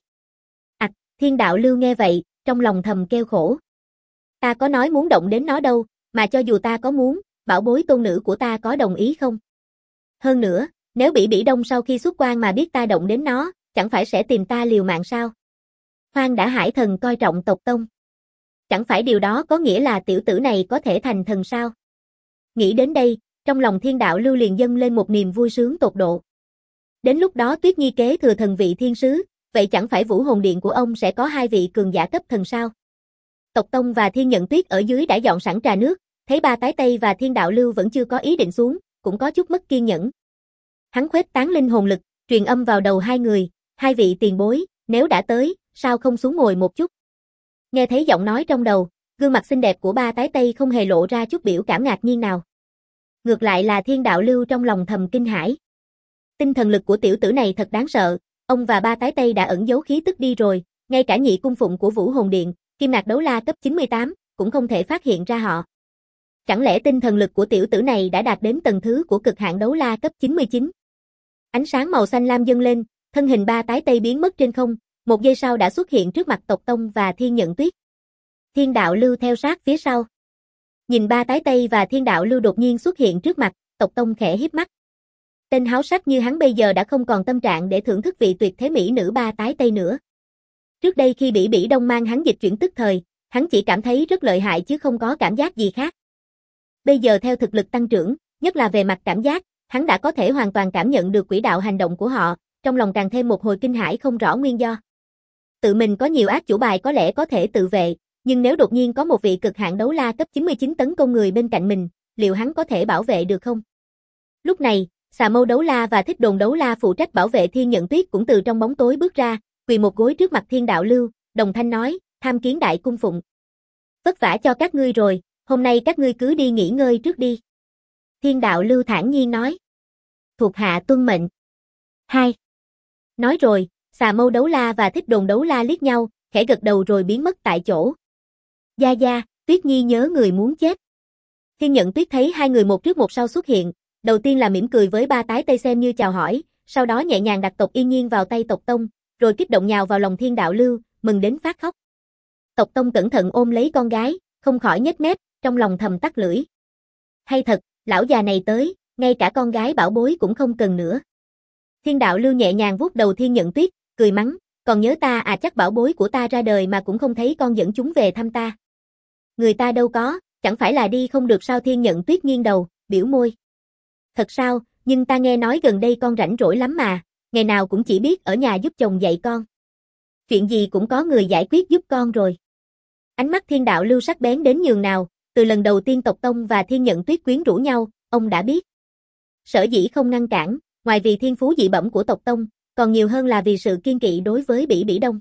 Thiên Đạo Lưu nghe vậy, trong lòng thầm kêu khổ. Ta có nói muốn động đến nó đâu, mà cho dù ta có muốn, bảo bối tôn nữ của ta có đồng ý không? Hơn nữa, nếu Bỉ Đông sau khi xuất quan mà biết ta động đến nó, chẳng phải sẽ tìm ta liều mạng sao? Hoang đã Hải Thần coi trọng Tộc Tông. Chẳng phải điều đó có nghĩa là tiểu tử này có thể thành thần sao? Nghĩ đến đây, trong lòng Thiên Đạo Lưu liền dâng lên một niềm vui sướng tột độ. Đến lúc đó Tuyết Nhi kế thừa thần vị thiên sứ, vậy chẳng phải Vũ Hồn Điện của ông sẽ có hai vị cường giả cấp thần sao? Tộc Tông và Thiên Nhận Tuyết ở dưới đã dọn sẵn trà nước, thấy ba tái tây và Thiên Đạo Lưu vẫn chưa có ý định xuống, cũng có chút mất kiên nhẫn. Hắn khuếch tán linh hồn lực, truyền âm vào đầu hai người, hai vị tiền bối, nếu đã tới, sao không xuống ngồi một chút? Nghe thấy giọng nói trong đầu, gương mặt xinh đẹp của ba tái tây không hề lộ ra chút biểu cảm ngạc nhiên nào. Ngược lại là Thiên Đạo Lưu trong lòng thầm kinh hãi. Tinh thần lực của tiểu tử này thật đáng sợ, ông và ba tái tây đã ẩn giấu khí tức đi rồi, ngay cả nhị cung phụng của Vũ Hồn Điện, Kim Nạc Đấu La cấp 98, cũng không thể phát hiện ra họ. Chẳng lẽ tinh thần lực của tiểu tử này đã đạt đến tầng thứ của cực hạn đấu la cấp 99? Ánh sáng màu xanh lam dâng lên, thân hình ba tái tây biến mất trên không, một giây sau đã xuất hiện trước mặt Tộc Tông và Thiên Nhận Tuyết. Thiên Đạo Lưu theo sát phía sau. Nhìn ba tái tây và Thiên Đạo Lưu đột nhiên xuất hiện trước mặt, Tộc Tông khẽ híp mắt. Tên háo sắc như hắn bây giờ đã không còn tâm trạng để thưởng thức vị tuyệt thế mỹ nữ ba tái tây nữa. Trước đây khi Bỉ Đông mang hắn dịch chuyển tức thời, hắn chỉ cảm thấy rất lợi hại chứ không có cảm giác gì khác. Bây giờ theo thực lực tăng trưởng, nhất là về mặt cảm giác, hắn đã có thể hoàn toàn cảm nhận được quỹ đạo hành động của họ, trong lòng càng thêm một hồi kinh hãi không rõ nguyên do. Tự mình có nhiều ác chủ bài có lẽ có thể tự vệ, nhưng nếu đột nhiên có một vị cực hạn đấu la cấp 99 tấn công người bên cạnh mình, liệu hắn có thể bảo vệ được không? Lúc này, Xà Mâu Đấu La và Thích Đồn Đấu La phụ trách bảo vệ Thiên Nhận Tuyết cũng từ trong bóng tối bước ra, quỳ một gối trước mặt Thiên Đạo Lưu, đồng thanh nói, tham kiến đại cung phụng. Vất vả cho các ngươi rồi, hôm nay các ngươi cứ đi nghỉ ngơi trước đi. Thiên Đạo Lưu thản nhiên nói. Thuộc hạ tuân mệnh. 2. Nói rồi, Xà Mâu Đấu La và Thích Đồn Đấu La liếc nhau, khẽ gật đầu rồi biến mất tại chỗ. Gia Gia, Tuyết Nhi nhớ người muốn chết. Thiên Nhận Tuyết thấy hai người một trước một sau xuất hiện, đầu tiên là mỉm cười với ba tái tây xem như chào hỏi, sau đó nhẹ nhàng đặt Tộc Yên Nhiên vào tay Tộc Tông, rồi kích động nhào vào lòng Thiên Đạo Lưu, mừng đến phát khóc. Tộc Tông cẩn thận ôm lấy con gái, không khỏi nhếch mép, trong lòng thầm tắc lưỡi. Hay thật, lão già này tới, ngay cả con gái bảo bối cũng không cần nữa. Thiên Đạo Lưu nhẹ nhàng vuốt đầu Thiên Nhận Tuyết, cười mắng, còn nhớ ta à, chắc bảo bối của ta ra đời mà cũng không thấy con dẫn chúng về thăm ta. Người ta đâu có, chẳng phải là đi không được sao? Thiên Nhận Tuyết nghiêng đầu, biểu môi. Thật sao, nhưng ta nghe nói gần đây con rảnh rỗi lắm mà, ngày nào cũng chỉ biết ở nhà giúp chồng dạy con. Chuyện gì cũng có người giải quyết giúp con rồi. Ánh mắt Thiên Đạo Lưu sắc bén đến nhường nào, từ lần đầu tiên Tộc Tông và Thiên Nhận Tuyết quyến rũ nhau, ông đã biết. Sở dĩ không ngăn cản, ngoài vì thiên phú dị bẩm của Tộc Tông, còn nhiều hơn là vì sự kiên kỵ đối với Bỉ Đông.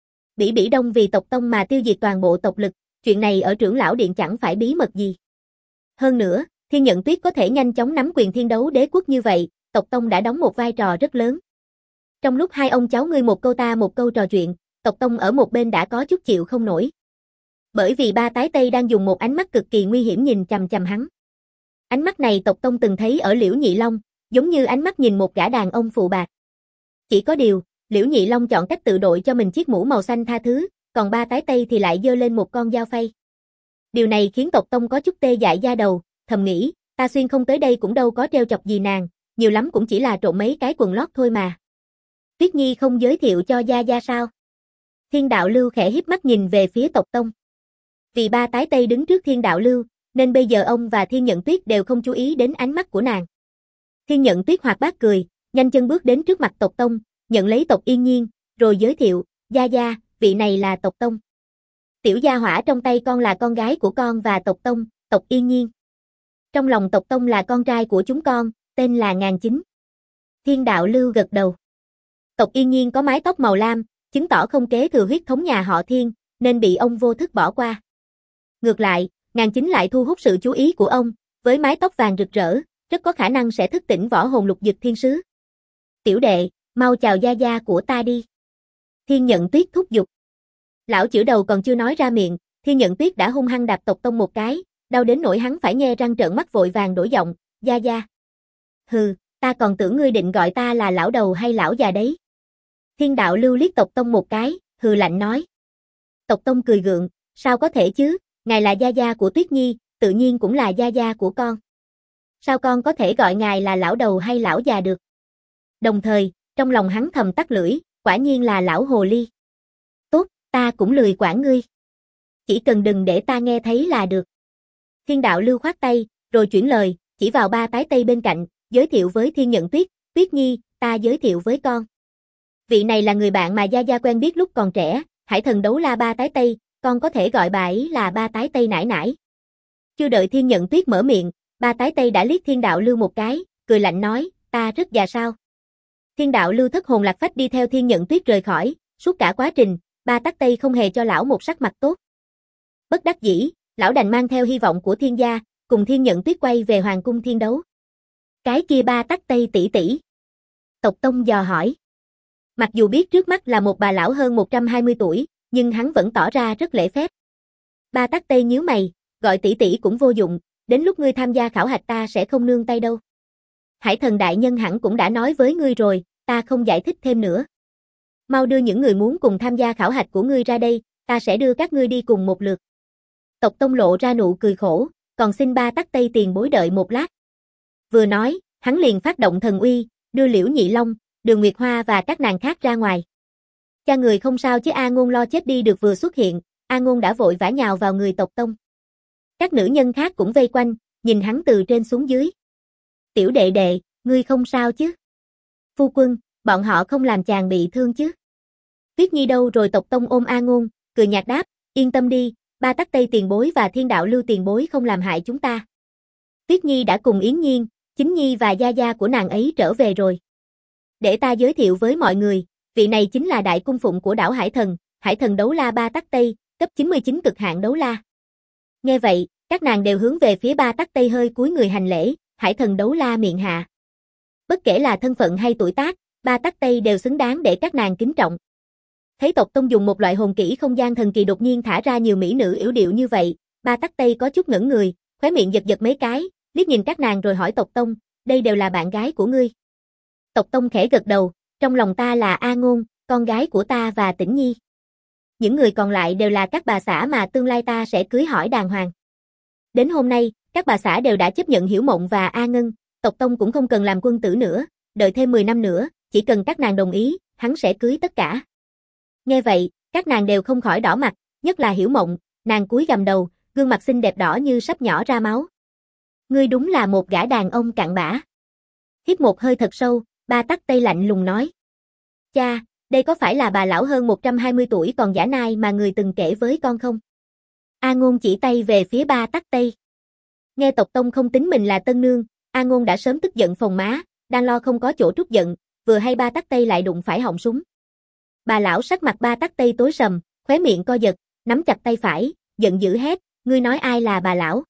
Bỉ Đông vì Tộc Tông mà tiêu diệt toàn bộ tộc lực, chuyện này ở trưởng lão điện chẳng phải bí mật gì. Hơn nữa, Thiên Nhận Tuyết có thể nhanh chóng nắm quyền thiên đấu đế quốc như vậy, Tộc Tông đã đóng một vai trò rất lớn. Trong lúc hai ông cháu ngươi một câu ta một câu trò chuyện, Tộc Tông ở một bên đã có chút chịu không nổi. Bởi vì ba tái tây đang dùng một ánh mắt cực kỳ nguy hiểm nhìn chằm chằm hắn. Ánh mắt này Tộc Tông từng thấy ở Liễu Nhị Long, giống như ánh mắt nhìn một gã đàn ông phụ bạc. Chỉ có điều, Liễu Nhị Long chọn cách tự đội cho mình chiếc mũ màu xanh tha thứ, còn ba tái tây thì lại giơ lên một con dao phay. Điều này khiến Tộc Tông có chút tê dại da đầu, thầm nghĩ, ta xuyên không tới đây cũng đâu có trêu chọc gì nàng, nhiều lắm cũng chỉ là trộn mấy cái quần lót thôi mà. Tuyết Nhi không giới thiệu cho Gia Gia sao? Thiên Đạo Lưu khẽ híp mắt nhìn về phía Tộc Tông. Vì ba tái tây đứng trước Thiên Đạo Lưu, nên bây giờ ông và Thiên Nhận Tuyết đều không chú ý đến ánh mắt của nàng. Thiên Nhận Tuyết hoạt bát cười, nhanh chân bước đến trước mặt Tộc Tông, nhận lấy Tộc Yên Nhiên, rồi giới thiệu, Gia Gia, vị này là Tộc Tông. Tiểu gia hỏa trong tay con là con gái của con và Tộc Tông, Tộc Yên Nhiên. Trong lòng Tộc Tông là con trai của chúng con, tên là Ngàn Chính. Thiên Đạo Lưu gật đầu. Tộc Yên Nhiên có mái tóc màu lam, chứng tỏ không kế thừa huyết thống nhà họ Thiên, nên bị ông vô thức bỏ qua. Ngược lại, Ngàn Chính lại thu hút sự chú ý của ông, với mái tóc vàng rực rỡ, rất có khả năng sẽ thức tỉnh võ hồn lục dực thiên sứ. Tiểu đệ, mau chào Gia Gia của ta đi. Thiên Nhận Tuyết thúc giục. Lão chữ đầu còn chưa nói ra miệng, Thiên Nhận Tuyết đã hung hăng đạp Tộc Tông một cái, đau đến nỗi hắn phải nhe răng trợn mắt vội vàng đổi giọng, Gia Gia. Hừ, ta còn tưởng ngươi định gọi ta là lão đầu hay lão già đấy. Thiên Đạo Lưu liếc Tộc Tông một cái, hừ lạnh nói. Tộc Tông cười gượng, sao có thể chứ, ngài là Gia Gia của Tuyết Nhi, tự nhiên cũng là Gia Gia của con. Sao con có thể gọi ngài là lão đầu hay lão già được? Đồng thời, trong lòng hắn thầm tắc lưỡi, quả nhiên là lão hồ ly. Tốt, ta cũng lười quản ngươi. Chỉ cần đừng để ta nghe thấy là được. Thiên Đạo Lưu khoát tay, rồi chuyển lời, chỉ vào ba tái tây bên cạnh, giới thiệu với Thiên Nhận Tuyết, Tuyết Nhi, ta giới thiệu với con. Vị này là người bạn mà Gia Gia quen biết lúc còn trẻ, Hải Thần Đấu La ba tái tây, con có thể gọi bà ấy là ba tái tây nải nải. Chưa đợi Thiên Nhận Tuyết mở miệng, ba tái tây đã liếc Thiên Đạo Lưu một cái, cười lạnh nói, ta rất già sao? Thiên Đạo Lưu thất hồn lạc phách đi theo Thiên Nhận Tuyết rời khỏi, suốt cả quá trình, ba tắc tây không hề cho lão một sắc mặt tốt. Bất đắc dĩ, lão đành mang theo hy vọng của Thiên gia, cùng Thiên Nhận Tuyết quay về Hoàng cung Thiên Đấu. Cái kia ba tắc tây tỷ tỷ. Tộc Tông dò hỏi. Mặc dù biết trước mắt là một bà lão hơn 120 tuổi, nhưng hắn vẫn tỏ ra rất lễ phép. Ba tắc tây nhíu mày, gọi tỷ tỷ cũng vô dụng, đến lúc ngươi tham gia khảo hạch ta sẽ không nương tay đâu. Hải Thần đại nhân hẳn cũng đã nói với ngươi rồi, ta không giải thích thêm nữa. Mau đưa những người muốn cùng tham gia khảo hạch của ngươi ra đây, ta sẽ đưa các ngươi đi cùng một lượt. Tộc Tông lộ ra nụ cười khổ, còn xin ba tắc tây tiền bối đợi một lát. Vừa nói, hắn liền phát động thần uy, đưa Liễu Nhị Long, Đường Nguyệt Hoa và các nàng khác ra ngoài. Cha người không sao chứ A Ngôn lo chết đi được vừa xuất hiện, A Ngôn đã vội vã nhào vào người Tộc Tông. Các nữ nhân khác cũng vây quanh, nhìn hắn từ trên xuống dưới. Tiểu đệ đệ, ngươi không sao chứ? Phu quân, bọn họ không làm chàng bị thương chứ? Tuyết Nhi đâu rồi? Tộc Tông ôm A Ngôn, cười nhạt đáp, yên tâm đi, ba tắc tây tiền bối và Thiên Đạo Lưu tiền bối không làm hại chúng ta. Tuyết Nhi đã cùng Yến Nhiên, Chính Nhi và Gia Gia của nàng ấy trở về rồi. Để ta giới thiệu với mọi người, vị này chính là đại cung phụng của đảo Hải Thần Đấu La ba tắc tây, cấp 99 cực hạn đấu la. Nghe vậy, các nàng đều hướng về phía ba tắc tây hơi cúi người hành lễ, Hải Thần Đấu La miệng hạ. Bất kể là thân phận hay tuổi tác, ba tắc tây đều xứng đáng để các nàng kính trọng. Thấy Tộc Tông dùng một loại hồn kỹ không gian thần kỳ đột nhiên thả ra nhiều mỹ nữ yểu điệu như vậy, ba tắc tây có chút ngẩn người, khóe miệng giật giật mấy cái, liếc nhìn các nàng rồi hỏi Tộc Tông, đây đều là bạn gái của ngươi. Tộc Tông khẽ gật đầu, trong lòng ta là A Ngôn, con gái của ta và Tĩnh Nhi. Những người còn lại đều là các bà xã mà tương lai ta sẽ cưới hỏi đàng hoàng. Đến hôm nay, các bà xã đều đã chấp nhận Hiểu Mộng và A Ngân, Tộc Tông cũng không cần làm quân tử nữa, đợi thêm 10 năm nữa, chỉ cần các nàng đồng ý, hắn sẽ cưới tất cả. Nghe vậy, các nàng đều không khỏi đỏ mặt, nhất là Hiểu Mộng, nàng cúi gằm đầu, gương mặt xinh đẹp đỏ như sắp nhỏ ra máu. Ngươi đúng là một gã đàn ông cặn bã. Hít một hơi thật sâu, ba tắc tây lạnh lùng nói. Cha, đây có phải là bà lão hơn 120 tuổi còn giả nai mà người từng kể với con không? A Ngôn chỉ tay về phía ba tắc tây. Nghe Tộc Tông không tính mình là tân nương, A Ngôn đã sớm tức giận phồng má, đang lo không có chỗ trút giận, vừa hay ba tắc tây lại đụng phải họng súng. Bà lão sắc mặt ba tắc tây tối sầm, khóe miệng co giật, nắm chặt tay phải, giận dữ hét, ngươi nói ai là bà lão?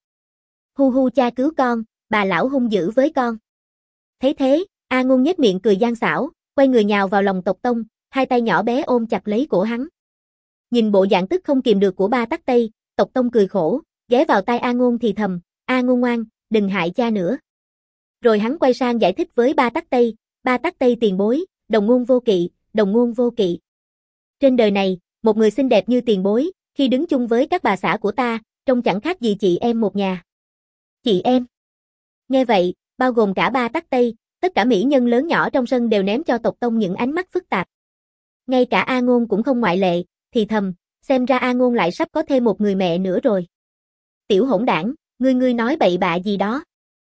Hu hu cha cứu con, bà lão hung dữ với con. Thấy thế, A Ngôn nhếch miệng cười gian xảo, quay người nhào vào lòng Tộc Tông, hai tay nhỏ bé ôm chặt lấy cổ hắn. Nhìn bộ dạng tức không kìm được của ba tắc tây, Tộc Tông cười khổ, ghé vào tai A Ngôn thì thầm, A Ngôn ngoan, đừng hại cha nữa. Rồi hắn quay sang giải thích với Ba Tắc Tây tiền bối, đồng ngôn vô kỵ, đồng ngôn vô kỵ. Trên đời này, một người xinh đẹp như tiền bối, khi đứng chung với các bà xã của ta, trông chẳng khác gì chị em một nhà. Chị em. Nghe vậy, bao gồm cả Ba Tắc Tây, tất cả mỹ nhân lớn nhỏ trong sân đều ném cho Tộc Tông những ánh mắt phức tạp. Ngay cả A Ngôn cũng không ngoại lệ, thì thầm, xem ra A Ngôn lại sắp có thêm một người mẹ nữa rồi. Tiểu hỗn đảng, ngươi nói bậy bạ gì đó.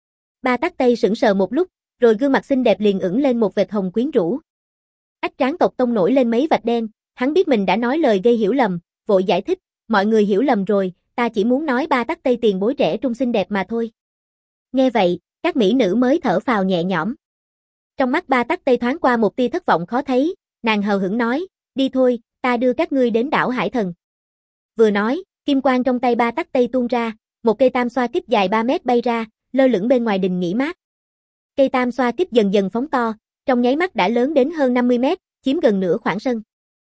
Ba Tắc Tây sững sờ một lúc, rồi gương mặt xinh đẹp liền ửng lên một vệt hồng quyến rũ. Ách trán Tộc Tông nổi lên mấy vạch đen, hắn biết mình đã nói lời gây hiểu lầm, vội giải thích, mọi người hiểu lầm rồi, ta chỉ muốn nói Ba Tắc Tây tiền bối trẻ trung xinh đẹp mà thôi. Nghe vậy, các mỹ nữ mới thở phào nhẹ nhõm. Trong mắt Ba Tắc Tây thoáng qua một tia thất vọng khó thấy, nàng hờ hững nói, đi thôi, ta đưa các ngươi đến đảo Hải Thần. Vừa nói, kim quang trong tay Ba Tắc Tây tuôn ra, một cây tam xoa kích dài 3 mét bay ra, lơ lửng bên ngoài đình nghỉ mát. Cây tam xoa kích dần dần phóng to, trong nháy mắt đã lớn đến hơn 50 mét, chiếm gần nửa khoảng sân.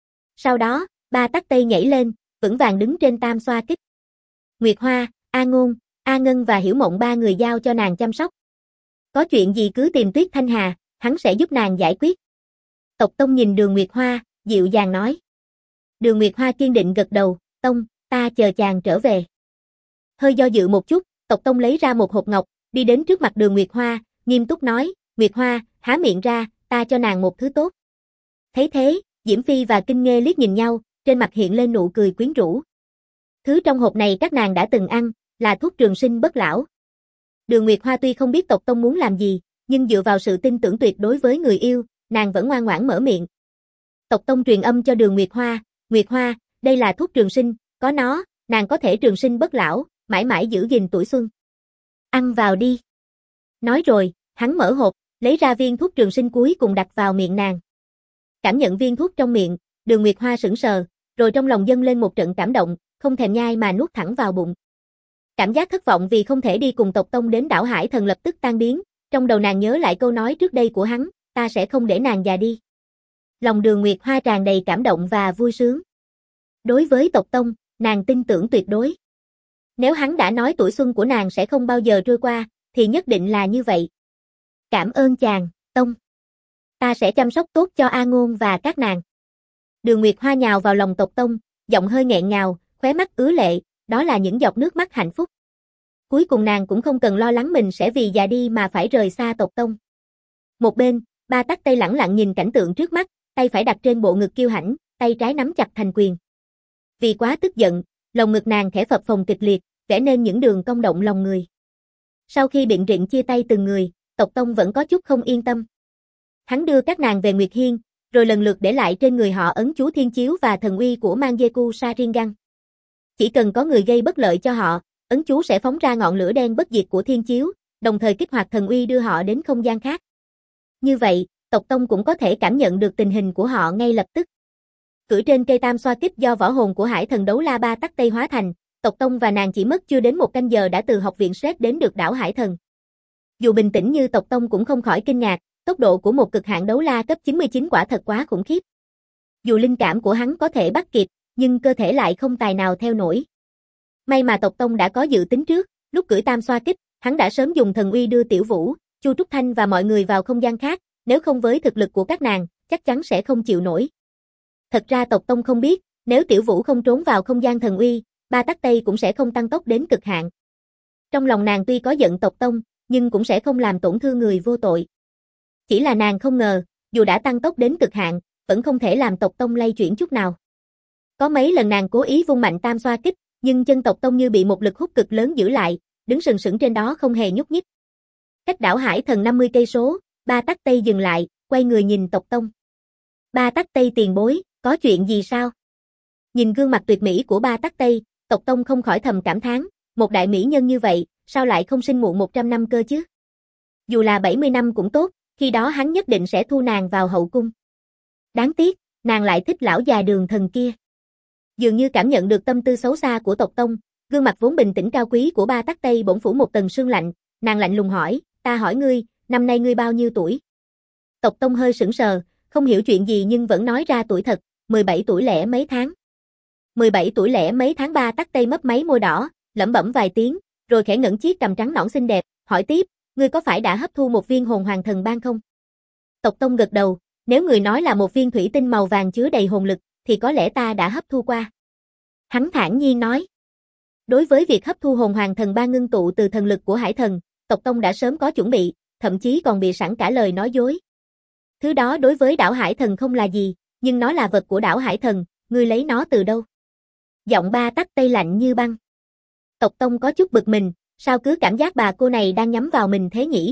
Sau đó, Ba Tắc Tây nhảy lên, vững vàng đứng trên tam xoa kích. Nguyệt Hoa, A Ngôn, A Ngân và Hiểu Mộng ba người giao cho nàng chăm sóc. Có chuyện gì cứ tìm Tuyết Thanh Hà, hắn sẽ giúp nàng giải quyết. Tộc Tông nhìn Đường Nguyệt Hoa, dịu dàng nói. Đường Nguyệt Hoa kiên định gật đầu, Tông, ta chờ chàng trở về. Hơi do dự một chút, Tộc Tông lấy ra một hộp ngọc, đi đến trước mặt Đường Nguyệt Hoa, nghiêm túc nói, Nguyệt Hoa, há miệng ra, ta cho nàng một thứ tốt. Thấy thế, Diễm Phi và Kinh Nghê liếc nhìn nhau, trên mặt hiện lên nụ cười quyến rũ. Thứ trong hộp này các nàng đã từng ăn, là thuốc trường sinh bất lão. Đường Nguyệt Hoa tuy không biết Tộc Tông muốn làm gì, nhưng dựa vào sự tin tưởng tuyệt đối với người yêu, nàng vẫn ngoan ngoãn mở miệng. Tộc Tông truyền âm cho Đường Nguyệt Hoa, đây là thuốc trường sinh, có nó, nàng có thể trường sinh bất lão, mãi mãi giữ gìn tuổi xuân. Ăn vào đi. Nói rồi, hắn mở hộp, lấy ra viên thuốc trường sinh cuối cùng đặt vào miệng nàng. Cảm nhận viên thuốc trong miệng, Đường Nguyệt Hoa sững sờ, rồi trong lòng dâng lên một trận cảm động, không thèm nhai mà nuốt thẳng vào bụng. Cảm giác thất vọng vì không thể đi cùng Tộc Tông đến đảo Hải Thần lập tức tan biến, trong đầu nàng nhớ lại câu nói trước đây của hắn, ta sẽ không để nàng già đi. Lòng Đường Nguyệt Hoa tràn đầy cảm động và vui sướng. Đối với Tộc Tông, nàng tin tưởng tuyệt đối. Nếu hắn đã nói tuổi xuân của nàng sẽ không bao giờ trôi qua, thì nhất định là như vậy. Cảm ơn chàng, Tông. Ta sẽ chăm sóc tốt cho A Ngôn và các nàng. Đường Nguyệt Hoa nhào vào lòng Tộc Tông, giọng hơi nghẹn ngào, khóe mắt ứa lệ, đó là những giọt nước mắt hạnh phúc. Cuối cùng nàng cũng không cần lo lắng mình sẽ vì già đi mà phải rời xa Tộc Tông. Một bên, Ba Tắc Tây lẳng lặng nhìn cảnh tượng trước mắt, tay phải đặt trên bộ ngực kiêu hãnh, tay trái nắm chặt thành quyền. Vì quá tức giận, lồng ngực nàng khẽ phập phồng kịch liệt, vẽ nên những đường cong động lòng người. Sau khi biện rịnh chia tay từng người, Tộc Tông vẫn có chút không yên tâm. Hắn đưa các nàng về Nguyệt Hiên, rồi lần lượt để lại trên người họ ấn chú thiên chiếu và thần uy của Mangeku Sharingan. Chỉ cần có người gây bất lợi cho họ, ấn chú sẽ phóng ra ngọn lửa đen bất diệt của thiên chiếu, đồng thời kích hoạt thần uy đưa họ đến không gian khác. Như vậy, Tộc Tông cũng có thể cảm nhận được tình hình của họ ngay lập tức. Cưỡi trên cây tam xoa kích do võ hồn của Hải Thần Đấu La Ba Tắc Tây hóa thành, Tộc Tông và nàng chỉ mất chưa đến một canh giờ đã từ học viện Sret đến được đảo Hải Thần. Dù bình tĩnh như Tộc Tông cũng không khỏi kinh ngạc, tốc độ của một cực hạn đấu la cấp 99 quả thật quá khủng khiếp. Dù linh cảm của hắn có thể bắt kịp, nhưng cơ thể lại không tài nào theo nổi. May mà Tộc Tông đã có dự tính trước, lúc cưỡi tam xoa kích, hắn đã sớm dùng thần uy đưa Tiểu Vũ, Chu Trúc Thanh và mọi người vào không gian khác, nếu không với thực lực của các nàng, chắc chắn sẽ không chịu nổi. Thật ra Tộc Tông không biết, nếu Tiểu Vũ không trốn vào không gian thần uy, Ba Tắc Tây cũng sẽ không tăng tốc đến cực hạn. Trong lòng nàng tuy có giận Tộc Tông, nhưng cũng sẽ không làm tổn thương người vô tội. Chỉ là nàng không ngờ, dù đã tăng tốc đến cực hạn, vẫn không thể làm Tộc Tông lay chuyển chút nào. Có mấy lần nàng cố ý vung mạnh tam xoa kích, nhưng chân Tộc Tông như bị một lực hút cực lớn giữ lại, đứng sừng sững trên đó không hề nhúc nhích. Cách đảo Hải Thần 50 cây số, Ba Tắc Tây dừng lại, quay người nhìn Tộc Tông. Ba Tắc Tây tiền bối, có chuyện gì sao? Nhìn gương mặt tuyệt mỹ của Ba Tắc Tây, Tộc Tông không khỏi thầm cảm thán, một đại mỹ nhân như vậy, sao lại không sinh muộn 100 năm cơ chứ? Dù là 70 năm cũng tốt, khi đó hắn nhất định sẽ thu nàng vào hậu cung. Đáng tiếc, nàng lại thích lão già Đường Thần kia. Dường như cảm nhận được tâm tư xấu xa của Tộc Tông, gương mặt vốn bình tĩnh cao quý của Ba Tắc Tây bỗng phủ một tầng sương lạnh, nàng lạnh lùng hỏi, ta hỏi ngươi, năm nay ngươi bao nhiêu tuổi? Tộc Tông hơi sững sờ, không hiểu chuyện gì nhưng vẫn nói ra tuổi thật, 17 tuổi lẻ mấy tháng. 17 tuổi lẻ mấy tháng. Ba Tắc Tây mấp máy môi đỏ, lẩm bẩm vài tiếng, rồi khẽ ngẩng chiếc cằm trắng nõn xinh đẹp, hỏi tiếp, Ngươi có phải đã hấp thu một viên hồn hoàng thần ban không? Tộc Tông gật đầu, nếu người nói là một viên thủy tinh màu vàng chứa đầy hồn lực, thì có lẽ ta đã hấp thu qua. Hắn thản nhiên nói. Đối với việc hấp thu hồn hoàng thần ban ngưng tụ từ thần lực của hải thần, Tộc Tông đã sớm có chuẩn bị, thậm chí còn bị sẵn cả lời nói dối. Thứ đó đối với đảo hải thần không là gì, nhưng nó là vật của đảo hải thần, ngươi lấy nó từ đâu? Giọng Ba Tắc Tây lạnh như băng. Tộc Tông có chút bực mình, sao cứ cảm giác bà cô này đang nhắm vào mình thế nhỉ?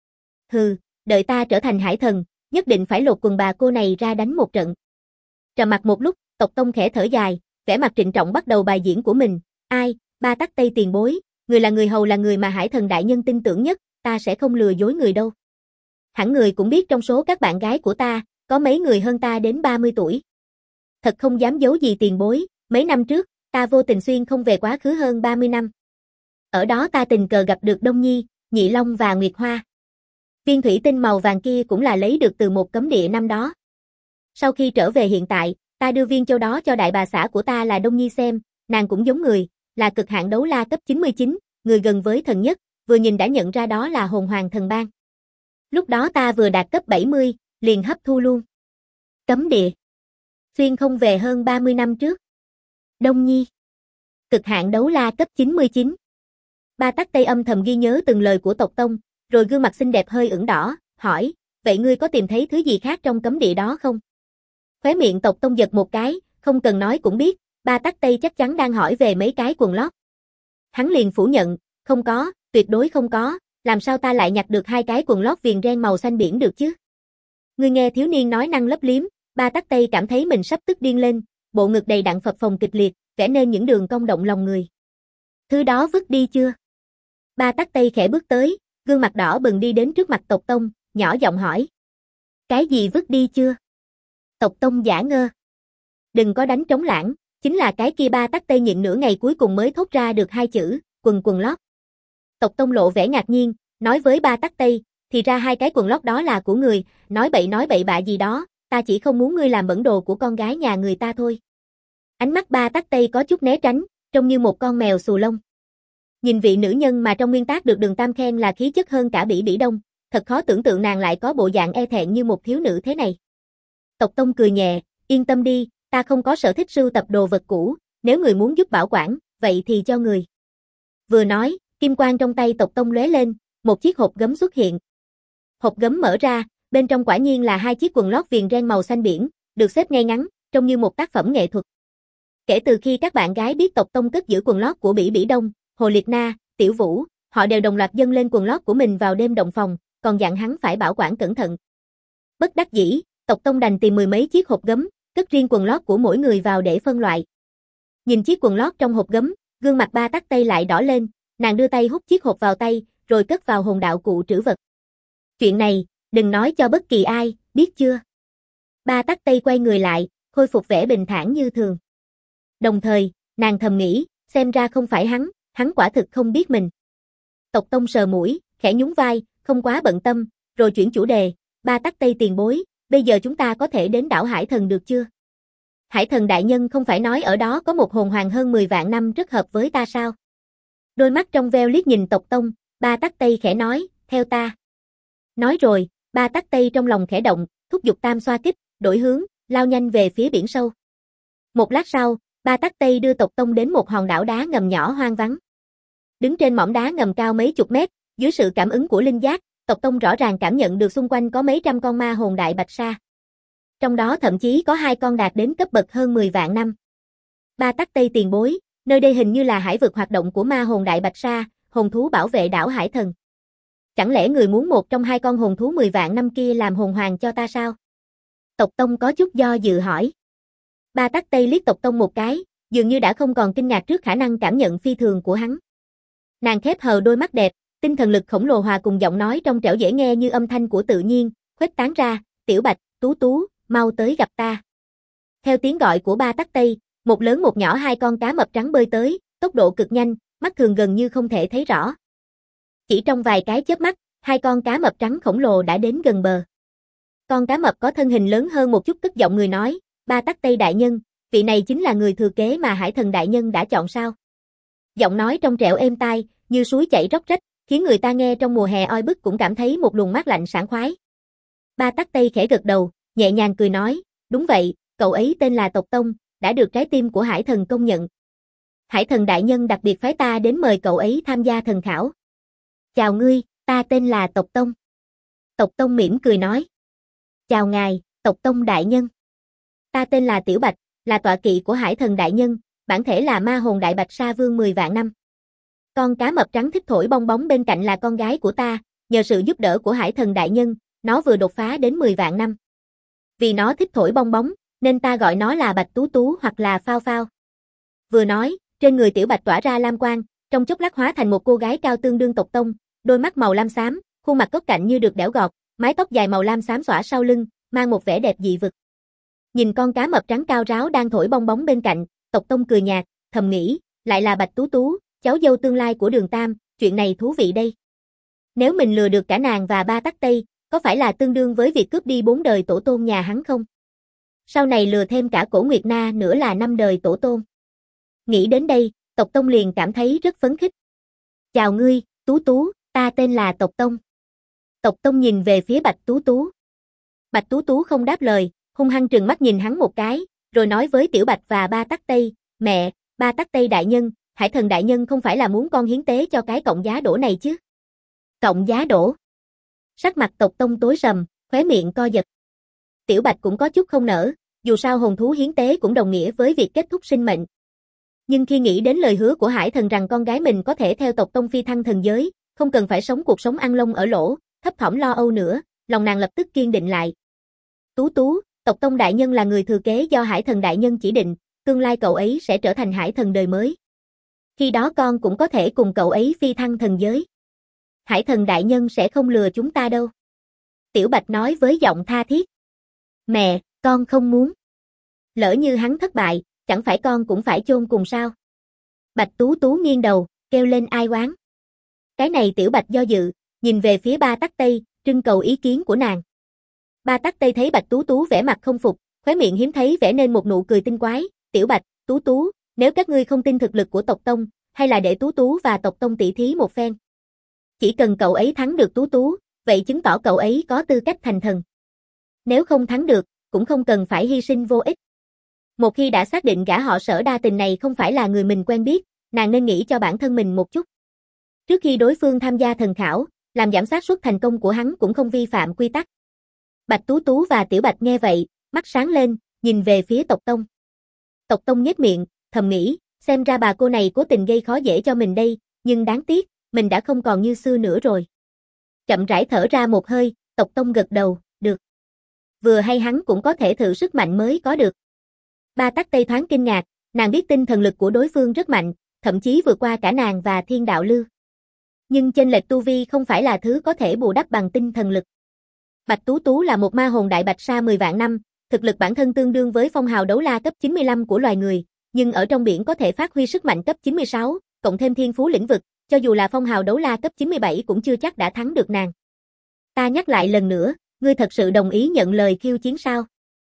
Hừ, đợi ta trở thành hải thần, nhất định phải lột quần bà cô này ra đánh một trận. Trầm mặc một lúc, Tộc Tông khẽ thở dài, vẻ mặt trịnh trọng bắt đầu bài diễn của mình. Ai, Ba Tắc Tây tiền bối, người là người hầu là người mà hải thần đại nhân tin tưởng nhất, ta sẽ không lừa dối người đâu. Hẳn người cũng biết trong số các bạn gái của ta, có mấy người hơn ta đến 30 tuổi. Thật không dám giấu gì tiền bối, mấy năm trước, ta vô tình xuyên không về quá khứ hơn 30 năm. Ở đó ta tình cờ gặp được Đông Nhi, Nhị Long và Nguyệt Hoa. Viên thủy tinh màu vàng kia cũng là lấy được từ một cấm địa năm đó. Sau khi trở về hiện tại, ta đưa viên châu đó cho đại bà xã của ta là Đông Nhi xem, nàng cũng giống người, là cực hạn đấu la cấp 99, người gần với thần nhất, vừa nhìn đã nhận ra đó là hồn hoàng thần ban. Lúc đó ta vừa đạt cấp 70, liền hấp thu luôn. Cấm địa. Xuyên không về hơn 30 năm trước. Đông Nhi. Cực hạn đấu la cấp 99. Ba Tắc Tây âm thầm ghi nhớ từng lời của Tộc Tông, rồi gương mặt xinh đẹp hơi ửng đỏ, hỏi, vậy ngươi có tìm thấy thứ gì khác trong cấm địa đó không? Khóe miệng Tộc Tông giật một cái, không cần nói cũng biết, Ba Tắc Tây chắc chắn đang hỏi về mấy cái quần lót. Hắn liền phủ nhận, không có, tuyệt đối không có, làm sao ta lại nhặt được hai cái quần lót viền ren màu xanh biển được chứ? Ngươi nghe thiếu niên nói năng lấp liếm, Ba Tắc Tây cảm thấy mình sắp tức điên lên, bộ ngực đầy đặn phập phồng kịch liệt, vẽ nên những đường cong động lòng người. Thứ đó vứt đi chưa? Ba Tắc Tây khẽ bước tới, gương mặt đỏ bừng đi đến trước mặt Tộc Tông, nhỏ giọng hỏi. Cái gì vứt đi chưa? Tộc Tông giả ngơ. Đừng có đánh trống lãng, chính là cái kia. Ba Tắc Tây nhịn nửa ngày cuối cùng mới thốt ra được hai chữ, quần lót. Tộc Tông lộ vẻ ngạc nhiên, nói với Ba Tắc Tây, thì ra hai cái quần lót đó là của người, nói bậy bạ gì đó, ta chỉ không muốn ngươi làm bẩn đồ của con gái nhà người ta thôi. Ánh mắt Ba Tắc Tây có chút né tránh, trông như một con mèo xù lông. Nhìn vị nữ nhân mà trong nguyên tác được Đường Tam khen là khí chất hơn cả Bỉ Bỉ Đông, thật khó tưởng tượng nàng lại có bộ dạng e thẹn như một thiếu nữ thế này. Tộc Tông cười nhẹ, yên tâm đi, ta không có sở thích sưu tập đồ vật cũ, nếu người muốn giúp bảo quản, vậy thì cho người. Vừa nói, kim quang trong tay Tộc Tông lóe lên, một chiếc hộp gấm xuất hiện. Hộp gấm mở ra, bên trong quả nhiên là hai chiếc quần lót viền ren màu xanh biển, được xếp ngay ngắn, trông như một tác phẩm nghệ thuật. Kể từ khi các bạn gái biết Tộc Tông cất giữ quần lót của Bỉ Bỉ Đông, Hồ Liệt Na, Tiểu Vũ, họ đều đồng loạt dâng lên quần lót của mình vào đêm động phòng, còn dặn hắn phải bảo quản cẩn thận. Bất đắc dĩ, Tộc Tông đành tìm mười mấy chiếc hộp gấm, cất riêng quần lót của mỗi người vào để phân loại. Nhìn chiếc quần lót trong hộp gấm, gương mặt Ba Tắc Tây lại đỏ lên, nàng đưa tay hút chiếc hộp vào tay, rồi cất vào hồn đạo cụ trữ vật. Chuyện này, đừng nói cho bất kỳ ai, biết chưa? Ba Tắc Tây quay người lại, khôi phục vẻ bình thản như thường. Đồng thời, nàng thầm nghĩ, xem ra không phải hắn quả thực không biết mình. Tộc Tông sờ mũi, khẽ nhún vai, không quá bận tâm, rồi chuyển chủ đề, Ba Tắc Tây tiền bối, bây giờ chúng ta có thể đến đảo Hải Thần được chưa? Hải Thần đại nhân không phải nói ở đó có một hồn hoàng hơn 10 vạn năm rất hợp với ta sao? Đôi mắt trong veo liếc nhìn Tộc Tông, Ba Tắc Tây khẽ nói, theo ta. Nói rồi, Ba Tắc Tây trong lòng khẽ động, thúc giục tam xoa kích, đổi hướng, lao nhanh về phía biển sâu. Một lát sau, Ba Tắc Tây đưa Tộc Tông đến một hòn đảo đá ngầm nhỏ hoang vắng. Đứng trên mỏm đá ngầm cao mấy chục mét, dưới sự cảm ứng của linh giác, Tộc Tông rõ ràng cảm nhận được xung quanh có mấy trăm con ma hồn đại bạch sa. Trong đó thậm chí có 2 con đạt đến cấp bậc hơn 10 vạn năm. Ba Tắc Tây tiền bối, nơi đây hình như là hải vực hoạt động của ma hồn đại bạch sa, hồn thú bảo vệ đảo Hải Thần. Chẳng lẽ người muốn một trong 2 con hồn thú 10 vạn năm kia làm hồn hoàng cho ta sao? Tộc Tông có chút do dự hỏi. Ba Tắc Tây liếc Tộc Tông một cái, dường như đã không còn kinh ngạc trước khả năng cảm nhận phi thường của hắn. Nàng khép hờ đôi mắt đẹp, tinh thần lực khổng lồ hòa cùng giọng nói trong trẻo dễ nghe như âm thanh của tự nhiên, khuếch tán ra, "Tiểu Bạch, Tú Tú, mau tới gặp ta." Theo tiếng gọi của Ba Tắc Tây, một lớn một nhỏ 2 con cá mập trắng bơi tới, tốc độ cực nhanh, mắt thường gần như không thể thấy rõ. Chỉ trong vài cái chớp mắt, 2 con cá mập trắng khổng lồ đã đến gần bờ. Con cá mập có thân hình lớn hơn một chút cất giọng người nói, "Ba Tắc Tây đại nhân, vị này chính là người thừa kế mà Hải Thần đại nhân đã chọn sao?" Giọng nói trong trẻo êm tai, như suối chảy róc rách, khiến người ta nghe trong mùa hè oi bức cũng cảm thấy một luồng mát lạnh sảng khoái. Ba Tắc Tây khẽ gật đầu, nhẹ nhàng cười nói, đúng vậy, cậu ấy tên là Tộc Tông, đã được trái tim của Hải Thần công nhận. Hải Thần đại nhân đặc biệt phái ta đến mời cậu ấy tham gia thần khảo. Chào ngươi, ta tên là Tộc Tông. Tộc Tông mỉm cười nói. Chào ngài, Tộc Tông đại nhân. Ta tên là Tiểu Bạch, là tọa kỵ của Hải Thần đại nhân, bản thể là ma hồn đại bạch sa vương 10 vạn năm. Con cá mập trắng thích thổi bong bóng bên cạnh là con gái của ta, nhờ sự giúp đỡ của Hải Thần đại nhân, nó vừa đột phá đến 10 vạn năm. Vì nó thích thổi bong bóng, nên ta gọi nó là Bạch Tú Tú hoặc là Phao Phao. Vừa nói, trên người Tiểu Bạch tỏa ra lam quang, trong chốc lát hóa thành một cô gái cao tương đương Tộc Tông, đôi mắt màu lam xám, khuôn mặt góc cạnh như được đẽo gọt, mái tóc dài màu lam xám xõa sau lưng, mang một vẻ đẹp dị vực. Nhìn con cá mập trắng cao ráo đang thổi bong bóng bên cạnh, Tộc Tông cười nhạt, thầm nghĩ, lại là Bạch Tú Tú, cháu dâu tương lai của Đường Tam, chuyện này thú vị đây. Nếu mình lừa được cả nàng và Ba Tắc Tây, có phải là tương đương với việc cướp đi 4 đời tổ tôn nhà hắn không? Sau này lừa thêm cả Cổ Nguyệt Na nữa là 5 đời tổ tôn. Nghĩ đến đây, Tộc Tông liền cảm thấy rất phấn khích. Chào ngươi, Tú Tú, ta tên là Tộc Tông. Tộc Tông nhìn về phía Bạch Tú Tú. Bạch Tú Tú không đáp lời, hung hăng trừng mắt nhìn hắn một cái, rồi nói với Tiểu Bạch và Ba Tắc Tây, mẹ, Ba Tắc Tây đại nhân, Hải Thần đại nhân không phải là muốn con hiến tế cho cái cọng giá đỗ này chứ? Cọng giá đỗ? Sắc mặt Tộc Tông tối sầm, khóe miệng co giật. Tiểu Bạch cũng có chút không nỡ, dù sao hồn thú hiến tế cũng đồng nghĩa với việc kết thúc sinh mệnh. Nhưng khi nghĩ đến lời hứa của Hải Thần rằng con gái mình có thể theo Tộc Tông phi thăng thần giới, không cần phải sống cuộc sống ăn lông ở lỗ, thấp thỏm lo âu nữa, lòng nàng lập tức kiên định lại. Tú Tú, Tộc Tông đại nhân là người thừa kế do Hải Thần đại nhân chỉ định, tương lai cậu ấy sẽ trở thành Hải Thần đời mới. Khi đó con cũng có thể cùng cậu ấy phi thăng thần giới. Hải Thần đại nhân sẽ không lừa chúng ta đâu. Tiểu Bạch nói với giọng tha thiết. Mẹ, con không muốn. Lỡ như hắn thất bại, chẳng phải con cũng phải chôn cùng sao? Bạch Tú Tú nghiêng đầu, kêu lên ai oán. Cái này Tiểu Bạch do dự, nhìn về phía Ba Tắc Tây, trưng cầu ý kiến của nàng. Ba Tắc Tây thấy Bạch Tú Tú vẻ mặt không phục, khóe miệng hiếm thấy vẽ nên một nụ cười tinh quái. Tiểu Bạch, Tú Tú, nếu các ngươi không tin thực lực của Tộc Tông, hay là để Tú Tú và Tộc Tông tỷ thí một phen. Chỉ cần cậu ấy thắng được Tú Tú, vậy chứng tỏ cậu ấy có tư cách thành thần. Nếu không thắng được, cũng không cần phải hy sinh vô ích. Một khi đã xác định gã họ Sở đa tình này không phải là người mình quen biết, nàng nên nghĩ cho bản thân mình một chút. Trước khi đối phương tham gia thần khảo, làm giảm xác suất thành công của hắn cũng không vi phạm quy tắc. Bạch Tú Tú và Tiểu Bạch nghe vậy, mắt sáng lên, nhìn về phía Tộc Tông. Tộc Tông nhếch miệng, thầm nghĩ, xem ra bà cô này cố tình gây khó dễ cho mình đây, nhưng đáng tiếc, mình đã không còn như xưa nữa rồi. Chậm rãi thở ra một hơi, Tộc Tông gật đầu, được. Vừa hay hắn cũng có thể thử sức mạnh mới có được. Ba Tắc Tây thoáng kinh ngạc, nàng biết tinh thần lực của đối phương rất mạnh, thậm chí vượt qua cả nàng và Thiên Đạo Lưu. Nhưng chênh lệch tu vi không phải là thứ có thể bù đắp bằng tinh thần lực. Bạch Tú Tú là một ma hồn đại bạch sa 10 vạn năm, thực lực bản thân tương đương với phong hào đấu la cấp 95 của loài người, nhưng ở trong biển có thể phát huy sức mạnh cấp 96, cộng thêm thiên phú lĩnh vực, cho dù là phong hào đấu la cấp 97 cũng chưa chắc đã thắng được nàng. Ta nhắc lại lần nữa, ngươi thật sự đồng ý nhận lời khiêu chiến sao?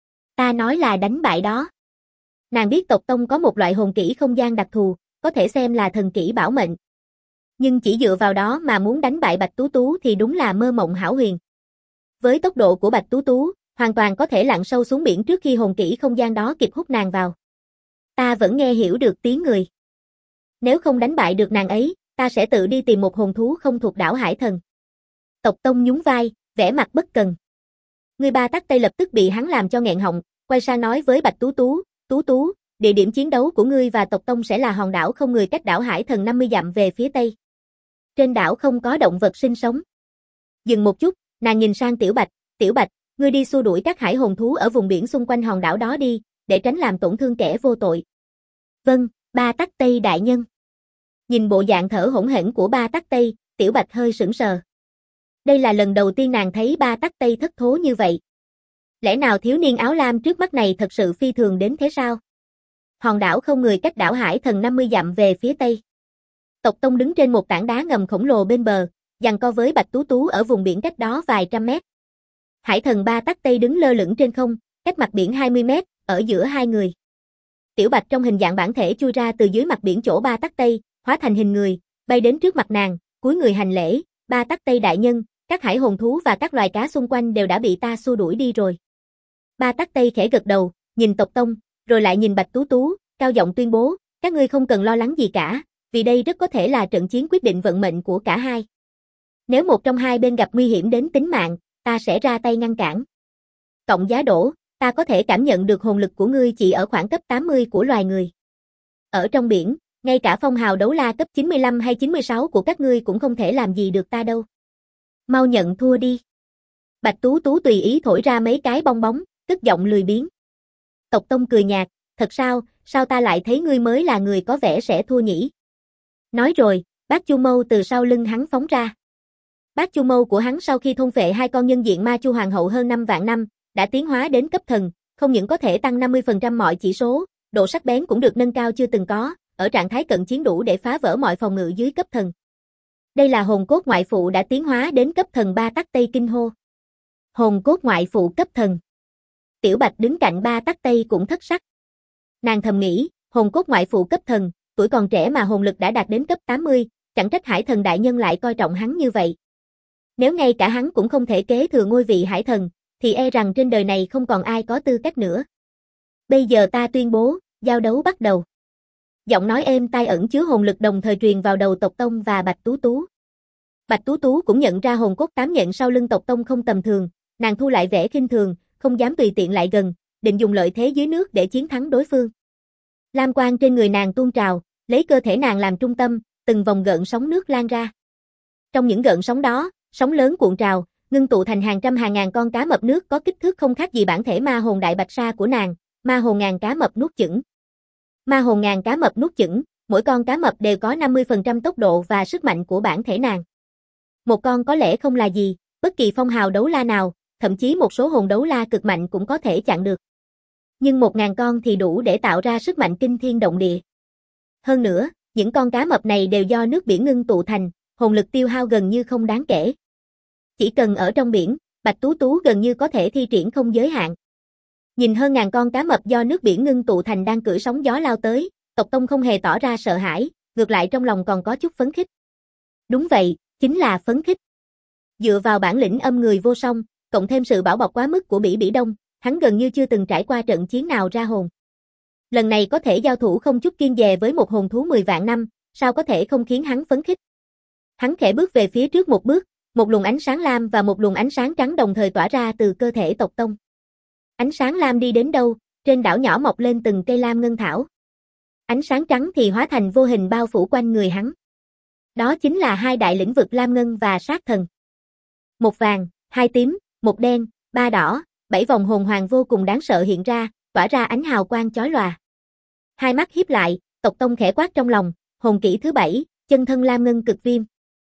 Ta nói là đánh bại đó. Nàng biết Tộc Tông có một loại hồn kỹ không gian đặc thù, có thể xem là thần kỹ bảo mệnh. Nhưng chỉ dựa vào đó mà muốn đánh bại Bạch Tú Tú thì đúng là mơ mộng hão huyền. Với tốc độ của Bạch Tú Tú, hoàn toàn có thể lặn sâu xuống biển trước khi hồn kỹ không gian đó kịp hút nàng vào. Ta vẫn nghe hiểu được tiếng người. Nếu không đánh bại được nàng ấy, ta sẽ tự đi tìm một hồn thú không thuộc đảo Hải Thần. Tộc Tông nhún vai, vẻ mặt bất cần. Người Ba Tắc Tây lập tức bị hắn làm cho nghẹn họng, quay sang nói với Bạch Tú Tú, Tú Tú, địa điểm chiến đấu của ngươi và Tộc Tông sẽ là hòn đảo không người cách đảo Hải Thần 50 dặm về phía tây. Trên đảo không có động vật sinh sống. Dừng một chút, nàng nhìn sang Tiểu Bạch, ngươi đi xua đuổi các hải hồn thú ở vùng biển xung quanh hòn đảo đó đi, để tránh làm tổn thương kẻ vô tội. Vâng, Ba Tắc Tây đại nhân. Nhìn bộ dạng thở hổn hển của Ba Tắc Tây, Tiểu Bạch hơi sững sờ. Đây là lần đầu tiên nàng thấy Ba Tắc Tây thất thố như vậy. Lẽ nào thiếu niên áo lam trước mắt này thật sự phi thường đến thế sao? Hòn đảo không người cách đảo Hải Thần 50 dặm về phía tây. Tộc Tông đứng trên một tảng đá ngầm khổng lồ bên bờ, giằng co với Bạch Tú Tú ở vùng biển cách đó vài trăm mét. Hải Thần Ba Tắc Tây đứng lơ lửng trên không, cách mặt biển 20 mét, ở giữa hai người. Tiểu Bạch trong hình dạng bản thể chui ra từ dưới mặt biển chỗ Ba Tắc Tây, hóa thành hình người, bay đến trước mặt nàng, cúi người hành lễ, Ba Tắc Tây đại nhân, các hải hồn thú và các loài cá xung quanh đều đã bị ta xua đuổi đi rồi. Ba Tắc Tây khẽ gật đầu, nhìn tộc tông, rồi lại nhìn Bạch Tú Tú, cao giọng tuyên bố, các ngươi không cần lo lắng gì cả, vì đây rất có thể là trận chiến quyết định vận mệnh của cả hai. Nếu một trong hai bên gặp nguy hiểm đến tính mạng, ta sẽ ra tay ngăn cản. Cộng giá đổ, ta có thể cảm nhận được hồn lực của ngươi chỉ ở khoảng cấp 80 của loài người. Ở trong biển, ngay cả phong hào đấu la cấp 95 hay 96 của các ngươi cũng không thể làm gì được ta đâu. Mau nhận thua đi. Bạch Tú Tú tùy ý thổi ra mấy cái bong bóng, cất giọng lười biếng. Tộc Tông cười nhạt, thật sao ta lại thấy ngươi mới là người có vẻ sẽ thua nhỉ? Nói rồi, bát chu mâu từ sau lưng hắn phóng ra. Bát chu mâu của hắn sau khi thôn phệ hai con nhân diện ma chu hoàng hậu hơn 5 vạn năm, đã tiến hóa đến cấp thần, không những có thể tăng 50% mọi chỉ số, độ sắc bén cũng được nâng cao chưa từng có, ở trạng thái cận chiến đủ để phá vỡ mọi phòng ngự dưới cấp thần. Đây là hồn cốt ngoại phụ đã tiến hóa đến cấp thần. Ba Tắc Tây kinh hô. Hồn cốt ngoại phụ cấp thần. Tiểu Bạch đứng cạnh Ba Tắc Tây cũng thất sắc. Nàng thầm nghĩ, hồn cốt ngoại phụ cấp thần, tuổi còn trẻ mà hồn lực đã đạt đến cấp 80, chẳng trách Hải Thần đại nhân lại coi trọng hắn như vậy. Nếu ngay cả hắn cũng không thể kế thừa ngôi vị Hải Thần, thì e rằng trên đời này không còn ai có tư cách nữa. Bây giờ ta tuyên bố, giao đấu bắt đầu. Giọng nói êm tai ẩn chứa hồn lực đồng thời truyền vào đầu tộc Tông và Bạch Tú Tú. Bạch Tú Tú cũng nhận ra hồn cốt tám nhện sau lưng tộc Tông không tầm thường, nàng thu lại vẻ khinh thường, không dám tùy tiện lại gần, định dùng lợi thế dưới nước để chiến thắng đối phương. Lam quang trên người nàng tuôn trào, lấy cơ thể nàng làm trung tâm, từng vòng gợn sóng nước lan ra. Trong những gợn sóng đó, sóng lớn cuộn trào, ngưng tụ thành hàng trăm hàng ngàn con cá mập nước có kích thước không khác gì bản thể ma hồn đại bạch sa của nàng, ma hồn ngàn cá mập nuốt chửng. Ma hồn ngàn cá mập nuốt chửng, mỗi con cá mập đều có 50% tốc độ và sức mạnh của bản thể nàng. Một con có lẽ không là gì, bất kỳ phong hào đấu la nào, thậm chí một số hồn đấu la cực mạnh cũng có thể chặn được. Nhưng 1000 con thì đủ để tạo ra sức mạnh kinh thiên động địa. Hơn nữa, những con cá mập này đều do nước biển ngưng tụ thành, hồn lực tiêu hao gần như không đáng kể. Chỉ cần ở trong biển, Bạch Tú Tú gần như có thể thi triển không giới hạn. Nhìn hơn ngàn con cá mập do nước biển ngưng tụ thành đang cưỡi sóng gió lao tới, tộc Tông không hề tỏ ra sợ hãi, ngược lại trong lòng còn có chút phấn khích. Đúng vậy, chính là phấn khích. Dựa vào bản lĩnh âm người vô song, cộng thêm sự bảo bọc quá mức của Bỉ Bỉ Đông, hắn gần như chưa từng trải qua trận chiến nào ra hồn. Lần này có thể giao thủ không chút kiêng dè với một hồn thú 10 vạn năm, sao có thể không khiến hắn phấn khích. Hắn khẽ bước về phía trước một bước, một luồng ánh sáng lam và một luồng ánh sáng trắng đồng thời tỏa ra từ cơ thể tộc Tông. Ánh sáng lam đi đến đâu, trên đảo nhỏ mọc lên từng cây lam ngân thảo. Ánh sáng trắng thì hóa thành vô hình bao phủ quanh người hắn. Đó chính là hai đại lĩnh vực lam ngân và sát thần. Một vàng, hai tím, một đen, ba đỏ, 7 vòng hồn hoàng vô cùng đáng sợ hiện ra, tỏa ra ánh hào quang chói lòa. Hai mắt híp lại, tộc Tông khẽ quát trong lòng, hồn kỹ thứ 7, chân thân lam ngân cực viêm.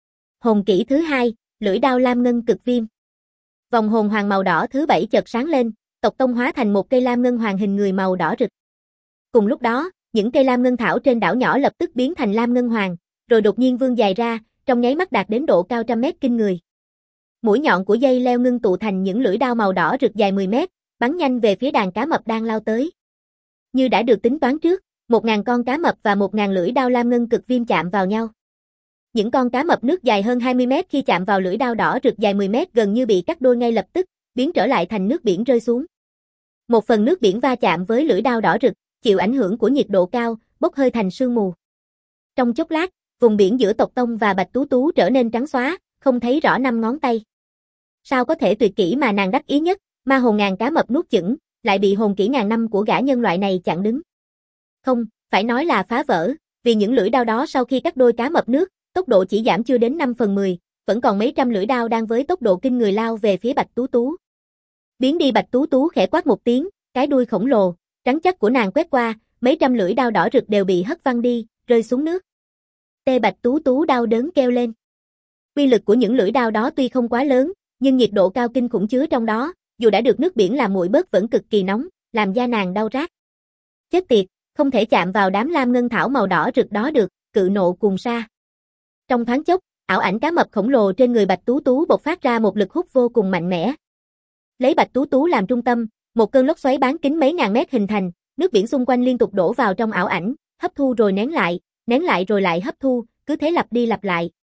Hồn kỹ thứ 2, lưỡi đao lam ngân cực viêm. Vòng hồn hoàng màu đỏ thứ 7 chợt sáng lên, tộc Tông hóa thành một cây lam ngân hoàng hình người màu đỏ rực. Cùng lúc đó, những cây lam ngân thảo trên đảo nhỏ lập tức biến thành lam ngân hoàng, rồi đột nhiên vươn dài ra, trong nháy mắt đạt đến độ cao trăm mét kinh người. Mũi nhọn của dây leo ngưng tụ thành những lưỡi đao màu đỏ rực dài 10 mét, bắn nhanh về phía đàn cá mập đang lao tới. Như đã được tính toán trước, 1000 con cá mập và 1000 lưỡi đao lam ngân cực viêm chạm vào nhau. Những con cá mập nước dài hơn 20 mét khi chạm vào lưỡi đao đỏ rực dài 10 mét gần như bị cắt đôi ngay lập tức, biến trở lại thành nước biển rơi xuống. Một phần nước biển va chạm với lưỡi đao đỏ rực, chịu ảnh hưởng của nhiệt độ cao, bốc hơi thành sương mù. Trong chốc lát, vùng biển giữa tộc Tông và Bạch Tú Tú trở nên trắng xóa, không thấy rõ 5 ngón tay. Sao có thể tuyệt kỹ mà nàng đắc ý nhất, ma hồn ngàn cá mập nuốt chửng, lại bị hồn kỹ ngàn năm của gã nhân loại này chặn đứng? Không, phải nói là phá vỡ, vì những lưỡi đao đó sau khi cắt đôi cá mập nước, tốc độ chỉ giảm chưa đến 5/10, vẫn còn mấy trăm lưỡi đao đang với tốc độ kinh người lao về phía Bạch Tú Tú. Biến đi. Bạch Tú Tú khẽ quát một tiếng, cái đuôi khổng lồ, trắng chắc của nàng quét qua, mấy trăm lưỡi đao đỏ rực đều bị hất văng đi, rơi xuống nước. Bạch Tú Tú đau đớn kêu lên. Uy lực của những lưỡi đao đó tuy không quá lớn, nhưng nhiệt độ cao kinh khủng chứa trong đó, dù đã được nước biển làm nguội bớt vẫn cực kỳ nóng, làm da nàng đau rát. Chết tiệt, không thể chạm vào đám lam ngân thảo màu đỏ rực đó được, cự nộ cuồng sa. Trong thoáng chốc, ảo ảnh cá mập khổng lồ trên người Bạch Tú Tú bộc phát ra một lực hút vô cùng mạnh mẽ. Lấy Bạch Tú Tú làm trung tâm, một cơn lốc xoáy bán kính mấy ngàn mét hình thành, nước biển xung quanh liên tục đổ vào trong ảo ảnh, hấp thu rồi nén lại rồi lại hấp thu, cứ thế lặp đi lặp lại.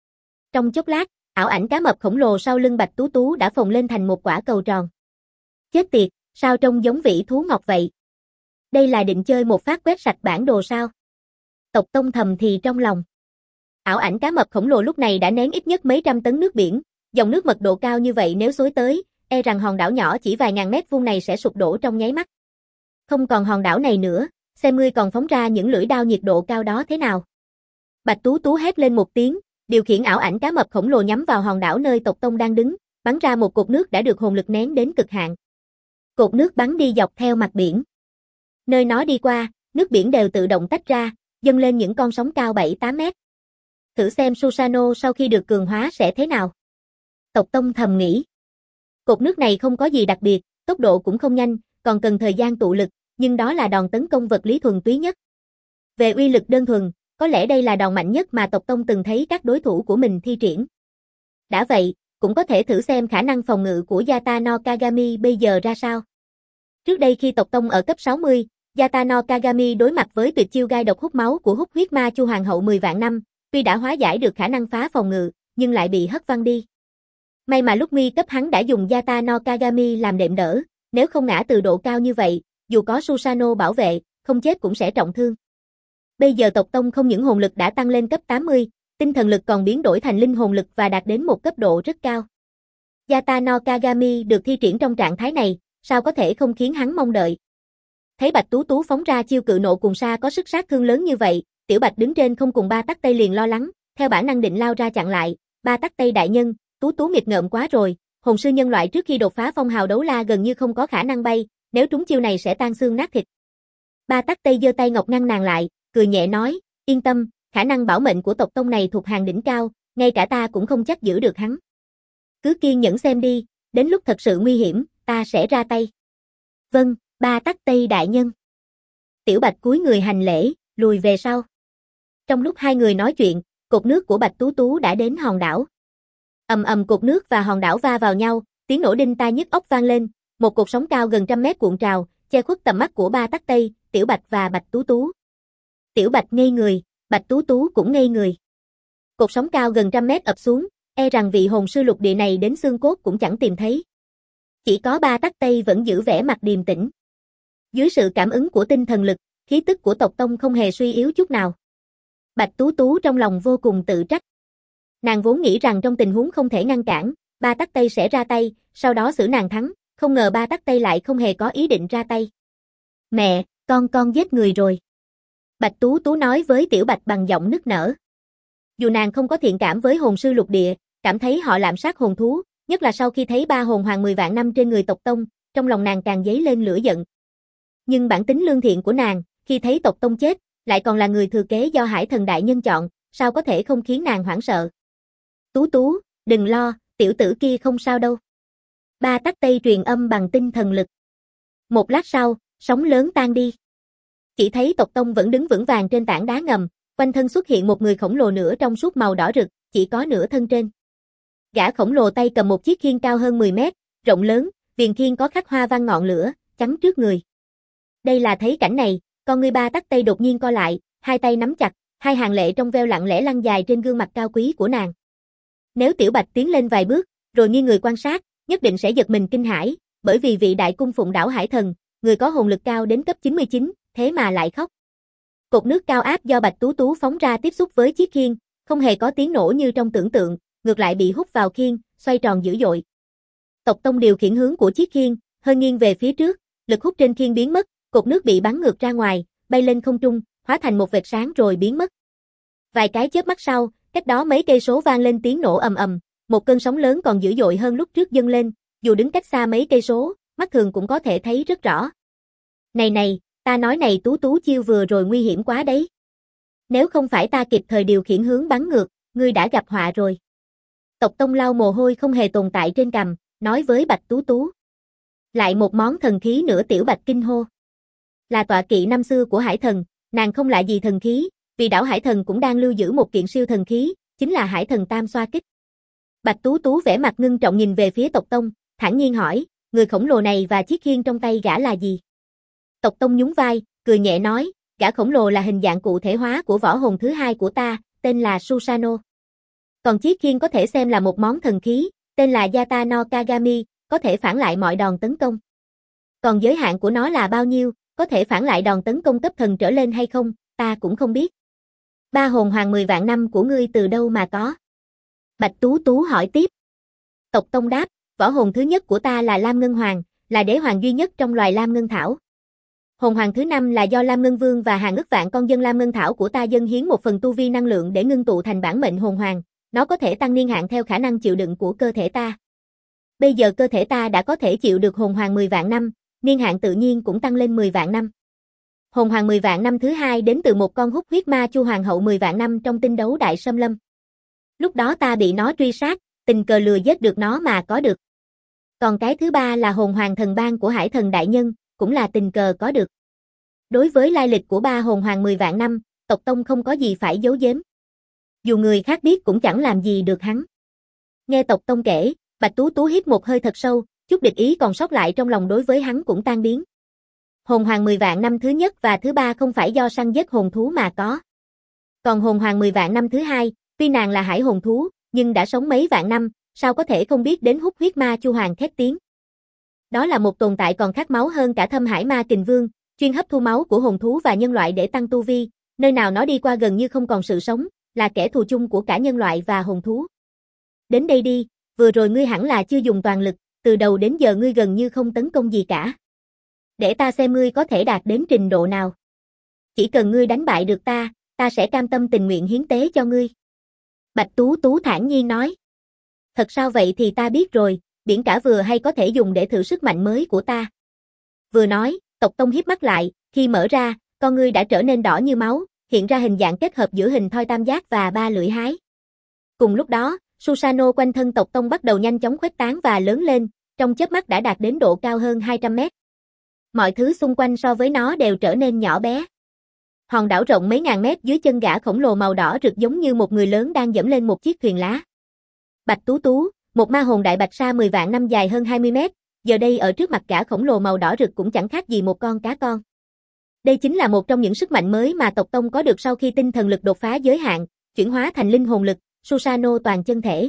Trong chốc lát, ảo ảnh cá mập khổng lồ sau lưng Bạch Tú Tú đã phồng lên thành một quả cầu tròn. Chết tiệt, sao trông giống vĩ thú ngọc vậy? Đây là định chơi một phát quét sạch bản đồ sao? Tộc Tông thầm thì trong lòng. Ảo ảnh cá mập khổng lồ lúc này đã nén ít nhất mấy trăm tấn nước biển, dòng nước mật độ cao như vậy nếu xối tới, e rằng hòn đảo nhỏ chỉ vài ngàn mét vuông này sẽ sụp đổ trong nháy mắt. Không còn hòn đảo này nữa, xem ngươi còn phóng ra những lưỡi đao nhiệt độ cao đó thế nào. Bạch Tú Tú hét lên một tiếng, điều khiển ảo ảnh cá mập khổng lồ nhắm vào hòn đảo nơi tộc Tông đang đứng, bắn ra một cột nước đã được hồn lực nén đến cực hạn. Cột nước bắn đi dọc theo mặt biển. Nơi nó đi qua, nước biển đều tự động tách ra, dâng lên những con sóng cao 7-8 mét. Thử xem Susano sau khi được cường hóa sẽ thế nào. Tộc Tông thầm nghĩ. Cột nước này không có gì đặc biệt, tốc độ cũng không nhanh, còn cần thời gian tụ lực, nhưng đó là đòn tấn công vật lý thuần túy nhất. Về uy lực đơn thuần, có lẽ đây là đòn mạnh nhất mà tộc Tông từng thấy các đối thủ của mình thi triển. Đã vậy, cũng có thể thử xem khả năng phòng ngự của Yata no Kagami bây giờ ra sao. Trước đây khi tộc Tông ở cấp 60, Yata no Kagami đối mặt với tuyệt chiêu gai độc hút máu của hút huyết ma chu hoàng hậu 10 vạn năm, tuy đã hóa giải được khả năng phá phòng ngự, nhưng lại bị hất văng đi. May mà lúc nguy cấp hắn đã dùng Yata no Kagami làm đệm đỡ, nếu không ngã từ độ cao như vậy, dù có Susano bảo vệ, không chết cũng sẽ trọng thương. Bây giờ tộc Tông không những hồn lực đã tăng lên cấp 80, tinh thần lực còn biến đổi thành linh hồn lực và đạt đến một cấp độ rất cao. Yata no Kagami được thi triển trong trạng thái này, sao có thể không khiến hắn mong đợi. Thấy Bạch Tú Tú phóng ra chiêu cự nộ cùng sa có sức sát thương lớn như vậy, Tiểu Bạch đứng trên không cùng Ba Tắc Tây liền lo lắng, theo bản năng định lao ra chặn lại. Ba Tắc Tây đại nhân, Tú Tú nghịch ngợm quá rồi, hồn sư nhân loại trước khi đột phá phong hào đấu la gần như không có khả năng bay, nếu trúng chiêu này sẽ tan xương nát thịt. Ba Tắc Tây giơ tay ngọc ngăn nàng lại, cười nhẹ nói, yên tâm, khả năng bảo mệnh của tộc Tông này thuộc hàng đỉnh cao, ngay cả ta cũng không chắc giữ được hắn. Cứ kiên nhẫn xem đi, đến lúc thật sự nguy hiểm, ta sẽ ra tay. Vâng, Ba Tắc Tây đại nhân. Tiểu Bạch cúi người hành lễ, lùi về sau. Trong lúc hai người nói chuyện, cột nước của Bạch Tú Tú đã đến hòn đảo. Ầm ầm cột nước và hòn đảo va vào nhau, tiếng nổ đinh tai nhức óc vang lên, một cột sóng cao gần trăm mét cuộn trào, che khuất tầm mắt của Ba Tắc Tây, Tiểu Bạch và Bạch Tú Tú. Tiểu Bạch ngây người, Bạch Tú Tú cũng ngây người. Cột sóng cao gần trăm mét ập xuống, e rằng vị hồn sư lục địa này đến xương cốt cũng chẳng tìm thấy. Chỉ có Ba Tắc Tây vẫn giữ vẻ mặt điềm tĩnh. Dưới sự cảm ứng của tinh thần lực, khí tức của tộc Tông không hề suy yếu chút nào. Bạch Tú Tú trong lòng vô cùng tự trách. Nàng vốn nghĩ rằng trong tình huống không thể ngăn cản, Ba Tắc Tây sẽ ra tay, sau đó xử nàng thắng, không ngờ Ba Tắc Tây lại không hề có ý định ra tay. Mẹ, con giết người rồi. Bạch Tú Tú nói với Tiểu Bạch bằng giọng nức nở. Dù nàng không có thiện cảm với hồn sư lục địa, cảm thấy họ lạm sát hồn thú, nhất là sau khi thấy ba hồn hoàng 10 vạn năm trên người tộc Tông, trong lòng nàng càng dấy lên lửa giận. Nhưng bản tính lương thiện của nàng, khi thấy tộc Tông chết, lại còn là người thừa kế do Hải Thần đại nhân chọn, sao có thể không khiến nàng hoảng sợ. Tú Tú, đừng lo, tiểu tử kia không sao đâu. Ba Tắc Tây truyền âm bằng tinh thần lực. Một lát sau, sóng lớn tan đi. Chỉ thấy tộc Tông vẫn đứng vững vàng trên tảng đá ngầm, quanh thân xuất hiện một người khổng lồ nữa trong suốt màu đỏ rực, chỉ có nửa thân trên. Gã khổng lồ tay cầm một chiếc khiên cao hơn 10 mét, rộng lớn, viền khiên có khắc hoa văn ngọn lửa, chắn trước người. Đây là thấy cảnh này, con ngươi Ba Tắc Tây đột nhiên co lại, hai tay nắm chặt, hai hàng lệ trong veo lặng lẽ lăn dài trên gương mặt cao quý của nàng. Nếu Tiểu Bạch tiến lên vài bước, rồi nghiêng người quan sát, nhất định sẽ giật mình kinh hãi, bởi vì vị đại cung phụng đảo Hải Thần, người có hồn lực cao đến cấp 99, thế mà lại khóc. Cột nước cao áp do Bạch Tú Tú phóng ra tiếp xúc với chiếc khiên, không hề có tiếng nổ như trong tưởng tượng, ngược lại bị hút vào khiên, xoay tròn dữ dội. Tộc Tông điều khiển hướng của chiếc khiên, hơi nghiêng về phía trước, lực hút trên khiên biến mất, cột nước bị bắn ngược ra ngoài, bay lên không trung, hóa thành một vệt sáng rồi biến mất. Vài cái chớp mắt sau, cách đó mấy cây số vang lên tiếng nổ ầm ầm, một cơn sóng lớn còn dữ dội hơn lúc trước dâng lên, dù đứng cách xa mấy cây số, mắt thường cũng có thể thấy rất rõ. Này, ta nói này, Tú Tú chiêu vừa rồi nguy hiểm quá đấy. Nếu không phải ta kịp thời điều khiển hướng bắn ngược, ngươi đã gặp họa rồi. Tộc Tông lau mồ hôi không hề tồn tại trên cằm, nói với Bạch Tú Tú. Lại một món thần khí nữa. Tiểu Bạch kinh hô. Là tọa kỵ năm xưa của Hải Thần, nàng không lạ gì thần khí, vì đảo Hải Thần cũng đang lưu giữ một kiện siêu thần khí, chính là Hải Thần Tam Xoa Kích. Bạch Tú Tú vẻ mặt ngưng trọng nhìn về phía tộc Tông, thản nhiên hỏi, người khổng lồ này và chiếc khiên trong tay gã là gì? Tộc Tông nhún vai, cười nhẹ nói, gã khổng lồ là hình dạng cụ thể hóa của võ hồn thứ hai của ta, tên là Susano. Còn chiếc khiên có thể xem là một món thần khí, tên là Yata no Kagami, có thể phản lại mọi đòn tấn công. Còn giới hạn của nó là bao nhiêu, có thể phản lại đòn tấn công cấp thần trở lên hay không, ta cũng không biết. Ba hồn hoàng 10 vạn năm của ngươi từ đâu mà có? Bạch Tú Tú hỏi tiếp. Tộc Tông đáp, võ hồn thứ nhất của ta là Lam Ngân Hoàng, là đế hoàng duy nhất trong loài Lam Ngân Thảo. Hồn hoàng thứ 5 là do Lam Ngân Vương và hàng ức vạn con dân Lam Ngân Thảo của ta dâng hiến một phần tu vi năng lượng để ngưng tụ thành bản mệnh hồn hoàng, nó có thể tăng niên hạn theo khả năng chịu đựng của cơ thể ta. Bây giờ cơ thể ta đã có thể chịu được hồn hoàng 10 vạn năm, niên hạn tự nhiên cũng tăng lên 10 vạn năm. Hồn hoàng 10 vạn năm thứ 2 đến từ một con hút huyết ma chu hoàng hậu 10 vạn năm trong tinh đấu đại xâm lâm. Lúc đó ta bị nó truy sát, tình cờ lừa giết được nó mà có được. Còn cái thứ 3 là hồn hoàng thần bang của Hải Thần Đại Nhân, cũng là tình cờ có được. Đối với lai lịch của ba hồn hoàng 10 vạn năm, tộc Tông không có gì phải giấu giếm. Dù người khác biết cũng chẳng làm gì được hắn. Nghe tộc Tông kể, Bạch Tú Tú hít một hơi thật sâu, chút địch ý còn sót lại trong lòng đối với hắn cũng tan biến. Hồn hoàng 10 vạn năm thứ nhất và thứ 3 không phải do săn giết hồn thú mà có. Còn hồn hoàng 10 vạn năm thứ 2, tuy nàng là hải hồn thú, nhưng đã sống mấy vạn năm, sao có thể không biết đến hút huyết ma chu hoàng khét tiếng. Đó là một tồn tại còn khát máu hơn cả Thâm Hải Ma Kình Vương, chuyên hấp thu máu của hồn thú và nhân loại để tăng tu vi, nơi nào nó đi qua gần như không còn sự sống, là kẻ thù chung của cả nhân loại và hồn thú. Đến đây đi, vừa rồi ngươi hẳn là chưa dùng toàn lực, từ đầu đến giờ ngươi gần như không tấn công gì cả. Để ta xem ngươi có thể đạt đến trình độ nào. Chỉ cần ngươi đánh bại được ta, ta sẽ cam tâm tình nguyện hiến tế cho ngươi. Bạch Tú Tú thản nhiên nói. Thật sao vậy thì ta biết rồi, biển cả vừa hay có thể dùng để thử sức mạnh mới của ta. Vừa nói, tộc Tông híp mắt lại, khi mở ra, con ngươi đã trở nên đỏ như máu, hiện ra hình dạng kết hợp giữa hình thoi tam giác và ba lưỡi hái. Cùng lúc đó, Susanoo quanh thân tộc Tông bắt đầu nhanh chóng khuếch tán và lớn lên, trong chớp mắt đã đạt đến độ cao hơn 200 mét. Mọi thứ xung quanh so với nó đều trở nên nhỏ bé. Hòn đảo rộng mấy ngàn mét dưới chân gã khổng lồ màu đỏ rực giống như một người lớn đang dẫm lên một chiếc thuyền lá. Bạch Tú Tú, một ma hồn đại bạch sa 10 vạn năm dài hơn 20 mét, giờ đây ở trước mặt gã khổng lồ màu đỏ rực cũng chẳng khác gì một con cá con. Đây chính là một trong những sức mạnh mới mà tộc Tông có được sau khi tinh thần lực đột phá giới hạn, chuyển hóa thành linh hồn lực, Susanoo toàn chân thể.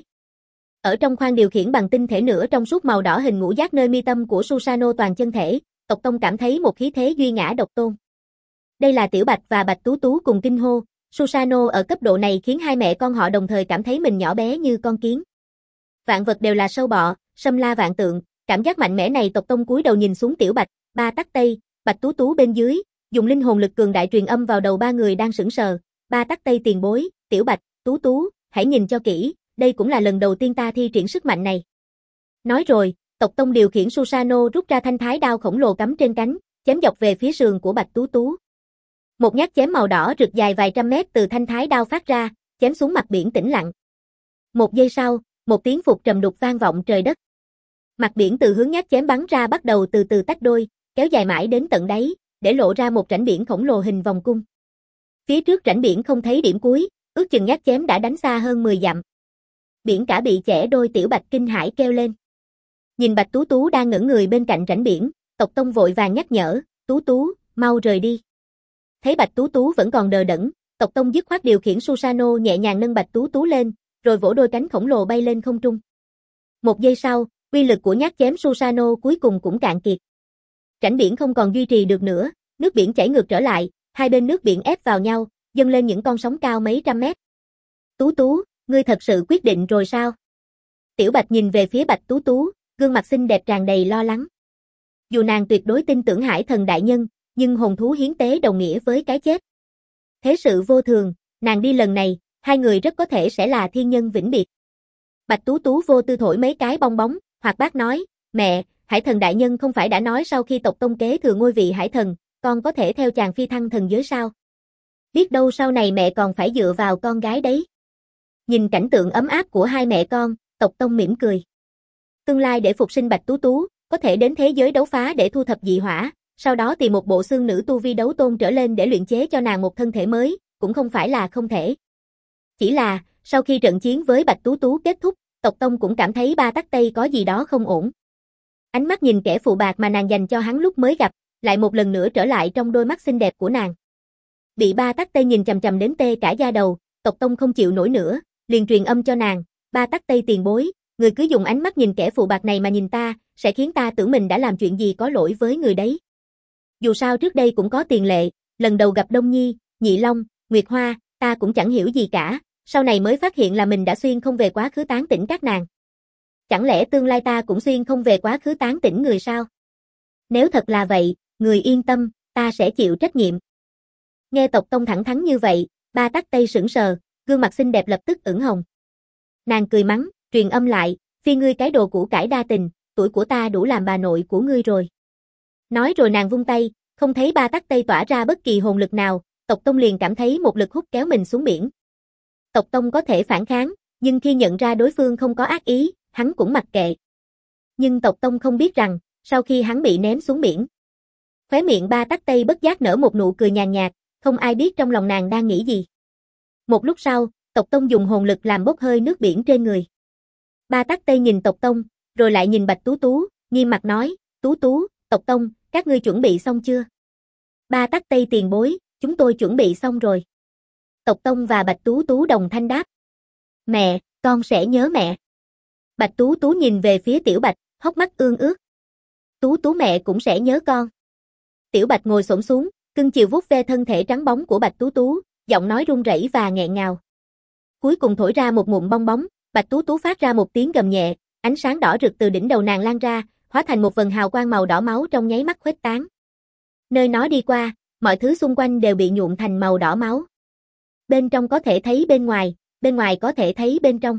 Ở trong khoang điều khiển bằng tinh thể nửa trong suốt màu đỏ hình ngũ giác nơi mi tâm của Susanoo toàn chân thể, tộc Tông cảm thấy một khí thế duy ngã độc tôn. Đây là Tiểu Bạch và Bạch Tú Tú cùng kinh hô, Susanoo ở cấp độ này khiến hai mẹ con họ đồng thời cảm thấy mình nhỏ bé như con kiến. Vạn vật đều là sâu bọ, xâm la vạn tượng, cảm giác mạnh mẽ này tộc Tông cúi đầu nhìn xuống Tiểu Bạch, Ba Tắc Tây, Bạch Tú Tú bên dưới, dùng linh hồn lực cường đại truyền âm vào đầu ba người đang sững sờ. Ba Tắc Tây tiền bối, Tiểu Bạch, Tú Tú, hãy nhìn cho kỹ, đây cũng là lần đầu tiên ta thi triển sức mạnh này. Nói rồi, tộc Tông điều khiển Susanoo rút ra thanh thái đao khổng lồ cắm trên cánh, chém dọc về phía sườn của Bạch Tú Tú. Một nhát chém màu đỏ rực dài vài trăm mét từ thanh thái đao phát ra, chém xuống mặt biển tĩnh lặng. Một giây sau, một tiếng phục trầm đục vang vọng trời đất. Mặt biển từ hướng nhát chém bắn ra bắt đầu từ từ tách đôi, kéo dài mãi đến tận đáy, để lộ ra một rãnh biển khổng lồ hình vòng cung. Phía trước rãnh biển không thấy điểm cuối, ước chừng nhát chém đã đánh xa hơn 10 dặm. Biển cả bị chẻ đôi. Tiểu Bạch kinh hãi kêu lên. Nhìn Bạch Tú Tú đang ngẩn người bên cạnh rãnh biển, tộc Tông vội vàng nhắc nhở, Tú Tú, mau rời đi. Thấy Bạch Tú Tú vẫn còn đờ đẫn, tộc Tông dứt khoát điều khiển Susanoo nhẹ nhàng nâng Bạch Tú Tú lên, rồi vỗ đôi cánh khổng lồ bay lên không trung. Một giây sau, uy lực của nhát chém Susanoo cuối cùng cũng cạn kiệt. Rãnh biển không còn duy trì được nữa, nước biển chảy ngược trở lại, hai bên nước biển ép vào nhau, dâng lên những con sóng cao mấy trăm mét. Tú Tú, ngươi thật sự quyết định rồi sao? Tiểu Bạch nhìn về phía Bạch Tú Tú, gương mặt xinh đẹp tràn đầy lo lắng. Dù nàng tuyệt đối tin tưởng Hải Thần Đại Nhân, nhưng hồn thú hiến tế đồng nghĩa với cái chết. Thế sự vô thường, nàng đi lần này, hai người rất có thể sẽ là thiên nhân vĩnh biệt. Bạch Tú Tú vô tư thổi mấy cái bong bóng, hoạt bát nói, mẹ, Hải Thần Đại Nhân không phải đã nói sau khi tộc Tông kế thừa ngôi vị Hải Thần, con có thể theo chàng phi thăng thần giới sao? Biết đâu sau này mẹ còn phải dựa vào con gái đấy. Nhìn cảnh tượng ấm áp của hai mẹ con, tộc Tông mỉm cười. Tương lai để phục sinh Bạch Tú Tú, có thể đến thế giới đấu phá để thu thập dị hỏa, sau đó tìm một bộ xương nữ tu vi đấu tôn trở lên để luyện chế cho nàng một thân thể mới, cũng không phải là không thể. Chỉ là, sau khi trận chiến với Bạch Tú Tú kết thúc, tộc Tông cũng cảm thấy Ba Tắc Tây có gì đó không ổn. Ánh mắt nhìn kẻ phụ bạc mà nàng dành cho hắn lúc mới gặp, lại một lần nữa trở lại trong đôi mắt xinh đẹp của nàng. Bị Ba Tắc Tây nhìn chằm chằm đến tê cả da đầu, tộc Tông không chịu nổi nữa, liền truyền âm cho nàng, Ba Tắc Tây tiền bối, người cứ dùng ánh mắt nhìn kẻ phụ bạc này mà nhìn ta, sẽ khiến ta tưởng mình đã làm chuyện gì có lỗi với người đấy. Dù sao trước đây cũng có tiền lệ, lần đầu gặp Đông Nhi, Nhị Long, Nguyệt Hoa, ta cũng chẳng hiểu gì cả, sau này mới phát hiện là mình đã xuyên không về quá khứ tán tỉnh các nàng. Chẳng lẽ tương lai ta cũng xuyên không về quá khứ tán tỉnh người sao? Nếu thật là vậy, người yên tâm, ta sẽ chịu trách nhiệm. Nghe Tộc Tông thẳng thắn như vậy, Ba Tắc Tây sững sờ, gương mặt xinh đẹp lập tức ửng hồng. Nàng cười mắng, truyền âm lại, phi ngươi cái đồ củ cải đa tình, tuổi của ta đủ làm bà nội của ngươi rồi. Nói rồi nàng vung tay, không thấy Ba Tắc Tây tỏa ra bất kỳ hồn lực nào, Tộc Tông liền cảm thấy một lực hút kéo mình xuống biển. Tộc Tông có thể phản kháng, nhưng khi nhận ra đối phương không có ác ý, hắn cũng mặc kệ. Nhưng Tộc Tông không biết rằng, sau khi hắn bị ném xuống biển, khóe miệng Ba Tắc Tây bất giác nở một nụ cười nhàn nhạt, không ai biết trong lòng nàng đang nghĩ gì. Một lúc sau, Tộc Tông dùng hồn lực làm bốc hơi nước biển trên người. Ba Tắc Tây nhìn Tộc Tông, rồi lại nhìn Bạch Tú Tú, nghiêm mặt nói, Tú Tú, Tộc Tông, các ngươi chuẩn bị xong chưa? Ba Tắc Tây tiền bối, chúng tôi chuẩn bị xong rồi. Tộc Tông và Bạch Tú Tú đồng thanh đáp. Mẹ, con sẽ nhớ mẹ. Bạch Tú Tú nhìn về phía Tiểu Bạch, hốc mắt ương ướt. Tú Tú mẹ cũng sẽ nhớ con. Tiểu Bạch ngồi xổm xuống, cưng chiều vuốt ve thân thể trắng bóng của Bạch Tú Tú, giọng nói run rẩy và nghẹn ngào. Cuối cùng thổi ra một ngụm bong bóng, Bạch Tú Tú phát ra một tiếng gầm nhẹ, ánh sáng đỏ rực từ đỉnh đầu nàng lan ra, hóa thành một vầng hào quang màu đỏ máu trong nháy mắt khuếch tán. Nơi nó đi qua, mọi thứ xung quanh đều bị nhuộm thành màu đỏ máu. Bên trong có thể thấy bên ngoài có thể thấy bên trong.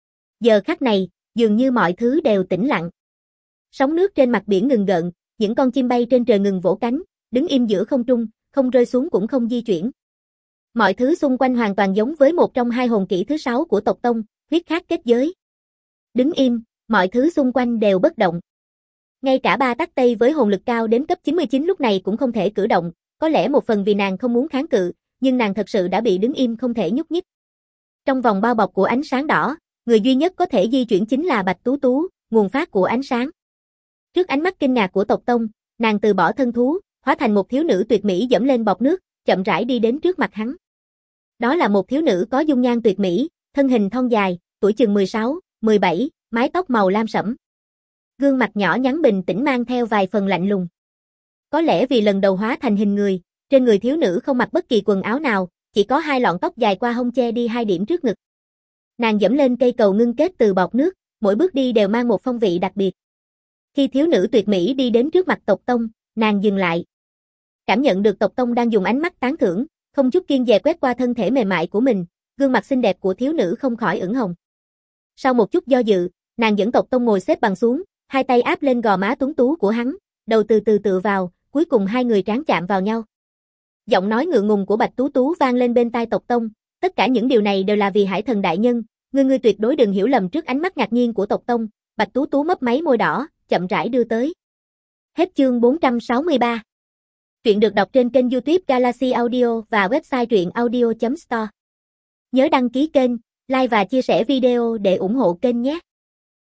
Giờ khắc này, dường như mọi thứ đều tĩnh lặng. Sóng nước trên mặt biển ngừng gợn, những con chim bay trên trời ngừng vỗ cánh, đứng im giữa không trung, không rơi xuống cũng không di chuyển. Mọi thứ xung quanh hoàn toàn giống với một trong hai hồn kỹ thứ 6 của Tộc Tông, huyết khát kết giới. Đứng im, mọi thứ xung quanh đều bất động. Ngay cả Ba Tắc Tây với hồn lực cao đến cấp 99 lúc này cũng không thể cử động, có lẽ một phần vì nàng không muốn kháng cự, nhưng nàng thật sự đã bị đứng im không thể nhúc nhích. Trong vòng bao bọc của ánh sáng đỏ, người duy nhất có thể di chuyển chính là Bạch Tú Tú, nguồn phát của ánh sáng. Trước ánh mắt kinh ngạc của Tộc Tông, nàng từ bỏ thân thú, hóa thành một thiếu nữ tuyệt mỹ dẫm lên bọt nước, chậm rãi đi đến trước mặt hắn. Đó là một thiếu nữ có dung nhan tuyệt mỹ, thân hình thon dài, tuổi chừng 16, 17, mái tóc màu lam sẫm. Gương mặt nhỏ nhắn bình tĩnh mang theo vài phần lạnh lùng. Có lẽ vì lần đầu hóa thành hình người, trên người thiếu nữ không mặc bất kỳ quần áo nào, chỉ có hai lọn tóc dài qua hông che đi hai điểm trước ngực. Nàng dẫm lên cây cầu ngưng kết từ bọt nước, mỗi bước đi đều mang một phong vị đặc biệt. Khi thiếu nữ tuyệt mỹ đi đến trước mặt Tộc Tông, nàng dừng lại. Cảm nhận được Tộc Tông đang dùng ánh mắt tán thưởng, không chút kiêng dè quét qua thân thể mềm mại của mình, gương mặt xinh đẹp của thiếu nữ không khỏi ửng hồng. Sau một chút do dự, nàng dẫn Tộc Tông ngồi xếp bằng xuống, hai tay áp lên gò má tuấn tú của hắn, đầu từ từ tựa vào, cuối cùng hai người trán chạm vào nhau. Giọng nói ngượng ngùng của Bạch Tú Tú vang lên bên tai Tộc Tông, tất cả những điều này đều là vì Hải Thần đại nhân, ngươi tuyệt đối đừng hiểu lầm. Trước ánh mắt ngạc nhiên của Tộc Tông, Bạch Tú Tú mấp máy môi đỏ, chậm rãi đưa tới. Hết chương 463. Truyện được đọc trên kênh YouTube Galaxy Audio và website truyệnaudio.store. Nhớ đăng ký kênh, like và chia sẻ video để ủng hộ kênh nhé.